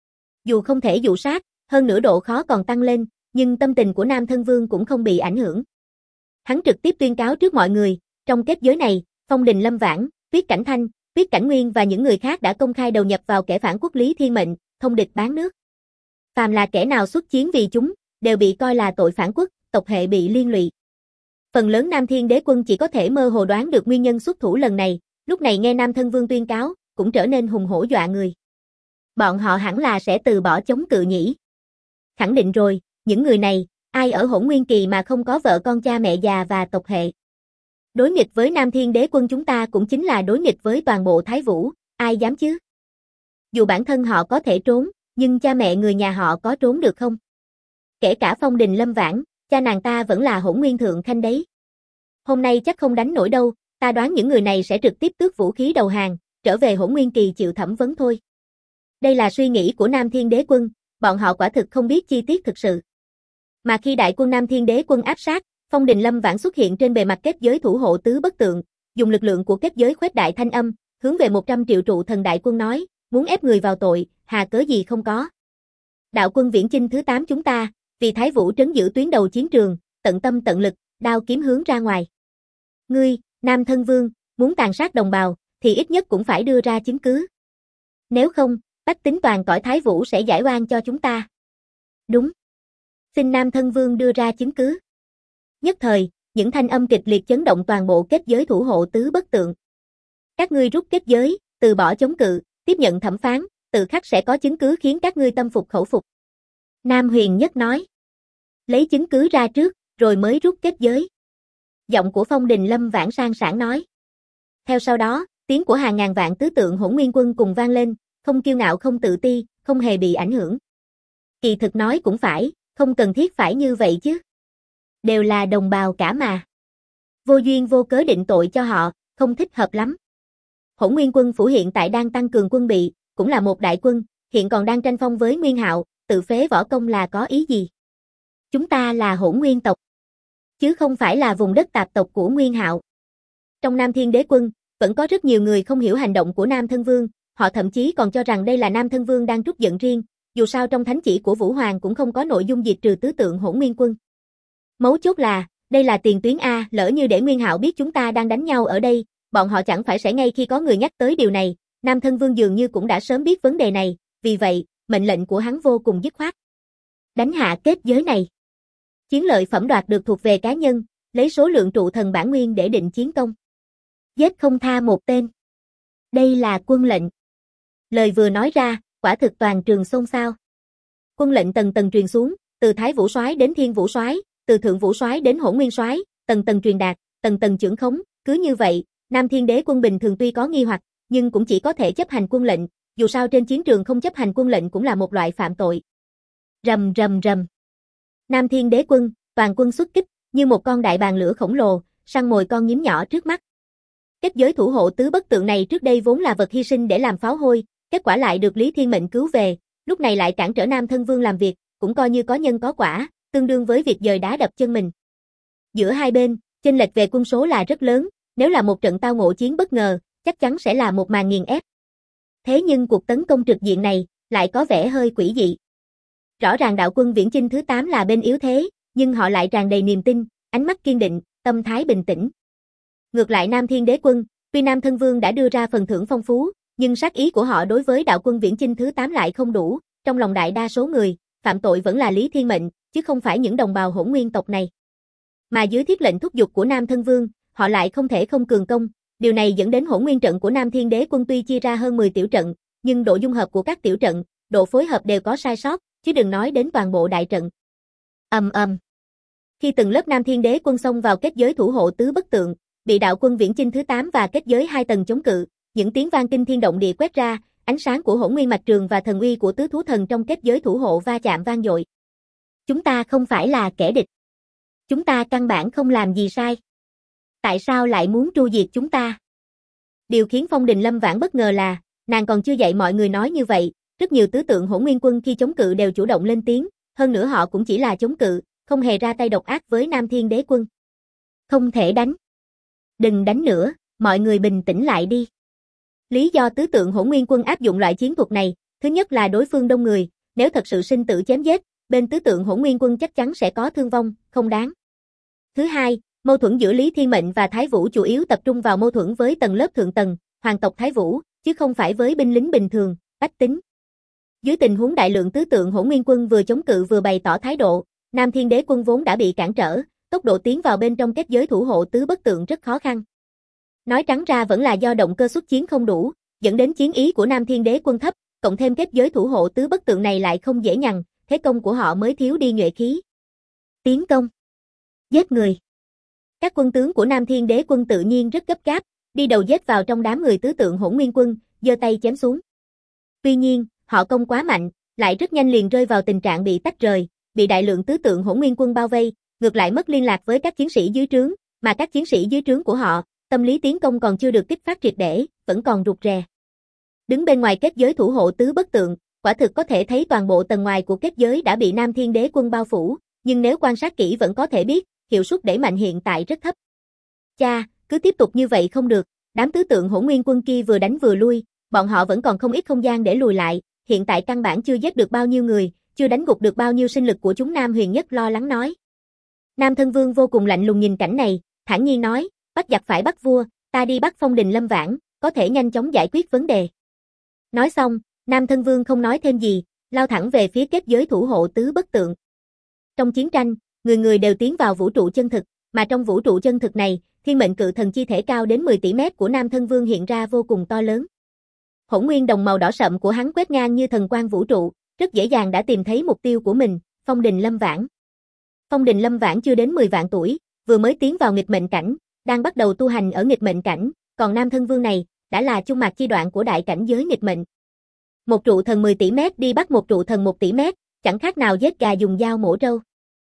Dù không thể dụ sát, hơn nữa độ khó còn tăng lên, nhưng tâm tình của Nam Thân Vương cũng không bị ảnh hưởng. Hắn trực tiếp tuyên cáo trước mọi người, trong kết giới này, Phong Đình Lâm Vãn, Tuyết Cảnh Thanh, Tuyết Cảnh Nguyên và những người khác đã công khai đầu nhập vào kẻ phản quốc Lý Thiên Mệnh, thông địch bán nước. Phàm là kẻ nào xuất chiến vì chúng, đều bị coi là tội phản quốc, tộc hệ bị liên lụy. Phần lớn Nam Thiên Đế quân chỉ có thể mơ hồ đoán được nguyên nhân xuất thủ lần này, lúc này nghe Nam Thân Vương tuyên cáo, cũng trở nên hùng hổ dọa người. Bọn họ hẳn là sẽ từ bỏ chống cự nhỉ. Khẳng định rồi, những người này, ai ở Hỗn Nguyên Kỳ mà không có vợ con cha mẹ già và tộc hệ. Đối nghịch với Nam Thiên Đế quân chúng ta cũng chính là đối nghịch với toàn bộ Thái Vũ, ai dám chứ? Dù bản thân họ có thể trốn, nhưng cha mẹ người nhà họ có trốn được không? Kể cả Phong Đình Lâm Vãn, cha nàng ta vẫn là Hỗn Nguyên Thượng Khanh đấy. Hôm nay chắc không đánh nổi đâu, ta đoán những người này sẽ trực tiếp tước vũ khí đầu hàng, trở về Hỗn Nguyên Kỳ chịu thẩm vấn thôi. Đây là suy nghĩ của Nam Thiên Đế quân, bọn họ quả thực không biết chi tiết thực sự. Mà khi đại quân Nam Thiên Đế quân áp sát, Phong Đình Lâm Vãn xuất hiện trên bề mặt kết giới thủ hộ tứ bất tượng, dùng lực lượng của kết giới khuếch đại thanh âm, hướng về 100 triệu trụ thần đại quân nói, muốn ép người vào tội, hà cớ gì không có. Đạo quân viễn chinh thứ 8 chúng ta, vì Thái Vũ trấn giữ tuyến đầu chiến trường, tận tâm tận lực, đao kiếm hướng ra ngoài. Ngươi, Nam Thân Vương, muốn tàn sát đồng bào, thì ít nhất cũng phải đưa ra chứng cứ. Nếu không, bách tính toàn cõi Thái Vũ sẽ giải oan cho chúng ta. Đúng. Xin Nam Thân Vương đưa ra chứng cứ. Nhất thời, những thanh âm kịch liệt chấn động toàn bộ kết giới thủ hộ tứ bất tượng. Các ngươi rút kết giới, từ bỏ chống cự, tiếp nhận thẩm phán, tự khắc sẽ có chứng cứ khiến các ngươi tâm phục khẩu phục. Nam Huyền Nhất nói. Lấy chứng cứ ra trước, rồi mới rút kết giới. Giọng của Phong Đình Lâm Vãn sang sảng nói. Theo sau đó, tiếng của hàng ngàn vạn tứ tượng Hỗn Nguyên quân cùng vang lên, không kiêu ngạo không tự ti, không hề bị ảnh hưởng. Kỳ thực nói cũng phải, không cần thiết phải như vậy chứ. Đều là đồng bào cả mà. Vô duyên vô cớ định tội cho họ, không thích hợp lắm. Hỗn Nguyên quân phủ hiện tại đang tăng cường quân bị, cũng là một đại quân, hiện còn đang tranh phong với Nguyên Hạo, tự phế võ công là có ý gì? Chúng ta là Hỗn Nguyên tộc, chứ không phải là vùng đất tạp tộc của Nguyên Hạo. Trong Nam Thiên Đế quân, vẫn có rất nhiều người không hiểu hành động của Nam Thân Vương, họ thậm chí còn cho rằng đây là Nam Thân Vương đang trút giận riêng, dù sao trong thánh chỉ của Vũ Hoàng cũng không có nội dung diệt trừ tứ tượng Hỗn Nguyên quân. Mấu chốt là, đây là tiền tuyến A, lỡ như để Nguyên Hạo biết chúng ta đang đánh nhau ở đây, bọn họ chẳng phải sẽ ngay khi có người nhắc tới điều này, Nam Thân Vương dường như cũng đã sớm biết vấn đề này, vì vậy, mệnh lệnh của hắn vô cùng dứt khoát. Đánh hạ kết giới này. Chiến lợi phẩm đoạt được thuộc về cá nhân, lấy số lượng trụ thần bản nguyên để định chiến công. Giết không tha một tên. Đây là quân lệnh. Lời vừa nói ra, quả thực toàn trường xôn xao. Quân lệnh tầng tầng truyền xuống, từ Thái Vũ Soái đến Thiên Vũ Soái, từ Thượng Vũ Soái đến Hỗn Nguyên Soái, tầng tầng truyền đạt, tầng tầng chưởng khống, cứ như vậy, Nam Thiên Đế quân bình thường tuy có nghi hoặc, nhưng cũng chỉ có thể chấp hành quân lệnh, dù sao trên chiến trường không chấp hành quân lệnh cũng là một loại phạm tội. Rầm rầm rầm. Nam Thiên Đế quân, toàn quân xuất kích, như một con đại bàng lửa khổng lồ, săn mồi con nhím nhỏ trước mắt. Kết giới thủ hộ tứ bất tượng này trước đây vốn là vật hy sinh để làm pháo hôi, kết quả lại được Lý Thiên Mệnh cứu về, lúc này lại cản trở Nam Thân Vương làm việc, cũng coi như có nhân có quả, tương đương với việc dời đá đập chân mình. Giữa hai bên, chênh lệch về quân số là rất lớn, nếu là một trận tao ngộ chiến bất ngờ, chắc chắn sẽ là một màn nghiền ép. Thế nhưng cuộc tấn công trực diện này, lại có vẻ hơi quỷ dị. Rõ ràng đạo quân viễn chinh thứ 8 là bên yếu thế, nhưng họ lại tràn đầy niềm tin, ánh mắt kiên định, tâm thái bình tĩnh. Ngược lại Nam Thiên Đế quân, tuy Nam Thân Vương đã đưa ra phần thưởng phong phú, nhưng sát ý của họ đối với đạo quân viễn chinh thứ 8 lại không đủ, trong lòng đại đa số người, phạm tội vẫn là Lý Thiên Mệnh, chứ không phải những đồng bào Hỗn Nguyên tộc này. Mà dưới thiết lệnh thúc giục của Nam Thân Vương, họ lại không thể không cường công, điều này dẫn đến Hỗn Nguyên trận của Nam Thiên Đế quân tuy chia ra hơn 10 tiểu trận, nhưng độ dung hợp của các tiểu trận, độ phối hợp đều có sai sót, chứ đừng nói đến toàn bộ đại trận. Khi từng lớp Nam Thiên Đế quân xông vào kết giới thủ hộ tứ bất tượng, bị đạo quân viễn chinh thứ 8 và kết giới 2 tầng chống cự, những tiếng vang kinh thiên động địa quét ra, ánh sáng của Hỗn Nguyên Mạch Trường và thần uy của tứ thú thần trong kết giới thủ hộ va chạm vang dội. Chúng ta không phải là kẻ địch. Chúng ta căn bản không làm gì sai. Tại sao lại muốn tru diệt chúng ta? Điều khiến Phong Đình Lâm Vãn bất ngờ là, nàng còn chưa dạy mọi người nói như vậy, rất nhiều tứ tượng Hỗn Nguyên quân khi chống cự đều chủ động lên tiếng, hơn nữa họ cũng chỉ là chống cự, không hề ra tay độc ác với Nam Thiên Đế quân. Không thể đánh. Đừng đánh nữa, mọi người bình tĩnh lại đi. Lý do tứ tượng Hỗn Nguyên quân áp dụng loại chiến thuật này, thứ nhất là đối phương đông người, nếu thật sự sinh tử chém giết, bên tứ tượng Hỗn Nguyên quân chắc chắn sẽ có thương vong, không đáng. Thứ hai, mâu thuẫn giữa Lý Thiên Mệnh và Thái Vũ chủ yếu tập trung vào mâu thuẫn với tầng lớp thượng tầng, hoàng tộc Thái Vũ, chứ không phải với binh lính bình thường, bách tính. Dưới tình huống đại lượng tứ tượng Hỗn Nguyên quân vừa chống cự vừa bày tỏ thái độ, Nam Thiên Đế quân vốn đã bị cản trở, tốc độ tiến vào bên trong kết giới thủ hộ tứ bất tượng rất khó khăn. Nói trắng ra vẫn là do động cơ xuất chiến không đủ, dẫn đến chiến ý của Nam Thiên Đế quân thấp, cộng thêm kết giới thủ hộ tứ bất tượng này lại không dễ nhằn, thế công của họ mới thiếu đi nhuệ khí. Tiến công. Giết người. Các quân tướng của Nam Thiên Đế quân tự nhiên rất gấp gáp, đi đầu giết vào trong đám người tứ tượng Hỗn Nguyên quân, giơ tay chém xuống. Tuy nhiên, họ công quá mạnh, lại rất nhanh liền rơi vào tình trạng bị tách rời, bị đại lượng tứ tượng Hỗn Nguyên quân bao vây, ngược lại mất liên lạc với các chiến sĩ dưới trướng, mà các chiến sĩ dưới trướng của họ, tâm lý tiến công còn chưa được kích phát triệt để, vẫn còn rụt rè. Đứng bên ngoài kết giới thủ hộ tứ bất tượng, quả thực có thể thấy toàn bộ tầng ngoài của kết giới đã bị Nam Thiên Đế quân bao phủ, nhưng nếu quan sát kỹ vẫn có thể biết, hiệu suất đẩy mạnh hiện tại rất thấp. Cha, cứ tiếp tục như vậy không được, đám tứ tượng Hỗn Nguyên quân kia vừa đánh vừa lui, bọn họ vẫn còn không ít không gian để lùi lại, hiện tại căn bản chưa giết được bao nhiêu người, chưa đánh gục được bao nhiêu sinh lực của chúng. Nam Huyền Nhất lo lắng nói. Nam Thân Vương vô cùng lạnh lùng nhìn cảnh này, thản nhiên nói, bắt giặc phải bắt vua, ta đi bắt Phong Đình Lâm Vãn, có thể nhanh chóng giải quyết vấn đề. Nói xong, Nam Thân Vương không nói thêm gì, lao thẳng về phía kết giới thủ hộ tứ bất tượng. Trong chiến tranh, người người đều tiến vào vũ trụ chân thực, mà trong vũ trụ chân thực này, thiên mệnh cự thần chi thể cao đến 10 tỷ mét của Nam Thân Vương hiện ra vô cùng to lớn. Hỗn nguyên đồng màu đỏ sậm của hắn quét ngang như thần quang vũ trụ, rất dễ dàng đã tìm thấy mục tiêu của mình, Phong Đình Lâm Vãn. Phong Đình Lâm Vãn chưa đến 10 vạn tuổi, vừa mới tiến vào nghịch mệnh cảnh, đang bắt đầu tu hành ở nghịch mệnh cảnh, còn Nam Thân Vương này đã là trung mạc chi đoạn của đại cảnh giới nghịch mệnh. Một trụ thần 10 tỷ mét đi bắt một trụ thần 1 tỷ mét, chẳng khác nào giết gà dùng dao mổ trâu.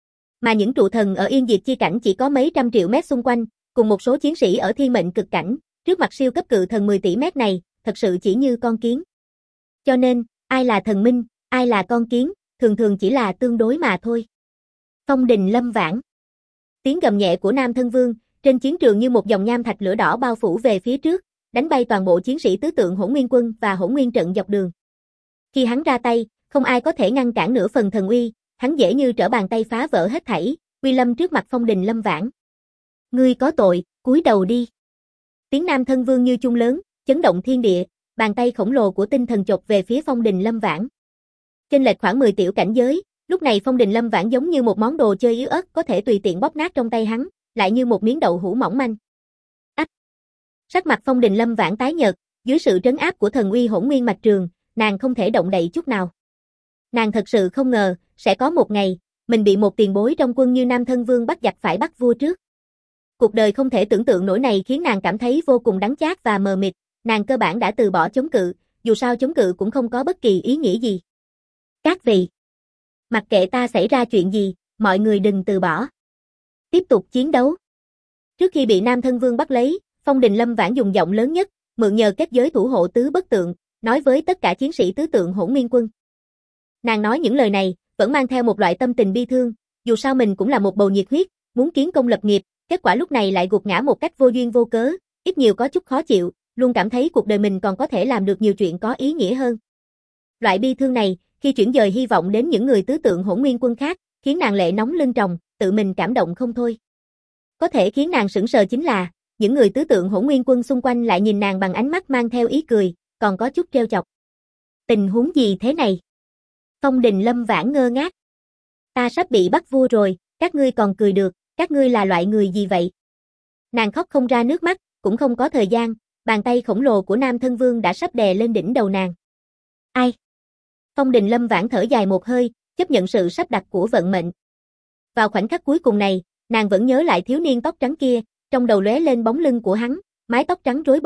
Mà những trụ thần ở Yên Diệt chi cảnh chỉ có mấy trăm triệu mét xung quanh, cùng một số chiến sĩ ở thiên mệnh cực cảnh, trước mặt siêu cấp cự thần 10 tỷ mét này, thật sự chỉ như con kiến. Cho nên, ai là thần minh, ai là con kiến, thường thường chỉ là tương đối mà thôi. Phong Đình Lâm Vãn. Tiếng gầm nhẹ của Nam Thân Vương, trên chiến trường như một dòng nham thạch lửa đỏ bao phủ về phía trước, đánh bay toàn bộ chiến sĩ tứ tượng Hỗn Nguyên quân và Hỗn Nguyên trận dọc đường. Khi hắn ra tay, không ai có thể ngăn cản nửa phần thần uy, hắn dễ như trở bàn tay phá vỡ hết thảy, uy lâm trước mặt Phong Đình Lâm Vãn. Ngươi có tội, cúi đầu đi. Tiếng Nam Thân Vương như chuông lớn, chấn động thiên địa, bàn tay khổng lồ của tinh thần chộp về phía Phong Đình Lâm Vãn. Chênh lệch khoảng 10 tiểu cảnh giới, lúc này Phong Đình Lâm Vãn giống như một món đồ chơi yếu ớt có thể tùy tiện bóp nát trong tay hắn, lại như một miếng đậu hũ mỏng manh. Ách! Sắc mặt Phong Đình Lâm Vãn tái nhợt, dưới sự trấn áp của thần uy Hỗn Nguyên Mạch Trường, nàng không thể động đậy chút nào. Nàng thật sự không ngờ, sẽ có một ngày, mình bị một tiền bối trong quân như Nam Thân Vương bắt giặc phải bắt vua trước. Cuộc đời không thể tưởng tượng nổi này khiến nàng cảm thấy vô cùng đắng chát và mờ mịt, nàng cơ bản đã từ bỏ chống cự, dù sao chống cự cũng không có bất kỳ ý nghĩa gì. Các vị, mặc kệ ta xảy ra chuyện gì, mọi người đừng từ bỏ. Tiếp tục chiến đấu. Trước khi bị Nam Thân Vương bắt lấy, Phong Đình Lâm Vãn dùng giọng lớn nhất, mượn nhờ kết giới thủ hộ tứ bất tượng, nói với tất cả chiến sĩ tứ tượng Hỗn Nguyên quân. Nàng nói những lời này, vẫn mang theo một loại tâm tình bi thương, dù sao mình cũng là một bầu nhiệt huyết, muốn kiến công lập nghiệp, kết quả lúc này lại gục ngã một cách vô duyên vô cớ, ít nhiều có chút khó chịu, luôn cảm thấy cuộc đời mình còn có thể làm được nhiều chuyện có ý nghĩa hơn. Loại bi thương này, khi chuyển dời hy vọng đến những người tứ tượng Hỗn Nguyên quân khác, khiến nàng lệ nóng lưng tròng, tự mình cảm động không thôi. Có thể khiến nàng sững sờ chính là, những người tứ tượng Hỗn Nguyên quân xung quanh lại nhìn nàng bằng ánh mắt mang theo ý cười, còn có chút trêu chọc. Tình huống gì thế này? Phong Đình Lâm Vãn ngơ ngác. Ta sắp bị bắt vua rồi, các ngươi còn cười được, các ngươi là loại người gì vậy? Nàng khóc không ra nước mắt, cũng không có thời gian, bàn tay khổng lồ của Nam Thân Vương đã sắp đè lên đỉnh đầu nàng. Ai? Phong Đình Lâm Vãn thở dài một hơi, chấp nhận sự sắp đặt của vận mệnh. Vào khoảnh khắc cuối cùng này, nàng vẫn nhớ lại thiếu niên tóc trắng kia, trong đầu lóe lên bóng lưng của hắn, mái tóc trắng rối bời,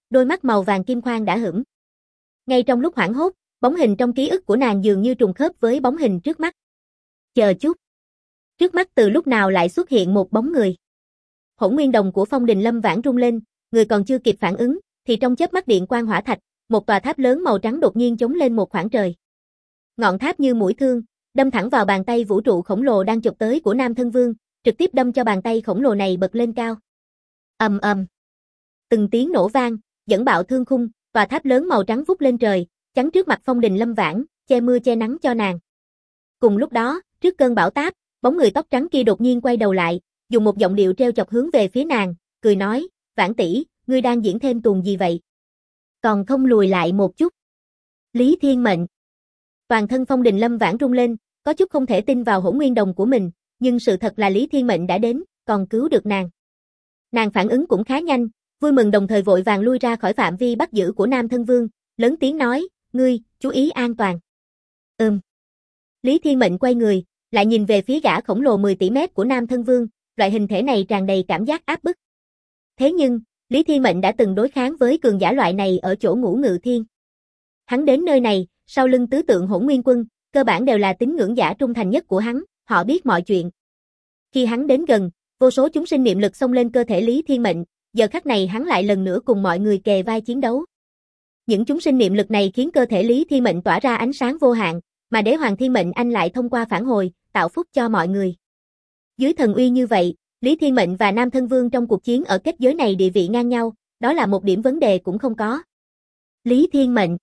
đôi mắt màu vàng kim khoan đã hửng. Ngay trong lúc hoảng hốt, bóng hình trong ký ức của nàng dường như trùng khớp với bóng hình trước mắt. Chờ chút. Trước mắt từ lúc nào lại xuất hiện một bóng người. Hỗn nguyên đồng của Phong Đình Lâm Vãn rung lên, người còn chưa kịp phản ứng, thì trong chớp mắt điện quang hỏa thạch, một tòa tháp lớn màu trắng đột nhiên chống lên một khoảng trời. Ngọn tháp như mũi thương, đâm thẳng vào bàn tay vũ trụ khổng lồ đang chụp tới của Nam Thân Vương, trực tiếp đâm cho bàn tay khổng lồ này bật lên cao. Ầm ầm. Từng tiếng nổ vang, dẫn bạo thương khung, tòa tháp lớn màu trắng vút lên trời, chắn trước mặt Phong Đình Lâm Vãn, che mưa che nắng cho nàng. Cùng lúc đó, trước cơn bão táp, bóng người tóc trắng kia đột nhiên quay đầu lại, dùng một giọng điệu trêu chọc hướng về phía nàng, cười nói, Vãn tỷ, ngươi đang diễn thêm tuồng gì vậy? Còn không lùi lại một chút. Lý Thiên Mệnh. Toàn thân Phong Đình Lâm Vãn rung lên, có chút không thể tin vào hỗn nguyên đồng của mình, nhưng sự thật là Lý Thiên Mệnh đã đến, còn cứu được nàng. Nàng phản ứng cũng khá nhanh, vui mừng đồng thời vội vàng lui ra khỏi phạm vi bắt giữ của Nam Thân Vương, lớn tiếng nói, ngươi, chú ý an toàn. Lý Thiên Mệnh quay người, lại nhìn về phía gã khổng lồ 10 tỷ mét của Nam Thân Vương, loại hình thể này tràn đầy cảm giác áp bức. Thế nhưng, Lý Thiên Mệnh đã từng đối kháng với cường giả loại này ở chỗ Ngũ Ngự Thiên. Hắn đến nơi này, sau lưng tứ tượng Hỗn Nguyên Quân, cơ bản đều là tín ngưỡng giả trung thành nhất của hắn, họ biết mọi chuyện. Khi hắn đến gần, vô số chúng sinh niệm lực xông lên cơ thể Lý Thiên Mệnh, giờ khắc này hắn lại lần nữa cùng mọi người kề vai chiến đấu. Những chúng sinh niệm lực này khiến cơ thể Lý Thiên Mệnh tỏa ra ánh sáng vô hạn, mà Đế Hoàng Thiên Mệnh Anh lại thông qua phản hồi, tạo phúc cho mọi người. Dưới thần uy như vậy, Lý Thiên Mệnh và Nam Thân Vương trong cuộc chiến ở kết giới này địa vị ngang nhau, đó là một điểm vấn đề cũng không có. Lý Thiên Mệnh.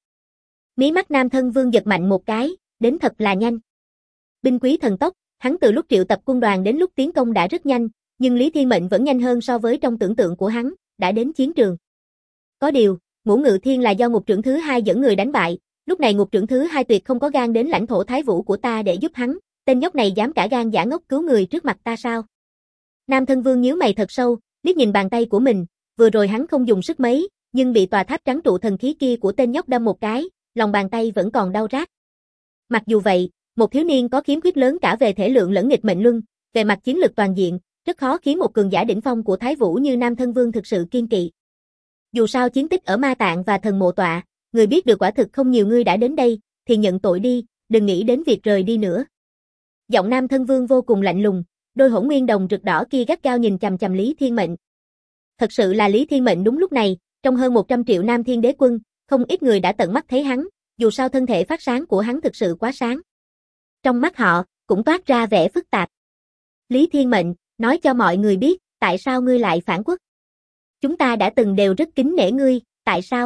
Mí mắt Nam Thân Vương giật mạnh một cái, đến thật là nhanh. Binh quý thần tốc, hắn từ lúc triệu tập quân đoàn đến lúc tiến công đã rất nhanh, nhưng Lý Thiên Mệnh vẫn nhanh hơn so với trong tưởng tượng của hắn, đã đến chiến trường. Có điều, Ngũ Ngự Thiên là do Ngục Trưởng thứ hai dẫn người đánh bại, lúc này Ngục Trưởng thứ hai tuyệt không có gan đến lãnh thổ Thái Vũ của ta để giúp hắn, tên nhóc này dám cả gan giả ngốc cứu người trước mặt ta sao? Nam Thân Vương nhíu mày thật sâu, liếc nhìn bàn tay của mình, vừa rồi hắn không dùng sức mấy, nhưng bị tòa tháp trắng trụ thần khí kia của tên nhóc đâm một cái, lòng bàn tay vẫn còn đau rát. Mặc dù vậy, một thiếu niên có khiếm khuyết lớn cả về thể lượng lẫn nghịch mệnh luân, về mặt chiến lực toàn diện, rất khó khiến một cường giả đỉnh phong của Thái Vũ như Nam Thân Vương thực sự kiên kỵ. Dù sao chiến tích ở Ma Tạng và Thần Mộ Tọa, người biết được quả thực không nhiều người đã đến đây, thì nhận tội đi, đừng nghĩ đến việc rời đi nữa. Giọng Nam Thân Vương vô cùng lạnh lùng, đôi hỗn nguyên đồng rực đỏ kia gắt gao nhìn chằm chằm Lý Thiên Mệnh. Thật sự là Lý Thiên Mệnh đúng lúc này, trong hơn 100 triệu Nam Thiên Đế quân, không ít người đã tận mắt thấy hắn, dù sao thân thể phát sáng của hắn thực sự quá sáng. Trong mắt họ, cũng toát ra vẻ phức tạp. Lý Thiên Mệnh, nói cho mọi người biết, tại sao ngươi lại phản quốc? Chúng ta đã từng đều rất kính nể ngươi, tại sao?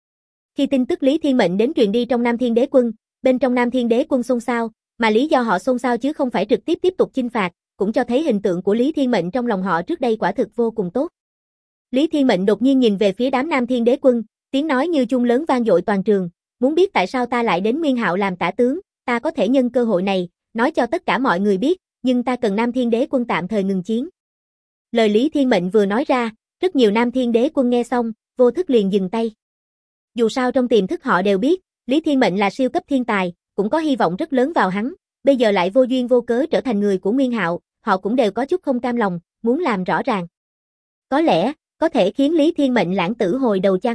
Khi tin tức Lý Thiên Mệnh đến truyền đi trong Nam Thiên Đế quân, bên trong Nam Thiên Đế quân xôn xao, mà lý do họ xôn xao chứ không phải trực tiếp tiếp tục chinh phạt, cũng cho thấy hình tượng của Lý Thiên Mệnh trong lòng họ trước đây quả thực vô cùng tốt. Lý Thiên Mệnh đột nhiên nhìn về phía đám Nam Thiên Đế quân, tiếng nói như chuông lớn vang dội toàn trường, muốn biết tại sao ta lại đến Nguyên Hạo làm tả tướng, ta có thể nhân cơ hội này, nói cho tất cả mọi người biết, nhưng ta cần Nam Thiên Đế quân tạm thời ngừng chiến. Lời Lý Thiên Mệnh vừa nói ra, rất nhiều Nam Thiên Đế quân nghe xong, vô thức liền dừng tay. Dù sao trong tiềm thức họ đều biết, Lý Thiên Mệnh là siêu cấp thiên tài, cũng có hy vọng rất lớn vào hắn, bây giờ lại vô duyên vô cớ trở thành người của Nguyên Hạo, họ cũng đều có chút không cam lòng, muốn làm rõ ràng. Có lẽ, có thể khiến Lý Thiên Mệnh lãng tử hồi đầu chăng?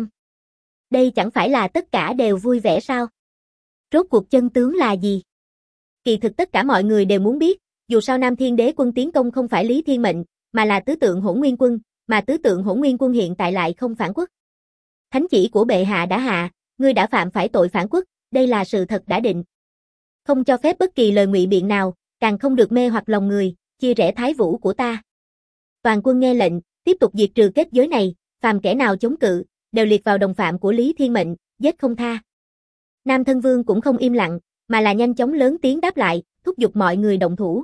Đây chẳng phải là tất cả đều vui vẻ sao? Rốt cuộc chân tướng là gì? Kỳ thực tất cả mọi người đều muốn biết, dù sao Nam Thiên Đế quân tiến công không phải Lý Thiên Mệnh, mà là tứ tượng Hỗn Nguyên quân, mà tứ tượng Hỗn Nguyên quân hiện tại lại không phản quốc. Thánh chỉ của bệ hạ đã hạ, ngươi đã phạm phải tội phản quốc, đây là sự thật đã định. Không cho phép bất kỳ lời ngụy biện nào, càng không được mê hoặc lòng người, chia rẽ Thái Vũ của ta. Toàn quân nghe lệnh, tiếp tục diệt trừ kết giới này, phàm kẻ nào chống cự, đều liệt vào đồng phạm của Lý Thiên Mệnh, giết không tha. Nam Thân Vương cũng không im lặng, mà là nhanh chóng lớn tiếng đáp lại, thúc giục mọi người động thủ.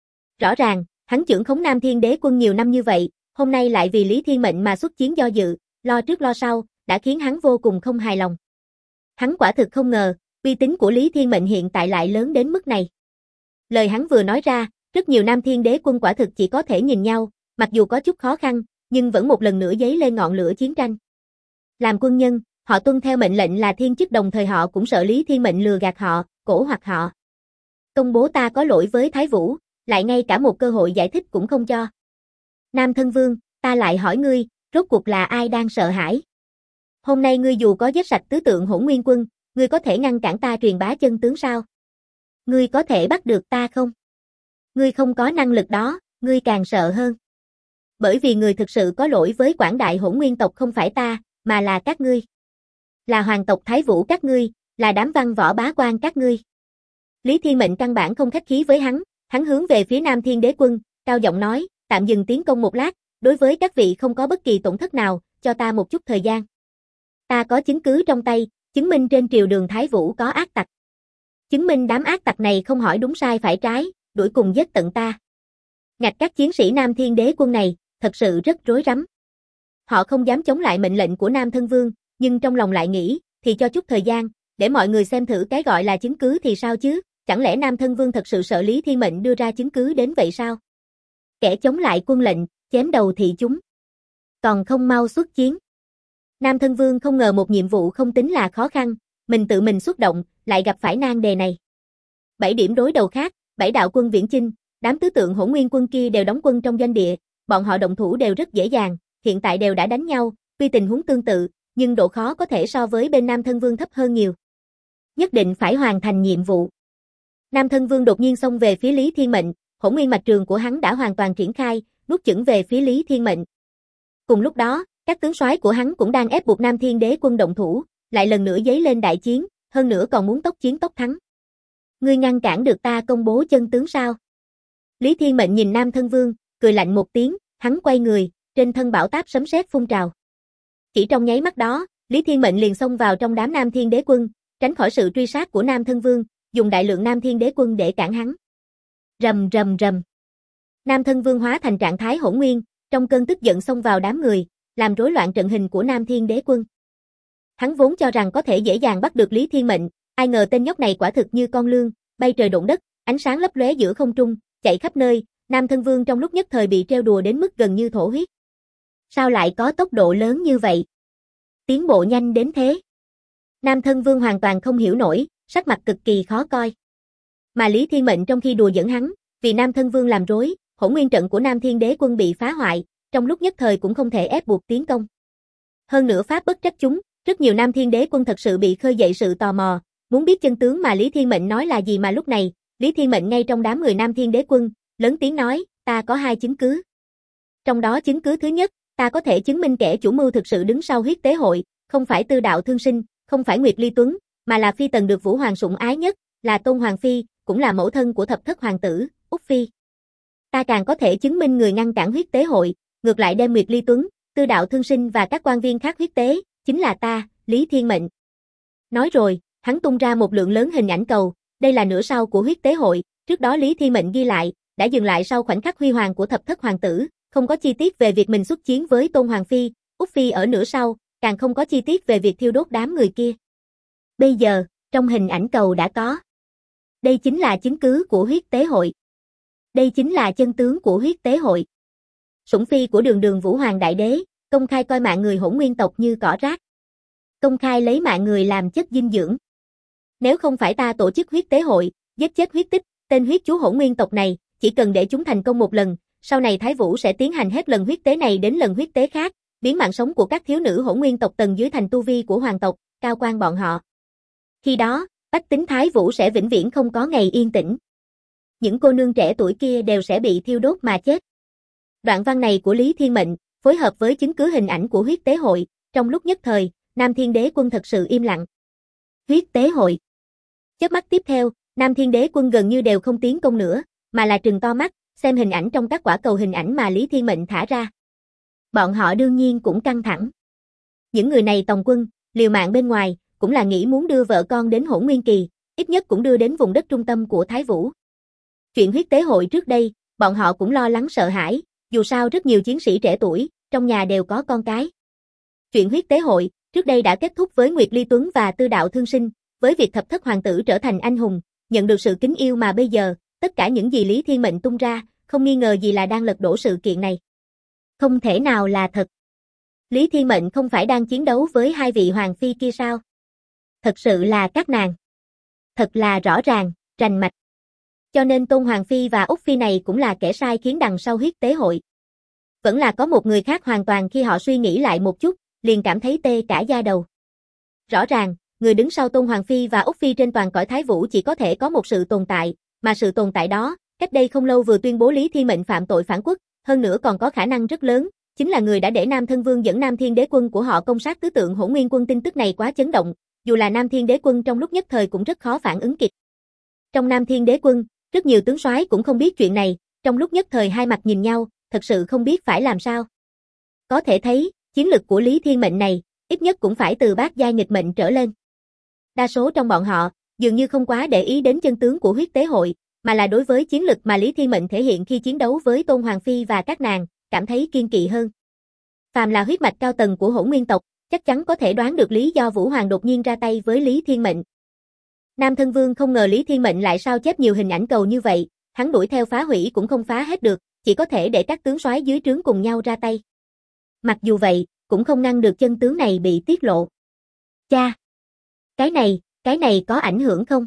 Rõ ràng, hắn trưởng khống Nam Thiên Đế quân nhiều năm như vậy, hôm nay lại vì Lý Thiên Mệnh mà xuất chiến do dự, lo trước lo sau, đã khiến hắn vô cùng không hài lòng. Hắn quả thực không ngờ, uy tín của Lý Thiên Mệnh hiện tại lại lớn đến mức này. Lời hắn vừa nói ra, rất nhiều Nam Thiên Đế quân quả thực chỉ có thể nhìn nhau, mặc dù có chút khó khăn, nhưng vẫn một lần nữa dấy lên ngọn lửa chiến tranh. Làm quân nhân, họ tuân theo mệnh lệnh là thiên chức, đồng thời họ cũng sợ Lý Thiên Mệnh lừa gạt họ, cổ hoặc họ. Công bố ta có lỗi với Thái Vũ, lại ngay cả một cơ hội giải thích cũng không cho. Nam Thân Vương, ta lại hỏi ngươi, rốt cuộc là ai đang sợ hãi? Hôm nay ngươi dù có giết sạch tứ tượng Hỗn Nguyên Quân, ngươi có thể ngăn cản ta truyền bá chân tướng sao? Ngươi có thể bắt được ta không? Ngươi không có năng lực đó, ngươi càng sợ hơn. Bởi vì người thực sự có lỗi với quảng đại Hỗn Nguyên tộc không phải ta, mà là các ngươi. Là hoàng tộc Thái Vũ các ngươi, là đám văn võ bá quan các ngươi. Lý Thiên Mệnh căn bản không khách khí với hắn hướng về phía Nam Thiên Đế Quân, cao giọng nói, tạm dừng tiến công một lát, đối với các vị không có bất kỳ tổn thất nào, cho ta một chút thời gian. Ta có chứng cứ trong tay, chứng minh trên triều đường Thái Vũ có ác tặc. Chứng minh đám ác tặc này không hỏi đúng sai phải trái, đuổi cùng giết tận ta. Ngạch các chiến sĩ Nam Thiên Đế Quân này, thật sự rất rối rắm. Họ không dám chống lại mệnh lệnh của Nam Thân Vương, nhưng trong lòng lại nghĩ, thì cho chút thời gian, để mọi người xem thử cái gọi là chứng cứ thì sao chứ, chẳng lẽ Nam Thân Vương thật sự sợ Lý Thiên Mệnh đưa ra chứng cứ đến vậy sao? Kẻ chống lại quân lệnh, chém đầu thị chúng. Còn không mau xuất chiến. Nam Thân Vương không ngờ một nhiệm vụ không tính là khó khăn, mình tự mình xuất động, lại gặp phải nan đề này. 7 điểm đối đầu khác, 7 đạo quân viễn chinh, đám tứ tượng Hỗn Nguyên Quân kia đều đóng quân trong doanh địa, bọn họ động thủ đều rất dễ dàng, hiện tại đều đã đánh nhau, tuy tình huống tương tự, nhưng độ khó có thể so với bên Nam Thân Vương thấp hơn nhiều. Nhất định phải hoàn thành nhiệm vụ. Nam Thân Vương đột nhiên xông về phía Lý Thiên Mệnh, Hỗn Nguyên mạch trường của hắn đã hoàn toàn triển khai, nuốt chửng về phía Lý Thiên Mệnh. Cùng lúc đó, các tướng soái của hắn cũng đang ép buộc Nam Thiên Đế Quân động thủ, lại lần nữa dấy lên đại chiến, hơn nữa còn muốn tốc chiến tốc thắng. Ngươi ngăn cản được ta công bố chân tướng sao? Lý Thiên Mệnh nhìn Nam Thân Vương, cười lạnh một tiếng, hắn quay người, trên thân bão táp sấm sét phun trào. Chỉ trong nháy mắt đó, Lý Thiên Mệnh liền xông vào trong đám Nam Thiên Đế Quân, tránh khỏi sự truy sát của Nam Thân Vương, dùng đại lượng Nam Thiên Đế Quân để cản hắn. Rầm rầm rầm. Nam Thân Vương hóa thành trạng thái hỗn nguyên, trong cơn tức giận xông vào đám người, làm rối loạn trận hình của Nam Thiên Đế Quân. Hắn vốn cho rằng có thể dễ dàng bắt được Lý Thiên Mệnh, ai ngờ tên nhóc này quả thực như con lươn, bay trời đụng đất, ánh sáng lấp lóe giữa không trung, chạy khắp nơi, Nam Thân Vương trong lúc nhất thời bị trêu đùa đến mức gần như thổ huyết. Sao lại có tốc độ lớn như vậy? Tiến bộ nhanh đến thế. Nam Thân Vương hoàn toàn không hiểu nổi, sắc mặt cực kỳ khó coi. Mà Lý Thiên Mệnh trong khi đùa giỡn hắn, vì Nam Thân Vương làm rối, Hỗn Nguyên trận của Nam Thiên Đế Quân bị phá hoại, trong lúc nhất thời cũng không thể ép buộc tiến công. Hơn nữa pháp bất trách chúng, rất nhiều Nam Thiên Đế Quân thật sự bị khơi dậy sự tò mò, muốn biết chân tướng mà Lý Thiên Mệnh nói là gì mà lúc này, Lý Thiên Mệnh ngay trong đám người Nam Thiên Đế Quân, lớn tiếng nói, ta có 2 chứng cứ. Trong đó chứng cứ thứ nhất, ta có thể chứng minh kẻ chủ mưu thực sự đứng sau huyết tế hội, không phải Tư Đạo Thương Sinh, không phải Nguyệt Ly Tuấn, mà là phi tần được Vũ Hoàng sủng ái nhất, là Tôn Hoàng Phi, cũng là mẫu thân của thập thất hoàng tử, Úc Phi. Ta càng có thể chứng minh người ngăn cản huyết tế hội, ngược lại đem Nguyệt Ly Tuấn, Tư Đạo Thương Sinh và các quan viên khác huyết tế, chính là ta, Lý Thiên Mệnh. Nói rồi, hắn tung ra một lượng lớn hình ảnh cầu, đây là nửa sau của huyết tế hội, trước đó Lý Thiên Mệnh ghi lại, đã dừng lại sau khoảnh khắc huy hoàng của thập thất hoàng tử, không có chi tiết về việc mình xuất chiến với Tôn Hoàng Phi, Úc Phi ở nửa sau, càng không có chi tiết về việc thiêu đốt đám người kia. Bây giờ, trong hình ảnh cầu đã có. Đây chính là chứng cứ của huyết tế hội. Đây chính là chân tướng của huyết tế hội. Sủng phi của Đường Đường Vũ Hoàng Đại Đế, công khai coi mạng người Hỗn Nguyên tộc như cỏ rác. Công khai lấy mạng người làm chất dinh dưỡng. Nếu không phải ta tổ chức huyết tế hội, giết chết huyết tích, tên huyết chú Hỗn Nguyên tộc này, chỉ cần để chúng thành công một lần, sau này Thái Vũ sẽ tiến hành hết lần huyết tế này đến lần huyết tế khác, biến mạng sống của các thiếu nữ Hỗn Nguyên tộc tầng dưới thành tu vi của hoàng tộc, cao quan bọn họ. Khi đó, bách tính Thái Vũ sẽ vĩnh viễn không có ngày yên tĩnh. Những cô nương trẻ tuổi kia đều sẽ bị thiêu đốt mà chết. Đoạn văn này của Lý Thiên Mệnh, phối hợp với chứng cứ hình ảnh của huyết tế hội, trong lúc nhất thời, Nam Thiên Đế Quân thật sự im lặng. Huyết tế hội. Chớp mắt tiếp theo, Nam Thiên Đế Quân gần như đều không tiến công nữa, mà là trừng to mắt, xem hình ảnh trong các quả cầu hình ảnh mà Lý Thiên Mệnh thả ra. Bọn họ đương nhiên cũng căng thẳng. Những người này tòng quân, liều mạng bên ngoài, cũng là nghĩ muốn đưa vợ con đến Hỗn Nguyên Kỳ, ít nhất cũng đưa đến vùng đất trung tâm của Thái Vũ. Chuyện huyết tế hội trước đây, bọn họ cũng lo lắng sợ hãi, dù sao rất nhiều chiến sĩ trẻ tuổi, trong nhà đều có con cái. Chuyện huyết tế hội, trước đây đã kết thúc với Nguyệt Ly Tuấn và Tư Đạo Thương Sinh, với việc thập thất hoàng tử trở thành anh hùng, nhận được sự kính yêu mà bây giờ, tất cả những gì Lý Thiên Mệnh tung ra, không nghi ngờ gì là đang lật đổ sự kiện này. Không thể nào là thật. Lý Thiên Mệnh không phải đang chiến đấu với 2 vị hoàng phi kia sao? Thật sự là các nàng. Thật là rõ ràng, rành mạch. Cho nên Tôn Hoàng Phi và Úc Phi này cũng là kẻ sai khiến đằng sau huyết tế hội. Vẫn là có một người khác hoàn toàn khi họ suy nghĩ lại một chút, liền cảm thấy tê cả da đầu. Rõ ràng, người đứng sau Tôn Hoàng Phi và Úc Phi trên toàn cõi Thái Vũ chỉ có thể có một sự tồn tại, mà sự tồn tại đó, cách đây không lâu vừa tuyên bố Lý Thiên Mệnh phạm tội phản quốc, hơn nữa còn có khả năng rất lớn, chính là người đã để Nam Thân Vương dẫn Nam Thiên Đế Quân của họ công sát tứ tượng Hỗn Nguyên Quân. Tin tức này quá chấn động, dù là Nam Thiên Đế Quân trong lúc nhất thời cũng rất khó phản ứng kịp. Trong Nam Thiên Đế Quân, rất nhiều tướng soái cũng không biết chuyện này, trong lúc nhất thời hai mặt nhìn nhau, thật sự không biết phải làm sao. Có thể thấy, chiến lực của Lý Thiên Mệnh này, ít nhất cũng phải từ bát giai nghịch mệnh trở lên. Đa số trong bọn họ, dường như không quá để ý đến chân tướng của huyết tế hội, mà là đối với chiến lực mà Lý Thiên Mệnh thể hiện khi chiến đấu với Tôn Hoàng Phi và các nàng, cảm thấy kiên kỵ hơn. Phàm là huyết mạch cao tầng của Hỗn Nguyên tộc, chắc chắn có thể đoán được lý do Vũ Hoàng đột nhiên ra tay với Lý Thiên Mệnh. Nam Thân Vương không ngờ Lý Thiên Mệnh lại sao chép nhiều hình ảnh cầu như vậy, hắn đuổi theo phá hủy cũng không phá hết được, chỉ có thể để các tướng soái dưới trướng cùng nhau ra tay. Mặc dù vậy, cũng không ngăn được chân tướng này bị tiết lộ. Cha! Cái này có ảnh hưởng không?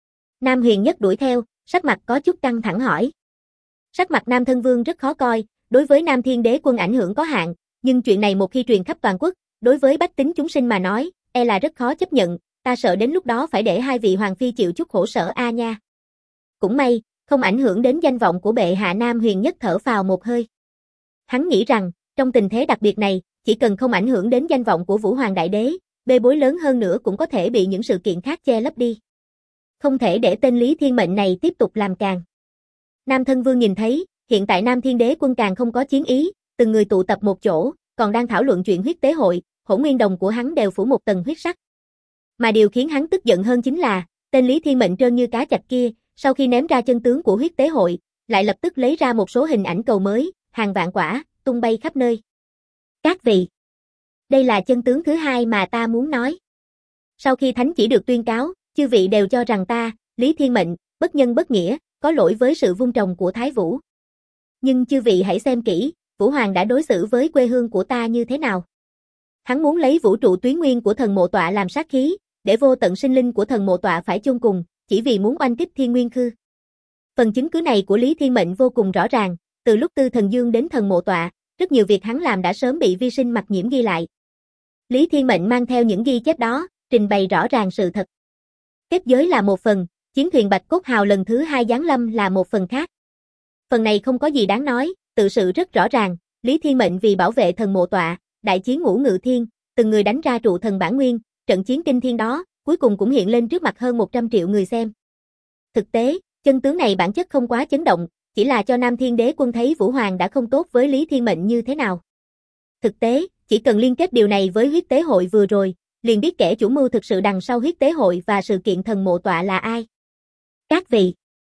Nam Huyền Nhất đuổi theo, sắc mặt có chút căng thẳng hỏi. Sắc mặt Nam Thân Vương rất khó coi, đối với Nam Thiên Đế Quân ảnh hưởng có hạn, nhưng chuyện này một khi truyền khắp toàn quốc, đối với bách tính chúng sinh mà nói, e là rất khó chấp nhận, ta sợ đến lúc đó phải để hai vị hoàng phi chịu chút khổ sở a nha. Cũng may, không ảnh hưởng đến danh vọng của bệ hạ. Nam Huyền Nhất thở phào một hơi. Hắn nghĩ rằng, trong tình thế đặc biệt này, chỉ cần không ảnh hưởng đến danh vọng của Vũ Hoàng Đại Đế, bê bối lớn hơn nữa cũng có thể bị những sự kiện khác che lấp đi. Không thể để tên Lý Thiên Mệnh này tiếp tục làm càn. Nam Thân Vương nhìn thấy, hiện tại Nam Thiên Đế Quân càng không có chiến ý, từng người tụ tập một chỗ, còn đang thảo luận chuyện huyết tế hội, Hỗn Nguyên đồng của hắn đều phủ một tầng huyết sắc. Mà điều khiến hắn tức giận hơn chính là, tên Lý Thiên Mệnh trơn như cá chạch kia, sau khi ném ra chân tướng của huyết tế hội, lại lập tức lấy ra một số hình ảnh cầu mới, hàng vạn quả, tung bay khắp nơi. Các vị, đây là chân tướng thứ hai mà ta muốn nói. Sau khi thánh chỉ được tuyên cáo, chư vị đều cho rằng ta, Lý Thiên Mệnh, bất nhân bất nghĩa, có lỗi với sự vung trồng của Thái Vũ. Nhưng chư vị hãy xem kỹ, Vũ Hoàng đã đối xử với quê hương của ta như thế nào. Hắn muốn lấy vũ trụ tuyến nguyên của thần mộ tọa làm sát khí, để vô tận sinh linh của thần mộ tọa phải chôn cùng, chỉ vì muốn oanh kích thiên nguyên khư. Phần chứng cứ này của Lý Thiên Mệnh vô cùng rõ ràng, từ lúc Tư Thần Dương đến thần mộ tọa, rất nhiều việc hắn làm đã sớm bị vi sinh mặc nhiễm ghi lại. Lý Thiên Mệnh mang theo những ghi chép đó, trình bày rõ ràng sự thật. Kết giới là một phần, chiến thuyền Bạch Cốt Hào lần thứ hai giáng lâm là một phần khác. Phần này không có gì đáng nói, tự sự rất rõ ràng, Lý Thiên Mệnh vì bảo vệ thần mộ tọa, đại chiến Ngũ Ngự Thiên, từng người đánh ra trụ thần bản nguyên, trận chiến kinh thiên đó, cuối cùng cũng hiện lên trước mặt hơn 100 triệu người xem. Thực tế, chân tướng này bản chất không quá chấn động, chỉ là cho Nam Thiên Đế Quân thấy Vũ Hoàng đã không tốt với Lý Thiên Mệnh như thế nào. Thực tế, chỉ cần liên kết điều này với huyết tế hội vừa rồi, liền biết kẻ chủ mưu thực sự đằng sau huyết tế hội và sự kiện thần mộ tọa là ai. Các vị,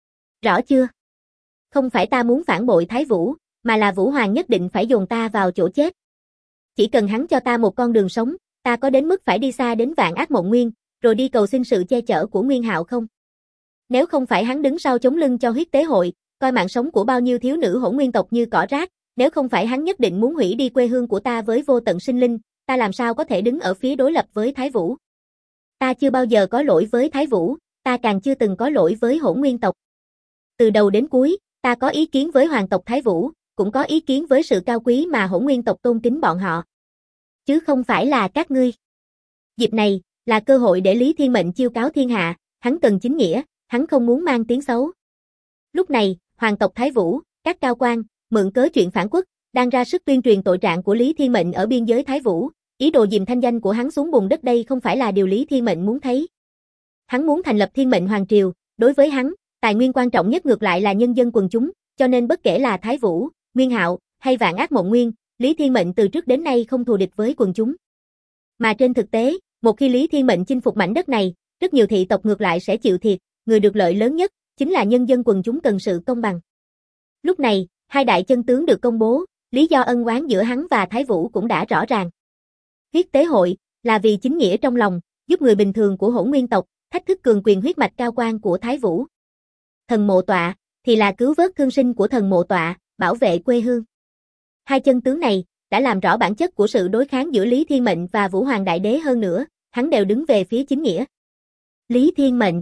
rõ chưa? Không phải ta muốn phản bội Thái Vũ, mà là Vũ Hoàng nhất định phải dồn ta vào chỗ chết. Chỉ cần hắn cho ta một con đường sống, ta có đến mức phải đi xa đến Vạn Ác Mộng Nguyên, rồi đi cầu xin sự che chở của Nguyên Hạo không? Nếu không phải hắn đứng sau chống lưng cho huyết tế hội, coi mạng sống của bao nhiêu thiếu nữ Hỗn Nguyên tộc như cỏ rác, nếu không phải hắn nhất định muốn hủy đi quê hương của ta với vô tận sinh linh, ta làm sao có thể đứng ở phía đối lập với Thái Vũ? Ta chưa bao giờ có lỗi với Thái Vũ, ta càng chưa từng có lỗi với Hỗn Nguyên tộc. Từ đầu đến cuối, ta có ý kiến với hoàng tộc Thái Vũ, cũng có ý kiến với sự cao quý mà Hỗn Nguyên tộc tôn kính bọn họ. Chứ không phải là các ngươi. Dịp này, là cơ hội để Lý Thiên Mệnh chiêu cáo thiên hạ, hắn cần chính nghĩa, hắn không muốn mang tiếng xấu. Lúc này, hoàng tộc Thái Vũ, các cao quan, mượn cớ chuyện phản quốc, đang ra sức tuyên truyền tội trạng của Lý Thiên Mệnh ở biên giới Thái Vũ, ý đồ dìm thanh danh của hắn xuống bùn đất. Đây không phải là điều Lý Thiên Mệnh muốn thấy. Hắn muốn thành lập Thiên Mệnh Hoàng Triều, đối với hắn, tài nguyên quan trọng nhất ngược lại là nhân dân quần chúng, cho nên bất kể là Thái Vũ, Nguyên Hạo, hay Vạn Ác Mộng Nguyên, Lý Thiên Mệnh từ trước đến nay không thù địch với quần chúng. Mà trên thực tế, một khi Lý Thiên Mệnh chinh phục mảnh đất này, rất nhiều thị tộc ngược lại sẽ chịu thiệt, người được lợi lớn nhất, chính là nhân dân quần chúng cần sự công bằng. Lúc này, hai đại chân tướng được công bố, lý do ân oán giữa hắn và Thái Vũ cũng đã rõ ràng. Huyết tế hội, là vì chính nghĩa trong lòng, giúp người bình thường của Hỗn Nguyên tộc, thách thức cường quyền huyết mạch cao quan của Thái Vũ. Thần mộ tọa, thì là cứu vớt thương sinh của thần mộ tọa, bảo vệ quê hương. Hai chân tướng này, đã làm rõ bản chất của sự đối kháng giữa Lý Thiên Mệnh và Vũ Hoàng Đại Đế. Hơn nữa, hắn đều đứng về phía chính nghĩa. Lý Thiên Mệnh.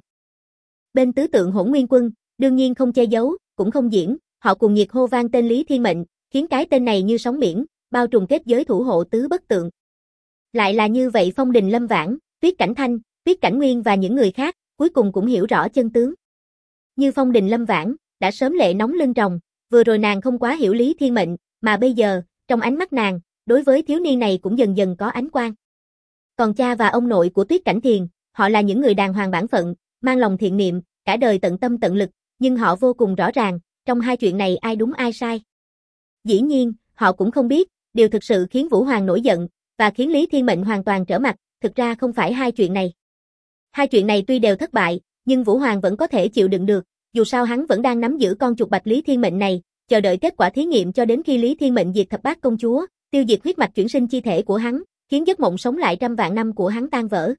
Bên tứ tượng Hỗn Nguyên quân, đương nhiên không che giấu, cũng không diễn, họ cùng nhiệt hô vang tên Lý Thiên Mệnh, khiến cái tên này như sóng biển, bao trùm kết giới thủ hộ tứ bất tượng. Lại là như vậy Phong Đình Lâm Vãn, Tuyết Cảnh Thanh, Tuyết Cảnh Nguyên và những người khác, cuối cùng cũng hiểu rõ chân tướng. Như Phong Đình Lâm Vãn, đã sớm lệ nóng lưng tròng, vừa rồi nàng không quá hiểu Lý Thiên Mệnh, mà bây giờ, trong ánh mắt nàng, đối với thiếu niên này cũng dần dần có ánh quang. Còn cha và ông nội của Tuyết Cảnh Thiền, họ là những người đàng hoàng bản phận, mang lòng thiện niệm, cả đời tận tâm tận lực, nhưng họ vô cùng rõ ràng, trong hai chuyện này ai đúng ai sai. Dĩ nhiên, họ cũng không biết, điều thực sự khiến Vũ Hoàng nổi giận, và khiến Lý Thiên Mệnh hoàn toàn trở mặt, thực ra không phải hai chuyện này. Hai chuyện này tuy đều thất bại, nhưng Vũ Hoàng vẫn có thể chịu đựng được, dù sao hắn vẫn đang nắm giữ con chuột bạch Lý Thiên Mệnh này, chờ đợi kết quả thí nghiệm cho đến khi Lý Thiên Mệnh diệt thập bát công chúa, tiêu diệt huyết mạch chuyển sinh chi thể của hắn, khiến giấc mộng sống lại trăm vạn năm của hắn tan vỡ.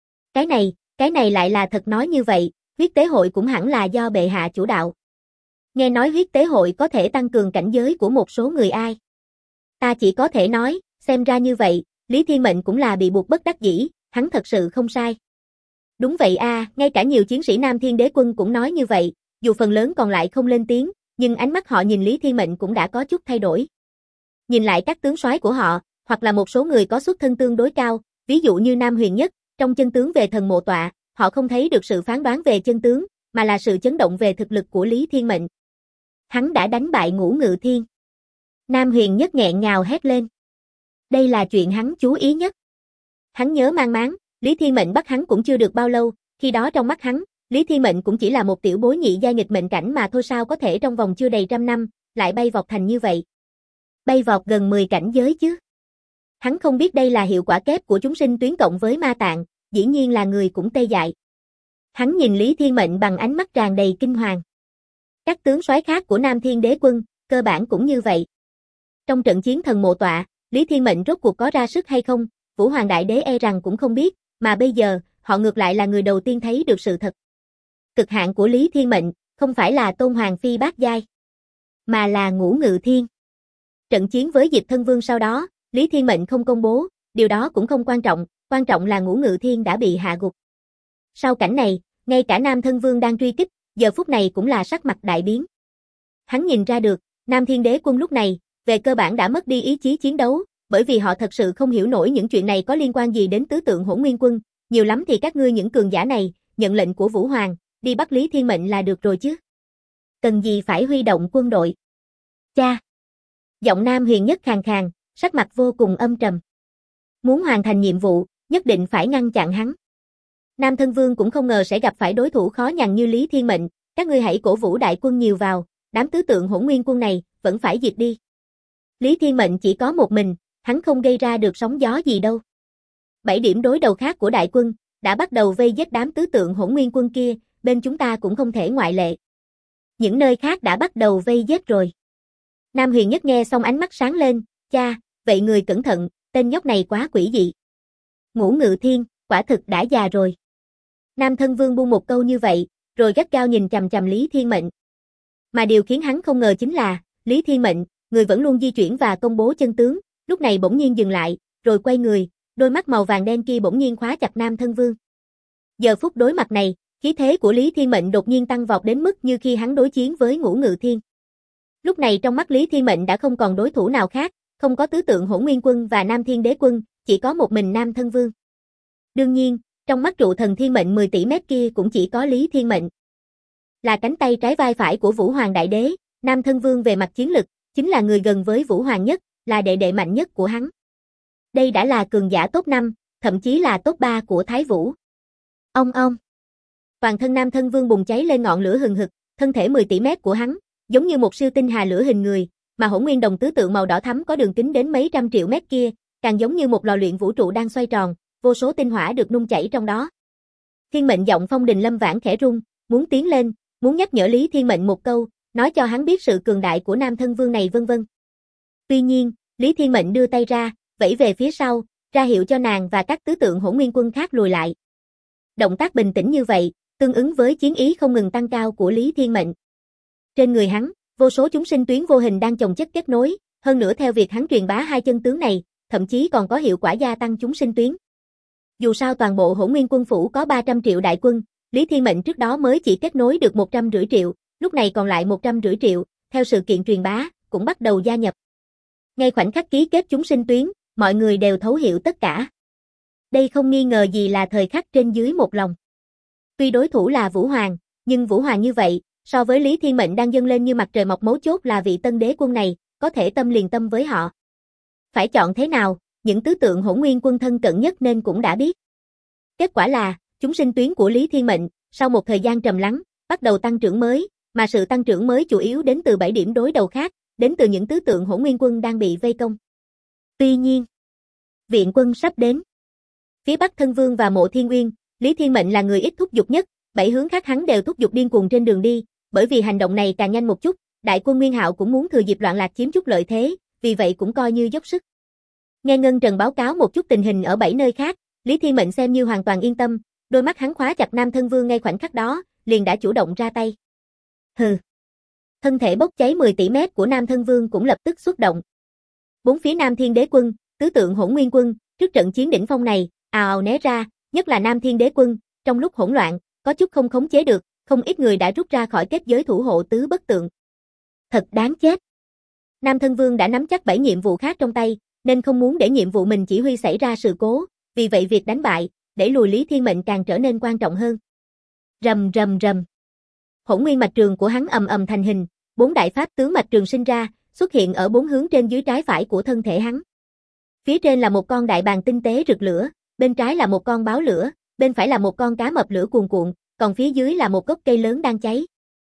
Cái này lại là thật. Nói như vậy, huyết tế hội cũng hẳn là do bệ hạ chủ đạo. Nghe nói huyết tế hội có thể tăng cường cảnh giới của một số người ai. Ta chỉ có thể nói, xem ra như vậy, Lý Thiên Mệnh cũng là bị buộc bất đắc dĩ, hắn thật sự không sai. Đúng vậy a, ngay cả nhiều chiến sĩ Nam Thiên Đế Quân cũng nói như vậy, dù phần lớn còn lại không lên tiếng, nhưng ánh mắt họ nhìn Lý Thiên Mệnh cũng đã có chút thay đổi. Nhìn lại các tướng soái của họ, hoặc là một số người có xuất thân tương đối cao, ví dụ như Nam Huyền Nhất, trong chân tướng về thần mộ tọa, họ không thấy được sự phán đoán về chân tướng, mà là sự chấn động về thực lực của Lý Thiên Mệnh. Hắn đã đánh bại Ngũ Ngự Thiên. Nam Huyền Nhất nghẹn ngào hét lên. Đây là chuyện hắn chú ý nhất. Hắn nhớ mang máng, Lý Thiên Mệnh bắt hắn cũng chưa được bao lâu, khi đó trong mắt hắn, Lý Thiên Mệnh cũng chỉ là một tiểu bối nhị giai nghịch mệnh cảnh mà thôi, sao có thể trong vòng chưa đầy trăm năm, lại bay vọt thành như vậy. Bay vọt gần 10 cảnh giới chứ. Hắn không biết đây là hiệu quả kép của chúng sinh tuyến cộng với ma tạng, dĩ nhiên là người cũng tê dại. Hắn nhìn Lý Thiên Mệnh bằng ánh mắt tràn đầy kinh hoàng. Các tướng soái khác của Nam Thiên Đế Quân, cơ bản cũng như vậy. Trong trận chiến thần mộ tọa, Lý Thiên Mệnh rốt cuộc có ra sức hay không, Vũ Hoàng Đại Đế e rằng cũng không biết, mà bây giờ, họ ngược lại là người đầu tiên thấy được sự thật. Cực hạn của Lý Thiên Mệnh, không phải là Tôn Hoàng Phi bát giai, mà là Ngũ Ngự Thiên. Trận chiến với Diệp Thân Vương sau đó, Lý Thiên Mệnh không công bố, điều đó cũng không quan trọng là Ngũ Ngự Thiên đã bị hạ gục. Sau cảnh này, ngay cả Nam Thân Vương đang truy kích, giờ phút này cũng là sắc mặt đại biến. Hắn nhìn ra được, Nam Thiên Đế Quân lúc này, về cơ bản đã mất đi ý chí chiến đấu, bởi vì họ thật sự không hiểu nổi những chuyện này có liên quan gì đến tứ tượng Hỗn Nguyên Quân, nhiều lắm thì các ngươi những cường giả này, nhận lệnh của Vũ Hoàng, đi bắt Lý Thiên Mệnh là được rồi chứ. Cần gì phải huy động quân đội? Cha! Giọng Nam Huyền Nhất khàn khàn, sắc mặt vô cùng âm trầm. Muốn hoàn thành nhiệm vụ, nhất định phải ngăn chặn hắn. Nam Thân Vương cũng không ngờ sẽ gặp phải đối thủ khó nhằn như Lý Thiên Mệnh, các ngươi hãy cổ vũ đại quân nhiều vào, đám tứ tượng Hỗn Nguyên Quân này, vẫn phải diệt đi. Lý Thiên Mệnh chỉ có một mình, hắn không gây ra được sóng gió gì đâu. 7 điểm đối đầu khác của đại quân, đã bắt đầu vây giết đám tứ tượng Hỗn Nguyên Quân kia, bên chúng ta cũng không thể ngoại lệ. Những nơi khác đã bắt đầu vây giết rồi. Nam Huyền Nhất nghe xong ánh mắt sáng lên, cha, vậy người cẩn thận, tên nhóc này quá quỷ dị. Ngũ Ngự Thiên, quả thực đã già rồi. Nam Thân Vương buông một câu như vậy, rồi gắt gao nhìn chằm chằm Lý Thiên Mệnh. Mà điều khiến hắn không ngờ chính là, Lý Thiên Mệnh, người vẫn luôn di chuyển và công bố chân tướng, lúc này bỗng nhiên dừng lại, rồi quay người, đôi mắt màu vàng đen kia bỗng nhiên khóa chặt Nam Thân Vương. Giờ phút đối mặt này, khí thế của Lý Thiên Mệnh đột nhiên tăng vọt đến mức như khi hắn đối chiến với Ngũ Ngự Thiên. Lúc này trong mắt Lý Thiên Mệnh đã không còn đối thủ nào khác, không có tứ tượng Hỗn Nguyên Quân và Nam Thiên Đế Quân, chỉ có một mình Nam Thân Vương. Đương nhiên, trong mắt trụ thần thiên mệnh 10 tỷ mét kia cũng chỉ có Lý Thiên Mệnh. Là cánh tay trái vai phải của Vũ Hoàng Đại Đế, Nam Thân Vương về mặt chiến lực, chính là người gần với Vũ Hoàng nhất, là đệ đệ mạnh nhất của hắn. Đây đã là cường giả top 5, thậm chí là top 3 của Thái Vũ. Ông. Toàn thân Nam Thân Vương bùng cháy lên ngọn lửa hừng hực, thân thể 10 tỷ mét của hắn, giống như một siêu tinh hà lửa hình người, mà hỗn nguyên đồng tứ tượng màu đỏ thắm có đường kính đến mấy trăm triệu mét kia, càng giống như một lò luyện vũ trụ đang xoay tròn, vô số tinh hỏa được nung chảy trong đó. Thiên Mệnh giọng Phong Đình Lâm Vãn khẽ rung, muốn tiến lên, muốn nhắc nhở Lý Thiên Mệnh một câu, nói cho hắn biết sự cường đại của Nam Thân Vương này vân vân. Tuy nhiên, Lý Thiên Mệnh đưa tay ra, vẫy về phía sau, ra hiệu cho nàng và các tứ tượng Hỗn Nguyên Quân khác lùi lại. Động tác bình tĩnh như vậy, tương ứng với chiến ý không ngừng tăng cao của Lý Thiên Mệnh. Trên người hắn, vô số chúng sinh tuyến vô hình đang chồng chất kết nối, hơn nữa theo việc hắn truyền bá hai chân tướng này, thậm chí còn có hiệu quả gia tăng chúng sinh tuyến. Dù sao toàn bộ Hỗn Nguyên Quân phủ có 300 triệu đại quân, Lý Thiên Mệnh trước đó mới chỉ kết nối được 150 triệu, lúc này còn lại 150 triệu, theo sự kiện truyền bá, cũng bắt đầu gia nhập. Ngay khoảnh khắc ký kết chúng sinh tuyến, mọi người đều thấu hiểu tất cả. Đây không nghi ngờ gì là thời khắc trên dưới một lòng. Tuy đối thủ là Vũ Hoàng, nhưng Vũ Hoàng như vậy, so với Lý Thiên Mệnh đang dâng lên như mặt trời mọc, mấu chốt là vị tân đế quân này, có thể tâm liền tâm với họ. Phải chọn thế nào, những tứ tượng Hỗn Nguyên Quân thân cận nhất nên cũng đã biết. Kết quả là, chúng sinh tuyến của Lý Thiên Mệnh, sau một thời gian trầm lắng, bắt đầu tăng trưởng mới, mà sự tăng trưởng mới chủ yếu đến từ 7 điểm đối đầu khác, đến từ những tứ tượng Hỗn Nguyên Quân đang bị vây công. Tuy nhiên, viện quân sắp đến. Phía Bắc Thân Vương và Mộ Thiên Uyên, Lý Thiên Mệnh là người ít thúc giục nhất, 7 hướng khác hắn đều thúc giục điên cuồng trên đường đi, bởi vì hành động này càng nhanh một chút, đại quân Nguyên Hạo cũng muốn thừa dịp loạn lạc chiếm chút lợi thế, vì vậy cũng coi như dốc sức. Nghe Ngân Trần báo cáo một chút tình hình ở 7 nơi khác, Lý Thiên Mệnh xem như hoàn toàn yên tâm, đôi mắt hắn khóa chặt Nam Thân Vương ngay khoảnh khắc đó, liền đã chủ động ra tay. Hừ. Thân thể bốc cháy 10 tỷ mét của Nam Thân Vương cũng lập tức xuất động. Bốn phía Nam Thiên Đế Quân, tứ tượng Hỗn Nguyên Quân, trước trận chiến đỉnh phong này, ào ào né ra, nhất là Nam Thiên Đế Quân, trong lúc hỗn loạn, có chút không khống chế được, không ít người đã rút ra khỏi kết giới thủ hộ tứ bất tượng. Thật đáng chết. Nam Thân Vương đã nắm chắc 7 nhiệm vụ khác trong tay, nên không muốn để nhiệm vụ mình chỉ huy xảy ra sự cố, vì vậy việc đánh bại, đẩy lùi Lý Thiên Mệnh càng trở nên quan trọng hơn. Rầm rầm rầm. Hỗn nguyên mạch trường của hắn ầm ầm thành hình, 4 đại pháp tướng mạch trường sinh ra, xuất hiện ở 4 hướng trên dưới trái phải của thân thể hắn. Phía trên là một con đại bàng tinh tế rực lửa, bên trái là một con báo lửa, bên phải là một con cá mập lửa cuồn cuộn, còn phía dưới là một gốc cây lớn đang cháy.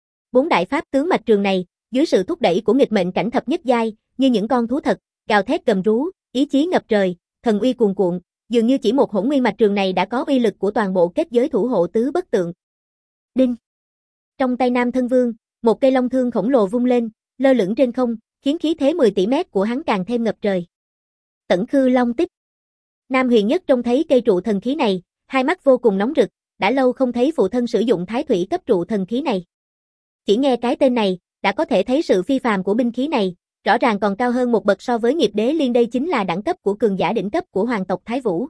4 đại pháp tướng mạch trường này, dưới sự thúc đẩy của nghịch mệnh cảnh thập nhất giai, như những con thú thật, gào thét gầm rú, ý chí ngập trời, thần uy cuồn cuộn, dường như chỉ một hỗn nguyên mạch trường này đã có uy lực của toàn bộ kết giới thủ hộ tứ bất tượng. Đinh. Trong tay Nam Thân Vương, một cây long thương khổng lồ vung lên, lơ lửng trên không, khiến khí thế 10 tỷ mét của hắn càng thêm ngập trời. Tẩn Khư Long Tích. Nam Huyền Nhất trông thấy cây trụ thần khí này, hai mắt vô cùng nóng rực, đã lâu không thấy phụ thân sử dụng thái thủy cấp trụ thần khí này. Chỉ nghe cái tên này, đã có thể thấy sự phi phàm của binh khí này, rõ ràng còn cao hơn một bậc so với Nghiệp Đế Liên, đây chính là đẳng cấp của cường giả đỉnh cấp của hoàng tộc Thái Vũ.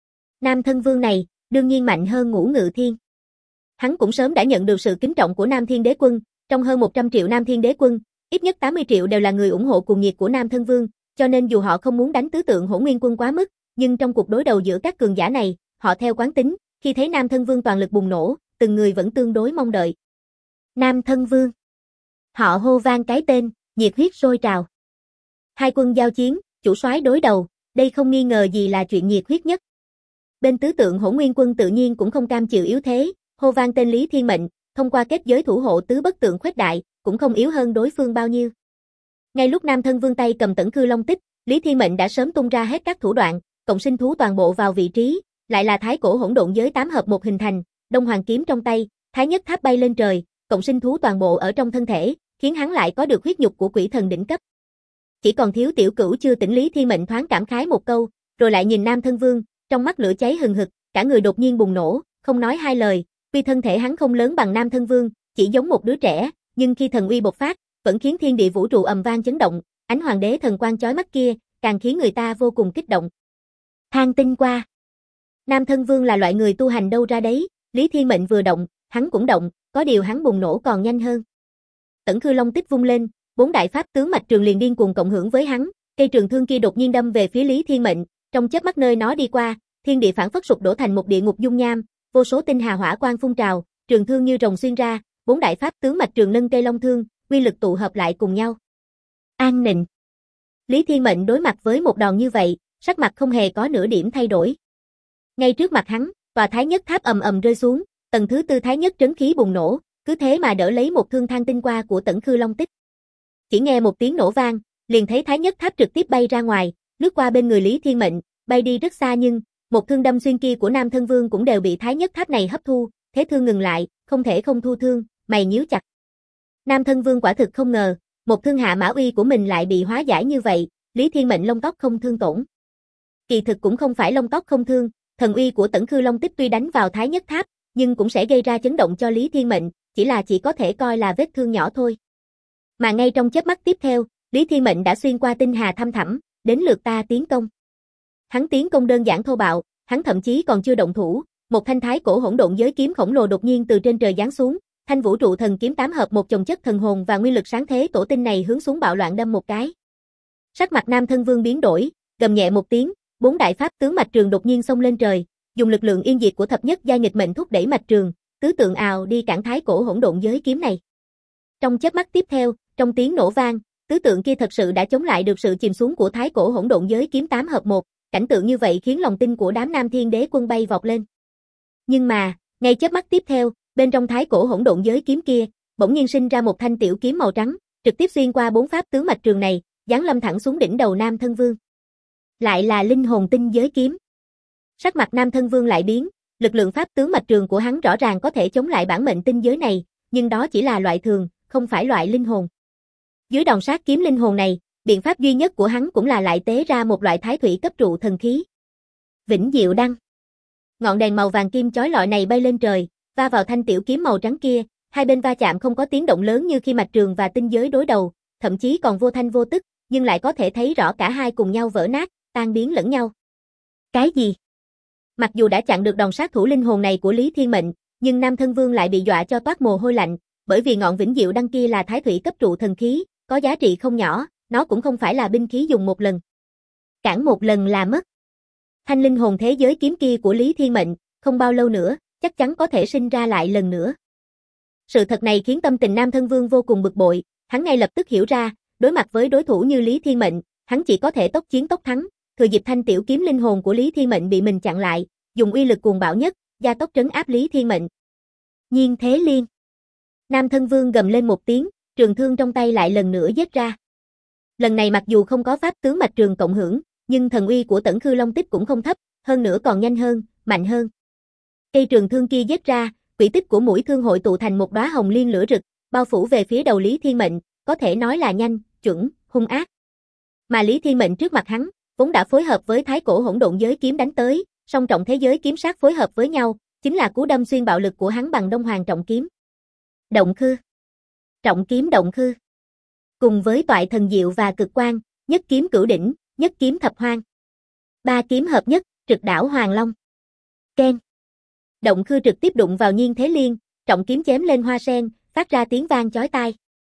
Nam Thân Vương này, đương nhiên mạnh hơn Ngũ Ngự Thiên. Hắn cũng sớm đã nhận được sự kính trọng của Nam Thiên Đế Quân, trong hơn 100 triệu Nam Thiên Đế Quân, ít nhất 80 triệu đều là người ủng hộ cuồng nhiệt của Nam Thân Vương, cho nên dù họ không muốn đánh tứ tượng Hỗn Nguyên Quân quá mức, nhưng trong cuộc đối đầu giữa các cường giả này, họ theo quán tính, khi thấy Nam Thân Vương toàn lực bùng nổ, từng người vẫn tương đối mong đợi. Nam Thân Vương. Họ hô vang cái tên, nhiệt huyết sôi trào. Hai quân giao chiến, chủ soái đối đầu, đây không nghi ngờ gì là chuyện nhiệt huyết nhất. Bên tứ tượng Hỗn Nguyên Quân tự nhiên cũng không cam chịu yếu thế, hô vang tên Lý Thiên Mệnh, thông qua kết giới thủ hộ tứ bất tượng khuếch đại, cũng không yếu hơn đối phương bao nhiêu. Ngay lúc Nam Thân Vương tay cầm Tẩn Khư Long Tích, Lý Thiên Mệnh đã sớm tung ra hết các thủ đoạn, cộng sinh thú toàn bộ vào vị trí, lại là thái cổ hỗn độn giới 8 hợp một hình thành, Đông Hoàng kiếm trong tay, thái nhất tháp bay lên trời, cộng sinh thú toàn bộ ở trong thân thể, khiến hắn lại có được huyết nhục của quỷ thần đỉnh cấp. Chỉ còn thiếu tiểu cửu chưa tỉnh. Lý Thiên Mệnh thoáng cảm khái một câu, rồi lại nhìn Nam Thân Vương, trong mắt lửa cháy hừng hực, cả người đột nhiên bùng nổ, không nói hai lời, tuy thân thể hắn không lớn bằng Nam Thân Vương, chỉ giống một đứa trẻ, nhưng khi thần uy bộc phát, vẫn khiến thiên địa vũ trụ ầm vang chấn động, ánh hoàng đế thần quang chói mắt kia, càng khiến người ta vô cùng kích động. Thang tinh qua. Nam Thân Vương là loại người tu hành đâu ra đấy, Lý Thiên Mệnh vừa động, hắn cũng động, có điều hắn bùng nổ còn nhanh hơn. Tẩn Khư Long Tích vung lên, 4 đại pháp tướng mạch trường liền điên cuồng cộng hưởng với hắn, cây trường thương kia đột nhiên đâm về phía Lý Thiên Mệnh, trong chớp mắt nơi nó đi qua, thiên địa phảng phất sụp đổ thành một địa ngục dung nham, vô số tinh hà hỏa quang phun trào, trường thương như rồng xuyên ra, 4 đại pháp tướng mạch trường nâng cây long thương, uy lực tụ hợp lại cùng nhau. An nịnh. Lý Thiên Mệnh đối mặt với một đòn như vậy, sắc mặt không hề có nửa điểm thay đổi. Ngay trước mặt hắn, tòa thái nhất tháp ầm ầm rơi xuống, tầng thứ 4 thái nhất trấn khí bùng nổ, cứ thế mà đỡ lấy một thương thang tinh qua của Tẩn Khư Long Tích. Chỉ nghe một tiếng nổ vang, liền thấy thái nhất tháp trực tiếp bay ra ngoài, lướt qua bên người Lý Thiên Mệnh, bay đi rất xa, nhưng một thương đâm xuyên kia của Nam Thân Vương cũng đều bị thái nhất tháp này hấp thu, thế thương ngừng lại, không thể không thu thương, mày nhíu chặt. Nam Thân Vương quả thực không ngờ, một thương hạ mã uy của mình lại bị hóa giải như vậy, Lý Thiên Mệnh lông tóc không thương tổn. Kỳ thực cũng không phải lông tóc không thương, thần uy của Tẩn Khư Long Tích tuy đánh vào thái nhất tháp, nhưng cũng sẽ gây ra chấn động cho Lý Thiên Mệnh, chỉ có thể coi là vết thương nhỏ thôi. Mà ngay trong chớp mắt tiếp theo, Lý Thiên Mệnh đã xuyên qua tinh hà thăm thẳm, đến lượt ta tiến công. Hắn tiến công đơn giản thô bạo, hắn thậm chí còn chưa động thủ, một thanh thái cổ hỗn độn giới kiếm khổng lồ đột nhiên từ trên trời giáng xuống, thanh vũ trụ thần kiếm 8 hợp một chồng chất thần hồn và nguyên lực sáng thế tổ tinh này hướng xuống bạo loạn đâm một cái. Sắc mặt Nam Thân Vương biến đổi, gầm nhẹ một tiếng, 4 đại pháp tướng mạch trường đột nhiên xông lên trời, dùng lực lượng yên diệt của thập nhất giai nghịch mệnh thúc đẩy mạch trường, tứ tượng ào đi cản thái cổ hỗn độn giới kiếm này. Trong chớp mắt tiếp theo, trong tiếng nổ vang, tứ tượng kia thật sự đã chống lại được sự chìm xuống của thái cổ hỗn độn giới kiếm 8 hợp 1, cảnh tượng như vậy khiến lòng tin của đám Nam Thiên Đế quân bay vọt lên. Nhưng mà, ngay chớp mắt tiếp theo, bên trong thái cổ hỗn độn giới kiếm kia, bỗng nhiên sinh ra một thanh tiểu kiếm màu trắng, trực tiếp xuyên qua 4 pháp tướng mạch trường này, giáng lâm thẳng xuống đỉnh đầu Nam Thân Vương. Lại là linh hồn tinh giới kiếm. Sắc mặt Nam Thân Vương lại biến, lực lượng pháp tướng mạch trường của hắn rõ ràng có thể chống lại bản mệnh tinh giới này, nhưng đó chỉ là loại thường, không phải loại linh hồn. Dưới đòn sát kiếm linh hồn này, biện pháp duy nhất của hắn cũng là lại tế ra một loại thái thủy cấp trụ thần khí. Vĩnh Diệu Đăng. Ngọn đèn màu vàng kim chói lọi này bay lên trời, va vào thanh tiểu kiếm màu trắng kia, hai bên va chạm không có tiếng động lớn như khi mạch trường và tinh giới đối đầu, thậm chí còn vô thanh vô tức, nhưng lại có thể thấy rõ cả hai cùng nhau vỡ nát, tan biến lẫn nhau. Cái gì? Mặc dù đã chặn được đòn sát thủ linh hồn này của Lý Thiên Mệnh, nhưng Nam Thân Vương lại bị dọa cho toát mồ hôi lạnh, bởi vì ngọn Vĩnh Diệu Đăng kia là thái thủy cấp trụ thần khí, có giá trị không nhỏ, nó cũng không phải là binh khí dùng một lần. Cản một lần là mất. Thanh linh hồn thế giới kiếm kia của Lý Thiên Mệnh, không bao lâu nữa, chắc chắn có thể sinh ra lại lần nữa. Sự thật này khiến tâm tình Nam Thân Vương vô cùng bực bội, hắn ngay lập tức hiểu ra, đối mặt với đối thủ như Lý Thiên Mệnh, hắn chỉ có thể tốc chiến tốc thắng, thừa dịp thanh tiểu kiếm linh hồn của Lý Thiên Mệnh bị mình chặn lại, dùng uy lực cuồng bạo nhất, gia tốc trấn áp Lý Thiên Mệnh. Nhiên Thế Liên. Nam Thân Vương gầm lên một tiếng, trường thương trong tay lại lần nữa giết ra. Lần này mặc dù không có pháp tướng mạch trường cộng hưởng, nhưng thần uy của Tẩn Khư Long Tích cũng không thấp, hơn nữa còn nhanh hơn, mạnh hơn. Cây trường thương kia giết ra, quỹ tích của mũi thương hội tụ thành một đóa hồng liên lửa rực, bao phủ về phía đầu Lý Thiên Mệnh, có thể nói là nhanh, chuẩn, hung ác. Mà Lý Thiên Mệnh trước mặt hắn, vốn đã phối hợp với thái cổ hỗn độn giới kiếm đánh tới, song trọng thế giới kiếm sát phối hợp với nhau, chính là cú đâm xuyên bạo lực của hắn bằng Đông Hoàng trọng kiếm. Động khư. Trọng kiếm động khư. Cùng với toại thần diệu và cực quang, nhất kiếm cửu đỉnh, nhất kiếm thập hoang. Ba kiếm hợp nhất, trực đảo Hoàng Long. Ken. Động khư trực tiếp đụng vào Nhiên Thế Liên, trọng kiếm chém lên hoa sen, phát ra tiếng vang chói tai.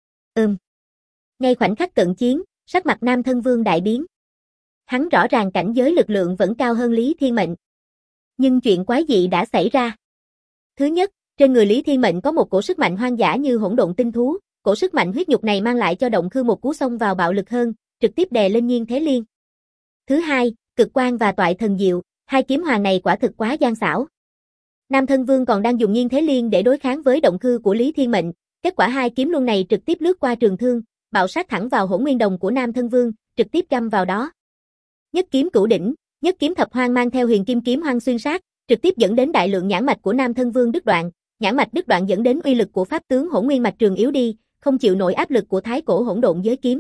Ngay khoảnh khắc cận chiến, sắc mặt Nam Thân Vương đại biến. Hắn rõ ràng cảnh giới lực lượng vẫn cao hơn Lý Thiên Mệnh. Nhưng chuyện quái dị đã xảy ra. Thứ nhất, trên người Lý Thiên Mệnh có một cổ sức mạnh hoang dã như hỗn độn tinh thú, cổ sức mạnh huyết nhục này mang lại cho động khư một cú xông vào bạo lực hơn, trực tiếp đè lên Nhiên Thế Liên. Thứ hai, cực quang và toại thần diệu, hai kiếm hoàng này quả thực quá gian xảo. Nam Thân Vương còn đang dùng Nhiên Thế Liên để đối kháng với động khư của Lý Thiên Mệnh, kết quả hai kiếm luân này trực tiếp lướt qua trường thương, bạo sát thẳng vào hỗn nguyên đồng của Nam Thân Vương, trực tiếp đâm vào đó. Nhất kiếm cửu đỉnh, nhất kiếm thập hoang mang theo huyền kim kiếm hoang xuyên sát, trực tiếp dẫn đến đại lượng nhãn mạch của Nam Thân Vương đứt đoạn, nhãn mạch đứt đoạn dẫn đến uy lực của pháp tướng hỗn nguyên mạch trường yếu đi, không chịu nổi áp lực của thái cổ hỗn độn giới kiếm.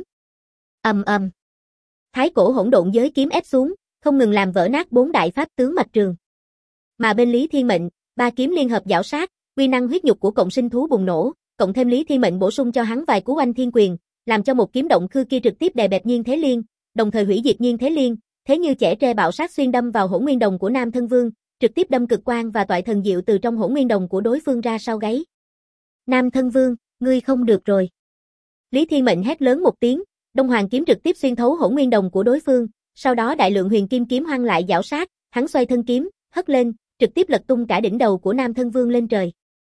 Thái cổ hỗn độn giới kiếm ép xuống, không ngừng làm vỡ nát 4 đại pháp tướng mạch trường. Mà bên Lý Thiên Mệnh, ba kiếm liên hợp giảo sát, uy năng huyết nhục của cộng sinh thú bùng nổ, cộng thêm Lý Thiên Mệnh bổ sung cho hắn vài cú oanh thiên quyền, làm cho một kiếm động khư kia trực tiếp đè bẹp Nhiên Thế Liên, đồng thời hủy diệt Nhiên Thế Liên, thế như chẻ tre bạo sát xuyên đâm vào hỗn nguyên đồng của Nam Thân Vương, trực tiếp đâm cực quang và toại thần diệu từ trong hỗn nguyên đồng của đối phương ra sau gáy. Nam Thân Vương, ngươi không được rồi. Lý Thiên Mệnh hét lớn một tiếng, Đông Hoàng kiếm trực tiếp xuyên thấu hỗn nguyên đồng của đối phương, sau đó đại lượng huyền kim kiếm hoang lại giảo sát, hắn xoay thân kiếm, hất lên, trực tiếp lật tung cả đỉnh đầu của Nam Thân Vương lên trời.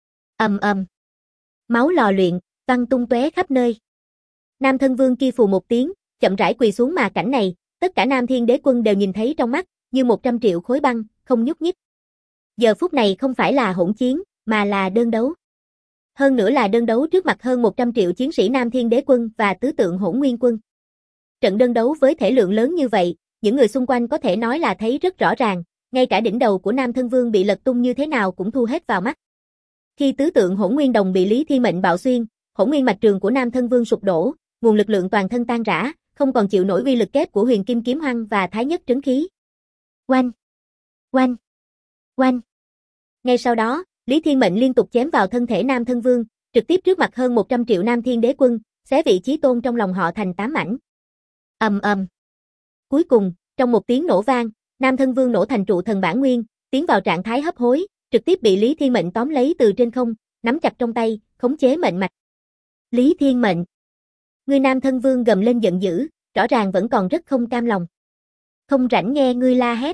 Máu lò luyện, văng tung tóe khắp nơi. Nam Thân Vương kia phù một tiếng, chậm rãi quỳ xuống mà cảnh này, tất cả Nam Thiên Đế quân đều nhìn thấy trong mắt, như 100 triệu khối băng, không nhúc nhích. Giờ phút này không phải là hỗn chiến, mà là đơn đấu. Hơn nữa là đơn đấu trước mặt hơn 100 triệu chiến sĩ Nam Thiên Đế quân và tứ tượng Hỗn Nguyên quân. Trận đơn đấu với thể lượng lớn như vậy, những người xung quanh có thể nói là thấy rất rõ ràng, ngay cả đỉnh đầu của Nam Thân Vương bị lật tung như thế nào cũng thu hết vào mắt. Khi tứ tượng Hỗn Nguyên đồng bị Lý Thiên Mệnh bạo xuyên, Hỗn Nguyên mạch trường của Nam Thân Vương sụp đổ, nguồn lực lượng toàn thân tan rã, không còn chịu nổi uy lực kép của Huyền Kim kiếm hoang và Thái Nhất trấn khí. Oanh, oanh, oanh. Ngay sau đó, Lý Thiên Mệnh liên tục chém vào thân thể Nam Thân Vương, trực tiếp trước mặt hơn 100 triệu Nam Thiên Đế quân, xé vị chí tôn trong lòng họ thành 8 mảnh. Cuối cùng, trong một tiếng nổ vang, Nam Thân Vương nổ thành trụ thần bản nguyên, tiến vào trạng thái hấp hối, trực tiếp bị Lý Thiên Mệnh tóm lấy từ trên không, nắm chặt trong tay, khống chế mệnh mạch. Lý Thiên Mệnh. Người Nam Thân Vương gầm lên giận dữ, rõ ràng vẫn còn rất không cam lòng. Không rảnh nghe ngươi la hét.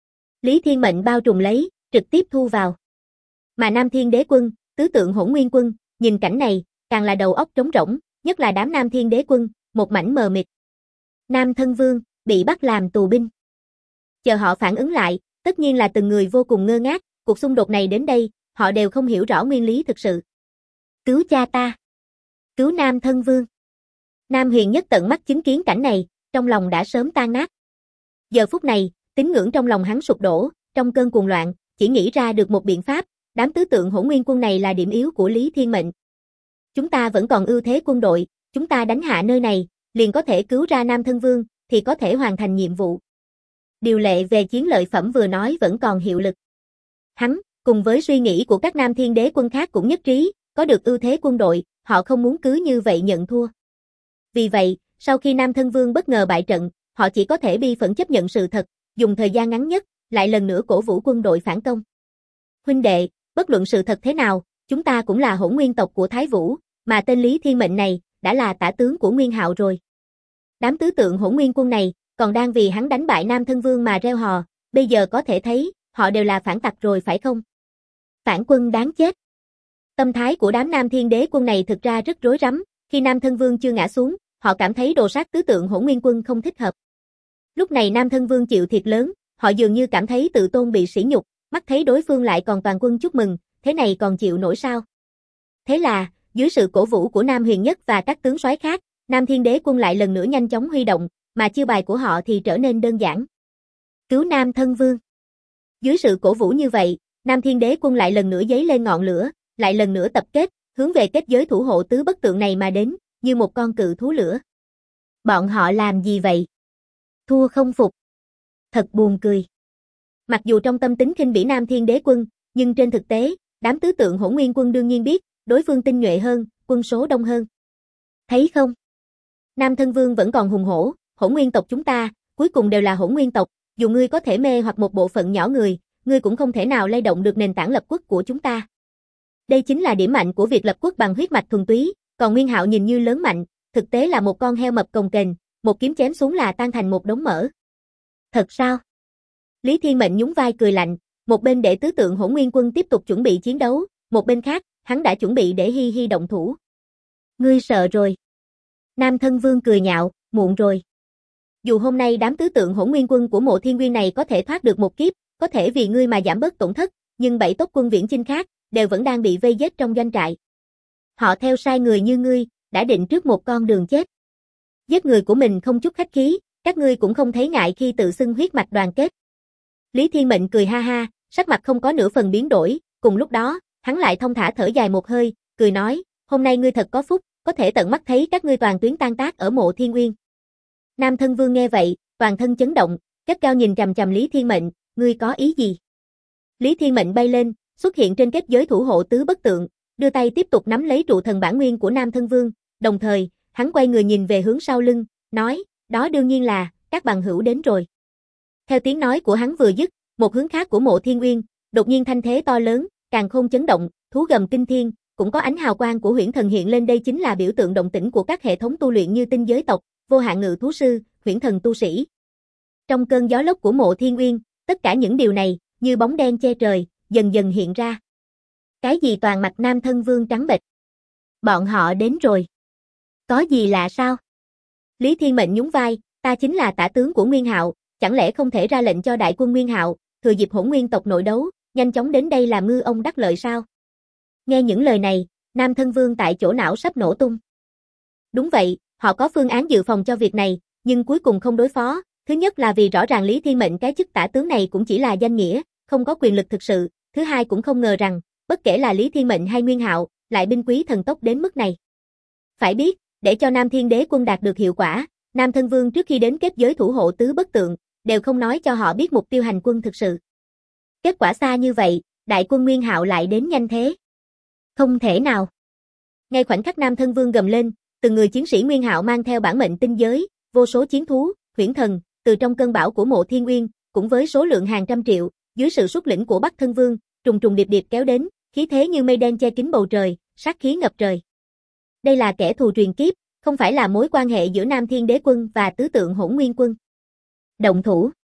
Lý Thiên Mệnh bao trùm lấy, trực tiếp thu vào. Mà Nam Thiên Đế Quân, tứ tượng Hỗn Nguyên Quân, nhìn cảnh này, càng là đầu óc trống rỗng, nhất là đám Nam Thiên Đế Quân, một mảnh mờ mịt. Nam Thân Vương, bị bắt làm tù binh. Chờ họ phản ứng lại, tất nhiên là từng người vô cùng ngơ ngác, cuộc xung đột này đến đây, họ đều không hiểu rõ nguyên lý thực sự. Cứu cha ta! Cứu Nam Thân Vương! Nam Huyền Nhất tận mắt chứng kiến cảnh này, trong lòng đã sớm tan nát. Giờ phút này, tín ngưỡng trong lòng hắn sụp đổ, trong cơn cuồng loạn, chỉ nghĩ ra được một biện pháp, đám tứ tượng Hỗn Nguyên Quân này là điểm yếu của Lý Thiên Mệnh. Chúng ta vẫn còn ưu thế quân đội, chúng ta đánh hạ nơi này, liền có thể cứu ra Nam Thân Vương, thì có thể hoàn thành nhiệm vụ. Điều lệ về chiến lợi phẩm vừa nói vẫn còn hiệu lực. Hắn, cùng với suy nghĩ của các Nam Thiên Đế Quân khác cũng nhất trí, có được ưu thế quân đội, họ không muốn cứ như vậy nhận thua. Vì vậy, sau khi Nam Thân Vương bất ngờ bại trận, họ chỉ có thể bi phẫn chấp nhận sự thật, dùng thời gian ngắn nhất, lại lần nữa cổ vũ quân đội phản công. Huynh đệ, bất luận sự thật thế nào, chúng ta cũng là Hỗn Nguyên tộc của Thái Vũ, mà tên Lý Thiên Mệnh này, đã là tả tướng của Nguyên Hạo rồi. Đám tứ tượng Hỗn Nguyên Quân này, còn đang vì hắn đánh bại Nam Thân Vương mà reo hò, bây giờ có thể thấy, họ đều là phản tặc rồi phải không? Phản quân đáng chết. Tâm thái của đám Nam Thiên Đế Quân này thực ra rất rối rắm, khi Nam Thân Vương chưa ngã xuống, họ cảm thấy đồ sát tứ tượng Hỗn Nguyên Quân không thích hợp. Lúc này Nam Thân Vương chịu thiệt lớn, họ dường như cảm thấy tự tôn bị sỉ nhục, mắt thấy đối phương lại còn toàn quân chúc mừng, thế này còn chịu nổi sao? Thế là, dưới sự cổ vũ của Nam Huyền Nhất và các tướng soái khác, Nam Thiên Đế Quân lại lần nữa nhanh chóng huy động, mà chiêu bài của họ thì trở nên đơn giản. Cứu Nam Thân Vương. Dưới sự cổ vũ như vậy, Nam Thiên Đế Quân lại lần nữa giấy lên ngọn lửa, lại lần nữa tập kết, hướng về kết giới thủ hộ tứ bất tượng này mà đến, như một con cự thú lửa. Bọn họ làm gì vậy? Thua không phục. Thật buồn cười. Mặc dù trong tâm tính khinh bỉ Nam Thiên Đế Quân, nhưng trên thực tế, đám tứ tượng Hỗn Nguyên Quân đương nhiên biết, đối phương tinh nhuệ hơn, quân số đông hơn. Thấy không? Nam Thân Vương vẫn còn hùng hổ, Hỗn Nguyên tộc chúng ta, cuối cùng đều là Hỗn Nguyên tộc, dù ngươi có thể mê hoặc một bộ phận nhỏ người, ngươi cũng không thể nào lay động được nền tảng lập quốc của chúng ta. Đây chính là điểm mạnh của việc lập quốc bằng huyết mạch thuần túy, còn Nguyên Hạo nhìn như lớn mạnh, thực tế là một con heo mập cồng kềnh, một kiếm chém xuống là tan thành một đống mỡ. Thật sao? Lý Thiên Mệnh nhún vai cười lạnh, một bên để tứ tượng Hỗn Nguyên Quân tiếp tục chuẩn bị chiến đấu, một bên khác, hắn đã chuẩn bị để Hi Hi động thủ. Ngươi sợ rồi. Nam Thân Vương cười nhạo, muộn rồi. Dù hôm nay đám tứ tượng Hỗn Nguyên Quân của Mộ Thiên Nguyên này có thể thoát được một kiếp, có thể vì ngươi mà giảm bớt tổn thất, nhưng 7 tốc quân viễn chinh khác, đều vẫn đang bị vây giết trong doanh trại. Họ theo sai người như ngươi, đã định trước một con đường chết. Giết người của mình không chút khách khí, các ngươi cũng không thấy ngại khi tự xưng huyết mạch đoàn kết. Lý Thiên Mệnh cười ha ha, sắc mặt không có nửa phần biến đổi, cùng lúc đó, hắn lại thong thả thở dài một hơi, cười nói, hôm nay ngươi thật có phúc, có thể tận mắt thấy các ngươi toàn tuyến tan tác ở Mộ Thiên Nguyên. Nam Thân Vương nghe vậy, toàn thân chấn động, cất cao nhìn trầm trầm Lý Thiên Mệnh, ngươi có ý gì? Lý Thiên Mệnh bay lên, xuất hiện trên kết giới thủ hộ tứ bất tượng, đưa tay tiếp tục nắm lấy trụ thần bản nguyên của Nam Thân Vương, đồng thời, hắn quay người nhìn về hướng sau lưng, nói, đó đương nhiên là, các bằng hữu đến rồi. Theo tiếng nói của hắn vừa dứt, một hướng khác của Mộ Thiên Nguyên, đột nhiên thanh thế to lớn, càn khôn chấn động, thú gầm kinh thiên, cũng có ánh hào quang của huyễn thần hiện lên, đây chính là biểu tượng động tĩnh của các hệ thống tu luyện như tinh giới tộc, vô hạn ngự thú sư, huyễn thần tu sĩ. Trong cơn gió lốc của Mộ Thiên Nguyên, tất cả những điều này, như bóng đen che trời, dần dần hiện ra. Cái gì toàn mặt Nam Thân Vương trắng bệch? Bọn họ đến rồi. Có gì lạ sao? Lý Thiên Mệnh nhún vai, ta chính là tả tướng của Nguyên Hạo, chẳng lẽ không thể ra lệnh cho đại quân Nguyên Hạo, thừa dịp Hỗn Nguyên tộc nội đấu, nhanh chóng đến đây làm ngư ông đắc lợi sao? Nghe những lời này, Nam Thân Vương tại chỗ não sắp nổ tung. Đúng vậy, họ có phương án dự phòng cho việc này, nhưng cuối cùng không đối phó. Thứ nhất là vì rõ ràng Lý Thiên Mệnh cái chức tả tướng này cũng chỉ là danh nghĩa, không có quyền lực thực sự. Thứ hai cũng không ngờ rằng, bất kể là Lý Thiên Mệnh hay Nguyên Hạo, lại binh quý thần tốc đến mức này. Phải biết, để cho Nam Thiên Đế Quân đạt được hiệu quả, Nam Thân Vương trước khi đến kết giới thủ hộ tứ bất tượng, đều không nói cho họ biết mục tiêu hành quân thực sự. Kết quả xa như vậy, đại quân Nguyên Hạo lại đến nhanh thế. Không thể nào. Ngay khoảnh khắc Nam Thân Vương gầm lên, từng người chiến sĩ Nguyên Hạo mang theo bản mệnh tinh giới, vô số chiến thú, huyễn thần, từ trong cơn bão của Mộ Thiên Nguyên, cũng với số lượng hàng trăm triệu, dưới sự xuất lĩnh của Bắc Thân Vương, trùng trùng điệp điệp kéo đến, khí thế như mây đen che kín bầu trời, sát khí ngập trời. Đây là kẻ thù truyền kiếp, không phải là mối quan hệ giữa Nam Thiên Đế Quân và tứ tượng Hỗn Nguyên Quân. Động thủ.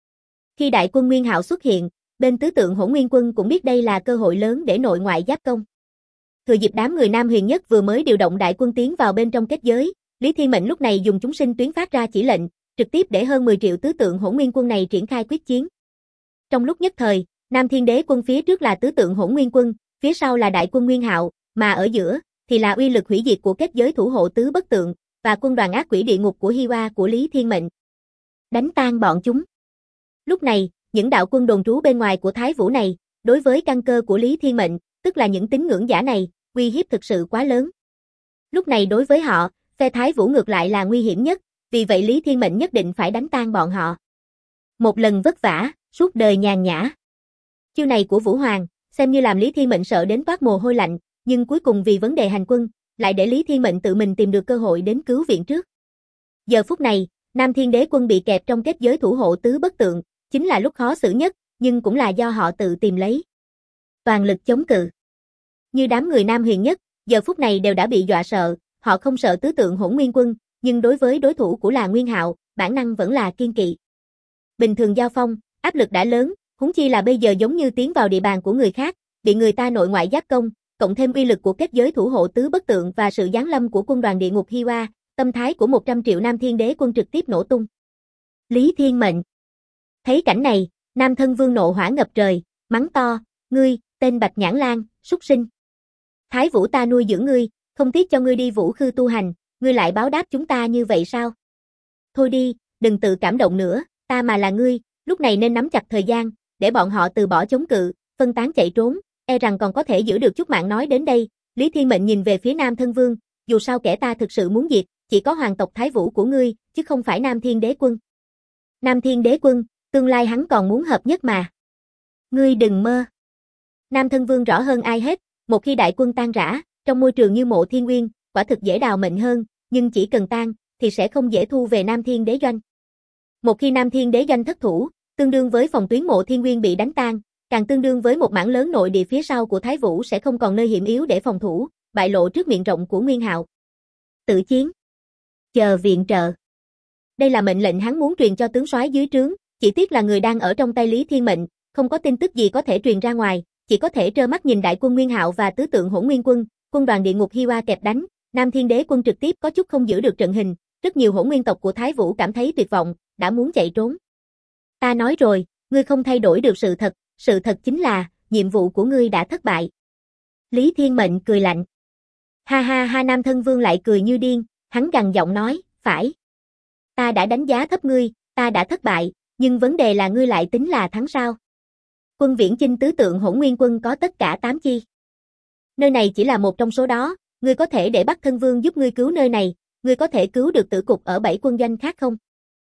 Khi đại quân Nguyên Hạo xuất hiện, bên tứ tượng Hỗn Nguyên quân cũng biết đây là cơ hội lớn để nội ngoại giáp công. Thừa dịp đám người Nam Huyền Nhất vừa mới điều động đại quân tiến vào bên trong kết giới, Lý Thiên Mệnh lúc này dùng chúng sinh tuyến phát ra chỉ lệnh, trực tiếp để hơn 10 triệu tứ tượng Hỗn Nguyên quân này triển khai quyết chiến. Trong lúc nhất thời, Nam Thiên Đế quân phía trước là tứ tượng Hỗn Nguyên quân, phía sau là đại quân Nguyên Hạo, mà ở giữa thì là uy lực hủy diệt của kết giới thủ hộ tứ bất tượng và quân đoàn ác quỷ địa ngục của Hi Oa của Lý Thiên Mệnh. Đánh tan bọn chúng. Lúc này, những đạo quân đồn trú bên ngoài của Thái Vũ này, đối với căn cơ của Lý Thiên Mệnh, tức là những tín ngưỡng giả này, uy hiếp thực sự quá lớn. Lúc này đối với họ, phe Thái Vũ ngược lại là nguy hiểm nhất, vì vậy Lý Thiên Mệnh nhất định phải đánh tan bọn họ. Một lần vất vả, suốt đời nhàn nhã. Chiêu này của Vũ Hoàng, xem như làm Lý Thiên Mệnh sợ đến toát mồ hôi lạnh, nhưng cuối cùng vì vấn đề hành quân, lại để Lý Thiên Mệnh tự mình tìm được cơ hội đến cứu viện trước. Giờ phút này, Nam Thiên Đế quân bị kẹp trong kết giới thủ hộ tứ bất tượng, chính là lúc khó xử nhất, nhưng cũng là do họ tự tìm lấy. Toàn lực chống cự. Như đám người Nam Huyền Nhất, giờ phút này đều đã bị dọa sợ, họ không sợ tứ tượng Hỗn Nguyên quân, nhưng đối với đối thủ của là Nguyên Hạo, bản năng vẫn là kiêng kỵ. Bình thường giao phong, áp lực đã lớn, huống chi là bây giờ giống như tiến vào địa bàn của người khác, bị người ta nội ngoại giáp công, cộng thêm uy lực của kết giới thủ hộ tứ bất tượng và sự giáng lâm của quân đoàn địa ngục Hi Oa, tâm thái của 100 triệu Nam Thiên Đế quân trực tiếp nổ tung. Lý Thiên Mệnh. Thấy cảnh này, Nam Thân Vương nộ hỏa ngập trời, mắng to, ngươi, tên Bạch Nhãn Lang, súc sinh. Thái Vũ ta nuôi dưỡng ngươi, không tiếc cho ngươi đi Vũ Khư tu hành, ngươi lại báo đáp chúng ta như vậy sao? Thôi đi, đừng tự cảm động nữa, ta mà là ngươi, lúc này nên nắm chặt thời gian, để bọn họ từ bỏ chống cự, phân tán chạy trốn, e rằng còn có thể giữ được chút mạng. Nói đến đây, Lý Thiên Mệnh nhìn về phía Nam Thân Vương, dù sao kẻ ta thực sự muốn diệt, chỉ có hoàng tộc Thái Vũ của ngươi, chứ không phải Nam Thiên Đế quân. Nam Thiên Đế quân, tương lai hắn còn muốn hợp nhất mà. Ngươi đừng mơ. Nam Thân Vương rõ hơn ai hết, một khi đại quân tan rã, trong môi trường như Mộ Thiên Nguyên, quả thực dễ đào mệnh hơn, nhưng chỉ cần tan, thì sẽ không dễ thu về Nam Thiên Đế doanh. Một khi Nam Thiên Đế doanh thất thủ, tương đương với phòng tuyến Mộ Thiên Nguyên bị đánh tan, càng tương đương với một mảng lớn nội địa phía sau của Thái Vũ sẽ không còn nơi hiểm yếu để phòng thủ, bại lộ trước miệng rộng của Nguyên Hạo. Tự chiến. Chờ viện trợ. Đây là mệnh lệnh hắn muốn truyền cho tướng soái dưới trướng, chỉ tiếc là người đang ở trong tay Lý Thiên Mệnh, không có tin tức gì có thể truyền ra ngoài, chỉ có thể trơ mắt nhìn đại quân Nguyên Hạo và tứ tượng Hỗn Nguyên quân, quân đoàn địa ngục Hi Oa kẹp đánh, Nam Thiên Đế quân trực tiếp có chút không giữ được trận hình, rất nhiều Hỗn Nguyên tộc của Thái Vũ cảm thấy tuyệt vọng, đã muốn chạy trốn. Ta nói rồi, ngươi không thay đổi được sự thật chính là, nhiệm vụ của ngươi đã thất bại. Lý Thiên Mệnh cười lạnh. Ha ha ha, Nam Thân Vương lại cười như điên, hắn gằn giọng nói, phải. Ta đã đánh giá thấp ngươi, ta đã thất bại, nhưng vấn đề là ngươi lại tính là thắng sao? Quân Viễn Chinh tứ tượng Hỗn Nguyên quân có tất cả 8 chi. Nơi này chỉ là một trong số đó, ngươi có thể để Bắc Thân Vương giúp ngươi cứu nơi này, ngươi có thể cứu được tử cục ở 7 quân doanh khác không?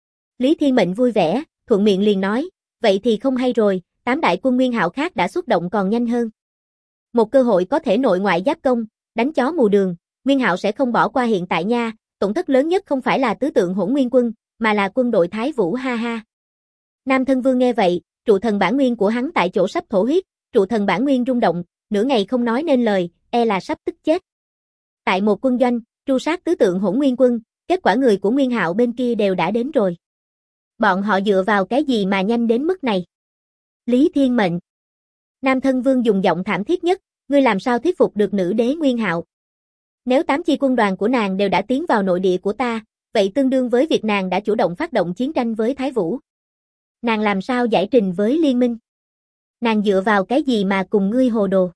Lý Thiên Mệnh vui vẻ, thuận miệng liền nói, vậy thì không hay rồi, 8 đại quân Nguyên Hạo khác đã xuất động còn nhanh hơn. Một cơ hội có thể nội ngoại giáp công, đánh chó mù đường, Nguyên Hạo sẽ không bỏ qua hiện tại nha, tổn thất lớn nhất không phải là tứ tượng Hỗn Nguyên quân, mà là quân đội Thái Vũ ha ha. Nam Thân Vương nghe vậy, trụ thần bản nguyên của hắn tại chỗ sắp thổ huyết, trụ thần bản nguyên rung động, nửa ngày không nói nên lời, e là sắp tức chết. Tại một quân doanh, tru sát tứ tượng Hỗn Nguyên quân, kết quả người của Nguyên Hạo bên kia đều đã đến rồi. Bọn họ dựa vào cái gì mà nhanh đến mức này? Lý Thiên Mệnh. Nam Thân Vương dùng giọng thảm thiết nhất, ngươi làm sao thuyết phục được nữ đế Nguyên Hạo? Nếu 8 chi quân đoàn của nàng đều đã tiến vào nội địa của ta, vậy tương đương với việc nàng đã chủ động phát động chiến tranh với Thái Vũ. Nàng làm sao giải trình với liên minh? Nàng dựa vào cái gì mà cùng ngươi hồ đồ?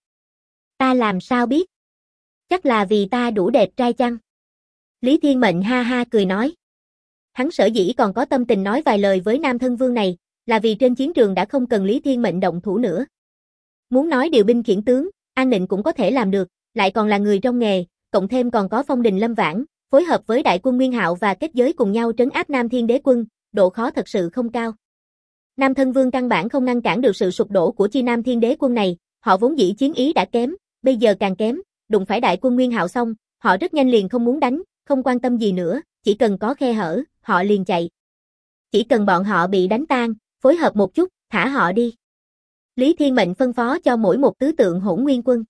Ta làm sao biết? Chắc là vì ta đủ đẹp trai chăng? Lý Thiên Mệnh ha ha cười nói. Hắn sở dĩ còn có tâm tình nói vài lời với Nam Thân Vương này, là vì trên chiến trường đã không cần Lý Thiên Mệnh động thủ nữa. Muốn nói điều binh khiển tướng, An Nịnh cũng có thể làm được, lại còn là người trong nghề, cộng thêm còn có Phong Đình Lâm Vãn, phối hợp với đại quân Nguyên Hạo và kết giới cùng nhau trấn áp Nam Thiên Đế quân, độ khó thật sự không cao. Nam Thân Vương căn bản không ngăn cản được sự sụp đổ của chi Nam Thiên Đế quân này, họ vốn dĩ chiến ý đã kém, bây giờ càng kém, đụng phải đại quân Nguyên Hạo xong, họ rất nhanh liền không muốn đánh, không quan tâm gì nữa, chỉ cần có khe hở, họ liền chạy. Chỉ cần bọn họ bị đánh tan, phối hợp một chút, thả họ đi. Lý Thiên Mệnh phân phó cho mỗi một tứ tượng Hỗn Nguyên quân.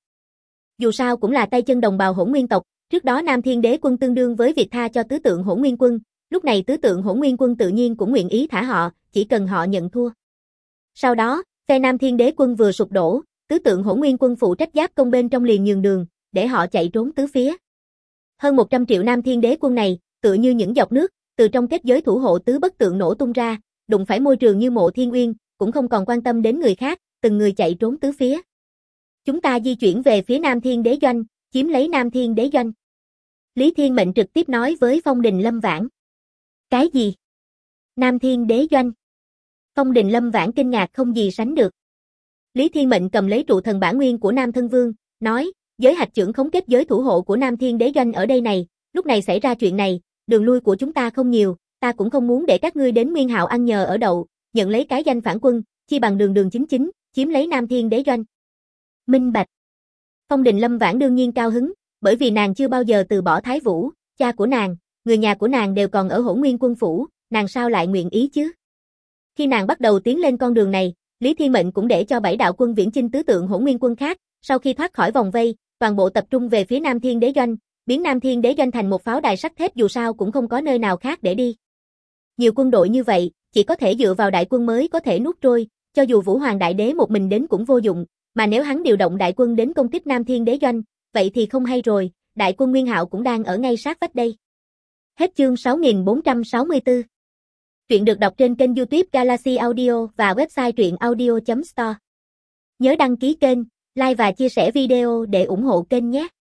Dù sao cũng là tay chân đồng bào Hỗn Nguyên tộc, trước đó Nam Thiên Đế quân tương đương với việc tha cho tứ tượng Hỗn Nguyên quân, lúc này tứ tượng Hỗn Nguyên quân tự nhiên cũng nguyện ý thả họ, chỉ cần họ nhận thua. Sau đó, phe Nam Thiên Đế quân vừa sụp đổ, tứ tượng Hỗn Nguyên quân phụ trách giáp công bên trong liền nhường đường, để họ chạy trốn tứ phía. Hơn 100 triệu Nam Thiên Đế quân này, tựa như những giọt nước, từ trong kết giới thủ hộ tứ bất tượng nổ tung ra, đụng phải môi trường như Mộ Thiên Uyên, cũng không còn quan tâm đến người khác, từng người chạy trốn tứ phía. Chúng ta di chuyển về phía Nam Thiên Đế doanh, chiếm lấy Nam Thiên Đế doanh. Lý Thiên Mệnh trực tiếp nói với Phong Đình Lâm Vãn. Cái gì? Nam Thiên Đế doanh? Phong Đình Lâm Vãn kinh ngạc không gì sánh được. Lý Thiên Mệnh cầm lấy trụ thần bản nguyên của Nam Thân Vương, nói, giới hạch trưởng khống kết giới thủ hộ của Nam Thiên Đế doanh ở đây này, lúc này xảy ra chuyện này, đường lui của chúng ta không nhiều, ta cũng không muốn để các ngươi đến Nguyên Hạo ăn nhờ ở đậu, nhận lấy cái danh phản quân, chi bằng đường đường chính chính, chiếm lấy Nam Thiên Đế doanh. Minh bạch. Phong Đình Lâm Vãn đương nhiên cao hứng, bởi vì nàng chưa bao giờ từ bỏ Thái Vũ, cha của nàng, người nhà của nàng đều còn ở Hỗn Nguyên quân phủ, nàng sao lại nguyện ý chứ? Khi nàng bắt đầu tiến lên con đường này, Lý Thiên Mệnh cũng để cho 7 đạo quân viễn chinh tứ tượng Hỗn Nguyên quân khác, sau khi thoát khỏi vòng vây, toàn bộ tập trung về phía Nam Thiên Đế doanh, biến Nam Thiên Đế doanh thành một pháo đài sắt thép, dù sao cũng không có nơi nào khác để đi. Nhiều quân đội như vậy, chỉ có thể dựa vào đại quân mới có thể nuốt trôi, cho dù Vũ Hoàng Đại Đế một mình đến cũng vô dụng, mà nếu hắn điều động đại quân đến công kích Nam Thiên Đế doanh, vậy thì không hay rồi, đại quân Nguyên Hạo cũng đang ở ngay sát vách đây. Hết chương 6464. Truyện được đọc trên kênh YouTube Galaxy Audio và website truyệnaudio.store. Nhớ đăng ký kênh, like và chia sẻ video để ủng hộ kênh nhé.